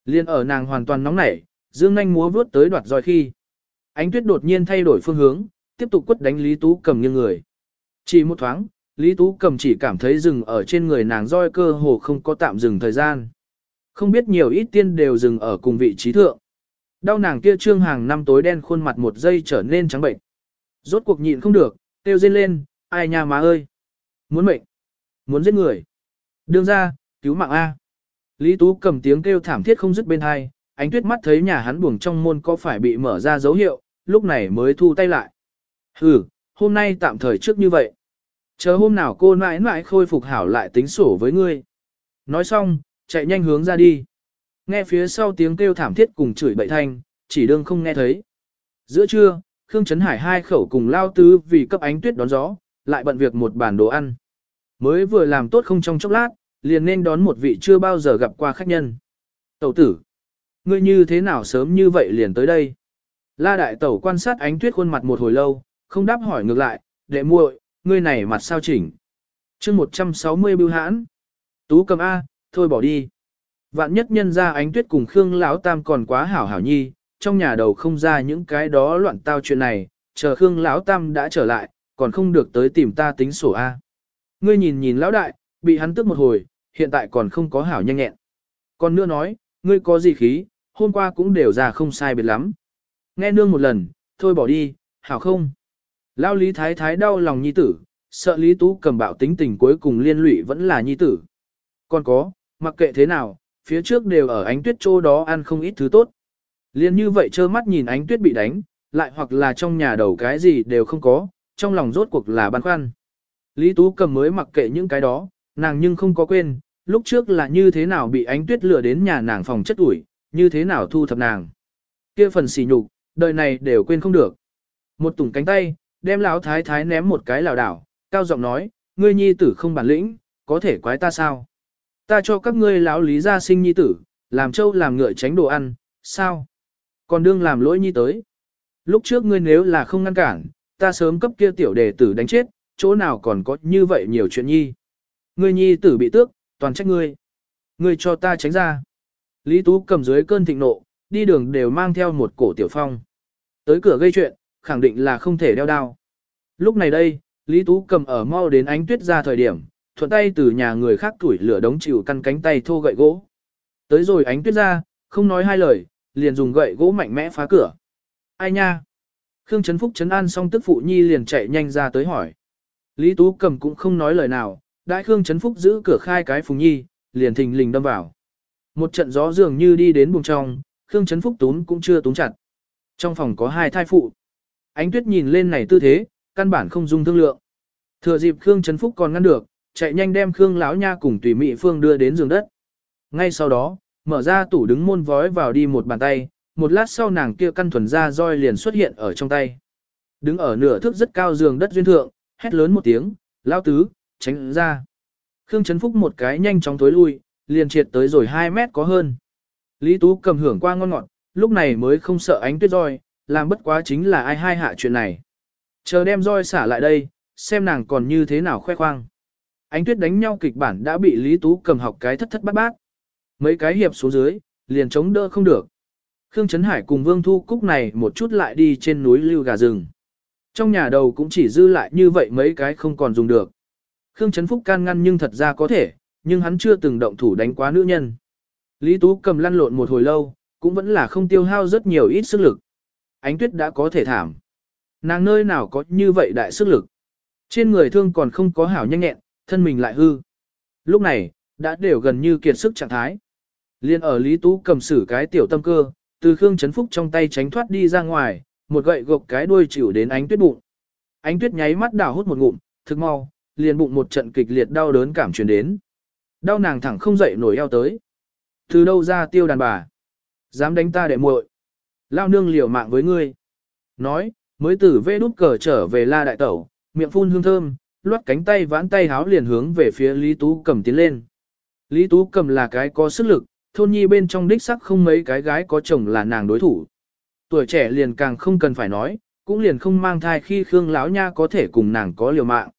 Liên ở nàng hoàn toàn nóng nảy, dương nhanh múa vuốt tới đoạt roi khi. Ánh Tuyết đột nhiên thay đổi phương hướng, tiếp tục quất đánh Lý Tú Cầm nghiêng người. Chỉ một thoáng, Lý Tú Cầm chỉ cảm thấy dừng ở trên người nàng roi cơ hồ không có tạm dừng thời gian. Không biết nhiều ít tiên đều dừng ở cùng vị trí thượng. Đau nàng kia trương hàng năm tối đen khuôn mặt một giây trở nên trắng bệnh. Rốt cuộc nhịn không được, kêu rên lên, ai nha má ơi. Muốn mệnh, muốn giết người. Đương ra, cứu mạng A. Lý Tú Cầm tiếng kêu thảm thiết không dứt bên hai, Ánh Tuyết mắt thấy nhà hắn buồng trong môn có phải bị mở ra dấu hiệu, lúc này mới thu tay lại. Hừ, hôm nay tạm thời trước như vậy. Chờ hôm nào cô mãi mãi khôi phục hảo lại tính sổ với ngươi. Nói xong, chạy nhanh hướng ra đi. Nghe phía sau tiếng kêu thảm thiết cùng chửi bậy thanh, chỉ đương không nghe thấy. Giữa trưa, Khương Trấn Hải hai khẩu cùng lao tứ vì cấp Ánh Tuyết đón gió, lại bận việc một bàn đồ ăn. Mới vừa làm tốt không trong chốc lát, liền nên đón một vị chưa bao giờ gặp qua khách nhân. Tẩu tử, ngươi như thế nào sớm như vậy liền tới đây? La đại tẩu quan sát Ánh Tuyết khuôn mặt một hồi lâu, không đáp hỏi ngược lại, đệ muội, ngươi này mặt sao chỉnh? Chương một trăm sáu mươi bưu hãn. Tú Cầm A, thôi bỏ đi. Vạn nhất nhân ra Ánh Tuyết cùng Khương Lão Tam còn quá hảo hảo nhi, trong nhà đầu không ra những cái đó loạn tao chuyện này, chờ Khương Lão Tam đã trở lại, còn không được tới tìm ta tính sổ A. Ngươi nhìn nhìn Lão Đại, bị hắn tức một hồi, hiện tại còn không có hảo nhanh nhẹn. Còn nữa nói, ngươi có gì khí, hôm qua cũng đều ra không sai biệt lắm. Nghe nương một lần, thôi bỏ đi, hảo không? Lão Lý Thái Thái đau lòng nhi tử, sợ Lý Tú Cầm bạo tính tình cuối cùng liên lụy vẫn là nhi tử. Còn có, mặc kệ thế nào, phía trước đều ở Ánh Tuyết chỗ đó ăn không ít thứ tốt. Liên như vậy trơ mắt nhìn Ánh Tuyết bị đánh, lại hoặc là trong nhà đầu cái gì đều không có, trong lòng rốt cuộc là băn khoăn. Lý Tú Cầm mới mặc kệ những cái đó, nàng nhưng không có quên, lúc trước là như thế nào bị Ánh Tuyết lừa đến nhà nàng phòng chất ủi, như thế nào thu thập nàng. Kia phần sỉ nhục, đời này đều quên không được. Một tủng cánh tay, đem lão thái thái ném một cái lảo đảo, cao giọng nói, ngươi nhi tử không bản lĩnh, có thể quái ta sao? Ta cho các ngươi lão Lý gia sinh nhi tử, làm trâu làm ngựa tránh đồ ăn, sao? Còn đương làm lỗi nhi tới. Lúc trước ngươi nếu là không ngăn cản, ta sớm cấp kia tiểu đệ tử đánh chết, chỗ nào còn có như vậy nhiều chuyện nhi. Ngươi nhi tử bị tước, toàn trách ngươi. Ngươi cho ta tránh ra. Lý Tú Cầm dưới cơn thịnh nộ, đi đường đều mang theo một cổ tiểu phong. Tới cửa gây chuyện, khẳng định là không thể đeo đao. Lúc này đây, Lý Tú Cầm ở mau đến Ánh Tuyết ra thời điểm, thuận tay từ nhà người khác tuổi lửa đống chịu căn cánh tay thô gậy gỗ. Tới rồi Ánh Tuyết ra, không nói hai lời, liền dùng gậy gỗ mạnh mẽ phá cửa. Ai nha? Khương Trấn Phúc trấn an xong tức phụ nhi liền chạy nhanh ra tới hỏi. Lý Tú Cầm cũng không nói lời nào, đại Khương Trấn Phúc giữ cửa khai cái phùng nhi, liền thình lình đâm vào. Một trận gió dường như đi đến buồng trong, Khương Trấn Phúc túm cũng chưa túm chặt. Trong phòng có hai thai phụ. Ánh Tuyết nhìn lên này tư thế, căn bản không dung thương lượng. Thừa dịp Khương Trấn Phúc còn ngăn được, chạy nhanh đem Khương lão nha cùng Tùy Mị Phương đưa đến giường đất. Ngay sau đó, mở ra tủ đứng môn vói vào đi một bàn tay, một lát sau nàng kia căn thuần ra roi liền xuất hiện ở trong tay. Đứng ở nửa thước rất cao giường đất duyên thượng, hét lớn một tiếng, lao tứ, tránh ra. Khương Trấn Phúc một cái nhanh chóng tối lui, liền triệt tới rồi hai mét có hơn. Lý Tú Cầm hưởng qua ngon ngọt, lúc này mới không sợ Ánh Tuyết roi, làm bất quá chính là ai hai hạ chuyện này. Chờ đem roi xả lại đây, xem nàng còn như thế nào khoe khoang. Ánh Tuyết đánh nhau kịch bản đã bị Lý Tú Cầm học cái thất thất bát bát. Mấy cái hiệp xuống dưới, liền chống đỡ không được. Khương Trấn Hải cùng Vương Thu Cúc này một chút lại đi trên núi lưu gà rừng. Trong nhà đầu cũng chỉ dư lại như vậy mấy cái không còn dùng được. Khương Trấn Phúc can ngăn nhưng thật ra có thể, nhưng hắn chưa từng động thủ đánh quá nữ nhân. Lý Tú Cầm lăn lộn một hồi lâu, cũng vẫn là không tiêu hao rất nhiều ít sức lực. Ánh Tuyết đã có thể thảm. Nàng nơi nào có như vậy đại sức lực. Trên người thương còn không có hảo nhanh nhẹn, thân mình lại hư. Lúc này, đã đều gần như kiệt sức trạng thái. Liên ở Lý Tú Cầm xử cái tiểu tâm cơ, từ Khương Trấn Phúc trong tay tránh thoát đi ra ngoài, một gậy gộc cái đuôi chịu đến Ánh Tuyết bụng. Ánh Tuyết nháy mắt đảo hút một ngụm, thực mau, liền bụng một trận kịch liệt đau đớn cảm truyền đến. Đau nàng thẳng không dậy nổi eo tới. Từ đâu ra tiêu đàn bà? Dám đánh ta đệ muội? Lao nương liều mạng với ngươi. Nói, mới từ vê đút cờ trở về La đại tẩu, miệng phun hương thơm, loát cánh tay vãn tay háo liền hướng về phía Lý Tú Cầm tiến lên. Lý Tú Cầm là cái có sức lực, thôn nhi bên trong đích sắc không mấy cái gái có chồng là nàng đối thủ. Tuổi trẻ liền càng không cần phải nói, cũng liền không mang thai khi Khương lão nha có thể cùng nàng có liều mạng.